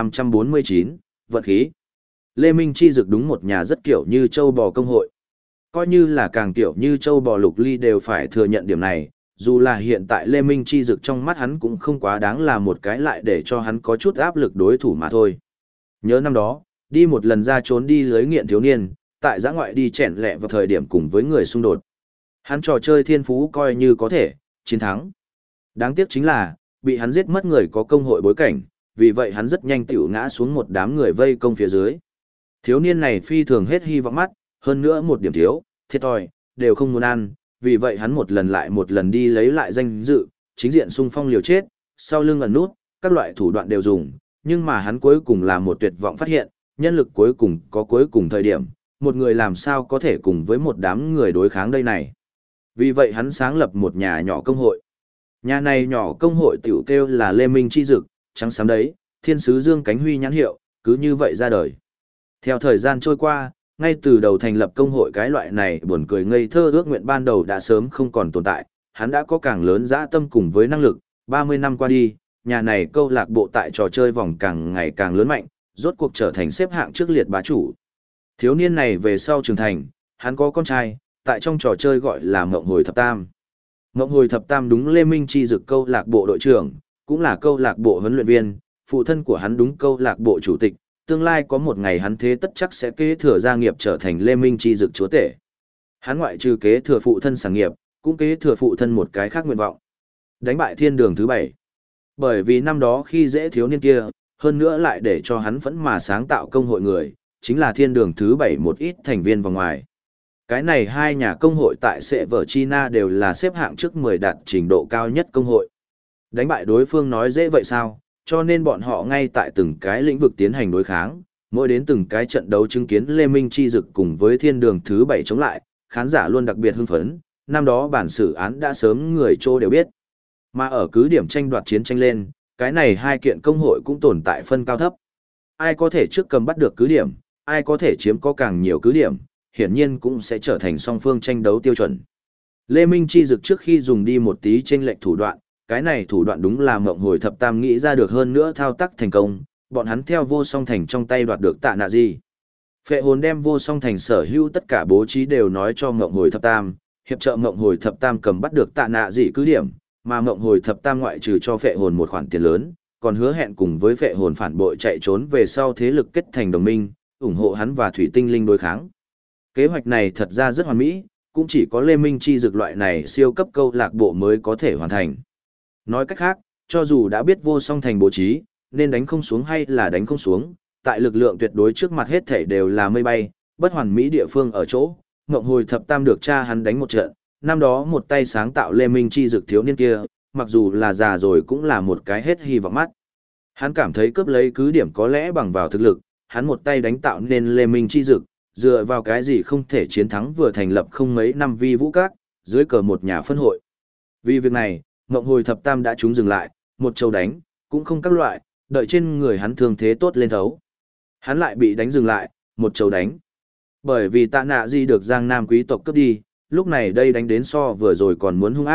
1549, vận khí. Lê Minh Chi Dực đúng một nhà rất kiểu như châu bò công hội. Coi như là càng kiểu như châu bò Lục Ly đều phải thừa nhận điểm này, dù là hiện tại Lê Minh Chi Dực trong mắt hắn cũng không quá đáng là một cái lại để cho hắn có chút áp lực đối thủ mà thôi. Nhớ năm đó, đi một lần ra trốn đi lưới nghiện thiếu niên, tại giã ngoại đi chèn lẹ vào thời điểm cùng với người xung đột. Hắn trò chơi thiên phú coi như có thể, chiến thắng. Đáng tiếc chính là, bị hắn giết mất người có công hội bối cảnh, vì vậy hắn rất nhanh tiểu ngã xuống một đám người vây công phía dưới. Thiếu niên này phi thường hết hy vọng mắt, hơn nữa một điểm thiếu, thiệt thòi, đều không muốn ăn, vì vậy hắn một lần lại một lần đi lấy lại danh dự, chính diện xung phong liều chết, sau lưng ẩn nút, các loại thủ đoạn đều dùng, nhưng mà hắn cuối cùng là một tuyệt vọng phát hiện, nhân lực cuối cùng có cuối cùng thời điểm, một người làm sao có thể cùng với một đám người đối kháng đây này. Vì vậy hắn sáng lập một nhà nhỏ công hội. Nhà này nhỏ công hội tiểu kêu là Lê Minh Chi Dực, trắng xám đấy, thiên sứ dương cánh huy nhãn hiệu, cứ như vậy ra đời. Theo thời gian trôi qua, ngay từ đầu thành lập công hội cái loại này buồn cười ngây thơ ước nguyện ban đầu đã sớm không còn tồn tại, hắn đã có càng lớn dã tâm cùng với năng lực, 30 năm qua đi, nhà này câu lạc bộ tại trò chơi vòng càng ngày càng lớn mạnh, rốt cuộc trở thành xếp hạng trước liệt bá chủ. Thiếu niên này về sau trưởng thành, hắn có con trai, tại trong trò chơi gọi là Mộng Hồi Thập Tam. Mộng Hồi Thập Tam đúng Lê Minh Chi Dực câu lạc bộ đội trưởng, cũng là câu lạc bộ huấn luyện viên, phụ thân của hắn đúng câu lạc bộ chủ tịch, tương lai có một ngày hắn thế tất chắc sẽ kế thừa gia nghiệp trở thành Lê Minh Chi Dực chúa tể. Hắn ngoại trừ kế thừa phụ thân sản nghiệp, cũng kế thừa phụ thân một cái khác nguyện vọng. Đánh bại thiên đường thứ 7. Bởi vì năm đó khi dễ thiếu niên kia, hơn nữa lại để cho hắn vẫn mà sáng tạo công hội người, chính là thiên đường thứ 7 một ít thành viên vòng ngoài. Cái này hai nhà công hội tại Sệ Vở China đều là xếp hạng trước 10 đạt trình độ cao nhất công hội. Đánh bại đối phương nói dễ vậy sao, cho nên bọn họ ngay tại từng cái lĩnh vực tiến hành đối kháng, mỗi đến từng cái trận đấu chứng kiến Lê Minh Chi Dực cùng với thiên đường thứ 7 chống lại, khán giả luôn đặc biệt hưng phấn, năm đó bản xử án đã sớm người Trô đều biết. Mà ở cứ điểm tranh đoạt chiến tranh lên, cái này hai kiện công hội cũng tồn tại phân cao thấp. Ai có thể trước cầm bắt được cứ điểm, ai có thể chiếm có càng nhiều cứ điểm, hiển nhiên cũng sẽ trở thành song phương tranh đấu tiêu chuẩn. Lê Minh Chi Dực trước khi dùng đi một tí chênh lệch thủ đoạn, cái này thủ đoạn đúng là Mộng Hồi Thập Tam nghĩ ra được hơn nữa thao tác thành công, bọn hắn theo Vô Song Thành trong tay đoạt được Tạ Nạ Di. Phệ hồn đem Vô Song Thành sở hữu tất cả bố trí đều nói cho Mộng Hồi Thập Tam, hiệp trợ Mộng Hồi Thập Tam cầm bắt được Tạ Nạ Di cứ điểm, mà Mộng Hồi Thập Tam ngoại trừ cho Phệ hồn một khoản tiền lớn, còn hứa hẹn cùng với Phệ hồn phản bội chạy trốn về sau thế lực kết thành đồng minh, ủng hộ hắn và Thủy Tinh Linh đối kháng. Kế hoạch này thật ra rất hoàn mỹ, cũng chỉ có Lê Minh Chi Dực loại này siêu cấp câu lạc bộ mới có thể hoàn thành. Nói cách khác, cho dù đã biết Vô Song Thành bố trí, nên đánh không xuống hay là đánh không xuống, tại lực lượng tuyệt đối trước mặt hết thảy đều là mây bay, bất hoàn mỹ địa phương ở chỗ, Ngộng Hồi Thập Tam được cha hắn đánh một trận, năm đó một tay sáng tạo Lê Minh Chi Dực thiếu niên kia, mặc dù là già rồi cũng là một cái hết hy vọng mắt. Hắn cảm thấy cướp lấy cứ điểm có lẽ bằng vào thực lực, hắn một tay đánh tạo nên Lê Minh Chi Dực, dựa vào cái gì không thể chiến thắng vừa thành lập không mấy năm vi vũ các, dưới cờ một nhà phân hội. Vì việc này, Ngộng Hồi Thập Tam đã trúng dừng lại, một châu đánh, cũng không các loại, đợi trên người hắn thương thế tốt lên thấu. Hắn lại bị đánh dừng lại, một châu đánh. Bởi vì Tạ Nạ Di được Giang Nam quý tộc cướp đi, lúc này đây đánh đến so vừa rồi còn muốn hung ác,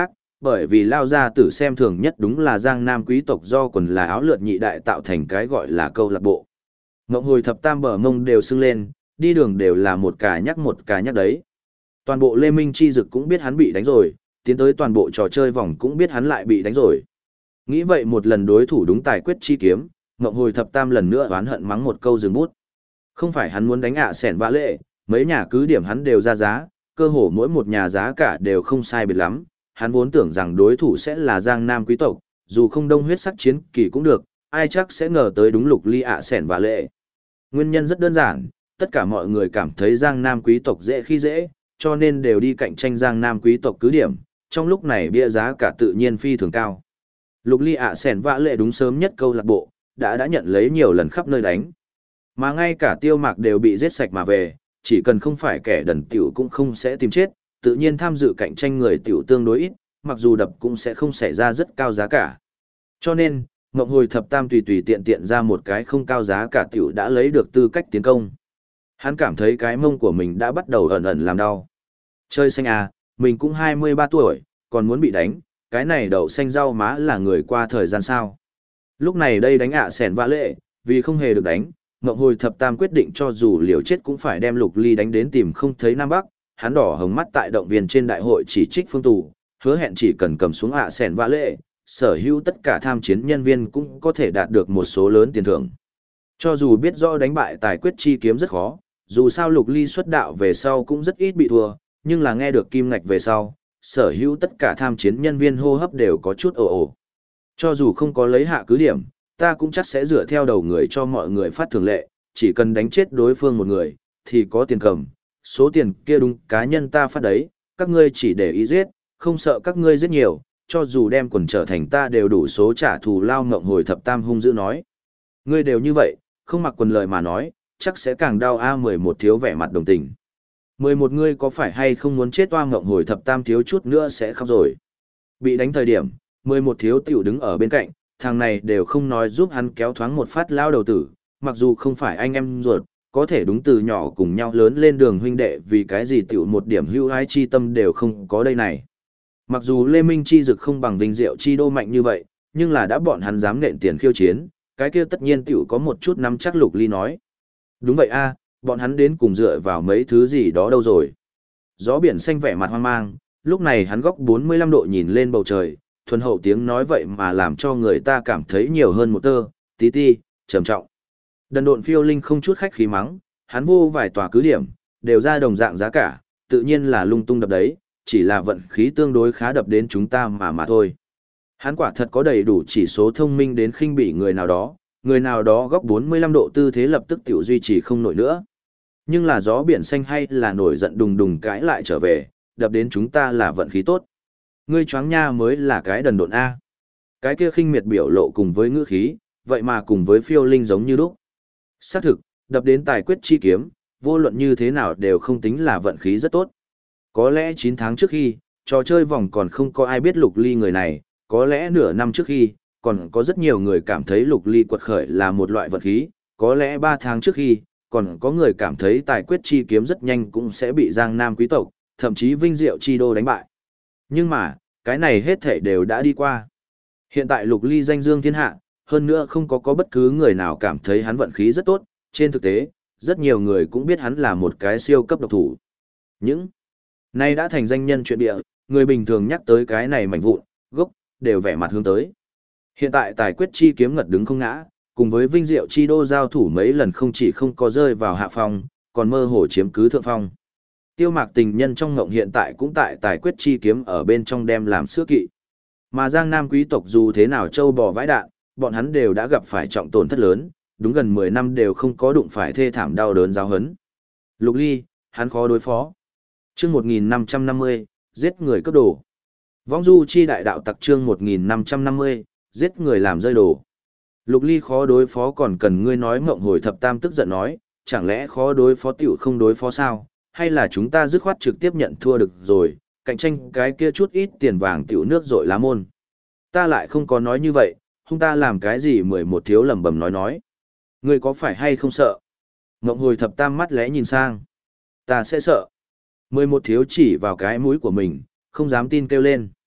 Bởi vì lao gia tử xem thường nhất đúng là Giang Nam quý tộc do quần là áo lượt nhị đại tạo thành cái gọi là câu lạc bộ. Ngộng Hồi Thập Tam bờ mông đều sưng lên, đi đường đều là một cả nhắc đấy. Toàn bộ Lê Minh Chi Dực cũng biết hắn bị đánh rồi, tiến tới toàn bộ trò chơi vòng cũng biết hắn lại bị đánh rồi. Nghĩ vậy một lần đối thủ đúng tài quyết chi kiếm, Ngộng Hồi Thập Tam lần nữa oán hận mắng một câu dừng bút. Không phải hắn muốn đánh sẻn vã lệ, mấy nhà cứ điểm hắn đều ra giá, cơ hồ mỗi một nhà giá cả đều không sai biệt lắm. Hắn vốn tưởng rằng đối thủ sẽ là Giang Nam quý tộc, dù không đông huyết sắc chiến kỳ cũng được, ai chắc sẽ ngờ tới đúng Lục Ly sẻn vã lệ. Nguyên nhân rất đơn giản, tất cả mọi người cảm thấy Giang Nam quý tộc dễ khi dễ, cho nên đều đi cạnh tranh Giang Nam quý tộc cứ điểm, trong lúc này bia giá cả tự nhiên phi thường cao. Lục Ly sẻn vã lệ đúng sớm nhất câu lạc bộ, đã nhận lấy nhiều lần khắp nơi đánh. Mà ngay cả Tiêu Mạc đều bị giết sạch mà về, chỉ cần không phải kẻ đần tiểu cũng không sẽ tìm chết, tự nhiên tham dự cạnh tranh người tiểu tương đối ít, mặc dù đập cũng sẽ không xảy ra rất cao giá cả. Cho nên, Ngộng Hồi Thập Tam tùy tùy tiện tiện ra một cái không cao giá cả tiểu đã lấy được tư cách tiến công. Hắn cảm thấy cái mông của mình đã bắt đầu ẩn ẩn làm đau. Chơi xanh à, mình cũng 23 tuổi, còn muốn bị đánh, cái này đậu xanh rau má là người qua thời gian sao. Lúc này đây đánh sẻn vã lệ, vì không hề được đánh, Ngộng Hồi Thập Tam quyết định cho dù liều chết cũng phải đem Lục Ly đánh đến tìm không thấy Nam Bắc, hắn đỏ hồng mắt tại động viên trên đại hội chỉ trích Phương Tù, hứa hẹn chỉ cần cầm xuống sẻn vã lệ, sở hữu tất cả tham chiến nhân viên cũng có thể đạt được một số lớn tiền thưởng. Cho dù biết rõ đánh bại tài quyết chi kiếm rất khó, dù sao Lục Ly xuất đạo về sau cũng rất ít bị thua, nhưng là nghe được kim ngạch về sau, sở hữu tất cả tham chiến nhân viên hô hấp đều có chút ồ ồ. Cho dù không có lấy hạ cứ điểm, ta cũng chắc sẽ dựa theo đầu người cho mọi người phát thường lệ, chỉ cần đánh chết đối phương một người, thì có tiền cầm, số tiền kia đúng cá nhân ta phát đấy, các ngươi chỉ để ý giết, không sợ các ngươi giết nhiều, cho dù đem quần trở thành ta đều đủ số trả thù lao. Ngộng Hồi Thập Tam hung dữ nói. Ngươi đều như vậy, không mặc quần lời mà nói, chắc sẽ càng đau. A11 thiếu vẻ mặt đồng tình. 11 ngươi có phải hay không muốn chết toa? Ngộng Hồi Thập Tam thiếu chút nữa sẽ khóc rồi. Bị đánh thời điểm, 11 thiếu tiểu đứng ở bên cạnh, thằng này đều không nói giúp hắn kéo thoáng một phát lao đầu tử, mặc dù không phải anh em ruột, có thể đúng từ nhỏ cùng nhau lớn lên đường huynh đệ, vì cái gì tiểu một điểm hưu ái chi tâm đều không có đây này. Mặc dù Lê Minh Chi Dực không bằng Vinh Diệu Chi Đô mạnh như vậy, nhưng là đã bọn hắn dám nện tiền khiêu chiến, cái kia tất nhiên tiểu có một chút nắm chắc. Lục Ly nói. Đúng vậy a, bọn hắn đến cùng dựa vào mấy thứ gì đó đâu rồi. Gió biển xanh vẻ mặt hoang mang, lúc này hắn góc 45 độ nhìn lên bầu trời, thuần hậu tiếng nói vậy mà làm cho người ta cảm thấy nhiều hơn một tơ, tí ti, trầm trọng. Đần độn phiêu linh không chút khách khí mắng, hắn vô vài tòa cứ điểm, đều ra đồng dạng giá cả, tự nhiên là lung tung đập đấy, chỉ là vận khí tương đối khá đập đến chúng ta mà thôi. Hắn quả thật có đầy đủ chỉ số thông minh đến khinh bỉ người nào đó góc 45 độ tư thế lập tức tiểu duy trì không nổi nữa. Nhưng là gió biển xanh hay là nổi giận đùng đùng cãi lại trở về, đập đến chúng ta là vận khí tốt. Ngươi choáng nha mới là cái đần độn A. Cái kia khinh miệt biểu lộ cùng với ngữ khí, vậy mà cùng với phiêu linh giống như lúc. Xác thực, đập đến tài quyết chi kiếm, vô luận như thế nào đều không tính là vận khí rất tốt. Có lẽ 9 tháng trước khi, trò chơi vòng còn không có ai biết Lục Ly người này, có lẽ nửa năm trước khi, còn có rất nhiều người cảm thấy Lục Ly quật khởi là một loại vận khí, có lẽ 3 tháng trước khi, còn có người cảm thấy tài quyết chi kiếm rất nhanh cũng sẽ bị Giang Nam quý tộc, thậm chí Vinh Diệu Chi Đô đánh bại. Nhưng mà, cái này hết thảy đều đã đi qua. Hiện tại Lục Ly danh dương thiên hạ, hơn nữa không có bất cứ người nào cảm thấy hắn vận khí rất tốt, trên thực tế, rất nhiều người cũng biết hắn là một cái siêu cấp độc thủ. Những nay đã thành danh nhân chuyện địa, người bình thường nhắc tới cái này mảnh vụn, gốc, đều vẻ mặt hướng tới. Hiện tại tài quyết chi kiếm ngật đứng không ngã, cùng với Vinh Diệu Chi Đô giao thủ mấy lần không chỉ không có rơi vào hạ phong, còn mơ hồ chiếm cứ thượng phong. Tiêu Mạc tình nhân trong ngộng hiện tại cũng tại tài quyết chi kiếm ở bên trong đem làm sữa kỵ. Mà Giang Nam quý tộc dù thế nào châu bò vãi đạn, bọn hắn đều đã gặp phải trọng tổn thất lớn, đúng gần 10 năm đều không có đụng phải thê thảm đau đớn giáo hấn. Lục Ly, hắn khó đối phó. Chương 1550, giết người cướp đồ. Vong du chi đại đạo tặc chương 1550, giết người làm rơi đồ. Lục Ly khó đối phó còn cần ngươi nói. Ngộng Hồi Thập Tam tức giận nói, chẳng lẽ khó đối phó tiểu không đối phó sao, hay là chúng ta dứt khoát trực tiếp nhận thua được rồi, cạnh tranh cái kia chút ít tiền vàng tiểu nước rội lá môn. Ta lại không có nói như vậy, hung ta làm cái gì? 11 thiếu lẩm bẩm nói. Ngươi có phải hay không sợ? Ngộng Hồi Thập Tam mắt lẽ nhìn sang. Ta sẽ sợ. 11 thiếu chỉ vào cái mũi của mình, không dám tin kêu lên.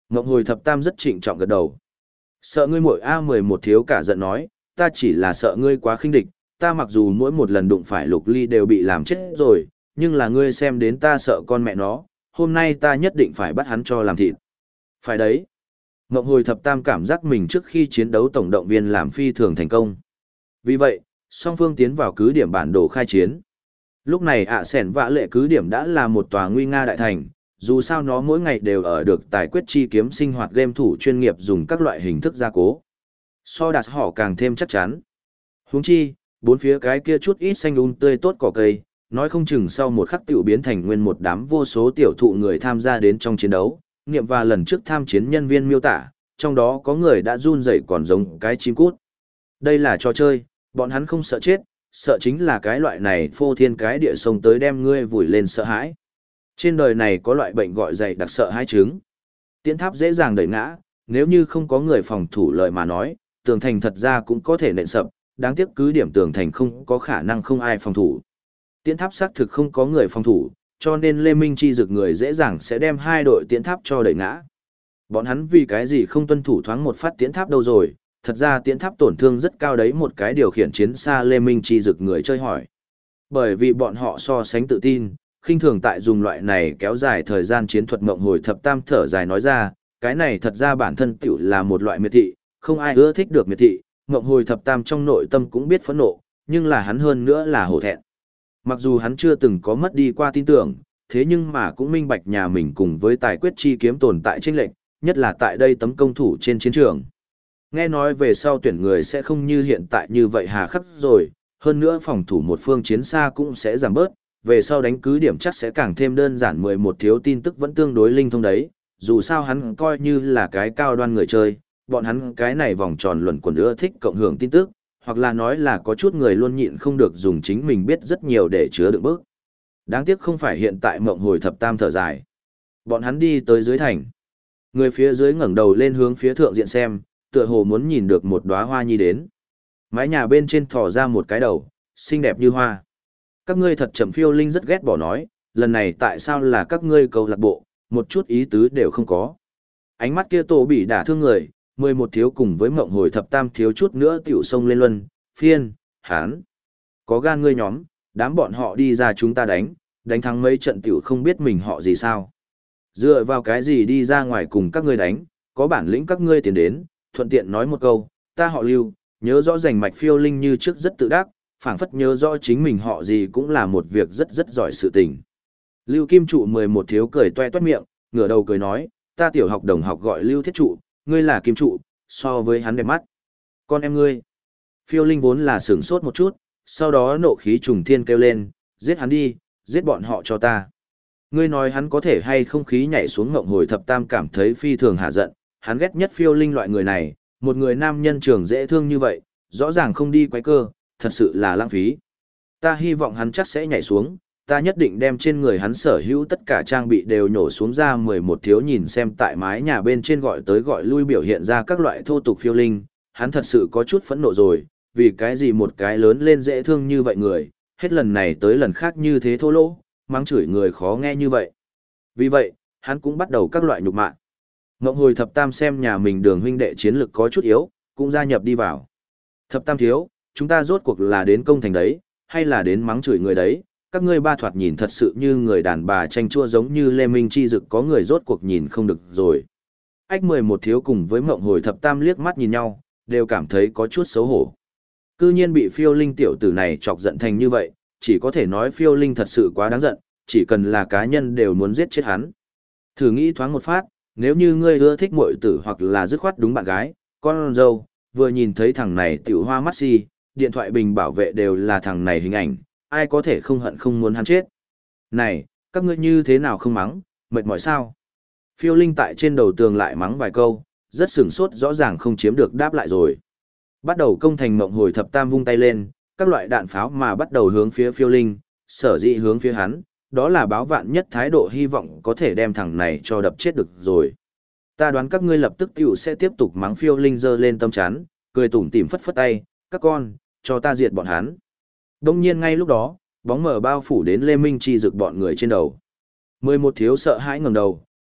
Ngộng hồi thập tam rất trịnh trọng gật đầu. Sợ ngươi muội A11 thiếu cả giận nói, ta chỉ là sợ ngươi quá khinh địch, ta mặc dù mỗi một lần đụng phải Lục Ly đều bị làm chết rồi, nhưng là ngươi xem đến ta sợ con mẹ nó, hôm nay ta nhất định phải bắt hắn cho làm thịt. Phải đấy. Ngộng hồi thập tam cảm giác mình trước khi chiến đấu tổng động viên làm phi thường thành công. Vì vậy, song phương tiến vào cứ điểm bản đồ khai chiến. Lúc này sẻn vạ lệ cứ điểm đã là một tòa nguy nga đại thành, dù sao nó mỗi ngày đều ở được tài quyết chi kiếm sinh hoạt game thủ chuyên nghiệp dùng các loại hình thức gia cố. So đạt họ càng thêm chắc chắn. Huống chi, bốn phía cái kia chút ít xanh tươi tốt cỏ cây, nói không chừng sau một khắc tiểu biến thành nguyên một đám vô số tiểu thụ người tham gia đến trong chiến đấu. Nghiệm và lần trước tham chiến nhân viên miêu tả, trong đó có người đã run rẩy còn giống cái chim cút. Đây là trò chơi, bọn hắn không sợ chết, sợ chính là cái loại này phô thiên cái địa sông tới đem ngươi vùi lên sợ hãi. Trên đời này có loại bệnh gọi dày đặc sợ hãi chứng. Tiễn tháp dễ dàng đẩy ngã, nếu như không có người phòng thủ lời mà nói, tường thành thật ra cũng có thể nện sập, đáng tiếc cứ điểm tường thành không có khả năng không ai phòng thủ. Tiễn tháp xác thực không có người phòng thủ, cho nên Lê Minh Chi rực người dễ dàng sẽ đem hai đội tiễn tháp cho đẩy ngã. Bọn hắn vì cái gì không tuân thủ thoáng một phát tiễn tháp đâu rồi, thật ra tiễn tháp tổn thương rất cao đấy, một cái điều khiển chiến xa Lê Minh Chi rực người chơi hỏi. Bởi vì bọn họ so sánh tự tin, khinh thường tại dùng loại này kéo dài thời gian chiến thuật. Mộng hồi thập tam thở dài nói ra, cái này thật ra bản thân tiểu là một loại miệt thị, không ai ưa thích được miệt thị. Mộng hồi thập tam trong nội tâm cũng biết phẫn nộ, nhưng là hắn hơn nữa là hổ thẹn. Mặc dù hắn chưa từng có mất đi qua tin tưởng, thế nhưng mà cũng minh bạch nhà mình cùng với tài quyết chi kiếm tồn tại chênh lệch, nhất là tại đây tấm công thủ trên chiến trường. Nghe nói về sau tuyển người sẽ không như hiện tại như vậy hà khắc rồi, hơn nữa phòng thủ một phương chiến xa cũng sẽ giảm bớt, về sau đánh cứ điểm chắc sẽ càng thêm đơn giản. 11 thiếu tin tức vẫn tương đối linh thông đấy, dù sao hắn coi như là cái cao đoan người chơi, bọn hắn cái này vòng tròn luẩn quẩn ưa thích cộng hưởng tin tức, hoặc là nói là có chút người luôn nhịn không được dùng chính mình biết rất nhiều để chứa đựng bước. Đáng tiếc không phải hiện tại. Mộng hồi thập tam thở dài. Bọn hắn đi tới dưới thành. Người phía dưới ngẩng đầu lên hướng phía thượng diện xem, tựa hồ muốn nhìn được một đóa hoa nhi đến. Mái nhà bên trên thò ra một cái đầu, xinh đẹp như hoa. Các ngươi thật chậm. Phiêu Linh rất ghét bỏ nói, lần này tại sao là các ngươi câu lạc bộ, một chút ý tứ đều không có. Ánh mắt kia tổ bị đả thương người, 11 thiếu cùng với mộng hồi thập tam thiếu chút nữa tiểu sông lên luân, phiên, hán. Có gan ngươi nhóm, đám bọn họ đi ra chúng ta đánh thắng mấy trận tiểu không biết mình họ gì sao. Dựa vào cái gì đi ra ngoài cùng các ngươi đánh, có bản lĩnh các ngươi tiến đến, thuận tiện nói một câu, ta họ Lưu, nhớ rõ rành mạch. Phiêu Linh như trước rất tự đắc, phảng phất nhớ rõ chính mình họ gì cũng là một việc rất rất giỏi sự tình. Lưu Kim Trụ 11 thiếu cười toe toét miệng, ngửa đầu cười nói, ta tiểu học đồng học gọi Lưu Thiết Trụ, ngươi là Kim Trụ, so với hắn đẹp mắt. Con em ngươi. Phiêu Linh vốn là sửng sốt một chút, sau đó nộ khí trùng thiên kêu lên, giết hắn đi, giết bọn họ cho ta. Ngươi nói hắn có thể hay không? Khí nhảy xuống. Ngộng hồi thập tam cảm thấy phi thường hạ giận, hắn ghét nhất Phiêu Linh loại người này, một người nam nhân trường dễ thương như vậy, rõ ràng không đi quấy cơ, thật sự là lãng phí. Ta hy vọng hắn chắc sẽ nhảy xuống, ta nhất định đem trên người hắn sở hữu tất cả trang bị đều nhổ xuống ra. 11 thiếu nhìn xem tại mái nhà bên trên gọi tới gọi lui biểu hiện ra các loại thô tục Phiêu Linh, hắn thật sự có chút phẫn nộ rồi, vì cái gì một cái lớn lên dễ thương như vậy người, hết lần này tới lần khác như thế thô lỗ, mắng chửi người khó nghe như vậy. Vì vậy, hắn cũng bắt đầu các loại nhục mạ. Ngộng hồi thập tam xem nhà mình Đường huynh đệ chiến lực có chút yếu, cũng gia nhập đi vào. Thập tam thiếu, chúng ta rốt cuộc là đến công thành đấy, hay là đến mắng chửi người đấy? Các ngươi ba thoạt nhìn thật sự như người đàn bà chanh chua giống như Lê Minh Chi Dực, có người rốt cuộc nhìn không được rồi. Ách 11 thiếu cùng với Ngộng hồi thập tam liếc mắt nhìn nhau, đều cảm thấy có chút xấu hổ. Cư nhiên bị Phiêu Linh tiểu tử này chọc giận thành như vậy, chỉ có thể nói Phiêu Linh thật sự quá đáng giận, chỉ cần là cá nhân đều muốn giết chết hắn. Thử nghĩ thoáng một phát, nếu như ngươi ưa thích muội tử hoặc là dứt khoát đúng bạn gái, con dâu, vừa nhìn thấy thằng này tiểu hoa mắt si, điện thoại bình bảo vệ đều là thằng này hình ảnh, ai có thể không hận không muốn hắn chết. Này, các ngươi như thế nào không mắng, mệt mỏi sao? Phiêu Linh tại trên đầu tường lại mắng vài câu, rất sửng sốt, rõ ràng không chiếm được đáp lại rồi. Bắt đầu công thành. Ngộng hồi thập tam vung tay lên, các loại đạn pháo mà bắt đầu hướng phía Phiêu Linh, sở dĩ hướng phía hắn, đó là báo vạn nhất thái độ hy vọng có thể đem thằng này cho đập chết được rồi. Ta đoán các ngươi lập tức tiểu sẽ tiếp tục mắng. Phiêu Linh giơ lên tâm chán, cười tủm tỉm phất phất tay, các con, cho ta diệt bọn hắn. Đông nhiên ngay lúc đó, bóng mờ bao phủ đến Lê Minh Chi Dực bọn người trên đầu. 11 thiếu sợ hãi ngẩng đầu,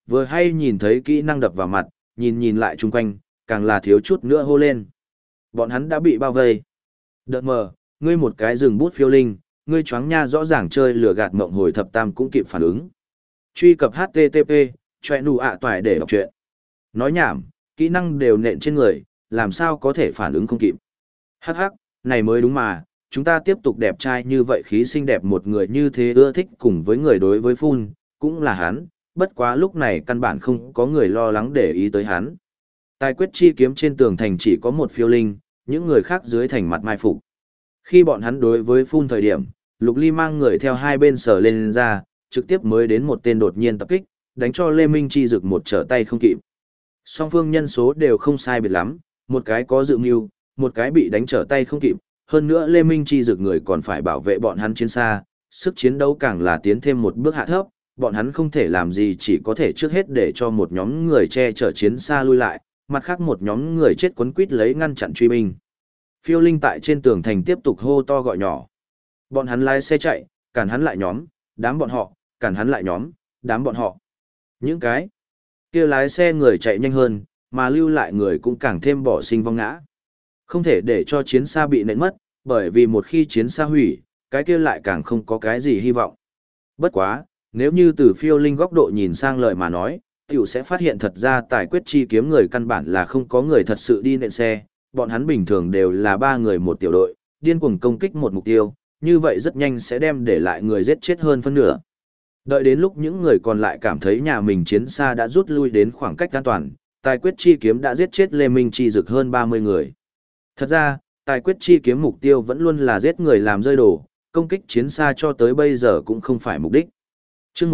vừa hay nhìn thấy kỹ năng đập vào mặt, nhìn lại chung quanh, càng là thiếu chút nữa hô lên. Bọn hắn đã bị bao vây. Đợt mờ, ngươi một cái rừng bút phiêu linh, ngươi choáng nha rõ ràng chơi lừa gạt mộng hồi thập tam cũng kịp phản ứng. Truy cập HTTP, choe nụ ạ toại để đọc truyện. Nói nhảm, kỹ năng đều nện trên người, làm sao có thể phản ứng không kịp. Hắc hắc, này mới đúng mà, chúng ta tiếp tục đẹp trai như vậy khí xinh đẹp một người như thế ưa thích cùng với người đối với phun, cũng là hắn, bất quá lúc này căn bản không có người lo lắng để ý tới hắn. Tài quyết chi kiếm trên tường thành chỉ có một phiêu linh, những người khác dưới thành mặt mai phục. Khi bọn hắn đối với phun thời điểm, Lục Ly mang người theo hai bên sở lên ra, trực tiếp mới đến một tên đột nhiên tập kích, đánh cho Lê Minh Chi Dực một trở tay không kịp. Song phương nhân số đều không sai biệt lắm, một cái có dự mưu, một cái bị đánh trở tay không kịp, hơn nữa Lê Minh Chi Dực người còn phải bảo vệ bọn hắn chiến xa, sức chiến đấu càng là tiến thêm một bước hạ thấp, bọn hắn không thể làm gì chỉ có thể trước hết để cho một nhóm người che chở chiến xa lui lại, mặt khác một nhóm người chết quấn quýt lấy ngăn chặn truy binh. Phiêu Linh tại trên tường thành tiếp tục hô to gọi nhỏ. Bọn hắn lái xe chạy, cản hắn lại nhóm, đám bọn họ, cản hắn lại nhóm, đám bọn họ. Những cái kia lái xe người chạy nhanh hơn, mà lưu lại người cũng càng thêm bỏ sinh vong ngã. Không thể để cho chiến xa bị nện mất, bởi vì một khi chiến xa hủy, cái kia lại càng không có cái gì hy vọng. Bất quá, nếu như từ Phiêu Linh góc độ nhìn sang lời mà nói, tiểu sẽ phát hiện thật ra tài quyết chi kiếm người căn bản là không có người thật sự đi nện xe, bọn hắn bình thường đều là 3 người một tiểu đội, điên cuồng công kích một mục tiêu, như vậy rất nhanh sẽ đem để lại người giết chết hơn phân nửa. Đợi đến lúc những người còn lại cảm thấy nhà mình chiến xa đã rút lui đến khoảng cách an toàn, tài quyết chi kiếm đã giết chết Lê Minh Chi Dực hơn 30 người. Thật ra, tài quyết chi kiếm mục tiêu vẫn luôn là giết người làm rơi đồ, công kích chiến xa cho tới bây giờ cũng không phải mục đích. Chương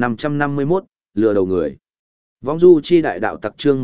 1551, lừa đầu người. Vong du chi đại đạo tặc chương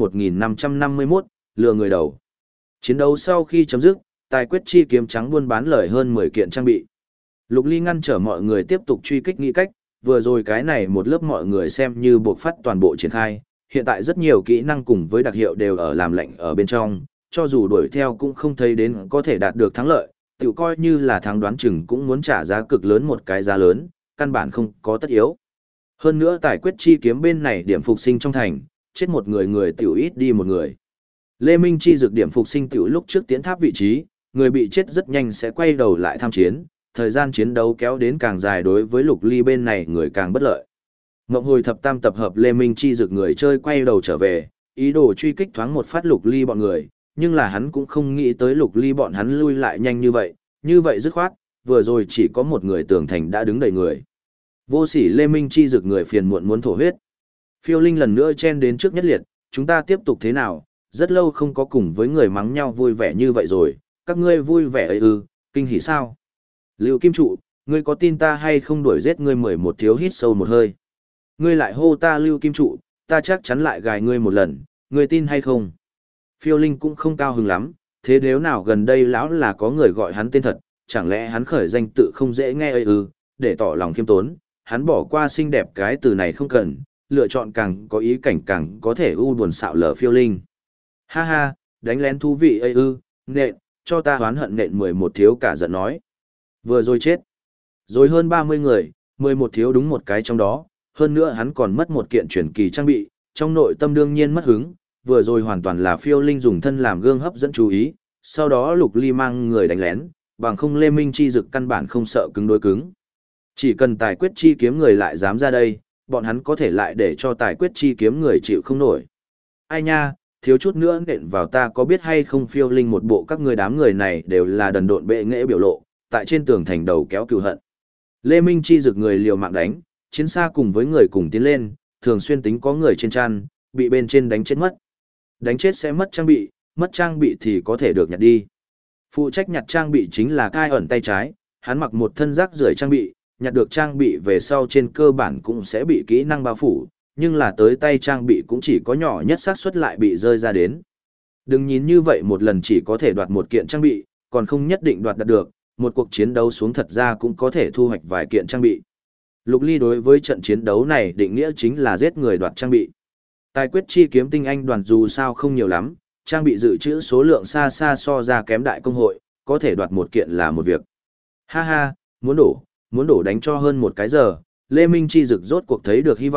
1551, lừa người đầu. Chiến đấu sau khi chấm dứt, tài quyết chi kiếm trắng buôn bán lời hơn 10 kiện trang bị. Lục Ly ngăn trở mọi người tiếp tục truy kích nghĩ cách, vừa rồi cái này một lớp mọi người xem như buộc phát toàn bộ triển khai, hiện tại rất nhiều kỹ năng cùng với đặc hiệu đều ở làm lệnh ở bên trong, cho dù đuổi theo cũng không thấy đến có thể đạt được thắng lợi, tự coi như là thắng đoán chừng cũng muốn trả giá cực lớn một cái giá lớn, căn bản không có tất yếu. Hơn nữa tài quyết chi kiếm bên này điểm phục sinh trong thành, chết một người tiểu ít đi một người. Lê Minh Chi dược điểm phục sinh tiểu lúc trước tiến tháp vị trí, người bị chết rất nhanh sẽ quay đầu lại tham chiến, thời gian chiến đấu kéo đến càng dài đối với Lục Ly bên này người càng bất lợi. Ngộng hồi thập tam tập hợp Lê Minh Chi dược người chơi quay đầu trở về, ý đồ truy kích thoáng một phát Lục Ly bọn người, nhưng là hắn cũng không nghĩ tới Lục Ly bọn hắn lui lại nhanh như vậy dứt khoát, vừa rồi chỉ có một người tường thành đã đứng đầy người. Vô sỉ Lê Minh Chi dược người phiền muộn muốn thổ huyết. Phiêu Linh lần nữa chen đến trước nhất liệt, chúng ta tiếp tục thế nào, rất lâu không có cùng với người mắng nhau vui vẻ như vậy rồi, các ngươi vui vẻ ấy ư, kinh hỉ sao? Lưu Kim Trụ, ngươi có tin ta hay không đuổi giết ngươi 11 thiếu hít sâu một hơi? Ngươi lại hô ta Lưu Kim Trụ, ta chắc chắn lại gài ngươi một lần, ngươi tin hay không? Phiêu Linh cũng không cao hứng lắm, thế nếu nào gần đây lão là có người gọi hắn tên thật, chẳng lẽ hắn khởi danh tự không dễ nghe ấy ư, để tỏ lòng khiêm tốn, hắn bỏ qua xinh đẹp cái từ này không cần, lựa chọn càng có ý cảnh càng có thể u buồn xạo lở Phiêu Linh. Ha ha, đánh lén thú vị ấy ư, nện, cho ta hoán hận nện 11 thiếu cả giận nói. Vừa rồi chết. Rồi hơn 30 người, 11 thiếu đúng một cái trong đó, hơn nữa hắn còn mất một kiện truyền kỳ trang bị, trong nội tâm đương nhiên mất hứng, vừa rồi hoàn toàn là Phiêu Linh dùng thân làm gương hấp dẫn chú ý, sau đó Lục Ly mang người đánh lén, bằng không Lê Minh Chi dực căn bản không sợ cứng đối cứng. Chỉ cần tài quyết chi kiếm người lại dám ra đây, bọn hắn có thể lại để cho tài quyết chi kiếm người chịu không nổi. Ai nha, thiếu chút nữa nện vào ta có biết hay không Phiêu Linh một bộ các người đám người này đều là đần độn bệ nghệ biểu lộ, tại trên tường thành đầu kéo cừu hận. Lê Minh Chi rực người liều mạng đánh, chiến xa cùng với người cùng tiến lên, thường xuyên tính có người trên tràn, bị bên trên đánh chết mất. Đánh chết sẽ mất trang bị thì có thể được nhặt đi. Phụ trách nhặt trang bị chính là Cai ẩn tay trái, hắn mặc một thân rác rưởi trang bị, nhặt được trang bị về sau trên cơ bản cũng sẽ bị kỹ năng bao phủ, nhưng là tới tay trang bị cũng chỉ có nhỏ nhất xác suất lại bị rơi ra đến. Đừng nhìn như vậy một lần chỉ có thể đoạt một kiện trang bị, còn không nhất định đoạt được, một cuộc chiến đấu xuống thật ra cũng có thể thu hoạch vài kiện trang bị. Lục Ly đối với trận chiến đấu này định nghĩa chính là giết người đoạt trang bị. Tài quyết chi kiếm tinh anh đoàn dù sao không nhiều lắm, trang bị dự trữ số lượng xa xa so ra kém đại công hội, có thể đoạt một kiện là một việc. Ha ha, muốn đổ đánh cho hơn một cái giờ, Lê Minh Chi rực rốt cuộc thấy được hy vọng,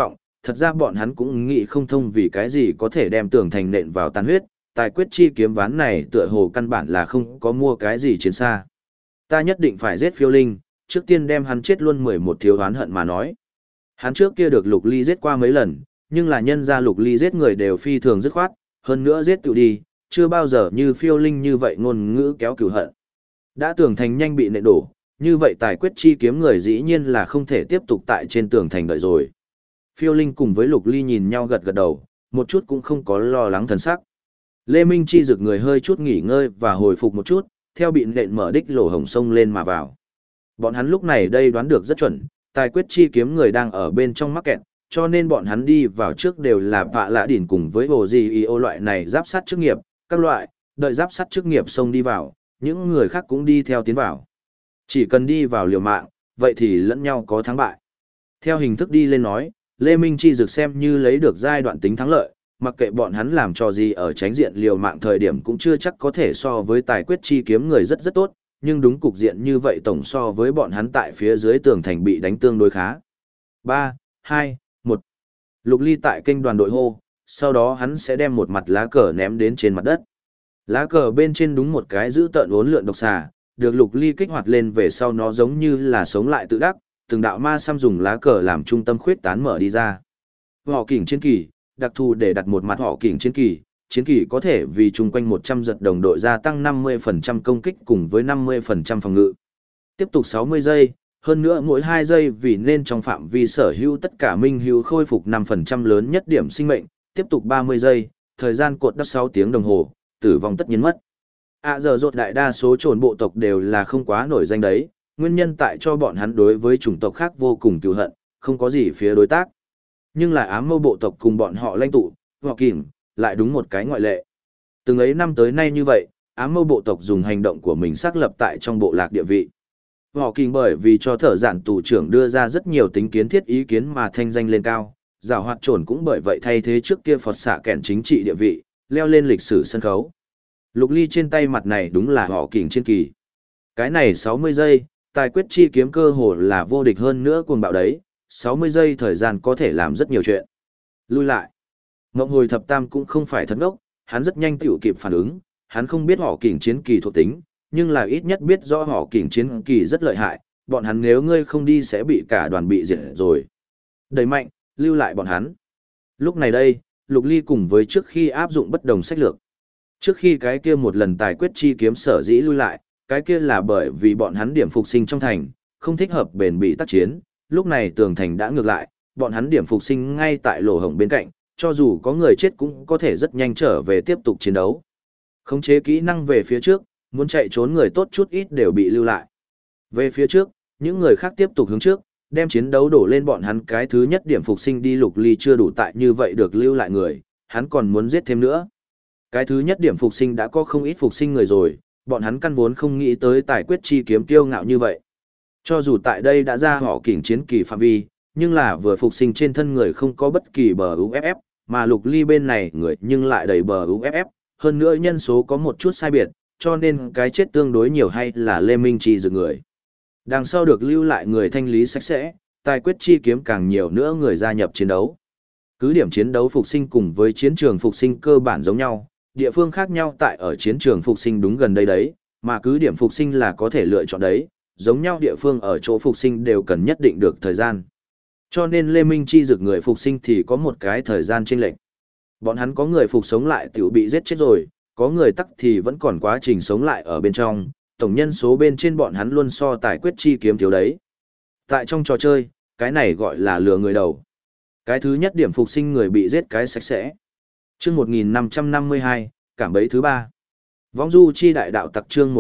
thật ra bọn hắn cũng nghĩ không thông vì cái gì có thể đem tường thành nện vào tan huyết, tài quyết chi kiếm ván này tựa hồ căn bản là không có mua cái gì chiến xa. Ta nhất định phải giết phiêu linh, trước tiên đem hắn chết luôn 11 thiếu oán hận mà nói. Hắn trước kia được Lục Ly giết qua mấy lần, nhưng là nhân ra Lục Ly giết người đều phi thường dứt khoát, hơn nữa giết tự đi, chưa bao giờ như phiêu linh như vậy ngôn ngữ kéo cửu hận. Đã tường thành nhanh bị nện đổ, như vậy tài quyết chi kiếm người dĩ nhiên là không thể tiếp tục tại trên tường thành đợi rồi. Phiêu linh cùng với Lục Ly nhìn nhau gật gật đầu, một chút cũng không có lo lắng thần sắc. Lê Minh Chi rực người hơi chút nghỉ ngơi và hồi phục một chút, theo bị nện mở đích lỗ hổng sông lên mà vào. Bọn hắn lúc này đây đoán được rất chuẩn, tài quyết chi kiếm người đang ở bên trong mắc kẹt, cho nên bọn hắn đi vào trước đều là vạ lã đỉn cùng với hồ gì ô loại này giáp sát chức nghiệp, các loại, đợi giáp sát chức nghiệp xông đi vào, những người khác cũng đi theo tiến vào. Chỉ cần đi vào liều mạng, vậy thì lẫn nhau có thắng bại. Theo hình thức đi lên nói, Lê Minh Chi dực xem như lấy được giai đoạn tính thắng lợi, mặc kệ bọn hắn làm trò gì ở tránh diện liều mạng thời điểm cũng chưa chắc có thể so với tài quyết chi kiếm người rất rất tốt, nhưng đúng cục diện như vậy tổng so với bọn hắn tại phía dưới tường thành bị đánh tương đối khá. 3, 2, 1. Lục Ly tại kênh đoàn đội hô, sau đó hắn sẽ đem một mặt lá cờ ném đến trên mặt đất. Lá cờ bên trên đúng một cái giữ tợn uốn lượn độc xà, được Lục Ly kích hoạt lên về sau nó giống như là sống lại tự đắc, từng đạo ma xăm dùng lá cờ làm trung tâm khuyết tán mở đi ra. Họ kỉnh chiến kỳ, đặc thù để đặt một mặt họ kỉnh chiến kỳ có thể vì chung quanh 100 giật đồng đội gia tăng 50% công kích cùng với 50% phòng ngự. Tiếp tục 60 giây, hơn nữa mỗi 2 giây vì nên trong phạm vi sở hữu tất cả minh hữu khôi phục 5% lớn nhất điểm sinh mệnh, tiếp tục 30 giây, thời gian cột đất 6 tiếng đồng hồ, tử vong tất nhiên mất. Giờ rốt đại đa số trồn bộ tộc đều là không quá nổi danh đấy, nguyên nhân tại cho bọn hắn đối với chủng tộc khác vô cùng cừu hận, không có gì phía đối tác. Nhưng là ám mâu bộ tộc cùng bọn họ lãnh tụ, họ kìm, lại đúng một cái ngoại lệ. Từng ấy năm tới nay như vậy, ám mâu bộ tộc dùng hành động của mình xác lập tại trong bộ lạc địa vị. Họ kìm bởi vì cho thở giản tù trưởng đưa ra rất nhiều tính kiến thiết ý kiến mà thanh danh lên cao, giảo hoạt trồn cũng bởi vậy thay thế trước kia phật xạ kẻn chính trị địa vị, leo lên lịch sử sân khấu. Lục Ly trên tay mặt này đúng là họ kìm trên kỳ. Cái này 60 giây, tài quyết chi kiếm cơ hồ là vô địch hơn nữa cuồng bạo đấy, 60 giây thời gian có thể làm rất nhiều chuyện. Lui lại. Ngộng hồi thập tam cũng không phải thật ngốc, hắn rất nhanh tiểu kịp phản ứng, hắn không biết họ kình chiến kỳ thuộc tính, nhưng là ít nhất biết rõ họ kình chiến kỳ rất lợi hại, bọn hắn nếu ngươi không đi sẽ bị cả đoàn bị diệt rồi. Đẩy mạnh, lưu lại bọn hắn. Lúc này đây, Lục Ly cùng với trước khi áp dụng bất đồng sách lược. Trước khi cái kia một lần tài quyết chi kiếm sở dĩ lui lại, cái kia là bởi vì bọn hắn điểm phục sinh trong thành, không thích hợp bền bỉ tác chiến, lúc này tường thành đã ngược lại, bọn hắn điểm phục sinh ngay tại lỗ hổng bên cạnh, cho dù có người chết cũng có thể rất nhanh trở về tiếp tục chiến đấu. Khống chế kỹ năng về phía trước, muốn chạy trốn người tốt chút ít đều bị lưu lại. Về phía trước, những người khác tiếp tục hướng trước, đem chiến đấu đổ lên bọn hắn cái thứ nhất điểm phục sinh đi. Lục Ly chưa đủ tại như vậy được lưu lại người, hắn còn muốn giết thêm nữa. Cái thứ nhất điểm phục sinh đã có không ít phục sinh người rồi, bọn hắn căn vốn không nghĩ tới tài quyết chi kiếm kiêu ngạo như vậy. Cho dù tại đây đã ra họ kỉnh chiến kỳ phạm vi, nhưng là vừa phục sinh trên thân người không có bất kỳ bờ UFF, mà Lục Ly bên này người nhưng lại đầy bờ UFF, hơn nữa nhân số có một chút sai biệt, cho nên cái chết tương đối nhiều hay là Lê Minh Chi dự người. Đằng sau được lưu lại người thanh lý sạch sẽ, tài quyết chi kiếm càng nhiều nữa người gia nhập chiến đấu. Cứ điểm chiến đấu phục sinh cùng với chiến trường phục sinh cơ bản giống nhau, địa phương khác nhau tại ở chiến trường phục sinh đúng gần đây đấy, mà cứ điểm phục sinh là có thể lựa chọn đấy, giống nhau địa phương ở chỗ phục sinh đều cần nhất định được thời gian. Cho nên Lê Minh Chi dược người phục sinh thì có một cái thời gian chênh lệch. Bọn hắn có người phục sống lại tiểu bị giết chết rồi, có người tắc thì vẫn còn quá trình sống lại ở bên trong, tổng nhân số bên trên bọn hắn luôn so tài quyết chi kiếm thiếu đấy. Tại trong trò chơi, cái này gọi là lừa người đầu. Cái thứ nhất điểm phục sinh người bị giết cái sạch sẽ. Chương 1552, cảm bấy thứ 3. Vong du chi đại đạo tặc chương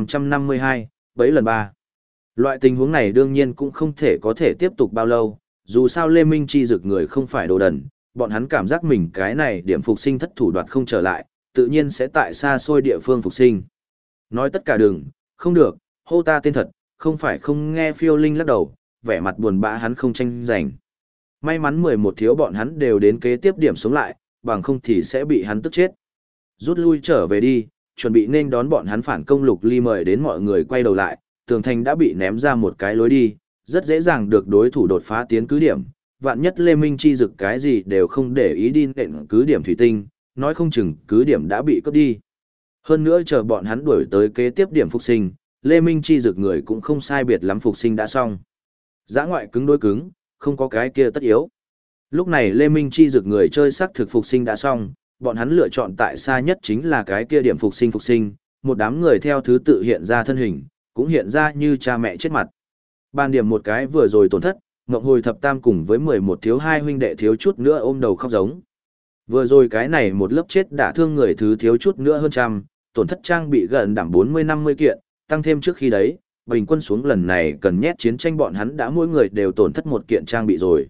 1552, bấy lần 3. Loại tình huống này đương nhiên cũng không thể có thể tiếp tục bao lâu, dù sao Lê Minh Chi dực người không phải đồ đần, bọn hắn cảm giác mình cái này điểm phục sinh thất thủ đoạt không trở lại, tự nhiên sẽ tại xa xôi địa phương phục sinh. Nói tất cả đừng, không được, hô ta tên thật, không phải không nghe phiêu linh lắc đầu, vẻ mặt buồn bã hắn không tranh giành. May mắn 11 thiếu bọn hắn đều đến kế tiếp điểm sống lại, bằng không thì sẽ bị hắn tức chết. Rút lui trở về đi, chuẩn bị nên đón bọn hắn phản công. Lục Ly mời đến mọi người quay đầu lại, tường thành đã bị ném ra một cái lối đi, rất dễ dàng được đối thủ đột phá tiến cứ điểm, vạn nhất Lê Minh Chi Dực cái gì đều không để ý đi nện cứ điểm thủy tinh, nói không chừng cứ điểm đã bị cướp đi. Hơn nữa chờ bọn hắn đuổi tới kế tiếp điểm phục sinh, Lê Minh Chi Dực người cũng không sai biệt lắm phục sinh đã xong. Giã ngoại cứng đối cứng, không có cái kia tất yếu. Lúc này Lê Minh Chi Dực người chơi sắc thực phục sinh đã xong, bọn hắn lựa chọn tại xa nhất chính là cái kia điểm phục sinh, một đám người theo thứ tự hiện ra thân hình, cũng hiện ra như cha mẹ chết mặt. Ban điểm một cái vừa rồi tổn thất, Ngộng Hồi Thập Tam cùng với 11 thiếu hai huynh đệ thiếu chút nữa ôm đầu khóc giống. Vừa rồi cái này một lớp chết đả thương người thứ thiếu chút nữa hơn trăm, tổn thất trang bị gần đảm 40-50 kiện, tăng thêm trước khi đấy, bình quân xuống lần này cần nhét chiến tranh bọn hắn đã mỗi người đều tổn thất một kiện trang bị rồi.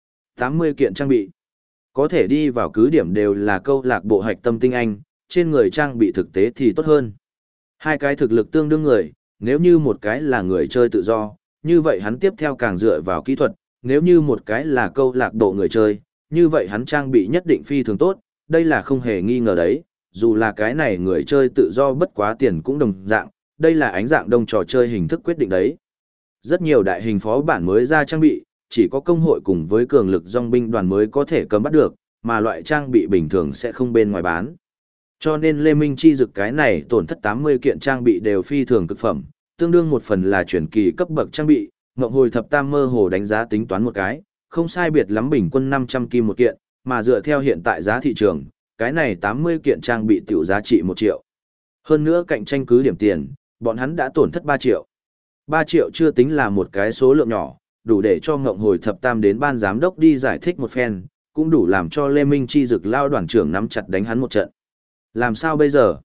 80 kiện trang bị. Có thể đi vào cứ điểm đều là câu lạc bộ hạch tâm tinh anh, trên người trang bị thực tế thì tốt hơn. Hai cái thực lực tương đương người, nếu như một cái là người chơi tự do, như vậy hắn tiếp theo càng dựa vào kỹ thuật, nếu như một cái là câu lạc bộ người chơi, như vậy hắn trang bị nhất định phi thường tốt, đây là không hề nghi ngờ đấy, dù là cái này người chơi tự do bất quá tiền cũng đồng dạng, đây là ánh dạng đông trò chơi hình thức quyết định đấy. Rất nhiều đại hình phó bản mới ra trang bị, chỉ có công hội cùng với cường lực dòng binh đoàn mới có thể cầm bắt được, mà loại trang bị bình thường sẽ không bên ngoài bán. Cho nên Lê Minh Chi Dực cái này tổn thất 80 kiện trang bị đều phi thường cực phẩm, tương đương một phần là chuyển kỳ cấp bậc trang bị, Ngộng Hồi Thập Tam mơ hồ đánh giá tính toán một cái, không sai biệt lắm bình quân 500 kim một kiện, mà dựa theo hiện tại giá thị trường, cái này 80 kiện trang bị tiểu giá trị 1 triệu. Hơn nữa cạnh tranh cứ điểm tiền, bọn hắn đã tổn thất 3 triệu. 3 triệu chưa tính là một cái số lượng nhỏ, đủ để cho Ngộng Hồi Thập Tam đến ban giám đốc đi giải thích một phen, cũng đủ làm cho Lê Minh Chi Dực lao đoàn trưởng nắm chặt đánh hắn một trận. Làm sao bây giờ?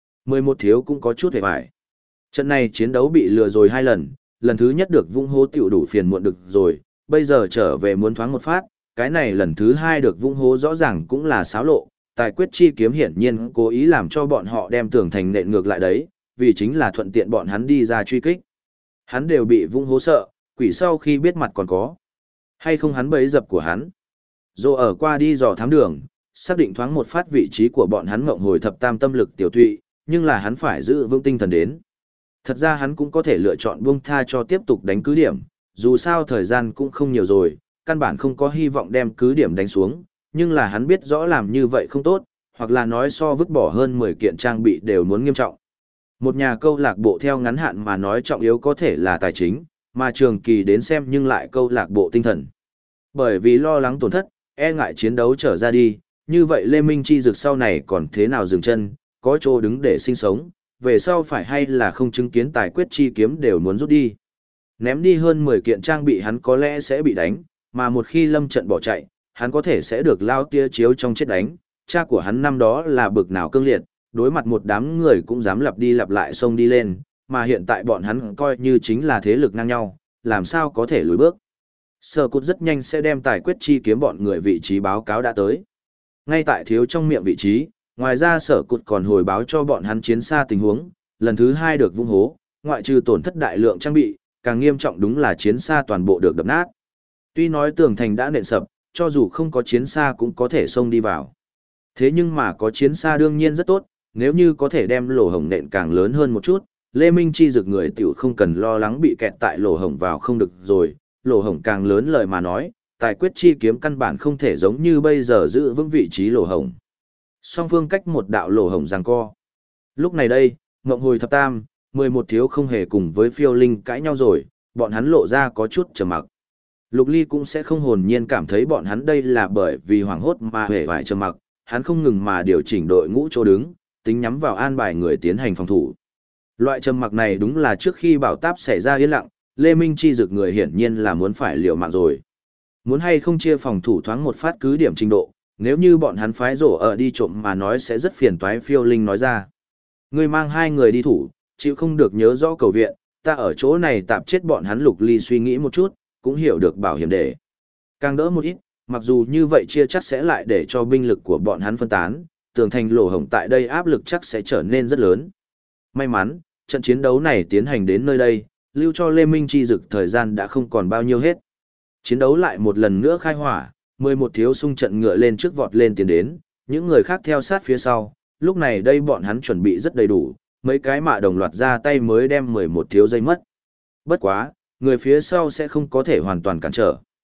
11 thiếu cũng có chút hề bại. Trận này chiến đấu bị lừa rồi 2 lần, lần thứ nhất được vung hố tiểu đủ phiền muộn được rồi, bây giờ trở về muốn thoáng một phát, cái này lần thứ 2 được vung hố rõ ràng cũng là xáo lộ, tài quyết chi kiếm hiển nhiên cố ý làm cho bọn họ đem tường thành nện ngược lại đấy, vì chính là thuận tiện bọn hắn đi ra truy kích. Hắn đều bị vung hố sợ, quỷ sau khi biết mặt còn có. Hay không hắn bấy dập của hắn. Dù ở qua đi dò thám đường, xác định thoáng một phát vị trí của bọn hắn Ngộng Hồi Thập Tam tâm lực tiểu thụy, nhưng là hắn phải giữ vững tinh thần đến. Thật ra hắn cũng có thể lựa chọn buông tha cho tiếp tục đánh cứ điểm, dù sao thời gian cũng không nhiều rồi, căn bản không có hy vọng đem cứ điểm đánh xuống, nhưng là hắn biết rõ làm như vậy không tốt, hoặc là nói so vứt bỏ hơn 10 kiện trang bị đều muốn nghiêm trọng. Một nhà câu lạc bộ theo ngắn hạn mà nói trọng yếu có thể là tài chính, mà trường kỳ đến xem nhưng lại câu lạc bộ tinh thần. Bởi vì lo lắng tổn thất, e ngại chiến đấu trở ra đi, như vậy Lê Minh Chi Dực sau này còn thế nào dừng chân, có chỗ đứng để sinh sống, về sau phải hay là không chứng kiến tài quyết chi kiếm đều muốn rút đi. Ném đi hơn 10 kiện trang bị hắn có lẽ sẽ bị đánh, mà một khi lâm trận bỏ chạy, hắn có thể sẽ được lao tia chiếu trong chết đánh. Cha của hắn năm đó là bực nào cương liệt, đối mặt một đám người cũng dám lặp đi lặp lại xông đi lên, mà hiện tại bọn hắn coi như chính là thế lực ngang nhau, làm sao có thể lùi bước. Sở Cút rất nhanh sẽ đem tài quyết chi kiếm bọn người vị trí báo cáo đã tới. Ngay tại thiếu trong miệng vị trí, ngoài ra Sở Cút còn hồi báo cho bọn hắn chiến xa tình huống, lần thứ 2 được vung hố, ngoại trừ tổn thất đại lượng trang bị, càng nghiêm trọng đúng là chiến xa toàn bộ được đập nát. Tuy nói tường thành đã nện sập, cho dù không có chiến xa cũng có thể xông đi vào. Thế nhưng mà có chiến xa đương nhiên rất tốt, nếu như có thể đem lỗ hổng nện càng lớn hơn một chút, Lê Minh Chi Dực người tiểu không cần lo lắng bị kẹt tại lỗ hổng vào không được rồi, lỗ hổng càng lớn lời mà nói, tài quyết chi kiếm căn bản không thể giống như bây giờ giữ vững vị trí lỗ hổng. Song phương cách một đạo lỗ hổng giằng co. Lúc này đây, Ngộng Hồi Thập Tam, 11 thiếu không hề cùng với Phiêu Linh cãi nhau rồi, bọn hắn lộ ra có chút trầm mặc. Lục Ly cũng sẽ không hồn nhiên cảm thấy bọn hắn đây là bởi vì hoảng hốt mà hề vải trầm mặc, hắn không ngừng mà điều chỉnh đội ngũ chỗ đứng, tính nhắm vào an bài người tiến hành phòng thủ. Loại trầm mặc này đúng là trước khi bảo táp xảy ra yên lặng, Lê Minh Chi Dực người hiển nhiên là muốn phải liều mạng rồi. Muốn hay không chia phòng thủ thoáng một phát cứ điểm trình độ, nếu như bọn hắn phái rổ ở đi trộm mà nói sẽ rất phiền toái. Phiêu Linh nói ra. Ngươi mang 2 người đi thủ, chịu không được nhớ rõ cầu viện, ta ở chỗ này tạm chết bọn hắn. Lục Ly suy nghĩ một chút, cũng hiểu được bảo hiểm để càng đỡ một ít, mặc dù như vậy chia chắc sẽ lại để cho binh lực của bọn hắn phân tán, tường thành lỗ hổng tại đây áp lực chắc sẽ trở nên rất lớn. May mắn, trận chiến đấu này tiến hành đến nơi đây, lưu cho Lê Minh Chi Dực thời gian đã không còn bao nhiêu hết. Chiến đấu lại một lần nữa khai hỏa, 11 thiếu xung trận ngựa lên trước vọt lên tiến đến, những người khác theo sát phía sau, lúc này đây bọn hắn chuẩn bị rất đầy đủ, mấy cái mạ đồng loạt ra tay mới đem 11 thiếu dây mất. Bất quá, người phía sau sẽ không có thể hoàn toàn cản trở.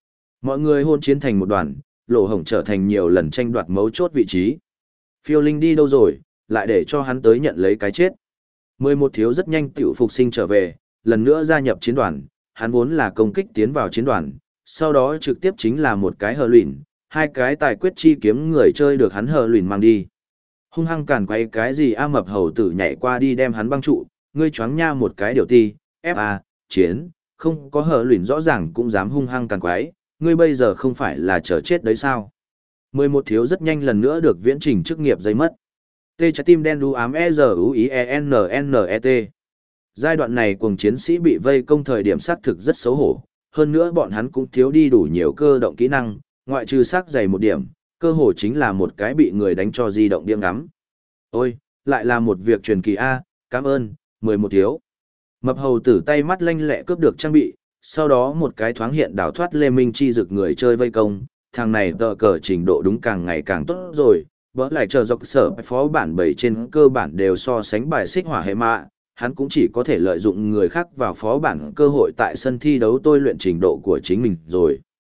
Mọi người hôn chiến thành một đoàn, lỗ hổng trở thành nhiều lần tranh đoạt mấu chốt vị trí. Phiêu Linh đi đâu rồi, lại để cho hắn tới nhận lấy cái chết. 11 thiếu rất nhanh tiểu phục sinh trở về, lần nữa gia nhập chiến đoàn, hắn vốn là công kích tiến vào chiến đoàn, sau đó trực tiếp chính là một cái hờ luyện, hai cái tài quyết chi kiếm người chơi được hắn hờ luyện mang đi. Hung hăng càn quay cái gì a mập hầu tử nhảy qua đi đem hắn băng trụ, ngươi choáng nha một cái điều ti, FA, chiến, không có hờ luyện rõ ràng cũng dám hung hăng càn quái, ngươi bây giờ không phải là chờ chết đấy sao. 11 thiếu rất nhanh lần nữa được viễn trình chức nghiệp dây mất. T trái tim đen đu ám EZUIENNNET. Giai đoạn này cuồng chiến sĩ bị vây công thời điểm xác thực rất xấu hổ, hơn nữa bọn hắn cũng thiếu đi đủ nhiều cơ động kỹ năng, ngoại trừ sắc dày một điểm, cơ hồ chính là một cái bị người đánh cho di động điên ngắm. Ôi, lại là một việc truyền kỳ A, cảm ơn, 11 thiếu. Mập hầu tử tay mắt lanh lẹ cướp được trang bị, sau đó một cái thoáng hiện đảo thoát Lê Minh Chi rực người chơi vây công, thằng này tờ cờ trình độ đúng càng ngày càng tốt rồi, bỡ lại chờ dọc sở phó bản 7 trên cơ bản đều so sánh bài xích hỏa hệ mạ, hắn cũng chỉ có thể lợi dụng người khác vào phó bản cơ hội tại sân thi đấu tôi luyện trình độ của chính mình rồi.